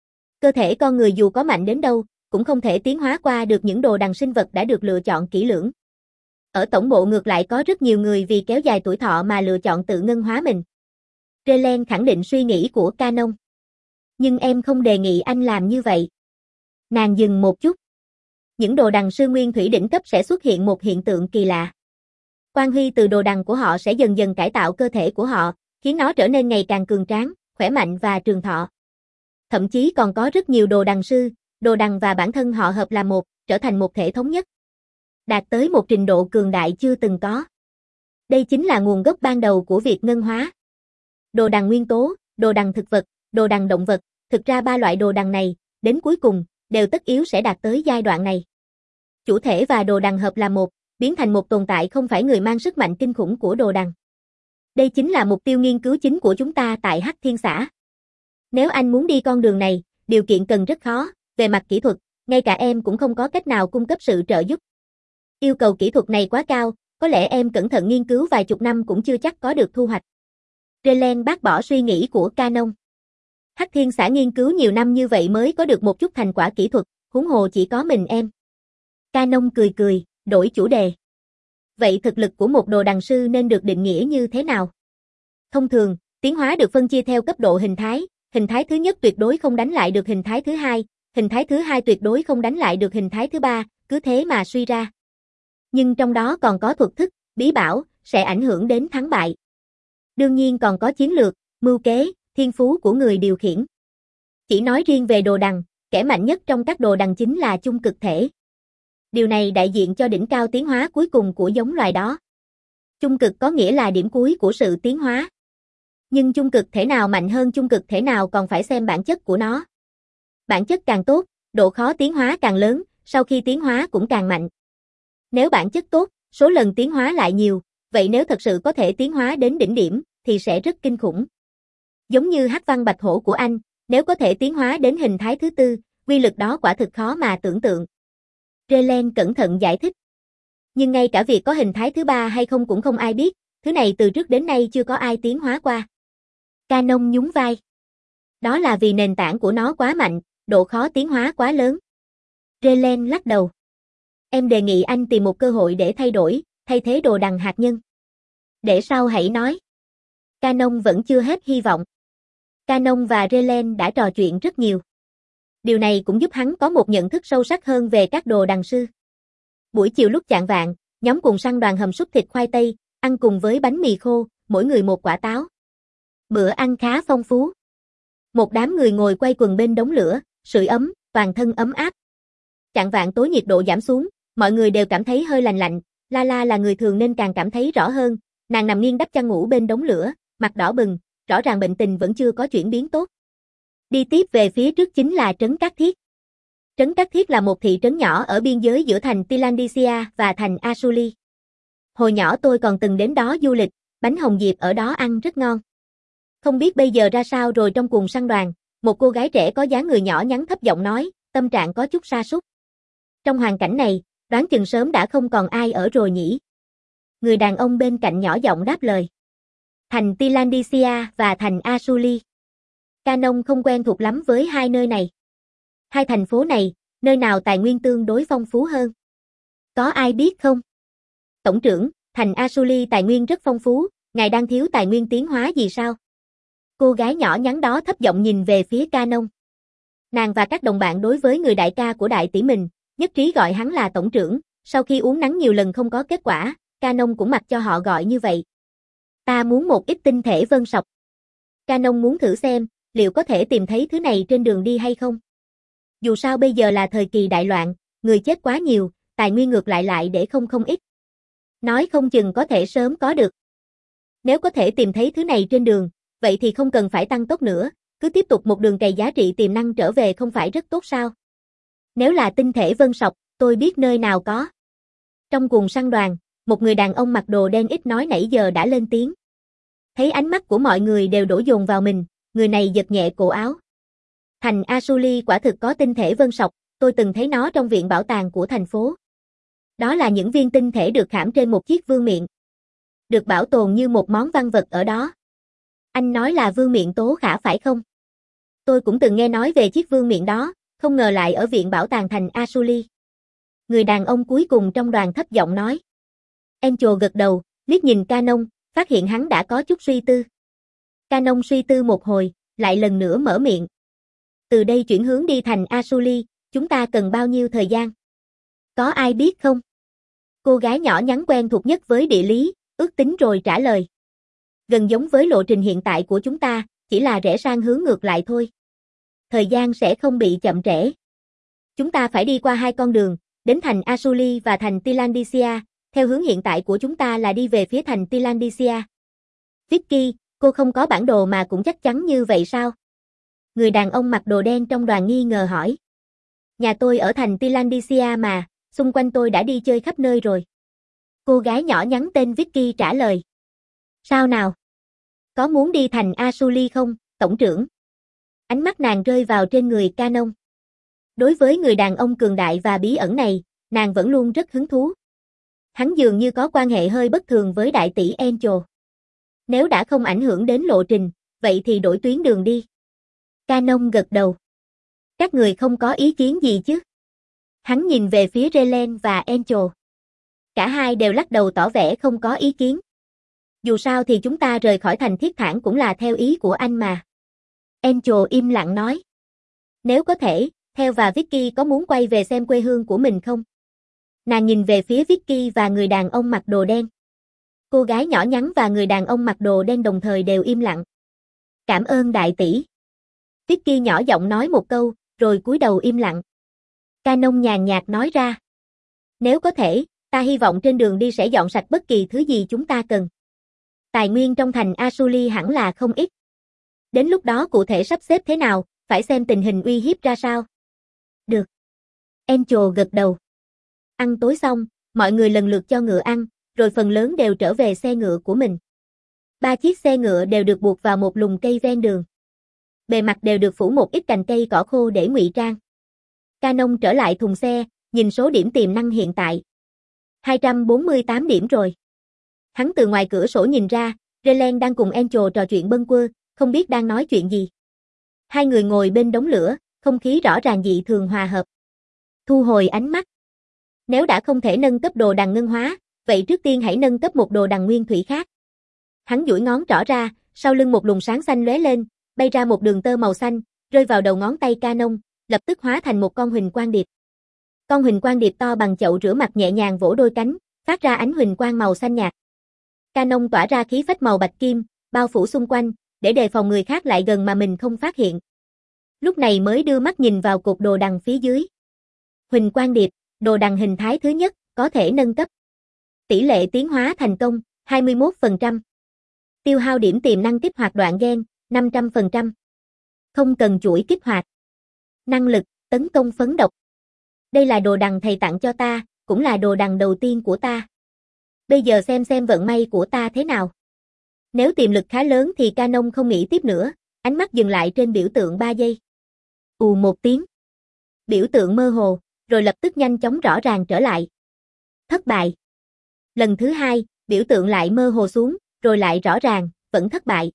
Cơ thể con người dù có mạnh đến đâu, cũng không thể tiến hóa qua được những đồ đằng sinh vật đã được lựa chọn kỹ lưỡng. Ở tổng bộ ngược lại có rất nhiều người vì kéo dài tuổi thọ mà lựa chọn tự ngân hóa mình. Relen khẳng định suy nghĩ của Canon. Nhưng em không đề nghị anh làm như vậy. Nàng dừng một chút. Những đồ đằng sư nguyên thủy đỉnh cấp sẽ xuất hiện một hiện tượng kỳ lạ. Quang huy từ đồ đằng của họ sẽ dần dần cải tạo cơ thể của họ, khiến nó trở nên ngày càng cường tráng, khỏe mạnh và trường thọ. Thậm chí còn có rất nhiều đồ đằng sư, đồ đằng và bản thân họ hợp làm một, trở thành một thể thống nhất. Đạt tới một trình độ cường đại chưa từng có. Đây chính là nguồn gốc ban đầu của việc ngân hóa. Đồ đằng nguyên tố, đồ đằng thực vật, đồ đằng động vật, thực ra ba loại đồ đằng này, đến cuối cùng, đều tất yếu sẽ đạt tới giai đoạn này. Chủ thể và đồ đằng hợp làm một, biến thành một tồn tại không phải người mang sức mạnh kinh khủng của đồ đằng. Đây chính là mục tiêu nghiên cứu chính của chúng ta tại Hắc Thiên Xã. Nếu anh muốn đi con đường này, điều kiện cần rất khó, về mặt kỹ thuật, ngay cả em cũng không có cách nào cung cấp sự trợ giúp. Yêu cầu kỹ thuật này quá cao, có lẽ em cẩn thận nghiên cứu vài chục năm cũng chưa chắc có được thu hoạch. Relen bác bỏ suy nghĩ của Canon. Hắc Thiên Xã nghiên cứu nhiều năm như vậy mới có được một chút thành quả kỹ thuật, huống hồ chỉ có mình em. Canon cười cười, đổi chủ đề. Vậy thực lực của một đồ đằng sư nên được định nghĩa như thế nào? Thông thường, tiến hóa được phân chia theo cấp độ hình thái, hình thái thứ nhất tuyệt đối không đánh lại được hình thái thứ hai, hình thái thứ hai tuyệt đối không đánh lại được hình thái thứ ba, cứ thế mà suy ra. Nhưng trong đó còn có thuật thức, bí bảo, sẽ ảnh hưởng đến thắng bại. Đương nhiên còn có chiến lược, mưu kế, thiên phú của người điều khiển. Chỉ nói riêng về đồ đằng, kẻ mạnh nhất trong các đồ đằng chính là chung cực thể. Điều này đại diện cho đỉnh cao tiến hóa cuối cùng của giống loài đó. Chung cực có nghĩa là điểm cuối của sự tiến hóa. Nhưng chung cực thể nào mạnh hơn chung cực thể nào còn phải xem bản chất của nó. Bản chất càng tốt, độ khó tiến hóa càng lớn, sau khi tiến hóa cũng càng mạnh. Nếu bản chất tốt, số lần tiến hóa lại nhiều, vậy nếu thật sự có thể tiến hóa đến đỉnh điểm, thì sẽ rất kinh khủng. Giống như Hắc Văn Bạch Hổ của anh, nếu có thể tiến hóa đến hình thái thứ tư, uy lực đó quả thực khó mà tưởng tượng. Relen cẩn thận giải thích. Nhưng ngay cả việc có hình thái thứ ba hay không cũng không ai biết, thứ này từ trước đến nay chưa có ai tiến hóa qua. Canon nhún vai. Đó là vì nền tảng của nó quá mạnh, độ khó tiến hóa quá lớn. Relen lắc đầu. Em đề nghị anh tìm một cơ hội để thay đổi, thay thế đồ đằng hạt nhân. Để sau hãy nói. Canon vẫn chưa hết hy vọng. Canon và Relen đã trò chuyện rất nhiều. Điều này cũng giúp hắn có một nhận thức sâu sắc hơn về các đồ đằng sư. Buổi chiều lúc chạng vạng, nhóm cùng săn đoàn hầm súp thịt khoai tây, Ăn cùng với bánh mì khô, mỗi người một quả táo. Bữa ăn khá phong phú. Một đám người ngồi quay quần bên đống lửa, sưởi ấm, toàn thân ấm áp. Chạng vạng tối nhiệt độ giảm xuống, mọi người đều cảm thấy hơi lành lạnh, La La là người thường nên càng cảm thấy rõ hơn, nàng nằm nghiêng đắp chăn ngủ bên đống lửa, mặt đỏ bừng, rõ ràng bệnh tình vẫn chưa có chuyển biến tốt. Đi tiếp về phía trước chính là trấn Cát Thiết. Trấn Cát Thiết là một thị trấn nhỏ ở biên giới giữa thành Tilandisia và thành Asuli. Hồi nhỏ tôi còn từng đến đó du lịch, bánh hồng diệp ở đó ăn rất ngon. Không biết bây giờ ra sao rồi. Trong cuồng săn đoàn, một cô gái trẻ có dáng người nhỏ nhắn thấp giọng nói, tâm trạng có chút sa sút. Trong hoàn cảnh này, đoán chừng sớm đã không còn ai ở rồi nhỉ. Người đàn ông bên cạnh nhỏ giọng đáp lời. Thành Tilandisia và thành Asuli. Canon không quen thuộc lắm với hai nơi này. Hai thành phố này, nơi nào tài nguyên tương đối phong phú hơn? Có ai biết không? Tổng trưởng, thành Asuli tài nguyên rất phong phú, ngài đang thiếu tài nguyên tiến hóa gì sao? Cô gái nhỏ nhắn đó thấp giọng nhìn về phía Canon. Nàng và các đồng bạn đối với người đại ca của đại tỷ mình, nhất trí gọi hắn là tổng trưởng, sau khi uống nắng nhiều lần không có kết quả, Canon cũng mặc cho họ gọi như vậy. Ta muốn một ít tinh thể vân sọc. Canon muốn thử xem, liệu có thể tìm thấy thứ này trên đường đi hay không? Dù sao bây giờ là thời kỳ đại loạn, người chết quá nhiều, tài nguyên ngược lại lại để không không ít. Nói không chừng có thể sớm có được. Nếu có thể tìm thấy thứ này trên đường, vậy thì không cần phải tăng tốc nữa, cứ tiếp tục một đường cày giá trị tiềm năng trở về không phải rất tốt sao? Nếu là tinh thể vân sọc, tôi biết nơi nào có. Trong cuồng săn đoàn, một người đàn ông mặc đồ đen ít nói nãy giờ đã lên tiếng. Thấy ánh mắt của mọi người đều đổ dồn vào mình, người này giật nhẹ cổ áo. Thành Asuli quả thực có tinh thể vân sọc, tôi từng thấy nó trong viện bảo tàng của thành phố. Đó là những viên tinh thể được khảm trên một chiếc vương miện. Được bảo tồn như một món văn vật ở đó. Anh nói là vương miện Tố Khả phải không? Tôi cũng từng nghe nói về chiếc vương miện đó, không ngờ lại ở viện bảo tàng thành Asuli. Người đàn ông cuối cùng trong đoàn thấp giọng nói. Encho gật đầu, liếc nhìn Canon, phát hiện hắn đã có chút suy tư. Canon suy tư một hồi, lại lần nữa mở miệng. Từ đây chuyển hướng đi thành Asuli, chúng ta cần bao nhiêu thời gian? Có ai biết không? Cô gái nhỏ nhắn quen thuộc nhất với địa lý, ước tính rồi trả lời. Gần giống với lộ trình hiện tại của chúng ta, chỉ là rẽ sang hướng ngược lại thôi. Thời gian sẽ không bị chậm trễ. Chúng ta phải đi qua hai con đường, đến thành Asuli và thành Tilandisia, theo hướng hiện tại của chúng ta là đi về phía thành Tilandisia. Vicky, cô không có bản đồ mà cũng chắc chắn như vậy sao? Người đàn ông mặc đồ đen trong đoàn nghi ngờ hỏi. Nhà tôi ở thành Tilandisia mà, xung quanh tôi đã đi chơi khắp nơi rồi. Cô gái nhỏ nhắn tên Vicky trả lời. Sao nào? Có muốn đi thành Asuli không, tổng trưởng? Ánh mắt nàng rơi vào trên người Canon. Đối với người đàn ông cường đại và bí ẩn này, nàng vẫn luôn rất hứng thú. Hắn dường như có quan hệ hơi bất thường với đại tỷ Encho. Nếu đã không ảnh hưởng đến lộ trình, vậy thì đổi tuyến đường đi. Canon gật đầu. Các người không có ý kiến gì chứ? Hắn nhìn về phía Relen và Encho. Cả hai đều lắc đầu tỏ vẻ không có ý kiến. Dù sao thì chúng ta rời khỏi thành Thiết Thản cũng là theo ý của anh mà. Encho im lặng nói. Nếu có thể, Theo và Vicky có muốn quay về xem quê hương của mình không? Nàng nhìn về phía Vicky và người đàn ông mặc đồ đen. Cô gái nhỏ nhắn và người đàn ông mặc đồ đen đồng thời đều im lặng. Cảm ơn đại tỷ. Vicky nhỏ giọng nói một câu, rồi cúi đầu im lặng. Canon nhàn nhạt nói ra. Nếu có thể, ta hy vọng trên đường đi sẽ dọn sạch bất kỳ thứ gì chúng ta cần. Tài nguyên trong thành Asuli hẳn là không ít. Đến lúc đó cụ thể sắp xếp thế nào, phải xem tình hình uy hiếp ra sao. Được. Encho gật đầu. Ăn tối xong, mọi người lần lượt cho ngựa ăn, rồi phần lớn đều trở về xe ngựa của mình. Ba chiếc xe ngựa đều được buộc vào một lùm cây ven đường. Bề mặt đều được phủ một ít cành cây cỏ khô để ngụy trang. Canon trở lại thùng xe, nhìn số điểm tiềm năng hiện tại. hai trăm bốn mươi tám điểm rồi. Hắn từ ngoài cửa sổ nhìn ra, Relen đang cùng Encho trò chuyện bâng quơ, không biết đang nói chuyện gì. Hai người ngồi bên đống lửa, không khí rõ ràng dị thường hòa hợp. Thu hồi ánh mắt. Nếu đã không thể nâng cấp đồ đằng ngân hóa, vậy trước tiên hãy nâng cấp một đồ đằng nguyên thủy khác. Hắn duỗi ngón trỏ ra, sau lưng một luồng sáng xanh lóe lên, bay ra một đường tơ màu xanh, rơi vào đầu ngón tay Canon, lập tức hóa thành một con huỳnh quang điệp. Con huỳnh quang điệp to bằng chậu rửa mặt nhẹ nhàng vỗ đôi cánh, phát ra ánh huỳnh quang màu xanh nhạt. Canon tỏa ra khí phách màu bạch kim, bao phủ xung quanh, để đề phòng người khác lại gần mà mình không phát hiện. Lúc này mới đưa mắt nhìn vào cột đồ đằng phía dưới. Huỳnh Quang Điệp, đồ đằng hình thái thứ nhất, có thể nâng cấp. Tỷ lệ tiến hóa thành công, hai mươi mốt phần trăm. Tiêu hao điểm tiềm năng kích hoạt đoạn gen, năm trăm phần trăm. Không cần chuỗi kích hoạt. Năng lực, tấn công phấn độc. Đây là đồ đằng thầy tặng cho ta, cũng là đồ đằng đầu tiên của ta. Bây giờ xem xem vận may của ta thế nào. Nếu tiềm lực khá lớn thì Canon không nghĩ tiếp nữa, ánh mắt dừng lại trên biểu tượng ba giây. Ù một tiếng. Biểu tượng mơ hồ, rồi lập tức nhanh chóng rõ ràng trở lại. Thất bại. Lần thứ hai, biểu tượng lại mơ hồ xuống, rồi lại rõ ràng, vẫn thất bại.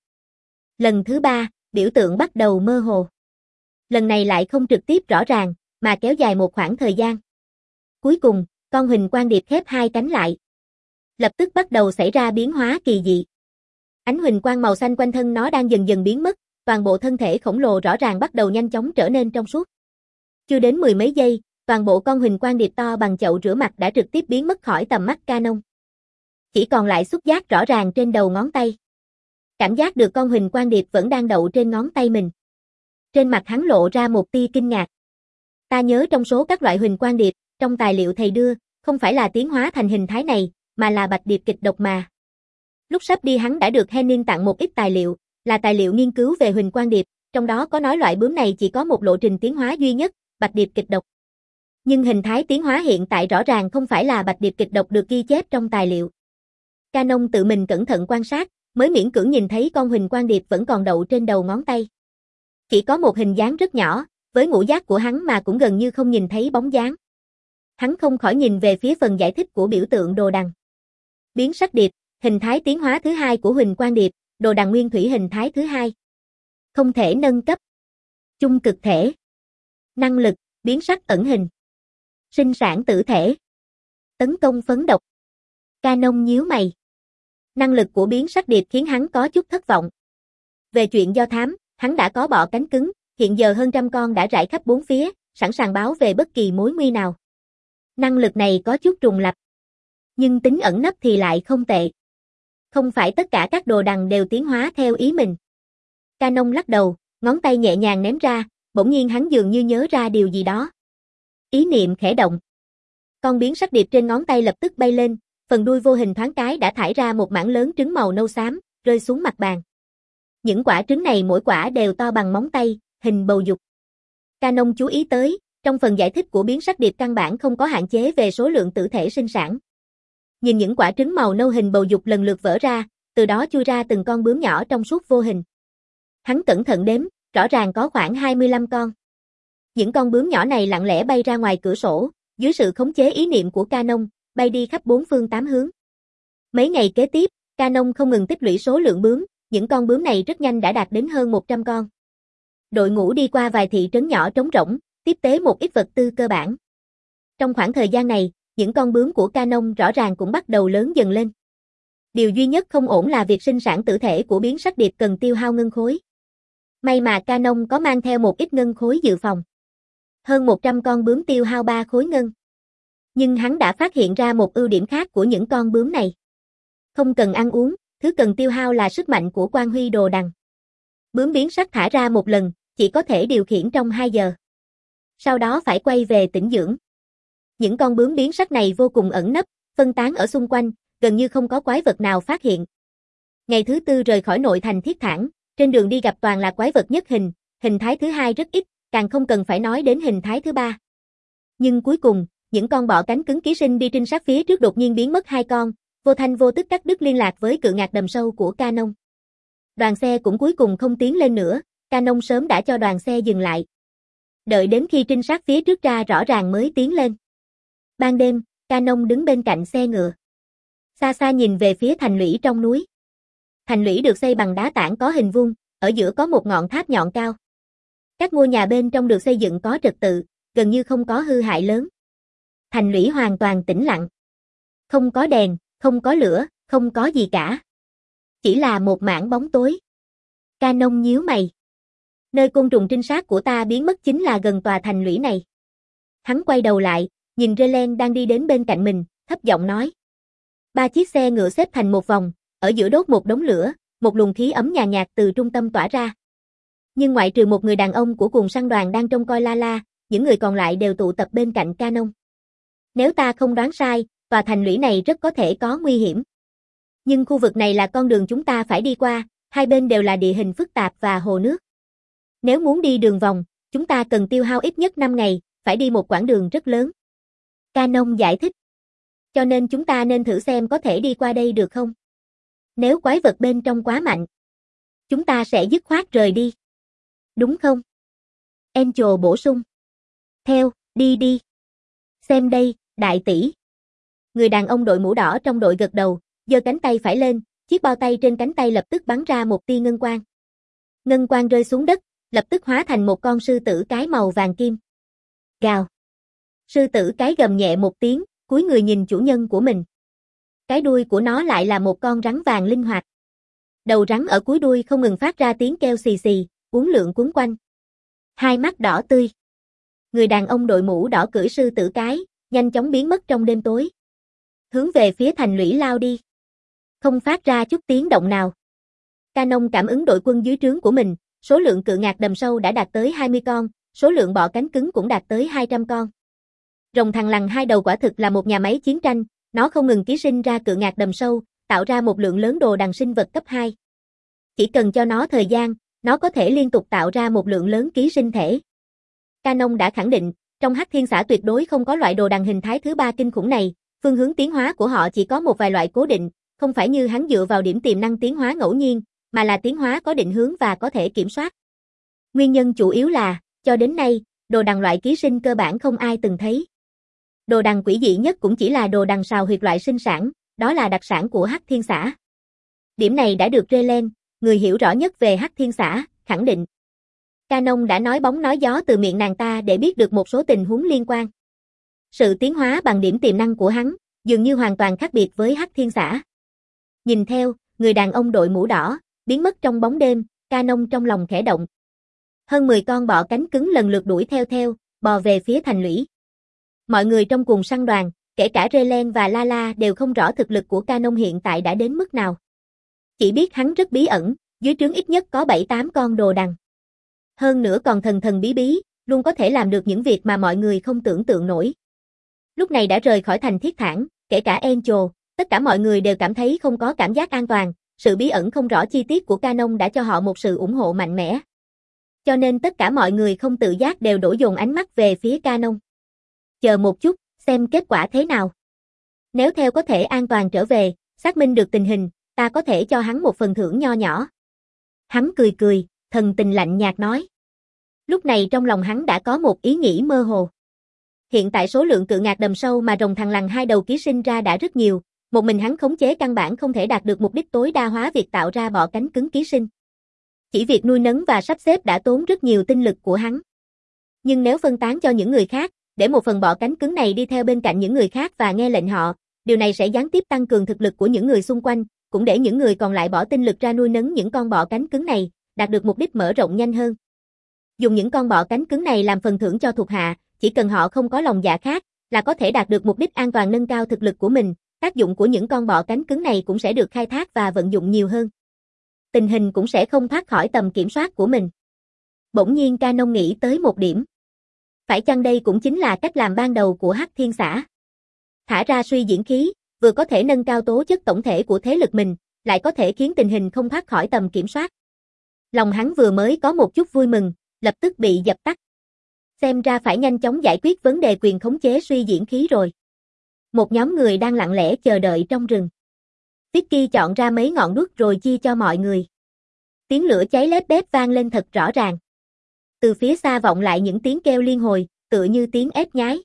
Lần thứ ba, biểu tượng bắt đầu mơ hồ. Lần này lại không trực tiếp rõ ràng, mà kéo dài một khoảng thời gian. Cuối cùng, con Huỳnh Quang Điệp khép hai cánh lại. Lập tức bắt đầu xảy ra biến hóa kỳ dị. Ánh huỳnh quang màu xanh quanh thân nó đang dần dần biến mất, toàn bộ thân thể khổng lồ rõ ràng bắt đầu nhanh chóng trở nên trong suốt. Chưa đến mười mấy giây, toàn bộ con Huỳnh Quang Điệp to bằng chậu rửa mặt đã trực tiếp biến mất khỏi tầm mắt Canon. Chỉ còn lại xúc giác rõ ràng trên đầu ngón tay. Cảm giác được con Huỳnh Quang Điệp vẫn đang đậu trên ngón tay mình. Trên mặt hắn lộ ra một tia kinh ngạc. Ta nhớ trong số các loại Huỳnh Quang Điệp, trong tài liệu thầy đưa, không phải là tiến hóa thành hình thái này, mà là bạch điệp kịch độc mà. Lúc sắp đi hắn đã được Henning tặng một ít tài liệu, là tài liệu nghiên cứu về Huỳnh Quang Điệp, trong đó có nói loại bướm này chỉ có một lộ trình tiến hóa duy nhất, bạch điệp kịch độc. Nhưng hình thái tiến hóa hiện tại rõ ràng không phải là bạch điệp kịch độc được ghi chép trong tài liệu. Canon tự mình cẩn thận quan sát, mới miễn cưỡng nhìn thấy con Huỳnh Quang Điệp vẫn còn đậu trên đầu ngón tay. Chỉ có một hình dáng rất nhỏ, với ngũ giác của hắn mà cũng gần như không nhìn thấy bóng dáng. Hắn không khỏi nhìn về phía phần giải thích của biểu tượng đồ đằng. Biến sắc điệp, hình thái tiến hóa thứ hai của Huỳnh Quang Điệp, đồ đằng nguyên thủy hình thái thứ hai. Không thể nâng cấp. Chung cực thể. Năng lực, biến sắc ẩn hình. Sinh sản tử thể. Tấn công phấn độc. Canon nhíu mày. Năng lực của biến sắc điệp khiến hắn có chút thất vọng. Về chuyện do thám, hắn đã có bọ cánh cứng, hiện giờ hơn trăm con đã rải khắp bốn phía, sẵn sàng báo về bất kỳ mối nguy nào. Năng lực này có chút trùng lặp. Nhưng tính ẩn nấp thì lại không tệ. Không phải tất cả các đồ đằng đều tiến hóa theo ý mình. Canon lắc đầu, ngón tay nhẹ nhàng ném ra, bỗng nhiên hắn dường như nhớ ra điều gì đó. Ý niệm khẽ động. Con biến sắc điệp trên ngón tay lập tức bay lên, phần đuôi vô hình thoáng cái đã thải ra một mảng lớn trứng màu nâu xám, rơi xuống mặt bàn. Những quả trứng này mỗi quả đều to bằng móng tay, hình bầu dục. Canon chú ý tới, trong phần giải thích của biến sắc điệp căn bản không có hạn chế về số lượng tử thể sinh sản. Nhìn những quả trứng màu nâu hình bầu dục lần lượt vỡ ra, từ đó chui ra từng con bướm nhỏ trong suốt vô hình. Hắn cẩn thận đếm, rõ ràng có khoảng hai mươi lăm con. Những con bướm nhỏ này lặng lẽ bay ra ngoài cửa sổ, dưới sự khống chế ý niệm của Canon, bay đi khắp bốn phương tám hướng. Mấy ngày kế tiếp, Canon không ngừng tích lũy số lượng bướm, những con bướm này rất nhanh đã đạt đến hơn một trăm con. Đội ngũ đi qua vài thị trấn nhỏ trống rỗng, tiếp tế một ít vật tư cơ bản. Trong khoảng thời gian này, những con bướm của Canon rõ ràng cũng bắt đầu lớn dần lên. Điều duy nhất không ổn là việc sinh sản tử thể của biến sắc điệp cần tiêu hao ngân khối. May mà Canon có mang theo một ít ngân khối dự phòng. Hơn một trăm con bướm tiêu hao ba khối ngân. Nhưng hắn đã phát hiện ra một ưu điểm khác của những con bướm này. Không cần ăn uống, thứ cần tiêu hao là sức mạnh của quan huy đồ đằng. Bướm biến sắc thả ra một lần, chỉ có thể điều khiển trong hai giờ. Sau đó phải quay về tĩnh dưỡng. Những con bướm biến sắc này vô cùng ẩn nấp, phân tán ở xung quanh, gần như không có quái vật nào phát hiện. Ngày thứ tư rời khỏi nội thành Thiết Thản, trên đường đi gặp toàn là quái vật nhất hình, hình thái thứ hai rất ít, càng không cần phải nói đến hình thái thứ ba. Nhưng cuối cùng, những con bọ cánh cứng ký sinh đi trinh sát phía trước đột nhiên biến mất hai con, vô thanh vô tức cắt đứt liên lạc với cự ngạc đầm sâu của Canon. Đoàn xe cũng cuối cùng không tiến lên nữa, Canon sớm đã cho đoàn xe dừng lại. Đợi đến khi trinh sát phía trước ra rõ ràng mới tiến lên. Ban đêm, Canon đứng bên cạnh xe ngựa. Xa xa nhìn về phía thành lũy trong núi. Thành lũy được xây bằng đá tảng có hình vuông, ở giữa có một ngọn tháp nhọn cao. Các ngôi nhà bên trong được xây dựng có trật tự, gần như không có hư hại lớn. Thành lũy hoàn toàn tĩnh lặng. Không có đèn, không có lửa, không có gì cả. Chỉ là một mảng bóng tối. Canon nhíu mày. Nơi côn trùng trinh sát của ta biến mất chính là gần tòa thành lũy này. Hắn quay đầu lại, nhìn Relen đang đi đến bên cạnh mình, thấp giọng nói. Ba chiếc xe ngựa xếp thành một vòng, ở giữa đốt một đống lửa, một luồng khí ấm nhàn nhạt từ trung tâm tỏa ra. Nhưng ngoại trừ một người đàn ông của cuồng săn đoàn đang trông coi Lala, những người còn lại đều tụ tập bên cạnh Canon. Nếu ta không đoán sai, tòa thành lũy này rất có thể có nguy hiểm. Nhưng khu vực này là con đường chúng ta phải đi qua, hai bên đều là địa hình phức tạp và hồ nước. Nếu muốn đi đường vòng, chúng ta cần tiêu hao ít nhất năm ngày, phải đi một quãng đường rất lớn. Canon giải thích. Cho nên chúng ta nên thử xem có thể đi qua đây được không? Nếu quái vật bên trong quá mạnh, chúng ta sẽ dứt khoát rời đi. Đúng không? Angel bổ sung. Theo, đi đi. Xem đây, đại tỷ. Người đàn ông đội mũ đỏ trong đội gật đầu, giơ cánh tay phải lên, chiếc bao tay trên cánh tay lập tức bắn ra một tia ngân quang. Ngân quang rơi xuống đất, lập tức hóa thành một con sư tử cái màu vàng kim. Gào. Sư tử cái gầm nhẹ một tiếng, cúi người nhìn chủ nhân của mình. Cái đuôi của nó lại là một con rắn vàng linh hoạt. Đầu rắn ở cuối đuôi không ngừng phát ra tiếng kêu xì xì, uốn lượn cuốn quanh. Hai mắt đỏ tươi. Người đàn ông đội mũ đỏ cưỡi sư tử cái, nhanh chóng biến mất trong đêm tối. Hướng về phía thành lũy lao đi. Không phát ra chút tiếng động nào. Canon cảm ứng đội quân dưới trướng của mình, số lượng cự ngạc đầm sâu đã đạt tới hai mươi con, số lượng bọ cánh cứng cũng đạt tới hai trăm con. Rồng thằn lằn hai đầu quả thực là một nhà máy chiến tranh, nó không ngừng ký sinh ra cự ngạc đầm sâu, tạo ra một lượng lớn đồ đằng sinh vật cấp hai. Chỉ cần cho nó thời gian, nó có thể liên tục tạo ra một lượng lớn ký sinh thể. Canon đã khẳng định, trong Hắc Thiên Xã tuyệt đối không có loại đồ đằng hình thái thứ ba kinh khủng này, phương hướng tiến hóa của họ chỉ có một vài loại cố định, không phải như hắn dựa vào điểm tiềm năng tiến hóa ngẫu nhiên, mà là tiến hóa có định hướng và có thể kiểm soát. Nguyên nhân chủ yếu là, cho đến nay, đồ đằng loại ký sinh cơ bản không ai từng thấy. Đồ đằng quỷ dị nhất cũng chỉ là đồ đằng sào huyệt loại sinh sản, đó là đặc sản của Hắc Thiên Xã. Điểm này đã được Raylan, người hiểu rõ nhất về Hắc Thiên Xã, khẳng định. Canon đã nói bóng nói gió từ miệng nàng ta để biết được một số tình huống liên quan. Sự tiến hóa bằng điểm tiềm năng của hắn, dường như hoàn toàn khác biệt với Hắc Thiên Xã. Nhìn theo, người đàn ông đội mũ đỏ, biến mất trong bóng đêm, Canon trong lòng khẽ động. Hơn mười con bọ cánh cứng lần lượt đuổi theo theo, bò về phía thành lũy. Mọi người trong cuồng săn đoàn, kể cả Raylan và Lala đều không rõ thực lực của Canon hiện tại đã đến mức nào. Chỉ biết hắn rất bí ẩn, dưới trướng ít nhất có bảy tám con đồ đằng. Hơn nữa còn thần thần bí bí, luôn có thể làm được những việc mà mọi người không tưởng tượng nổi. Lúc này đã rời khỏi thành Thiết Thản, kể cả Angel, tất cả mọi người đều cảm thấy không có cảm giác an toàn, sự bí ẩn không rõ chi tiết của Canon đã cho họ một sự ủng hộ mạnh mẽ. Cho nên tất cả mọi người không tự giác đều đổ dồn ánh mắt về phía Canon. Chờ một chút, xem kết quả thế nào. Nếu theo có thể an toàn trở về, xác minh được tình hình, ta có thể cho hắn một phần thưởng nho nhỏ. Hắn cười cười, thần tình lạnh nhạt nói. Lúc này trong lòng hắn đã có một ý nghĩ mơ hồ. Hiện tại số lượng cự ngạc đầm sâu mà rồng thằn lằn hai đầu ký sinh ra đã rất nhiều, một mình hắn khống chế căn bản không thể đạt được mục đích tối đa hóa việc tạo ra bọ cánh cứng ký sinh. Chỉ việc nuôi nấng và sắp xếp đã tốn rất nhiều tinh lực của hắn. Nhưng nếu phân tán cho những người khác, để một phần bọ cánh cứng này đi theo bên cạnh những người khác và nghe lệnh họ, điều này sẽ gián tiếp tăng cường thực lực của những người xung quanh, cũng để những người còn lại bỏ tinh lực ra nuôi nấng những con bọ cánh cứng này, đạt được mục đích mở rộng nhanh hơn. Dùng những con bọ cánh cứng này làm phần thưởng cho thuộc hạ, chỉ cần họ không có lòng dạ khác, là có thể đạt được mục đích an toàn nâng cao thực lực của mình, tác dụng của những con bọ cánh cứng này cũng sẽ được khai thác và vận dụng nhiều hơn. Tình hình cũng sẽ không thoát khỏi tầm kiểm soát của mình. Bỗng nhiên Canon nghĩ tới một điểm. Phải chăng đây cũng chính là cách làm ban đầu của Hắc Thiên Xã? Thả ra suy diễn khí, vừa có thể nâng cao tố chất tổng thể của thế lực mình, lại có thể khiến tình hình không thoát khỏi tầm kiểm soát. Lòng hắn vừa mới có một chút vui mừng, lập tức bị dập tắt. Xem ra phải nhanh chóng giải quyết vấn đề quyền khống chế suy diễn khí rồi. Một nhóm người đang lặng lẽ chờ đợi trong rừng. Vicky chọn ra mấy ngọn đuốc rồi chia cho mọi người. Tiếng lửa cháy lép bép vang lên thật rõ ràng. Từ phía xa vọng lại những tiếng kêu liên hồi, tựa như tiếng ếch nhái.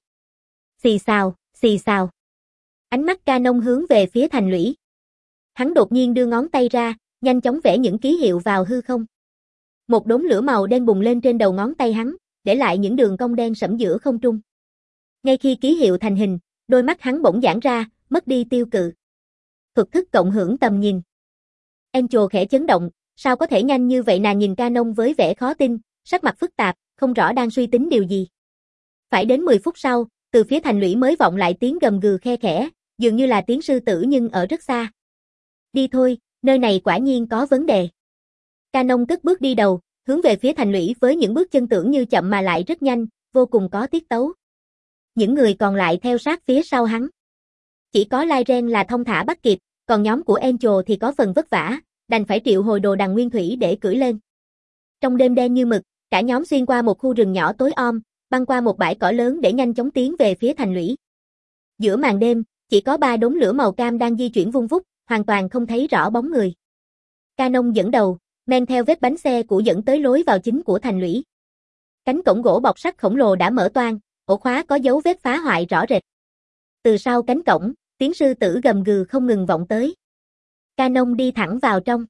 Xì xào, xì xào. Ánh mắt Canon hướng về phía thành lũy. Hắn đột nhiên đưa ngón tay ra, nhanh chóng vẽ những ký hiệu vào hư không. Một đốm lửa màu đen bùng lên trên đầu ngón tay hắn, để lại những đường cong đen sẫm giữa không trung. Ngay khi ký hiệu thành hình, đôi mắt hắn bỗng giãn ra, mất đi tiêu cự. Thuật thức cộng hưởng tầm nhìn. Angel khẽ chấn động, sao có thể nhanh như vậy? Nàng nhìn Canon với vẻ khó tin, sắc mặt phức tạp, không rõ đang suy tính điều gì. Phải đến mười phút sau, từ phía thành lũy mới vọng lại tiếng gầm gừ khe khẽ, dường như là tiếng sư tử nhưng ở rất xa. Đi thôi, Nơi này quả nhiên có vấn đề. Canon cất bước đi đầu, hướng về phía thành lũy với những bước chân tưởng như chậm mà lại rất nhanh, vô cùng có tiết tấu. Những người còn lại theo sát phía sau hắn. Chỉ có Lyren là thông thả bắt kịp, còn nhóm của Angel thì có phần vất vả, đành phải triệu hồi đồ đằng nguyên thủy để cưỡi lên. Trong đêm đen như mực, cả nhóm xuyên qua một khu rừng nhỏ tối om, băng qua một bãi cỏ lớn để nhanh chóng tiến về phía thành lũy. Giữa màn đêm, chỉ có ba đốm lửa màu cam đang di chuyển vung vút, hoàn toàn không thấy rõ bóng người. Canon dẫn đầu, men theo vết bánh xe cũ dẫn tới lối vào chính của thành lũy. Cánh cổng gỗ bọc sắt khổng lồ đã mở toang, ổ khóa có dấu vết phá hoại rõ rệt. Từ sau cánh cổng, tiếng sư tử gầm gừ không ngừng vọng tới. Canon đi thẳng vào trong.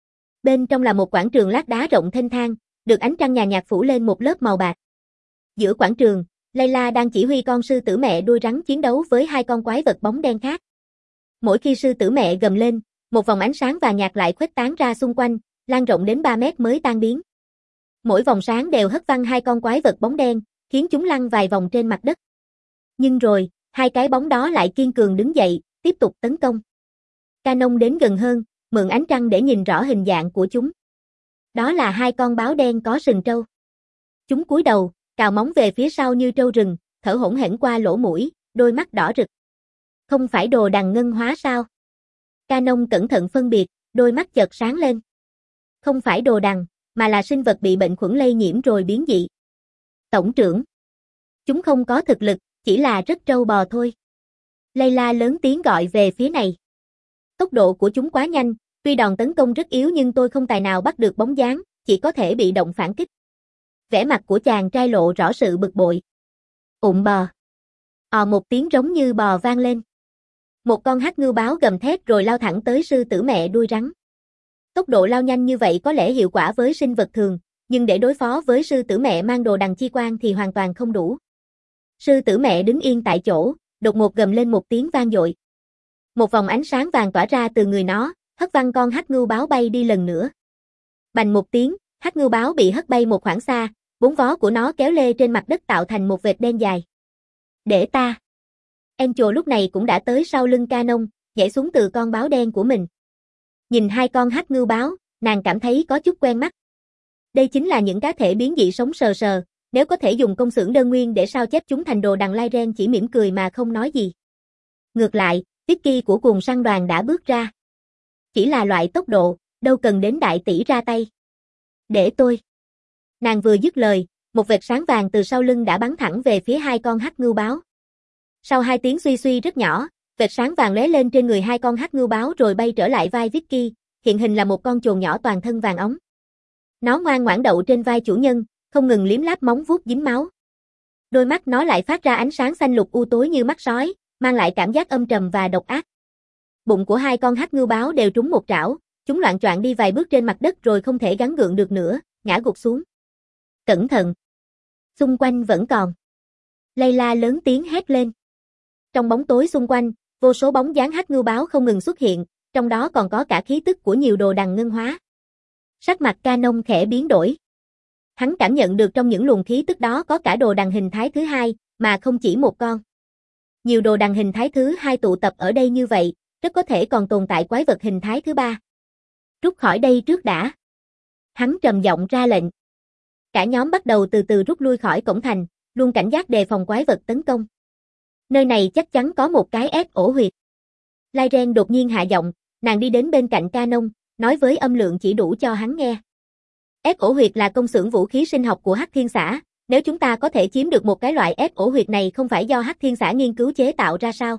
Bên trong là một quảng trường lát đá rộng thênh thang, được ánh trăng nhàn nhạt phủ lên một lớp màu bạc. Giữa quảng trường, Layla đang chỉ huy con sư tử mẹ đuôi rắn chiến đấu với hai con quái vật bóng đen khác. Mỗi khi sư tử mẹ gầm lên, một vòng ánh sáng vàng nhạt lại khuếch tán ra xung quanh, lan rộng đến ba mét mới tan biến. Mỗi vòng sáng đều hất văng hai con quái vật bóng đen, khiến chúng lăn vài vòng trên mặt đất. Nhưng rồi, hai cái bóng đó lại kiên cường đứng dậy, tiếp tục tấn công. Canon đến gần hơn, mượn ánh trăng để nhìn rõ hình dạng của chúng. Đó là hai con báo đen có sừng trâu. Chúng cúi đầu, cào móng về phía sau như trâu rừng, thở hổn hển qua lỗ mũi, đôi mắt đỏ rực. Không phải đồ đằng ngân hóa sao? Canon cẩn thận phân biệt, đôi mắt chợt sáng lên. Không phải đồ đằng, mà là sinh vật bị bệnh khuẩn lây nhiễm rồi biến dị. Tổng trưởng. Chúng không có thực lực, chỉ là rất trâu bò thôi. Layla lớn tiếng gọi về phía này. Tốc độ của chúng quá nhanh, tuy đòn tấn công rất yếu nhưng tôi không tài nào bắt được bóng dáng, chỉ có thể bị động phản kích. Vẻ mặt của chàng trai lộ rõ sự bực bội. Ụm bò. Ò một tiếng rống như bò vang lên. Một con hắc ngưu báo gầm thét rồi lao thẳng tới sư tử mẹ đuôi rắn. Tốc độ lao nhanh như vậy có lẽ hiệu quả với sinh vật thường, nhưng để đối phó với sư tử mẹ mang đồ đằng chi quan thì hoàn toàn không đủ. Sư tử mẹ đứng yên tại chỗ, đột ngột gầm lên một tiếng vang dội. Một vòng ánh sáng vàng tỏa ra từ người nó, hất văng con hắc ngưu báo bay đi lần nữa. Bành một tiếng, hắc ngưu báo bị hất bay một khoảng xa, bốn vó của nó kéo lê trên mặt đất tạo thành một vệt đen dài. Để ta. Angel lúc này cũng đã tới sau lưng Canon, nhảy xuống từ con báo đen của mình. Nhìn hai con hắc ngưu báo, nàng cảm thấy có chút quen mắt. Đây chính là những cá thể biến dị sống sờ sờ, nếu có thể dùng công xưởng đơn nguyên để sao chép chúng thành đồ đằng Lyren chỉ mỉm cười mà không nói gì. Ngược lại, Vicky của cuồng săn đoàn đã bước ra. Chỉ là loại tốc độ, đâu cần đến đại tỷ ra tay. Để tôi. Nàng vừa dứt lời, một vệt sáng vàng từ sau lưng đã bắn thẳng về phía hai con hắc ngưu báo. Sau hai tiếng suy suy rất nhỏ, vệt sáng vàng lóe lên trên người hai con hắc ngưu báo rồi bay trở lại vai Vicky, hiện hình là một con chồn nhỏ toàn thân vàng óng. Nó ngoan ngoãn đậu trên vai chủ nhân, không ngừng liếm láp móng vuốt dính máu. Đôi mắt nó lại phát ra ánh sáng xanh lục u tối như mắt sói, mang lại cảm giác âm trầm và độc ác. Bụng của hai con hắc ngưu báo đều trúng một trảo, chúng loạng choạng đi vài bước trên mặt đất rồi không thể gắng gượng được nữa, ngã gục xuống. Cẩn thận! Xung quanh vẫn còn. Layla lớn tiếng hét lên. Trong bóng tối xung quanh, vô số bóng dáng hắc ngưu báo không ngừng xuất hiện, trong đó còn có cả khí tức của nhiều đồ đằng ngân hóa. Sắc mặt Canon khẽ biến đổi. Hắn cảm nhận được trong những luồng khí tức đó có cả đồ đằng hình thái thứ hai, mà không chỉ một con. Nhiều đồ đằng hình thái thứ hai tụ tập ở đây như vậy, rất có thể còn tồn tại quái vật hình thái thứ ba. Rút khỏi đây trước đã. Hắn trầm giọng ra lệnh. Cả nhóm bắt đầu từ từ rút lui khỏi cổng thành, luôn cảnh giác đề phòng quái vật tấn công. Nơi này chắc chắn có một cái ép ổ huyệt. Lyren đột nhiên hạ giọng, nàng đi đến bên cạnh Canon, nói với âm lượng chỉ đủ cho hắn nghe. Ép ổ huyệt là công xưởng vũ khí sinh học của Hắc Thiên Xã, nếu chúng ta có thể chiếm được một cái loại ép ổ huyệt này không phải do Hắc Thiên Xã nghiên cứu chế tạo ra sao?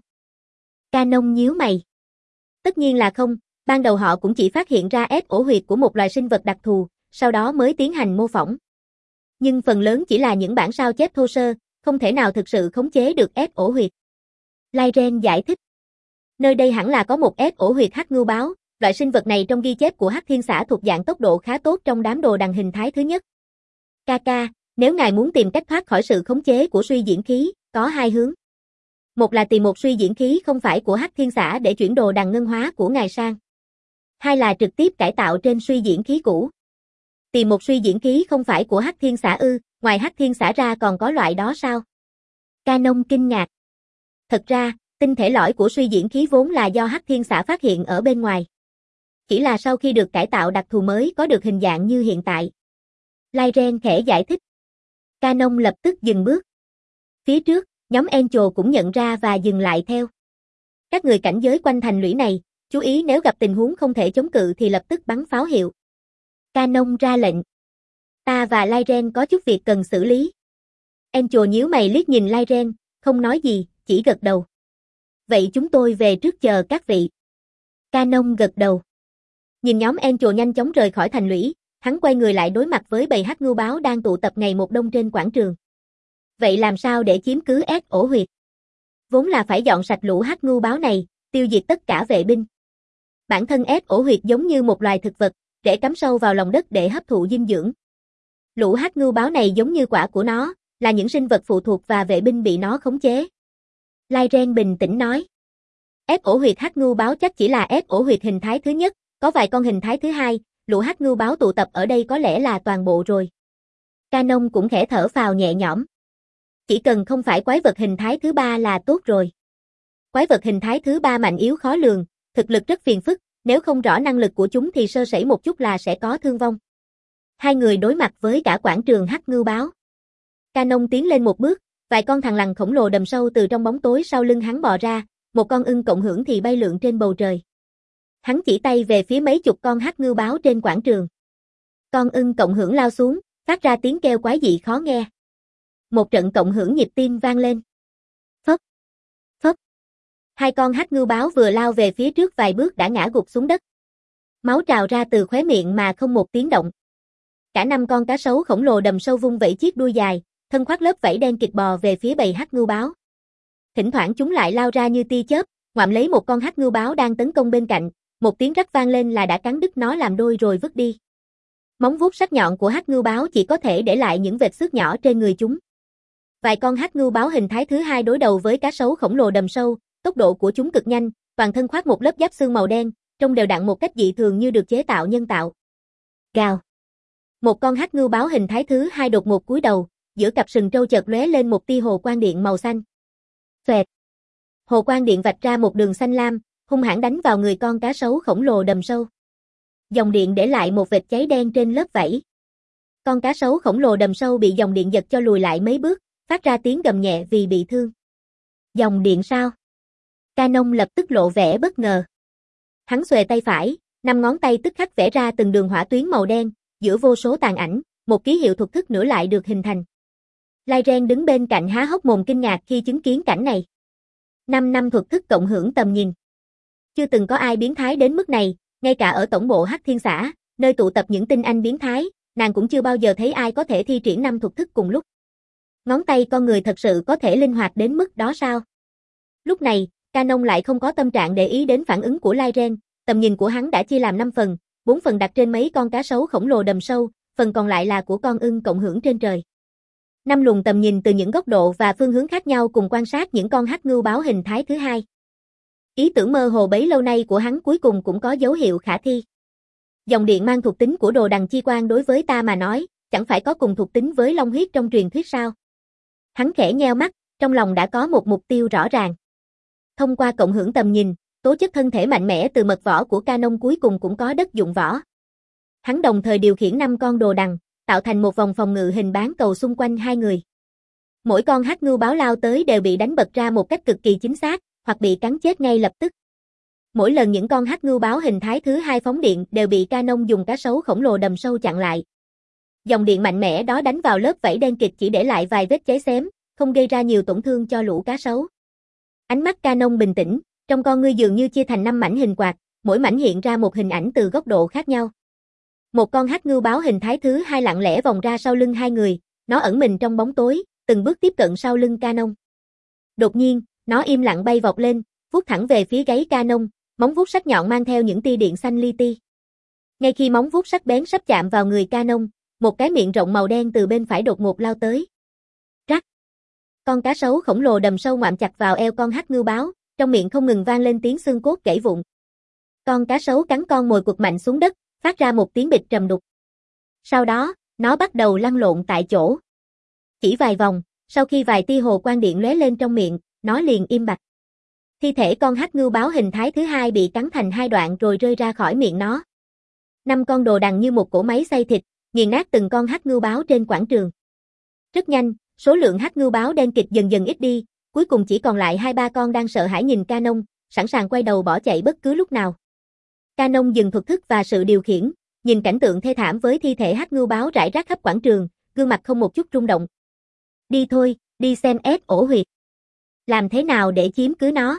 Canon nhíu mày. Tất nhiên là không, ban đầu họ cũng chỉ phát hiện ra ép ổ huyệt của một loài sinh vật đặc thù, sau đó mới tiến hành mô phỏng. Nhưng phần lớn chỉ là những bản sao chép thô sơ, không thể nào thực sự khống chế được ép ổ huyệt. Lyren giải thích. Nơi đây hẳn là có một ép ổ huyệt hắc ngưu báo, loại sinh vật này trong ghi chép của Hắc Thiên Xã thuộc dạng tốc độ khá tốt trong đám đồ đằng hình thái thứ nhất. Kaka, nếu ngài muốn tìm cách thoát khỏi sự khống chế của suy diễn khí, có hai hướng. Một là tìm một suy diễn khí không phải của Hắc Thiên Xã để chuyển đồ đằng ngân hóa của ngài sang. Hai là trực tiếp cải tạo trên suy diễn khí cũ. Tìm một suy diễn khí không phải của Hắc Thiên Xã ư, ngoài Hắc Thiên Xã ra còn có loại đó sao? Canon kinh ngạc. Thật ra, tinh thể lõi của suy diễn khí vốn là do Hắc Thiên Xã phát hiện ở bên ngoài. Chỉ là sau khi được cải tạo đặc thù mới có được hình dạng như hiện tại. Lyren khẽ giải thích. Canon lập tức dừng bước. Phía trước, nhóm Angel cũng nhận ra và dừng lại theo. Các người cảnh giới quanh thành lũy này, chú ý nếu gặp tình huống không thể chống cự thì lập tức bắn pháo hiệu. Canon ra lệnh. Ta và Lyren có chút việc cần xử lý. Angel nhíu mày liếc nhìn Lyren, không nói gì, chỉ gật đầu. Vậy chúng tôi về trước chờ các vị. Canon gật đầu. Nhìn nhóm Angel nhanh chóng rời khỏi thành lũy, hắn quay người lại đối mặt với bầy hắc ngưu báo đang tụ tập ngày một đông trên quảng trường. Vậy làm sao để chiếm cứ ép ổ huyệt? Vốn là phải dọn sạch lũ hắc ngưu báo này, tiêu diệt tất cả vệ binh. Bản thân ép ổ huyệt giống như một loài thực vật, rễ cắm sâu vào lòng đất để hấp thụ dinh dưỡng. Lũ hắc ngưu báo này giống như quả của nó, là những sinh vật phụ thuộc và vệ binh bị nó khống chế. Lyren bình tĩnh nói. Ép ổ huyệt hắc ngưu báo chắc chỉ là ép ổ huyệt hình thái thứ nhất, có vài con hình thái thứ hai, lũ hắc ngưu báo tụ tập ở đây có lẽ là toàn bộ rồi. Canon cũng khẽ thở phào nhẹ nhõm. Chỉ cần không phải quái vật hình thái thứ ba là tốt rồi. Quái vật hình thái thứ ba mạnh yếu khó lường, thực lực rất phiền phức, nếu không rõ năng lực của chúng thì sơ sẩy một chút là sẽ có thương vong. Hai người đối mặt với cả quảng trường hắc ngưu báo. Canon tiến lên một bước, vài con thằn lằn khổng lồ đầm sâu từ trong bóng tối sau lưng hắn bò ra, một con ưng cộng hưởng thì bay lượn trên bầu trời. Hắn chỉ tay về phía mấy chục con hắc ngưu báo trên quảng trường. Con ưng cộng hưởng lao xuống, phát ra tiếng kêu quái dị khó nghe. Một trận cộng hưởng nhịp tim vang lên. Phấp, phấp. Hai con hắc ngưu báo vừa lao về phía trước vài bước đã ngã gục xuống đất. Máu trào ra từ khóe miệng mà không một tiếng động. Cả năm con cá sấu khổng lồ đầm sâu vung vẩy chiếc đuôi dài, thân khoác lớp vảy đen kịt bò về phía bầy hắc ngưu báo. Thỉnh thoảng chúng lại lao ra như tia chớp, ngoạm lấy một con hắc ngưu báo đang tấn công bên cạnh, một tiếng rắc vang lên là đã cắn đứt nó làm đôi rồi vứt đi. Móng vuốt sắc nhọn của hắc ngưu báo chỉ có thể để lại những vệt xước nhỏ trên người chúng. Vài con hắc ngưu báo hình thái thứ hai đối đầu với cá sấu khổng lồ đầm sâu, tốc độ của chúng cực nhanh, toàn thân khoác một lớp giáp xương màu đen, trông đều đặn một cách dị thường như được chế tạo nhân tạo. Gào. Một con hắc ngưu báo hình thái thứ hai đột ngột cúi đầu, giữa cặp sừng trâu chợt lóe lên một tia hồ quang điện màu xanh. Xoẹt. Hồ quang điện vạch ra một đường xanh lam, hung hãn đánh vào người con cá sấu khổng lồ đầm sâu. Dòng điện để lại một vệt cháy đen trên lớp vảy. Con cá sấu khổng lồ đầm sâu bị dòng điện giật cho lùi lại mấy bước, phát ra tiếng gầm nhẹ vì bị thương. Dòng điện sao? Canon lập tức lộ vẻ bất ngờ. Hắn xuề tay phải, năm ngón tay tức khắc vẽ ra từng đường hỏa tuyến màu đen, giữa vô số tàn ảnh, một ký hiệu thuật thức nữa lại được hình thành. Lyren đứng bên cạnh há hốc mồm kinh ngạc khi chứng kiến cảnh này. Năm năm thuật thức cộng hưởng tầm nhìn. Chưa từng có ai biến thái đến mức này, ngay cả ở tổng bộ Hắc Thiên xã, nơi tụ tập những tinh anh biến thái, nàng cũng chưa bao giờ thấy ai có thể thi triển năm thuật thức cùng lúc. Ngón tay con người thật sự có thể linh hoạt đến mức đó sao? Lúc này, Canon lại không có tâm trạng để ý đến phản ứng của Lyren, tầm nhìn của hắn đã chia làm năm phần, bốn phần đặt trên mấy con cá sấu khổng lồ đầm sâu, phần còn lại là của con ưng cộng hưởng trên trời. Năm luồng tầm nhìn từ những góc độ và phương hướng khác nhau cùng quan sát những con hắc ngưu báo hình thái thứ hai. Ý tưởng mơ hồ bấy lâu nay của hắn cuối cùng cũng có dấu hiệu khả thi. Dòng điện mang thuộc tính của đồ đằng chi quan đối với ta mà nói, chẳng phải có cùng thuộc tính với long huyết trong truyền thuyết sao? Hắn khẽ nheo mắt, trong lòng đã có một mục tiêu rõ ràng. Thông qua cộng hưởng tầm nhìn, tố chất thân thể mạnh mẽ từ mật võ của Canon cuối cùng cũng có đất dụng võ. Hắn đồng thời điều khiển năm con đồ đằng, tạo thành một vòng phòng ngự hình bán cầu xung quanh hai người. Mỗi con hắc ngưu báo lao tới đều bị đánh bật ra một cách cực kỳ chính xác, hoặc bị cắn chết ngay lập tức. Mỗi lần những con hắc ngưu báo hình thái thứ hai phóng điện đều bị Canon dùng cá sấu khổng lồ đầm sâu chặn lại. Dòng điện mạnh mẽ đó đánh vào lớp vảy đen kịt chỉ để lại vài vết cháy xém, không gây ra nhiều tổn thương cho lũ cá sấu. Ánh mắt Canon bình tĩnh, trong con ngươi dường như chia thành năm mảnh hình quạt, mỗi mảnh hiện ra một hình ảnh từ góc độ khác nhau. Một con hắc ngưu báo hình thái thứ hai lặng lẽ vòng ra sau lưng hai người, nó ẩn mình trong bóng tối, từng bước tiếp cận sau lưng Canon. Đột nhiên, nó im lặng bay vọt lên, vuốt thẳng về phía gáy Canon, móng vuốt sắc nhọn mang theo những tia điện xanh li ti. Ngay khi móng vuốt sắc bén sắp chạm vào người Canon, một cái miệng rộng màu đen từ bên phải đột ngột lao tới. Rắc. Con cá sấu khổng lồ đầm sâu ngoạm chặt vào eo con hắc ngưu báo, trong miệng không ngừng vang lên tiếng xương cốt gãy vụn. Con cá sấu cắn con mồi quật mạnh xuống đất, phát ra một tiếng bịch trầm đục. Sau đó, nó bắt đầu lăn lộn tại chỗ. Chỉ vài vòng, sau khi vài tia hồ quang điện lóe lên trong miệng, nó liền im bặt. Thi thể con hắc ngưu báo hình thái thứ hai bị cắn thành hai đoạn rồi rơi ra khỏi miệng nó. Năm con đồ đằng như một cỗ máy xay thịt, nghiền nát từng con hắc ngưu báo trên quảng trường. Rất nhanh, số lượng hắc ngưu báo đen kịt dần dần ít đi, cuối cùng chỉ còn lại hai ba con đang sợ hãi nhìn Canon, sẵn sàng quay đầu bỏ chạy bất cứ lúc nào. Canon dừng thuật thức và sự điều khiển, nhìn cảnh tượng thê thảm với thi thể hắc ngưu báo rải rác khắp quảng trường, gương mặt không một chút rung động. Đi thôi, đi xem ép ổ huyệt. Làm thế nào để chiếm cứ nó?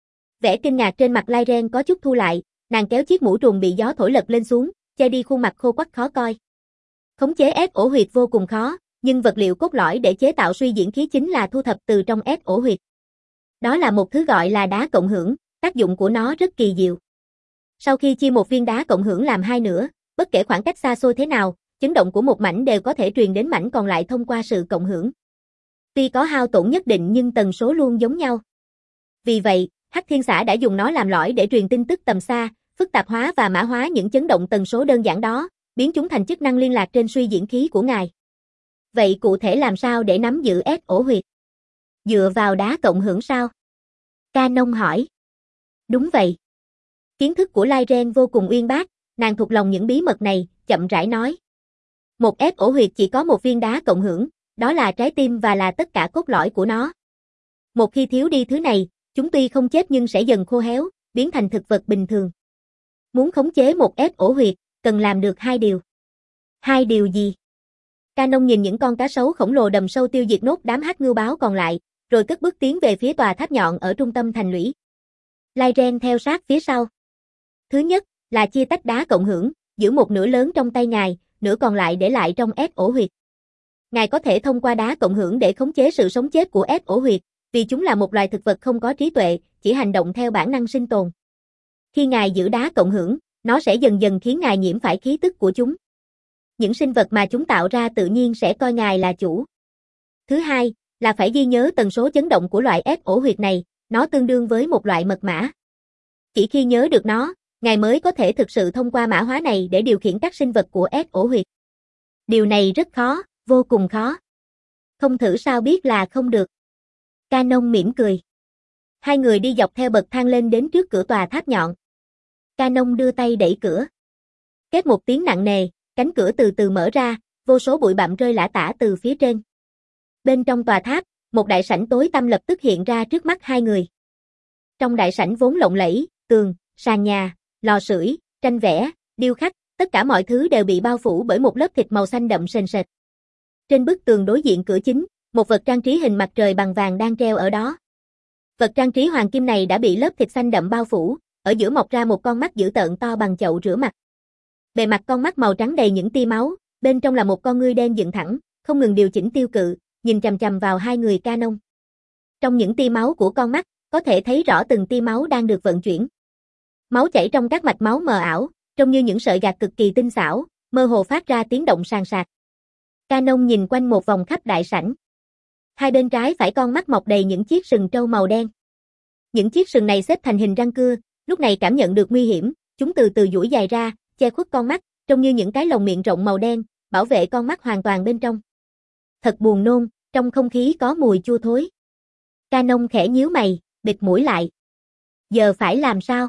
Vẻ kinh ngạc trên mặt Lyren có chút thu lại, nàng kéo chiếc mũ trùm bị gió thổi lật lên xuống, che đi khuôn mặt khô quắt khó coi. Khống chế ép ổ huyệt vô cùng khó, nhưng vật liệu cốt lõi để chế tạo suy diễn khí chính là thu thập từ trong ép ổ huyệt. Đó là một thứ gọi là đá cộng hưởng, tác dụng của nó rất kỳ diệu. Sau khi chia một viên đá cộng hưởng làm hai nửa, bất kể khoảng cách xa xôi thế nào, chấn động của một mảnh đều có thể truyền đến mảnh còn lại thông qua sự cộng hưởng. Tuy có hao tổn nhất định nhưng tần số luôn giống nhau. Vì vậy, Hắc Thiên Xã đã dùng nó làm lõi để truyền tin tức tầm xa, phức tạp hóa và mã hóa những chấn động tần số đơn giản đó, biến chúng thành chức năng liên lạc trên suy diễn khí của ngài. Vậy cụ thể làm sao để nắm giữ ép ổ huyệt? Dựa vào đá cộng hưởng sao? Canon hỏi. Đúng vậy. Kiến thức của Lyren vô cùng uyên bác, nàng thuộc lòng những bí mật này, chậm rãi nói. Một ép ổ huyệt chỉ có một viên đá cộng hưởng, đó là trái tim và là tất cả cốt lõi của nó. Một khi thiếu đi thứ này, chúng tuy không chết nhưng sẽ dần khô héo, biến thành thực vật bình thường. Muốn khống chế một ép ổ huyệt, cần làm được hai điều. Hai điều gì? Canon nhìn những con cá sấu khổng lồ đầm sâu tiêu diệt nốt đám hắc ngưu báo còn lại, rồi cất bước tiến về phía tòa tháp nhọn ở trung tâm thành lũy. Lyren theo sát phía sau. Thứ nhất, là chia tách đá cộng hưởng, giữ một nửa lớn trong tay ngài, nửa còn lại để lại trong ép ổ huyệt. Ngài có thể thông qua đá cộng hưởng để khống chế sự sống chết của ép ổ huyệt, vì chúng là một loài thực vật không có trí tuệ, chỉ hành động theo bản năng sinh tồn. Khi ngài giữ đá cộng hưởng, nó sẽ dần dần khiến ngài nhiễm phải khí tức của chúng. Những sinh vật mà chúng tạo ra tự nhiên sẽ coi ngài là chủ. Thứ hai, là phải ghi nhớ tần số chấn động của loại ép ổ huyệt này, nó tương đương với một loại mật mã. Chỉ khi nhớ được nó, ngài mới có thể thực sự thông qua mã hóa này để điều khiển các sinh vật của ép ổ huyệt. Điều này rất khó, vô cùng khó. Không thử sao biết là không được. Canon mỉm cười. Hai người đi dọc theo bậc thang lên đến trước cửa tòa tháp nhọn. Canon đưa tay đẩy cửa. Két một tiếng nặng nề, cánh cửa từ từ mở ra, vô số bụi bặm rơi lả tả từ phía trên. Bên trong tòa tháp, một đại sảnh tối tăm lập tức hiện ra trước mắt hai người. Trong đại sảnh vốn lộng lẫy, tường, sàn nhà, lò sưởi, tranh vẽ, điêu khắc, tất cả mọi thứ đều bị bao phủ bởi một lớp thịt màu xanh đậm sền sệt. Trên bức tường đối diện cửa chính, một vật trang trí hình mặt trời bằng vàng đang treo ở đó. Vật trang trí hoàng kim này đã bị lớp thịt xanh đậm bao phủ, ở giữa mọc ra một con mắt dữ tợn to bằng chậu rửa mặt. Bề mặt con mắt màu trắng đầy những tia máu, bên trong là một con ngươi đen dựng thẳng, không ngừng điều chỉnh tiêu cự, nhìn chằm chằm vào hai người Canon. Trong những tia máu của con mắt, có thể thấy rõ từng tia máu đang được vận chuyển. Máu chảy trong các mạch máu mờ ảo, trông như những sợi gạc cực kỳ tinh xảo, mơ hồ phát ra tiếng động sàn sạt. Canon nhìn quanh một vòng khắp đại sảnh. Hai bên trái phải con mắt mọc đầy những chiếc sừng trâu màu đen. Những chiếc sừng này xếp thành hình răng cưa, lúc này cảm nhận được nguy hiểm, chúng từ từ duỗi dài ra, che khuất con mắt, trông như những cái lồng miệng rộng màu đen, bảo vệ con mắt hoàn toàn bên trong. Thật buồn nôn, trong không khí có mùi chua thối. Canon khẽ nhíu mày, bịt mũi lại. Giờ phải làm sao?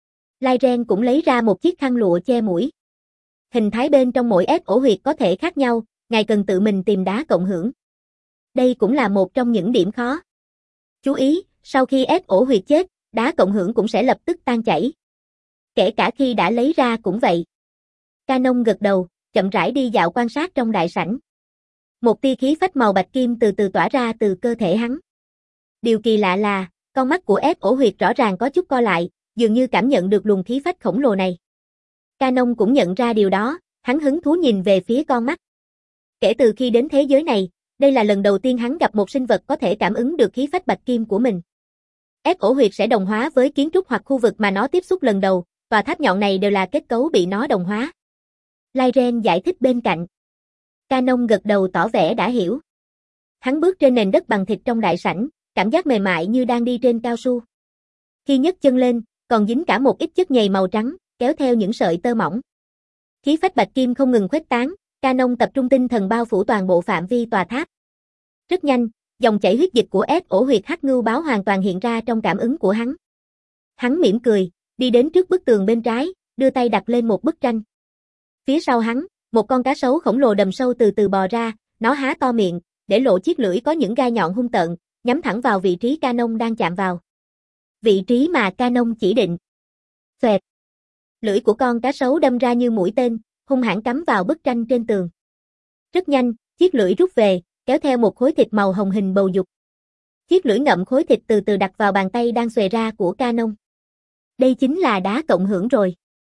Lyren cũng lấy ra một chiếc khăn lụa che mũi. Hình thái bên trong mỗi ép ổ huyệt có thể khác nhau, ngài cần tự mình tìm đá cộng hưởng. Đây cũng là một trong những điểm khó. Chú ý, sau khi ép ổ huyệt chết, đá cộng hưởng cũng sẽ lập tức tan chảy. Kể cả khi đã lấy ra cũng vậy. Canon gật đầu, chậm rãi đi dạo quan sát trong đại sảnh. Một tia khí phách màu bạch kim từ từ tỏa ra từ cơ thể hắn. Điều kỳ lạ là, con mắt của ép ổ huyệt rõ ràng có chút co lại, dường như cảm nhận được luồng khí phách khổng lồ này. Canon cũng nhận ra điều đó, hắn hứng thú nhìn về phía con mắt. Kể từ khi đến thế giới này, đây là lần đầu tiên hắn gặp một sinh vật có thể cảm ứng được khí phách bạch kim của mình. Ép ổ huyệt sẽ đồng hóa với kiến trúc hoặc khu vực mà nó tiếp xúc lần đầu, tòa tháp nhọn này đều là kết cấu bị nó đồng hóa. Lyren giải thích bên cạnh. Canon gật đầu tỏ vẻ đã hiểu. Hắn bước trên nền đất bằng thịt trong đại sảnh, cảm giác mềm mại như đang đi trên cao su. Khi nhấc chân lên, còn dính cả một ít chất nhầy màu trắng, kéo theo những sợi tơ mỏng. Khí phách bạch kim không ngừng khuếch tán, Canon tập trung tinh thần bao phủ toàn bộ phạm vi tòa tháp. Rất nhanh, Dòng chảy huyết dịch của S ổ huyệt hắc ngưu báo hoàn toàn hiện ra trong cảm ứng của hắn. Hắn mỉm cười, đi đến trước bức tường bên trái, đưa tay đặt lên một bức tranh. Phía sau hắn, một con cá sấu khổng lồ đầm sâu từ từ bò ra, nó há to miệng, để lộ chiếc lưỡi có những gai nhọn hung tợn, nhắm thẳng vào vị trí Canon đang chạm vào. Vị trí mà Canon chỉ định. Xoẹt. Lưỡi của con cá sấu đâm ra như mũi tên, hung hãn cắm vào bức tranh trên tường. Rất nhanh, chiếc lưỡi rút về, kéo theo một khối thịt màu hồng hình bầu dục. Chiếc lưỡi ngậm khối thịt từ từ đặt vào bàn tay đang xuề ra của Canon. Đây chính là đá cộng hưởng rồi.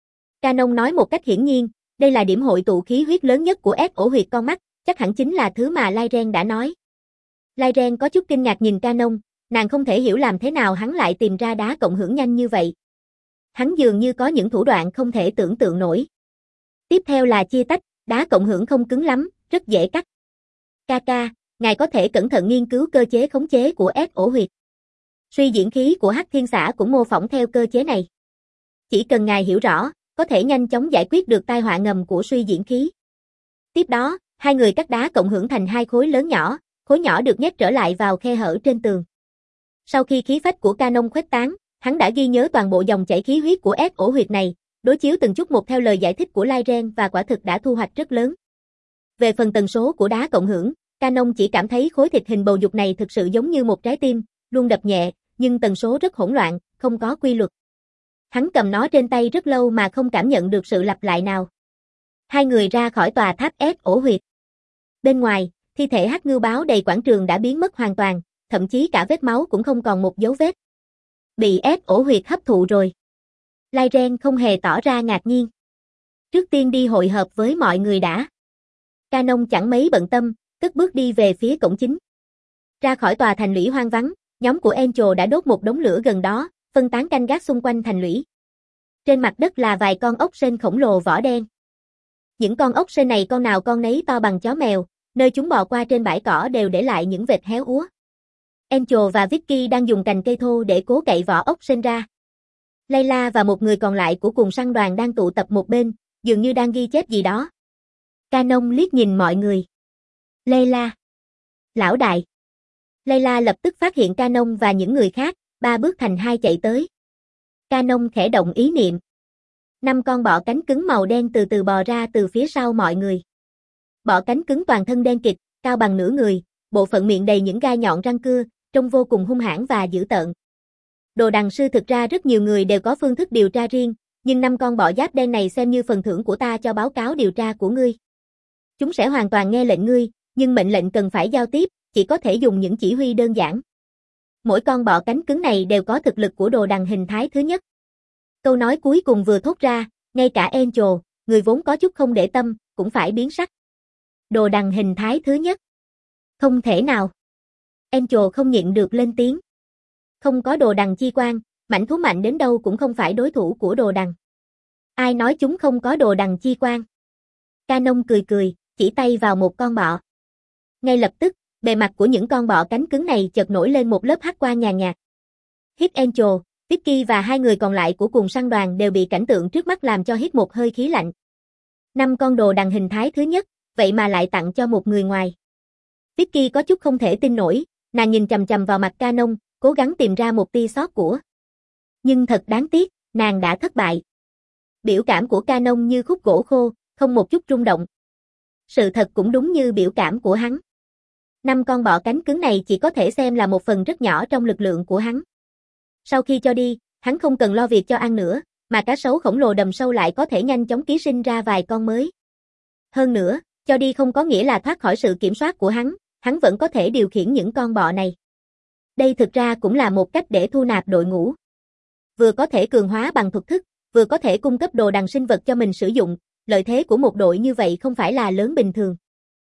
Canon nói một cách hiển nhiên, đây là điểm hội tụ khí huyết lớn nhất của S ổ huyệt con mắt, chắc hẳn chính là thứ mà Lyren đã nói. Lyren có chút kinh ngạc nhìn Canon, nàng không thể hiểu làm thế nào hắn lại tìm ra đá cộng hưởng nhanh như vậy. Hắn dường như có những thủ đoạn không thể tưởng tượng nổi. Tiếp theo là chia tách, đá cộng hưởng không cứng lắm, rất dễ cắt. Kaka, ngài có thể cẩn thận nghiên cứu cơ chế khống chế của S ổ huyệt. Suy diễn khí của Hắc Thiên Xả cũng mô phỏng theo cơ chế này. Chỉ cần ngài hiểu rõ, có thể nhanh chóng giải quyết được tai họa ngầm của suy diễn khí. Tiếp đó, hai người cắt đá cộng hưởng thành hai khối lớn nhỏ, khối nhỏ được nhét trở lại vào khe hở trên tường. Sau khi khí phách của Canon khuếch tán, hắn đã ghi nhớ toàn bộ dòng chảy khí huyết của S ổ huyệt này, đối chiếu từng chút một theo lời giải thích của Lyren và quả thực đã thu hoạch rất lớn. Về phần tần số của đá cộng hưởng, Canon chỉ cảm thấy khối thịt hình bầu dục này thực sự giống như một trái tim, luôn đập nhẹ, nhưng tần số rất hỗn loạn, không có quy luật. Hắn cầm nó trên tay rất lâu mà không cảm nhận được sự lặp lại nào. Hai người ra khỏi tòa tháp S ổ huyệt. Bên ngoài, thi thể hắc ngưu báo đầy quảng trường đã biến mất hoàn toàn, thậm chí cả vết máu cũng không còn một dấu vết. Bị S ổ huyệt hấp thụ rồi. Lyren không hề tỏ ra ngạc nhiên. Trước tiên đi hội hợp với mọi người đã. Canon chẳng mấy bận tâm, cất bước đi về phía cổng chính. Ra khỏi tòa thành lũy hoang vắng, nhóm của Angel đã đốt một đống lửa gần đó, phân tán canh gác xung quanh thành lũy. Trên mặt đất là vài con ốc sên khổng lồ vỏ đen. Những con ốc sên này con nào con nấy to bằng chó mèo, nơi chúng bò qua trên bãi cỏ đều để lại những vệt héo úa. Angel và Vicky đang dùng cành cây thô để cố cậy vỏ ốc sên ra. Layla và một người còn lại của cùng săn đoàn đang tụ tập một bên, dường như đang ghi chép gì đó. Canon liếc nhìn mọi người. Layla. Lão đại. Layla lập tức phát hiện Canon và những người khác, ba bước thành hai chạy tới. Canon khẽ động ý niệm. Năm con bọ cánh cứng màu đen từ từ bò ra từ phía sau mọi người. Bọ cánh cứng toàn thân đen kịt, cao bằng nửa người, bộ phận miệng đầy những gai nhọn răng cưa, trông vô cùng hung hãn và dữ tợn. Đồ đằng sư thực ra rất nhiều người đều có phương thức điều tra riêng, nhưng năm con bọ giáp đen này xem như phần thưởng của ta cho báo cáo điều tra của ngươi. Chúng sẽ hoàn toàn nghe lệnh ngươi, nhưng mệnh lệnh cần phải giao tiếp, chỉ có thể dùng những chỉ huy đơn giản. Mỗi con bọ cánh cứng này đều có thực lực của đồ đằng hình thái thứ nhất. Câu nói cuối cùng vừa thốt ra, ngay cả Angel, người vốn có chút không để tâm, cũng phải biến sắc. Đồ đằng hình thái thứ nhất. Không thể nào. Angel không nhịn được lên tiếng. Không có đồ đằng chi quan, mãnh thú mạnh đến đâu cũng không phải đối thủ của đồ đằng. Ai nói chúng không có đồ đằng chi quan? Canon cười cười, chỉ tay vào một con bọ. Ngay lập tức, bề mặt của những con bọ cánh cứng này chợt nổi lên một lớp hắc quang nhàn nhạt. Hít Angel, Vicky và hai người còn lại của cùng săn đoàn đều bị cảnh tượng trước mắt làm cho hít một hơi khí lạnh. Năm con đồ đằng hình thái thứ nhất, vậy mà lại tặng cho một người ngoài. Vicky có chút không thể tin nổi, nàng nhìn chằm chằm vào mặt Canon, cố gắng tìm ra một tia sót của. Nhưng thật đáng tiếc, nàng đã thất bại. Biểu cảm của Canon như khúc gỗ khô, không một chút rung động. Sự thật cũng đúng như biểu cảm của hắn. Năm con bọ cánh cứng này chỉ có thể xem là một phần rất nhỏ trong lực lượng của hắn. Sau khi cho đi, hắn không cần lo việc cho ăn nữa, mà cá sấu khổng lồ đầm sâu lại có thể nhanh chóng ký sinh ra vài con mới. Hơn nữa, cho đi không có nghĩa là thoát khỏi sự kiểm soát của hắn, hắn vẫn có thể điều khiển những con bọ này. Đây thực ra cũng là một cách để thu nạp đội ngũ. Vừa có thể cường hóa bằng thuật thức, vừa có thể cung cấp đồ đằng sinh vật cho mình sử dụng, lợi thế của một đội như vậy không phải là lớn bình thường.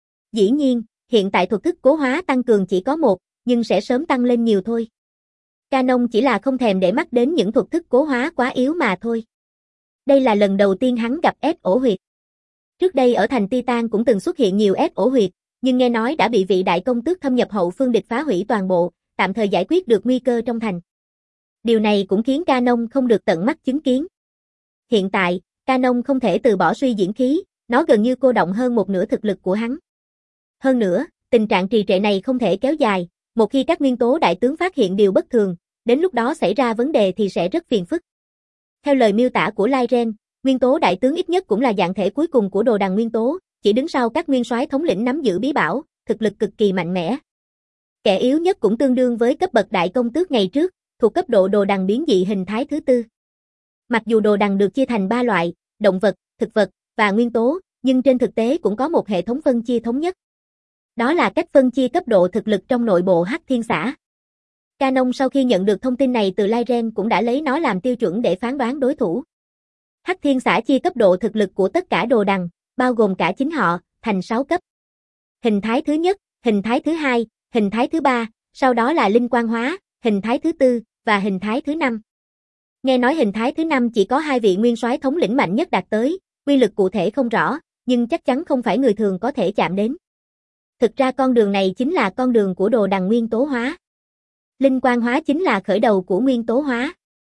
Dĩ nhiên, hiện tại thuật thức cố hóa tăng cường chỉ có một, nhưng sẽ sớm tăng lên nhiều thôi. Canon chỉ là không thèm để mắt đến những thuật thức cố hóa quá yếu mà thôi. Đây là lần đầu tiên hắn gặp S ổ huyệt. Trước đây ở thành Titan cũng từng xuất hiện nhiều S ổ huyệt, nhưng nghe nói đã bị vị đại công tước thâm nhập hậu phương địch phá hủy toàn bộ, tạm thời giải quyết được nguy cơ trong thành. Điều này cũng khiến Canon không được tận mắt chứng kiến. Hiện tại, Canon không thể từ bỏ suy diễn khí, nó gần như cô động hơn một nửa thực lực của hắn. Hơn nữa, tình trạng trì trệ này không thể kéo dài, Một khi các nguyên tố đại tướng phát hiện điều bất thường, đến lúc đó xảy ra vấn đề thì sẽ rất phiền phức. Theo lời miêu tả của Lyren, nguyên tố đại tướng ít nhất cũng là dạng thể cuối cùng của đồ đằng nguyên tố, chỉ đứng sau các nguyên soái thống lĩnh nắm giữ bí bảo, thực lực cực kỳ mạnh mẽ. Kẻ yếu nhất cũng tương đương với cấp bậc đại công tước ngày trước, thuộc cấp độ đồ đằng biến dị hình thái thứ tư. Mặc dù đồ đằng được chia thành ba loại, động vật, thực vật và nguyên tố, nhưng trên thực tế cũng có một hệ thống phân chia thống nhất. Đó là cách phân chia cấp độ thực lực trong nội bộ Hắc Thiên Xã. Canon sau khi nhận được thông tin này từ Lyren cũng đã lấy nó làm tiêu chuẩn để phán đoán đối thủ. Hắc Thiên Xã chia cấp độ thực lực của tất cả đồ đằng, bao gồm cả chính họ, thành sáu cấp. Hình thái thứ nhất, hình thái thứ hai, hình thái thứ ba, sau đó là linh quang hóa, hình thái thứ tư và hình thái thứ năm. Nghe nói hình thái thứ năm chỉ có hai vị nguyên soái thống lĩnh mạnh nhất đạt tới, uy lực cụ thể không rõ, nhưng chắc chắn không phải người thường có thể chạm đến. Thực ra con đường này chính là con đường của đồ đằng nguyên tố hóa. Linh quang hóa chính là khởi đầu của nguyên tố hóa.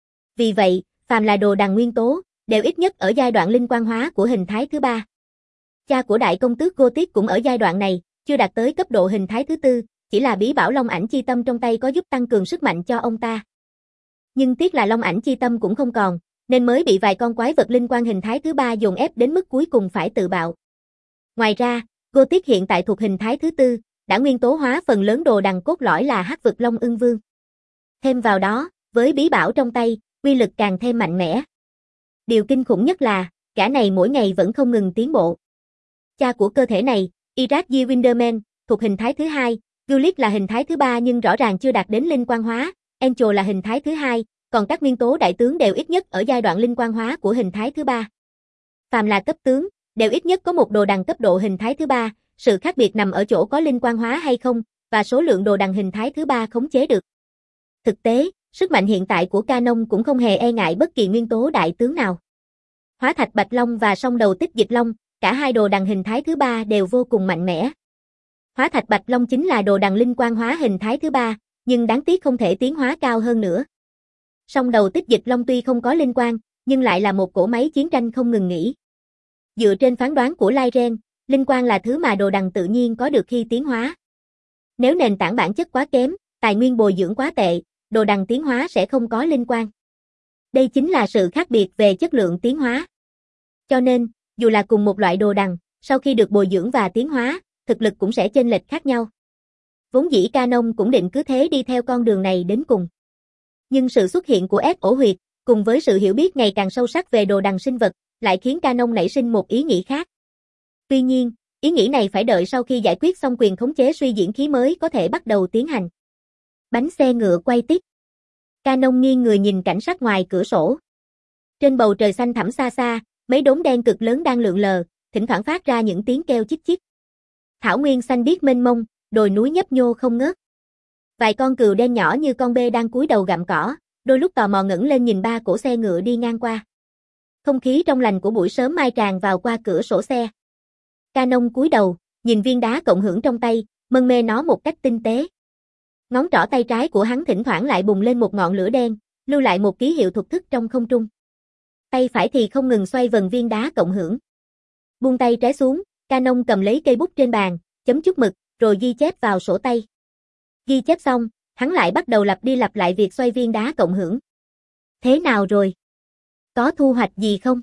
Vì vậy, phàm là đồ đằng nguyên tố, đều ít nhất ở giai đoạn linh quang hóa của hình thái thứ ba. Cha của đại công tước Gothic cũng ở giai đoạn này, chưa đạt tới cấp độ hình thái thứ tư, chỉ là bí bảo Long Ảnh Chi Tâm trong tay có giúp tăng cường sức mạnh cho ông ta. Nhưng tiếc là Long Ảnh Chi Tâm cũng không còn, nên mới bị vài con quái vật linh quan hình thái thứ ba dồn ép đến mức cuối cùng phải tự bạo. Ngoài ra, Gothic hiện tại thuộc hình thái thứ tư, đã nguyên tố hóa phần lớn đồ đằng cốt lõi là Hắc Vực Long Ưng Vương. Thêm vào đó, với bí bảo trong tay, uy lực càng thêm mạnh mẽ. Điều kinh khủng nhất là, gã này mỗi ngày vẫn không ngừng tiến bộ. Cha của cơ thể này, Iraq G. Winderman, thuộc hình thái thứ hai, Gulick là hình thái thứ ba nhưng rõ ràng chưa đạt đến linh quang hóa, Angel là hình thái thứ hai, còn các nguyên tố đại tướng đều ít nhất ở giai đoạn linh quang hóa của hình thái thứ ba. Phàm là cấp tướng, đều ít nhất có một đồ đằng cấp độ hình thái thứ ba, sự khác biệt nằm ở chỗ có linh quang hóa hay không, và số lượng đồ đằng hình thái thứ ba khống chế được. Thực tế, sức mạnh hiện tại của Canon cũng không hề e ngại bất kỳ nguyên tố đại tướng nào. Hóa thạch Bạch Long và song đầu tích dịch long, cả hai đồ đằng hình thái thứ ba đều vô cùng mạnh mẽ. Hóa thạch Bạch Long chính là đồ đằng linh quang hóa hình thái thứ ba, nhưng đáng tiếc không thể tiến hóa cao hơn nữa. Song đầu tích dịch long tuy không có linh quang, nhưng lại là một cỗ máy chiến tranh không ngừng nghỉ. Dựa trên phán đoán của Lyren, linh quang là thứ mà đồ đằng tự nhiên có được khi tiến hóa. Nếu nền tảng bản chất quá kém, tài nguyên bồi dưỡng quá tệ, đồ đằng tiến hóa sẽ không có linh quang. Đây chính là sự khác biệt về chất lượng tiến hóa. Cho nên, dù là cùng một loại đồ đằng, sau khi được bồi dưỡng và tiến hóa, thực lực cũng sẽ chênh lệch khác nhau. Vốn dĩ Canon cũng định cứ thế đi theo con đường này đến cùng. Nhưng sự xuất hiện của ép ổ huyệt, cùng với sự hiểu biết ngày càng sâu sắc về đồ đằng sinh vật, lại khiến Canon nảy sinh một ý nghĩ khác. Tuy nhiên, ý nghĩ này phải đợi sau khi giải quyết xong quyền khống chế suy diễn khí mới có thể bắt đầu tiến hành. Bánh xe ngựa quay tiếp. Canon nghiêng người nhìn cảnh sát ngoài cửa sổ. Trên bầu trời xanh thẳm xa xa, mấy đốm đen cực lớn đang lượn lờ, thỉnh thoảng phát ra những tiếng kêu chích chích. Thảo nguyên xanh biếc mênh mông, đồi núi nhấp nhô không ngớt. Vài con cừu đen nhỏ như con bê đang cúi đầu gặm cỏ, đôi lúc tò mò ngẩng lên nhìn ba cỗ xe ngựa đi ngang qua. Không khí trong lành của buổi sớm mai tràn vào qua cửa sổ xe. Canon cúi đầu, nhìn viên đá cộng hưởng trong tay, mân mê nó một cách tinh tế. Ngón trỏ tay trái của hắn thỉnh thoảng lại bùng lên một ngọn lửa đen, lưu lại một ký hiệu thuật thức trong không trung. Tay phải thì không ngừng xoay vần viên đá cộng hưởng. Buông tay trái xuống, Canon cầm lấy cây bút trên bàn, chấm chút mực, rồi ghi chép vào sổ tay. Ghi chép xong, hắn lại bắt đầu lặp đi lặp lại việc xoay viên đá cộng hưởng. Thế nào rồi? Có thu hoạch gì không?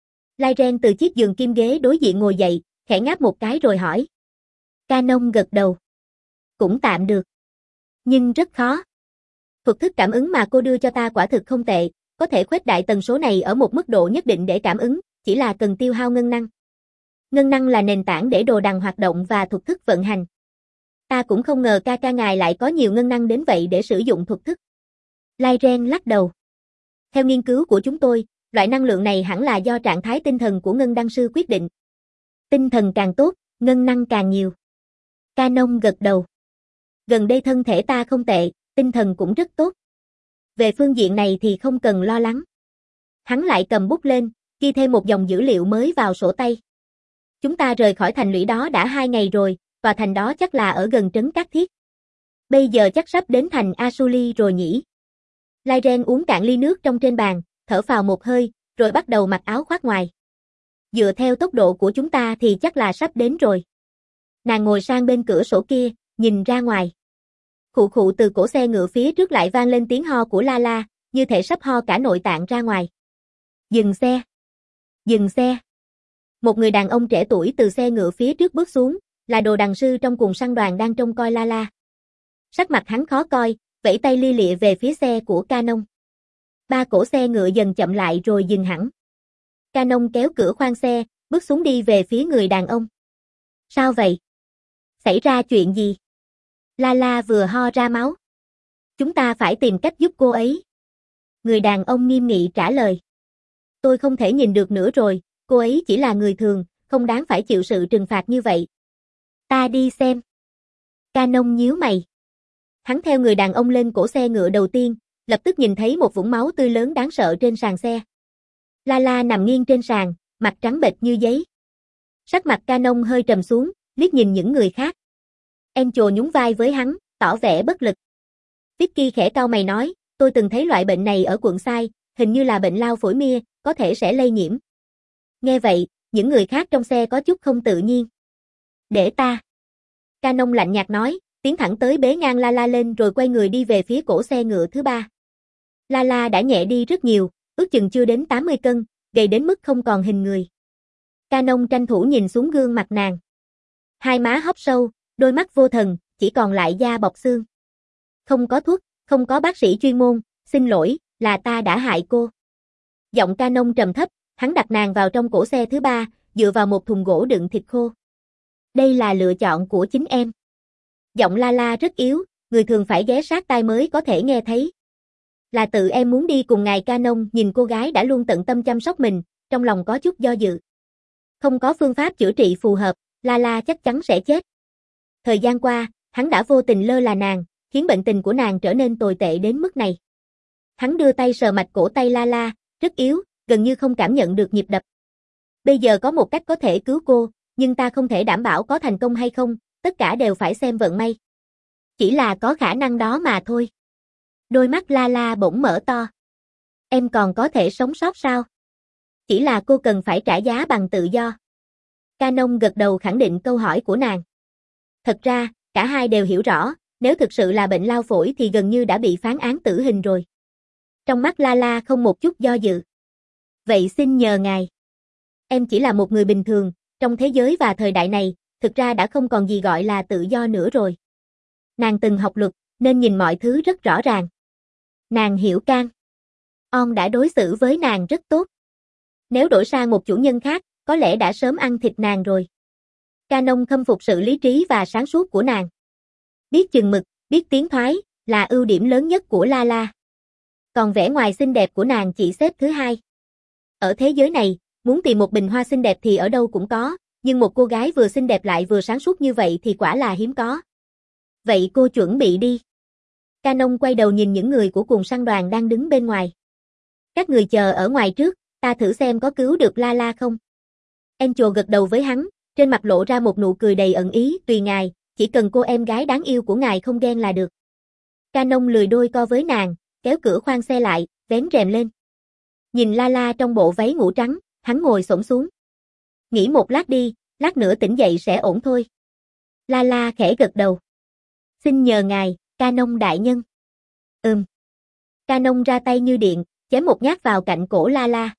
Lyren từ chiếc giường kim ghế đối diện ngồi dậy, khẽ ngáp một cái rồi hỏi. Canon gật đầu. Cũng tạm được. Nhưng rất khó. Thuật thức cảm ứng mà cô đưa cho ta quả thực không tệ, có thể khuếch đại tần số này ở một mức độ nhất định để cảm ứng, chỉ là cần tiêu hao ngân năng. Ngân năng là nền tảng để đồ đằng hoạt động và thuật thức vận hành. Ta cũng không ngờ ca ca ngài lại có nhiều ngân năng đến vậy để sử dụng thuật thức. Lyren lắc đầu. Theo nghiên cứu của chúng tôi, loại năng lượng này hẳn là do trạng thái tinh thần của ngân đăng sư quyết định. Tinh thần càng tốt, ngân năng càng nhiều. Canon gật đầu. Gần đây thân thể ta không tệ, tinh thần cũng rất tốt. Về phương diện này thì không cần lo lắng. Hắn lại cầm bút lên, ghi thêm một dòng dữ liệu mới vào sổ tay. Chúng ta rời khỏi thành lũy đó đã hai ngày rồi, tòa thành đó chắc là ở gần trấn Cát Thiết. Bây giờ chắc sắp đến thành Asuli rồi nhỉ? Lyren uống cạn ly nước trong trên bàn, thở phào một hơi, rồi bắt đầu mặc áo khoác ngoài. Dựa theo tốc độ của chúng ta thì chắc là sắp đến rồi. Nàng ngồi sang bên cửa sổ kia, nhìn ra ngoài. Khụ khụ, từ cổ xe ngựa phía trước lại vang lên tiếng ho của Lala, như thể sắp ho cả nội tạng ra ngoài. Dừng xe! Dừng xe! Một người đàn ông trẻ tuổi từ xe ngựa phía trước bước xuống, là đồ đằng sư trong cùng săn đoàn đang trông coi Lala. Sắc mặt hắn khó coi, vẫy tay lia lịa về phía xe của Canon. Ba cổ xe ngựa dần chậm lại rồi dừng hẳn. Canon kéo cửa khoang xe, bước xuống đi về phía người đàn ông. Sao vậy? Xảy ra chuyện gì? Lala vừa ho ra máu. Chúng ta phải tìm cách giúp cô ấy. Người đàn ông nghiêm nghị trả lời. Tôi không thể nhìn được nữa rồi, cô ấy chỉ là người thường, không đáng phải chịu sự trừng phạt như vậy. Ta đi xem. Canon nhíu mày. Hắn theo người đàn ông lên cổ xe ngựa đầu tiên, lập tức nhìn thấy một vũng máu tươi lớn đáng sợ trên sàn xe. Lala nằm nghiêng trên sàn, mặt trắng bệch như giấy. Sắc mặt Canon hơi trầm xuống, liếc nhìn những người khác. Encho nhún vai với hắn, tỏ vẻ bất lực. Vicky khẽ cau mày nói, tôi từng thấy loại bệnh này ở quận Sai, hình như là bệnh lao phổi mia, có thể sẽ lây nhiễm. Nghe vậy, những người khác trong xe có chút không tự nhiên. Để ta. Canon lạnh nhạt nói, tiến thẳng tới bế ngang Lala lên rồi quay người đi về phía cổ xe ngựa thứ ba. Lala đã nhẹ đi rất nhiều, ước chừng chưa đến tám mươi cân, gầy đến mức không còn hình người. Canon tranh thủ nhìn xuống gương mặt nàng. Hai má hốc sâu, đôi mắt vô thần, chỉ còn lại da bọc xương. Không có thuốc, không có bác sĩ chuyên môn, xin lỗi, là ta đã hại cô. Giọng Canon trầm thấp, hắn đặt nàng vào trong cổ xe thứ ba, dựa vào một thùng gỗ đựng thịt khô. Đây là lựa chọn của chính em. Giọng Lala rất yếu, người thường phải ghé sát tai mới có thể nghe thấy. Là tự em muốn đi cùng ngài. Canon nhìn cô gái đã luôn tận tâm chăm sóc mình, trong lòng có chút do dự. Không có phương pháp chữa trị phù hợp, Lala chắc chắn sẽ chết. Thời gian qua, hắn đã vô tình lơ là nàng, khiến bệnh tình của nàng trở nên tồi tệ đến mức này. Hắn đưa tay sờ mạch cổ tay Lala, rất yếu, gần như không cảm nhận được nhịp đập. Bây giờ có một cách có thể cứu cô, nhưng ta không thể đảm bảo có thành công hay không, tất cả đều phải xem vận may. Chỉ là có khả năng đó mà thôi. Đôi mắt Lala bỗng mở to. Em còn có thể sống sót sao? Chỉ là cô cần phải trả giá bằng tự do. Canon gật đầu khẳng định câu hỏi của nàng. Thật ra, cả hai đều hiểu rõ, nếu thực sự là bệnh lao phổi thì gần như đã bị phán án tử hình rồi. Trong mắt Lala không một chút do dự. Vậy xin nhờ ngài. Em chỉ là một người bình thường, trong thế giới và thời đại này, thực ra đã không còn gì gọi là tự do nữa rồi. Nàng từng học luật, nên nhìn mọi thứ rất rõ ràng. Nàng hiểu Can. On đã đối xử với nàng rất tốt. Nếu đổi sang một chủ nhân khác, có lẽ đã sớm ăn thịt nàng rồi. Canon khâm phục sự lý trí và sáng suốt của nàng. Biết chừng mực, biết tiến thoái, là ưu điểm lớn nhất của Lala. Còn vẻ ngoài xinh đẹp của nàng chỉ xếp thứ hai. Ở thế giới này, muốn tìm một bình hoa xinh đẹp thì ở đâu cũng có, nhưng một cô gái vừa xinh đẹp lại vừa sáng suốt như vậy thì quả là hiếm có. Vậy cô chuẩn bị đi. Canon quay đầu nhìn những người của cùng săn đoàn đang đứng bên ngoài. Các người chờ ở ngoài trước, ta thử xem có cứu được Lala không. Encho gật đầu với hắn, trên mặt lộ ra một nụ cười đầy ẩn ý, tùy ngài, chỉ cần cô em gái đáng yêu của ngài không ghen là được. Canon lười đôi co với nàng, kéo cửa khoang xe lại, vén rèm lên. Nhìn Lala trong bộ váy ngủ trắng, hắn ngồi xổm xuống. Nghỉ một lát đi, lát nữa tỉnh dậy sẽ ổn thôi. Lala khẽ gật đầu. Xin nhờ ngài, Canon đại nhân. Ừm. Canon ra tay như điện, chém một nhát vào cạnh cổ Lala.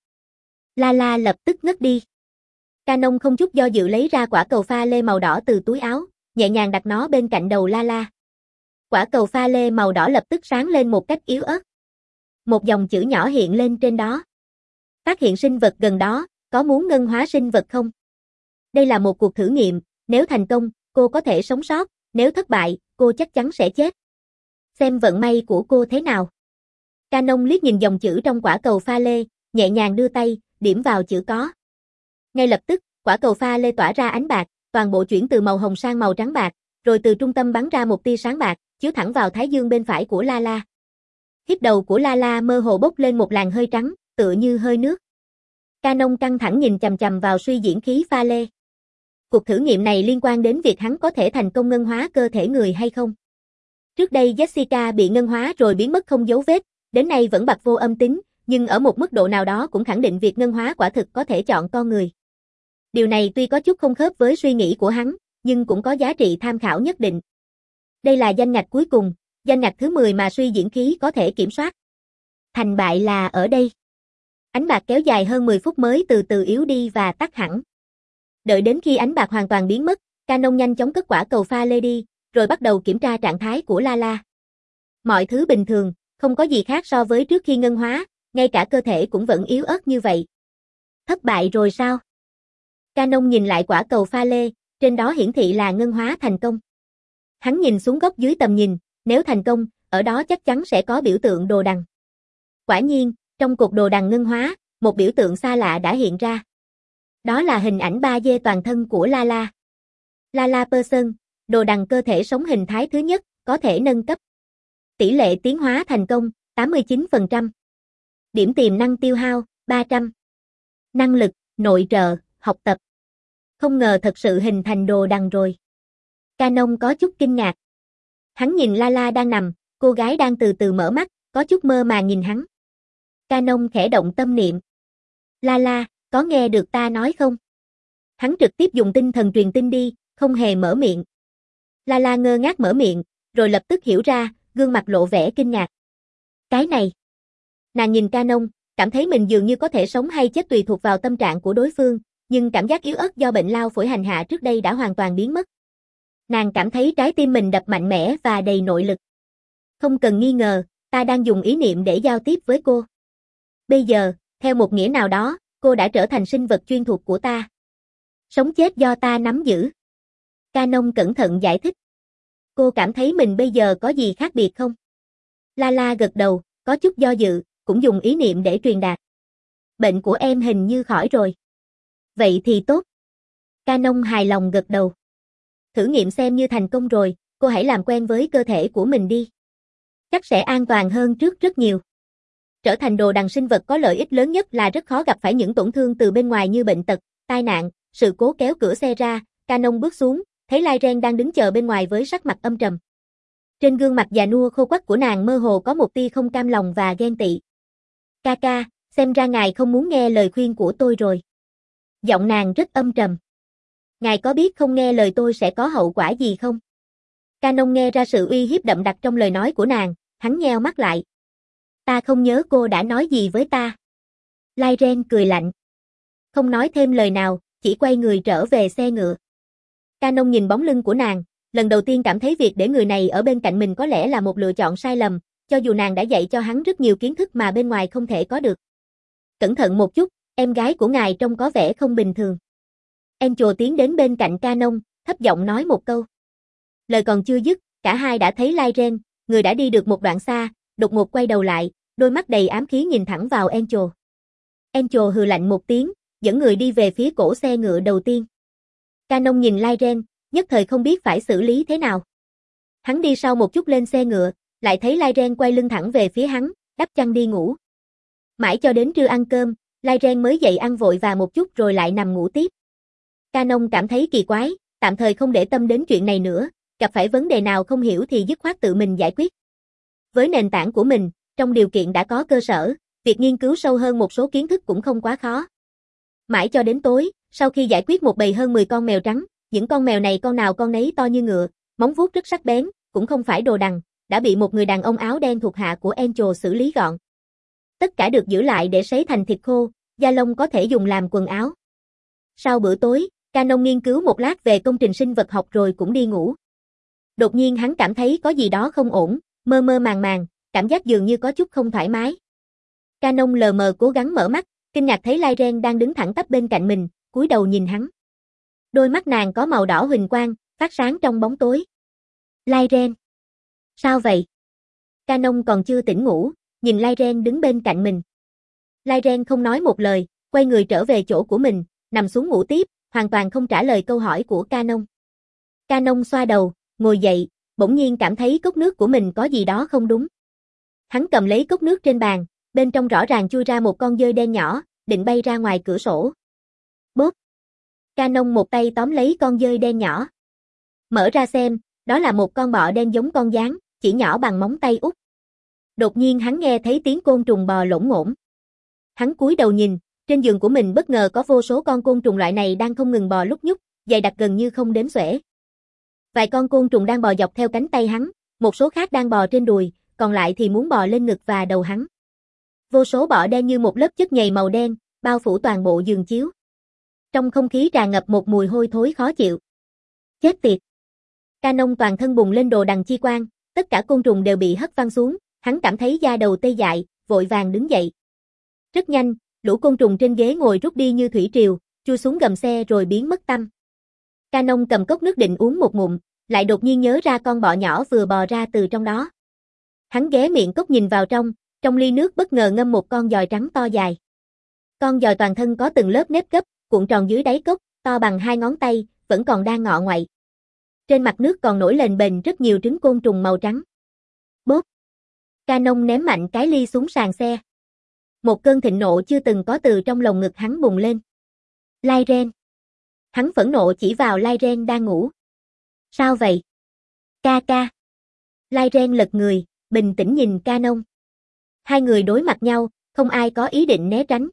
Lala lập tức ngất đi. Canon không chút do dự lấy ra quả cầu pha lê màu đỏ từ túi áo, nhẹ nhàng đặt nó bên cạnh đầu Lala. Quả cầu pha lê màu đỏ lập tức sáng lên một cách yếu ớt. Một dòng chữ nhỏ hiện lên trên đó. Phát hiện sinh vật gần đó, có muốn ngân hóa sinh vật không? Đây là một cuộc thử nghiệm, nếu thành công, cô có thể sống sót, nếu thất bại, cô chắc chắn sẽ chết. Xem vận may của cô thế nào. Canon liếc nhìn dòng chữ trong quả cầu pha lê, nhẹ nhàng đưa tay, điểm vào chữ có. Ngay lập tức, quả cầu pha lê tỏa ra ánh bạc, toàn bộ chuyển từ màu hồng sang màu trắng bạc, rồi từ trung tâm bắn ra một tia sáng bạc, chiếu thẳng vào thái dương bên phải của Lala. Hít đầu của Lala mơ hồ bốc lên một làn hơi trắng, tựa như hơi nước. Canon căng thẳng nhìn chằm chằm vào suy diễn khí pha lê. Cuộc thử nghiệm này liên quan đến việc hắn có thể thành công ngân hóa cơ thể người hay không. Trước đây Jessica bị ngân hóa rồi biến mất không dấu vết, đến nay vẫn bặt vô âm tính, nhưng ở một mức độ nào đó cũng khẳng định việc ngân hóa quả thực có thể chọn con người. Điều này tuy có chút không khớp với suy nghĩ của hắn, nhưng cũng có giá trị tham khảo nhất định. Đây là danh ngạch cuối cùng, Danh ngạch thứ mười mà suy diễn khí có thể kiểm soát. Thành bại là ở đây. Ánh bạc kéo dài hơn mười phút mới từ từ yếu đi và tắt hẳn. Đợi đến khi ánh bạc hoàn toàn biến mất, Canon nhanh chóng cất quả cầu pha lê đi, rồi bắt đầu kiểm tra trạng thái của Lala. Mọi thứ bình thường, không có gì khác so với trước khi ngân hóa, ngay cả cơ thể cũng vẫn yếu ớt như vậy. Thất bại rồi sao? Canon nhìn lại quả cầu pha lê, trên đó hiển thị là ngân hóa thành công. Hắn nhìn xuống góc dưới tầm nhìn, nếu thành công, ở đó chắc chắn sẽ có biểu tượng đồ đằng. Quả nhiên, trong cột đồ đằng ngân hóa, một biểu tượng xa lạ đã hiện ra. Đó là hình ảnh ba D toàn thân của Lala. Lala Person, đồ đằng cơ thể sống hình thái thứ nhất, có thể nâng cấp. Tỷ lệ tiến hóa thành công, tám mươi chín phần trăm. Điểm tiềm năng tiêu hao, ba trăm. Năng lực, nội trợ, học tập. Không ngờ thật sự hình thành đồ đằng rồi. Canon có chút kinh ngạc. Hắn nhìn Lala đang nằm, cô gái đang từ từ mở mắt, có chút mơ màng nhìn hắn. Canon khẽ động tâm niệm. Lala, có nghe được ta nói không? Hắn trực tiếp dùng tinh thần truyền tin đi, không hề mở miệng. Lala ngơ ngác mở miệng, rồi lập tức hiểu ra, gương mặt lộ vẻ kinh ngạc. Cái này. Nàng nhìn Canon, cảm thấy mình dường như có thể sống hay chết tùy thuộc vào tâm trạng của đối phương, nhưng cảm giác yếu ớt do bệnh lao phổi hành hạ trước đây đã hoàn toàn biến mất. Nàng cảm thấy trái tim mình đập mạnh mẽ và đầy nội lực. Không cần nghi ngờ, ta đang dùng ý niệm để giao tiếp với cô. Bây giờ, theo một nghĩa nào đó, cô đã trở thành sinh vật chuyên thuộc của ta. Sống chết do ta nắm giữ. Canon cẩn thận giải thích. Cô cảm thấy mình bây giờ có gì khác biệt không? Lala gật đầu, có chút do dự, cũng dùng ý niệm để truyền đạt. Bệnh của em hình như khỏi rồi. Vậy thì tốt. Canon hài lòng gật đầu. Thử nghiệm xem như thành công rồi, cô hãy làm quen với cơ thể của mình đi. Chắc sẽ an toàn hơn trước rất nhiều. Trở thành đồ đằng sinh vật có lợi ích lớn nhất là rất khó gặp phải những tổn thương từ bên ngoài như bệnh tật, tai nạn, sự cố kéo cửa xe ra. Canon bước xuống, thấy Lyren đang đứng chờ bên ngoài với sắc mặt âm trầm. Trên gương mặt già nua khô quắt của nàng mơ hồ có một tia không cam lòng và ghen tị. Ca ca, xem ra ngài không muốn nghe lời khuyên của tôi rồi. Giọng nàng rất âm trầm. Ngài có biết không nghe lời tôi sẽ có hậu quả gì không? Canon nghe ra sự uy hiếp đậm đặc trong lời nói của nàng, hắn nheo mắt lại. Ta không nhớ cô đã nói gì với ta. Lyren cười lạnh. Không nói thêm lời nào, chỉ quay người trở về xe ngựa. Canon nhìn bóng lưng của nàng, lần đầu tiên cảm thấy việc để người này ở bên cạnh mình có lẽ là một lựa chọn sai lầm, cho dù nàng đã dạy cho hắn rất nhiều kiến thức mà bên ngoài không thể có được. Cẩn thận một chút, em gái của ngài trông có vẻ không bình thường. Angel tiến đến bên cạnh Canon, thấp giọng nói một câu. Lời còn chưa dứt, cả hai đã thấy Lyren, người đã đi được một đoạn xa, đột ngột quay đầu lại, đôi mắt đầy ám khí nhìn thẳng vào Angel. Angel hừ lạnh một tiếng, dẫn người đi về phía cổ xe ngựa đầu tiên. Canon nhìn Lyren, nhất thời không biết phải xử lý thế nào. Hắn đi sau một chút lên xe ngựa, lại thấy Lyren quay lưng thẳng về phía hắn, đắp chăn đi ngủ. Mãi cho đến trưa ăn cơm, Lyren mới dậy ăn vội và một chút rồi lại nằm ngủ tiếp. Canon cảm thấy kỳ quái, tạm thời không để tâm đến chuyện này nữa, gặp phải vấn đề nào không hiểu thì dứt khoát tự mình giải quyết. Với nền tảng của mình, trong điều kiện đã có cơ sở, việc nghiên cứu sâu hơn một số kiến thức cũng không quá khó. Mãi cho đến tối, sau khi giải quyết một bầy hơn mười con mèo trắng, những con mèo này con nào con nấy to như ngựa, móng vuốt rất sắc bén, cũng không phải đồ đằng, đã bị một người đàn ông áo đen thuộc hạ của Angel xử lý gọn. Tất cả được giữ lại để sấy thành thịt khô, da lông có thể dùng làm quần áo. Sau bữa tối, Canon nghiên cứu một lát về công trình sinh vật học rồi cũng đi ngủ. Đột nhiên hắn cảm thấy có gì đó không ổn, mơ mơ màng màng, cảm giác dường như có chút không thoải mái. Canon lờ mờ cố gắng mở mắt, kinh ngạc thấy Lyren đang đứng thẳng tắp bên cạnh mình, cúi đầu nhìn hắn. Đôi mắt nàng có màu đỏ huỳnh quang, phát sáng trong bóng tối. Lyren. Sao vậy? Canon còn chưa tỉnh ngủ, nhìn Lyren đứng bên cạnh mình. Lyren không nói một lời, quay người trở về chỗ của mình, nằm xuống ngủ tiếp, hoàn toàn không trả lời câu hỏi của Canon. Canon xoa đầu, ngồi dậy, bỗng nhiên cảm thấy cốc nước của mình có gì đó không đúng. Hắn cầm lấy cốc nước trên bàn, bên trong rõ ràng chui ra một con dơi đen nhỏ, định bay ra ngoài cửa sổ. Bốp! Canon một tay tóm lấy con dơi đen nhỏ. Mở ra xem, đó là một con bọ đen giống con gián, chỉ nhỏ bằng móng tay út. Đột nhiên hắn nghe thấy tiếng côn trùng bò lổn ngổn. Hắn cúi đầu nhìn, trên giường của mình bất ngờ có vô số con côn trùng loại này đang không ngừng bò lúc nhúc, dày đặc gần như không đếm xuể. Vài con côn trùng đang bò dọc theo cánh tay hắn, một số khác đang bò trên đùi, còn lại thì muốn bò lên ngực và đầu hắn. Vô số bọ đen như một lớp chất nhầy màu đen, bao phủ toàn bộ giường chiếu. Trong không khí tràn ngập một mùi hôi thối khó chịu. Chết tiệt! Canon toàn thân bùng lên đồ đằng chi quang, tất cả côn trùng đều bị hất văng xuống, hắn cảm thấy da đầu tê dại, vội vàng đứng dậy. Rất nhanh, lũ côn trùng trên ghế ngồi rút đi như thủy triều, chui xuống gầm xe rồi biến mất tăm. Canon cầm cốc nước định uống một ngụm, lại đột nhiên nhớ ra con bọ nhỏ vừa bò ra từ trong đó. Hắn ghé miệng cốc nhìn vào trong, trong ly nước bất ngờ ngâm một con giòi trắng to dài. Con giòi toàn thân có từng lớp nếp gấp, cuộn tròn dưới đáy cốc, to bằng hai ngón tay, vẫn còn đang ngọ ngoậy. Trên mặt nước còn nổi lềnh bềnh rất nhiều trứng côn trùng màu trắng. Bốp! Canon ném mạnh cái ly xuống sàn xe. Một cơn thịnh nộ chưa từng có từ trong lồng ngực hắn bùng lên. Lyren! Hắn phẫn nộ chỉ vào Lyren đang ngủ. Sao vậy? Ca ca! Lyren lật người, bình tĩnh nhìn Canon. Hai người đối mặt nhau, không ai có ý định né tránh.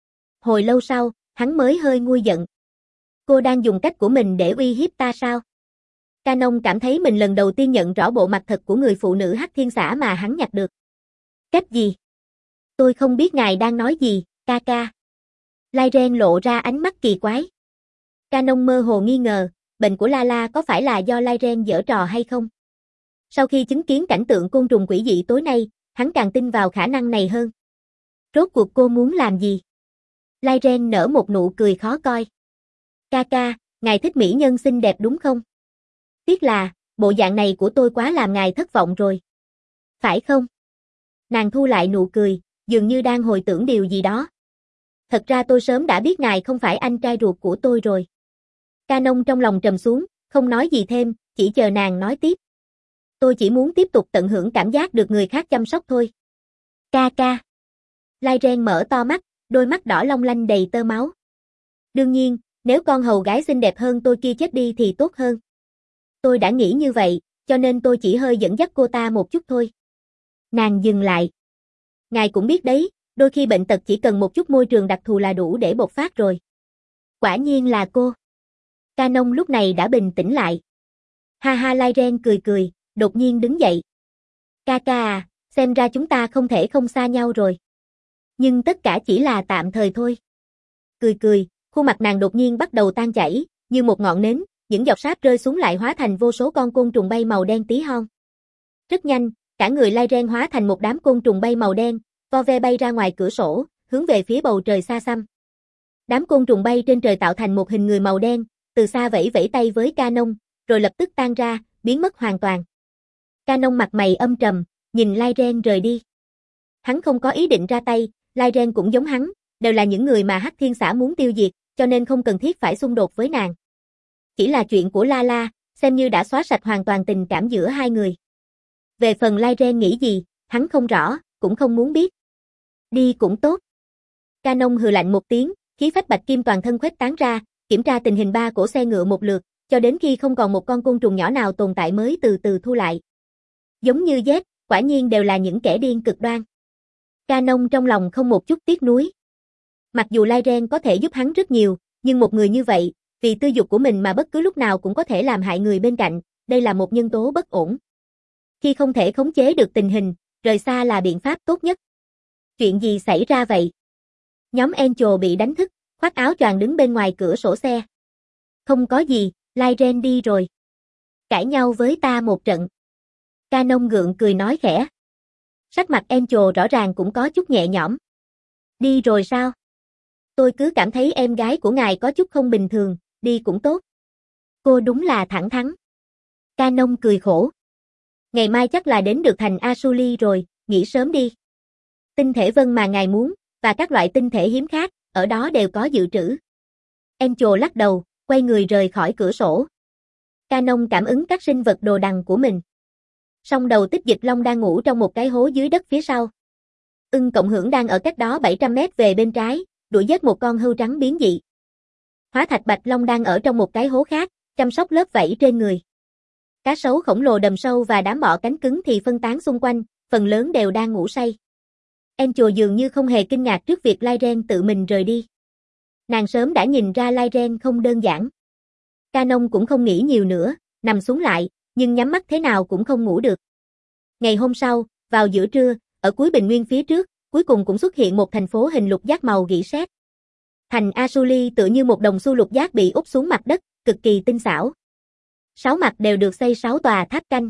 Hồi lâu sau, hắn mới hơi nguôi giận. Cô đang dùng cách của mình để uy hiếp ta sao? Canon cảm thấy mình lần đầu tiên nhận rõ bộ mặt thật của người phụ nữ Hắc Thiên Xã mà hắn nhặt được. Cách gì? Tôi không biết ngài đang nói gì, ca ca. Lyren lộ ra ánh mắt kỳ quái. Canon mơ hồ nghi ngờ, bệnh của Lala có phải là do Lyren giở trò hay không? Sau khi chứng kiến cảnh tượng côn trùng quỷ dị tối nay, hắn càng tin vào khả năng này hơn. Rốt cuộc cô muốn làm gì? Lyren nở một nụ cười khó coi. Ca ca, ngài thích mỹ nhân xinh đẹp đúng không? Tiếc là, bộ dạng này của tôi quá làm ngài thất vọng rồi. Phải không? Nàng thu lại nụ cười, dường như đang hồi tưởng điều gì đó. Thật ra tôi sớm đã biết ngài không phải anh trai ruột của tôi rồi. Canon trong lòng trầm xuống, không nói gì thêm, chỉ chờ nàng nói tiếp. Tôi chỉ muốn tiếp tục tận hưởng cảm giác được người khác chăm sóc thôi. Ca ca. Lyren mở to mắt, đôi mắt đỏ long lanh đầy tơ máu. Đương nhiên, nếu con hầu gái xinh đẹp hơn tôi kia chết đi thì tốt hơn. Tôi đã nghĩ như vậy, cho nên tôi chỉ hơi dẫn dắt cô ta một chút thôi. Nàng dừng lại. Ngài cũng biết đấy, đôi khi bệnh tật chỉ cần một chút môi trường đặc thù là đủ để bộc phát rồi. Quả nhiên là cô. Canon lúc này đã bình tĩnh lại. Ha ha, Lyren cười cười, đột nhiên đứng dậy. Ca ca à, xem ra chúng ta không thể không xa nhau rồi. Nhưng tất cả chỉ là tạm thời thôi. Cười cười, khuôn mặt nàng đột nhiên bắt đầu tan chảy, như một ngọn nến, những giọt sáp rơi xuống lại hóa thành vô số con côn trùng bay màu đen tí hon. Rất nhanh, cả người Lyren hóa thành một đám côn trùng bay màu đen, vo ve bay ra ngoài cửa sổ, hướng về phía bầu trời xa xăm. Đám côn trùng bay trên trời tạo thành một hình người màu đen, từ xa vẫy vẫy tay với Canon, rồi lập tức tan ra, biến mất hoàn toàn. Canon mặt mày âm trầm, nhìn Lyren rời đi. Hắn không có ý định ra tay, Lyren cũng giống hắn, đều là những người mà Hắc Thiên Xã muốn tiêu diệt, cho nên không cần thiết phải xung đột với nàng. Chỉ là chuyện của Lala, xem như đã xóa sạch hoàn toàn tình cảm giữa hai người. Về phần Lyren nghĩ gì, hắn không rõ, cũng không muốn biết. Đi cũng tốt. Canon hừ lạnh một tiếng, khí phách bạch kim toàn thân khuếch tán ra, kiểm tra tình hình ba cổ xe ngựa một lượt, cho đến khi không còn một con côn trùng nhỏ nào tồn tại mới từ từ thu lại. Giống như Z, quả nhiên đều là những kẻ điên cực đoan. Canon trong lòng không một chút tiếc nuối. Mặc dù Lyren có thể giúp hắn rất nhiều, nhưng một người như vậy, vì tư dục của mình mà bất cứ lúc nào cũng có thể làm hại người bên cạnh, đây là một nhân tố bất ổn. Khi không thể khống chế được tình hình, rời xa là biện pháp tốt nhất. Chuyện gì xảy ra vậy? Nhóm Angel bị đánh thức, khoác áo choàng đứng bên ngoài cửa sổ xe. Không có gì, Lyren đi rồi. Cãi nhau với ta một trận. Canon gượng cười nói khẽ. Sắc mặt Angel rõ ràng cũng có chút nhẹ nhõm. Đi rồi sao? Tôi cứ cảm thấy em gái của ngài có chút không bình thường, đi cũng tốt. Cô đúng là thẳng thắn. Canon cười khổ. Ngày mai chắc là đến được thành Asuli rồi, nghỉ sớm đi. Tinh thể vân mà ngài muốn, và các loại tinh thể hiếm khác, ở đó đều có dự trữ. Angel lắc đầu, quay người rời khỏi cửa sổ. Canon cảm ứng các sinh vật đồ đằng của mình. Song đầu tích dịch long đang ngủ trong một cái hố dưới đất phía sau. Ưng cộng hưởng đang ở cách đó bảy trăm mét về bên trái, đuổi giết một con hươu trắng biến dị. Hóa thạch bạch long đang ở trong một cái hố khác, chăm sóc lớp vảy trên người. Cá sấu khổng lồ đầm sâu và đám bọ cánh cứng thì phân tán xung quanh, phần lớn đều đang ngủ say. Angel dường như không hề kinh ngạc trước việc Lyren tự mình rời đi. Nàng sớm đã nhìn ra Lyren không đơn giản. Canon cũng không nghĩ nhiều nữa, nằm xuống lại, nhưng nhắm mắt thế nào cũng không ngủ được. Ngày hôm sau, vào giữa trưa, ở cuối bình nguyên phía trước, cuối cùng cũng xuất hiện một thành phố hình lục giác màu gỉ sét. Thành Azuli tựa như một đồng xu lục giác bị úp xuống mặt đất, cực kỳ tinh xảo. Sáu mặt đều được xây sáu tòa tháp canh.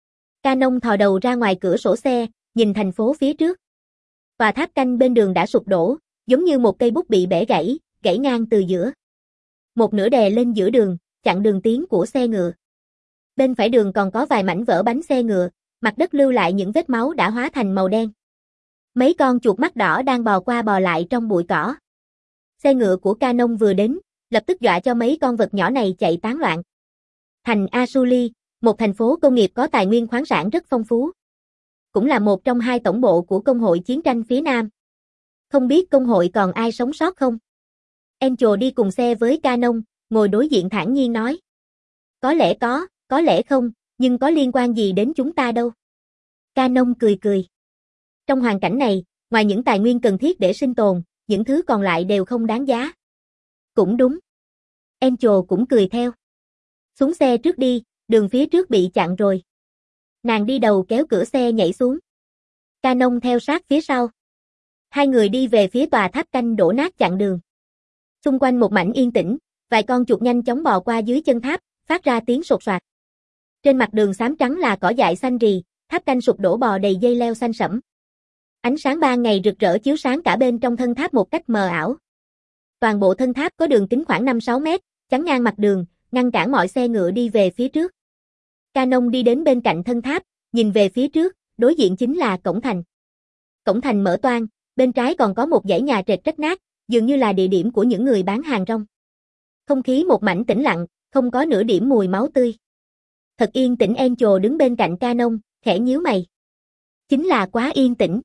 Canon thò đầu ra ngoài cửa sổ xe, nhìn thành phố phía trước. Tòa tháp canh bên đường đã sụp đổ, giống như một cây bút bị bẻ gãy, gãy ngang từ giữa. Một nửa đè lên giữa đường, chặn đường tiến của xe ngựa. Bên phải đường còn có vài mảnh vỡ bánh xe ngựa, mặt đất lưu lại những vết máu đã hóa thành màu đen. Mấy con chuột mắt đỏ đang bò qua bò lại trong bụi cỏ. Xe ngựa của Canon vừa đến, lập tức dọa cho mấy con vật nhỏ này chạy tán loạn. Thành Azuli, một thành phố công nghiệp có tài nguyên khoáng sản rất phong phú. Cũng là một trong hai tổng bộ của Công hội Chiến tranh phía Nam. Không biết công hội còn ai sống sót không? Angel đi cùng xe với Canon, ngồi đối diện thản nhiên nói. Có lẽ có, có lẽ không, nhưng có liên quan gì đến chúng ta đâu. Canon cười cười. Trong hoàn cảnh này, ngoài những tài nguyên cần thiết để sinh tồn, những thứ còn lại đều không đáng giá. Cũng đúng. Angel cũng cười theo. Xuống xe trước đi, đường phía trước bị chặn rồi. Nàng đi đầu kéo cửa xe nhảy xuống. Canon theo sát phía sau. Hai người đi về phía tòa tháp canh đổ nát chặn đường. Xung quanh một mảnh yên tĩnh, vài con chuột nhanh chóng bò qua dưới chân tháp, phát ra tiếng sột soạt. Trên mặt đường xám trắng là cỏ dại xanh rì, tháp canh sụp đổ bò đầy dây leo xanh sẫm. Ánh sáng ban ngày rực rỡ chiếu sáng cả bên trong thân tháp một cách mờ ảo. Toàn bộ thân tháp có đường kính khoảng năm sáu mét, chắn ngang mặt đường, ngăn cản mọi xe ngựa đi về phía trước. Canon đi đến bên cạnh thân tháp, nhìn về phía trước, đối diện chính là cổng thành. Cổng thành mở toang, bên trái còn có một dãy nhà trệt rách nát, dường như là địa điểm của những người bán hàng rong. Không khí một mảnh tĩnh lặng, không có nửa điểm mùi máu tươi. Thật yên tĩnh. Angel đứng bên cạnh Canon, khẽ nhíu mày. Chính là quá yên tĩnh.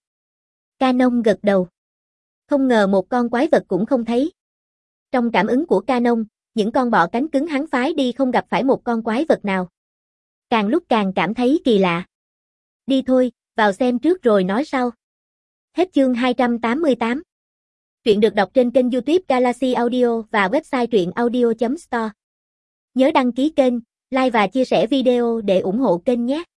Canon gật đầu. Không ngờ một con quái vật cũng không thấy. Trong cảm ứng của Canon, những con bọ cánh cứng hắn phái đi không gặp phải một con quái vật nào. Càng lúc càng cảm thấy kỳ lạ. Đi thôi, vào xem trước rồi nói sau. Hết chương hai trăm tám mươi tám. Truyện được đọc trên kênh YouTube Galaxy Audio và website truyện audio chấm store. Nhớ đăng ký kênh, like và chia sẻ video để ủng hộ kênh nhé.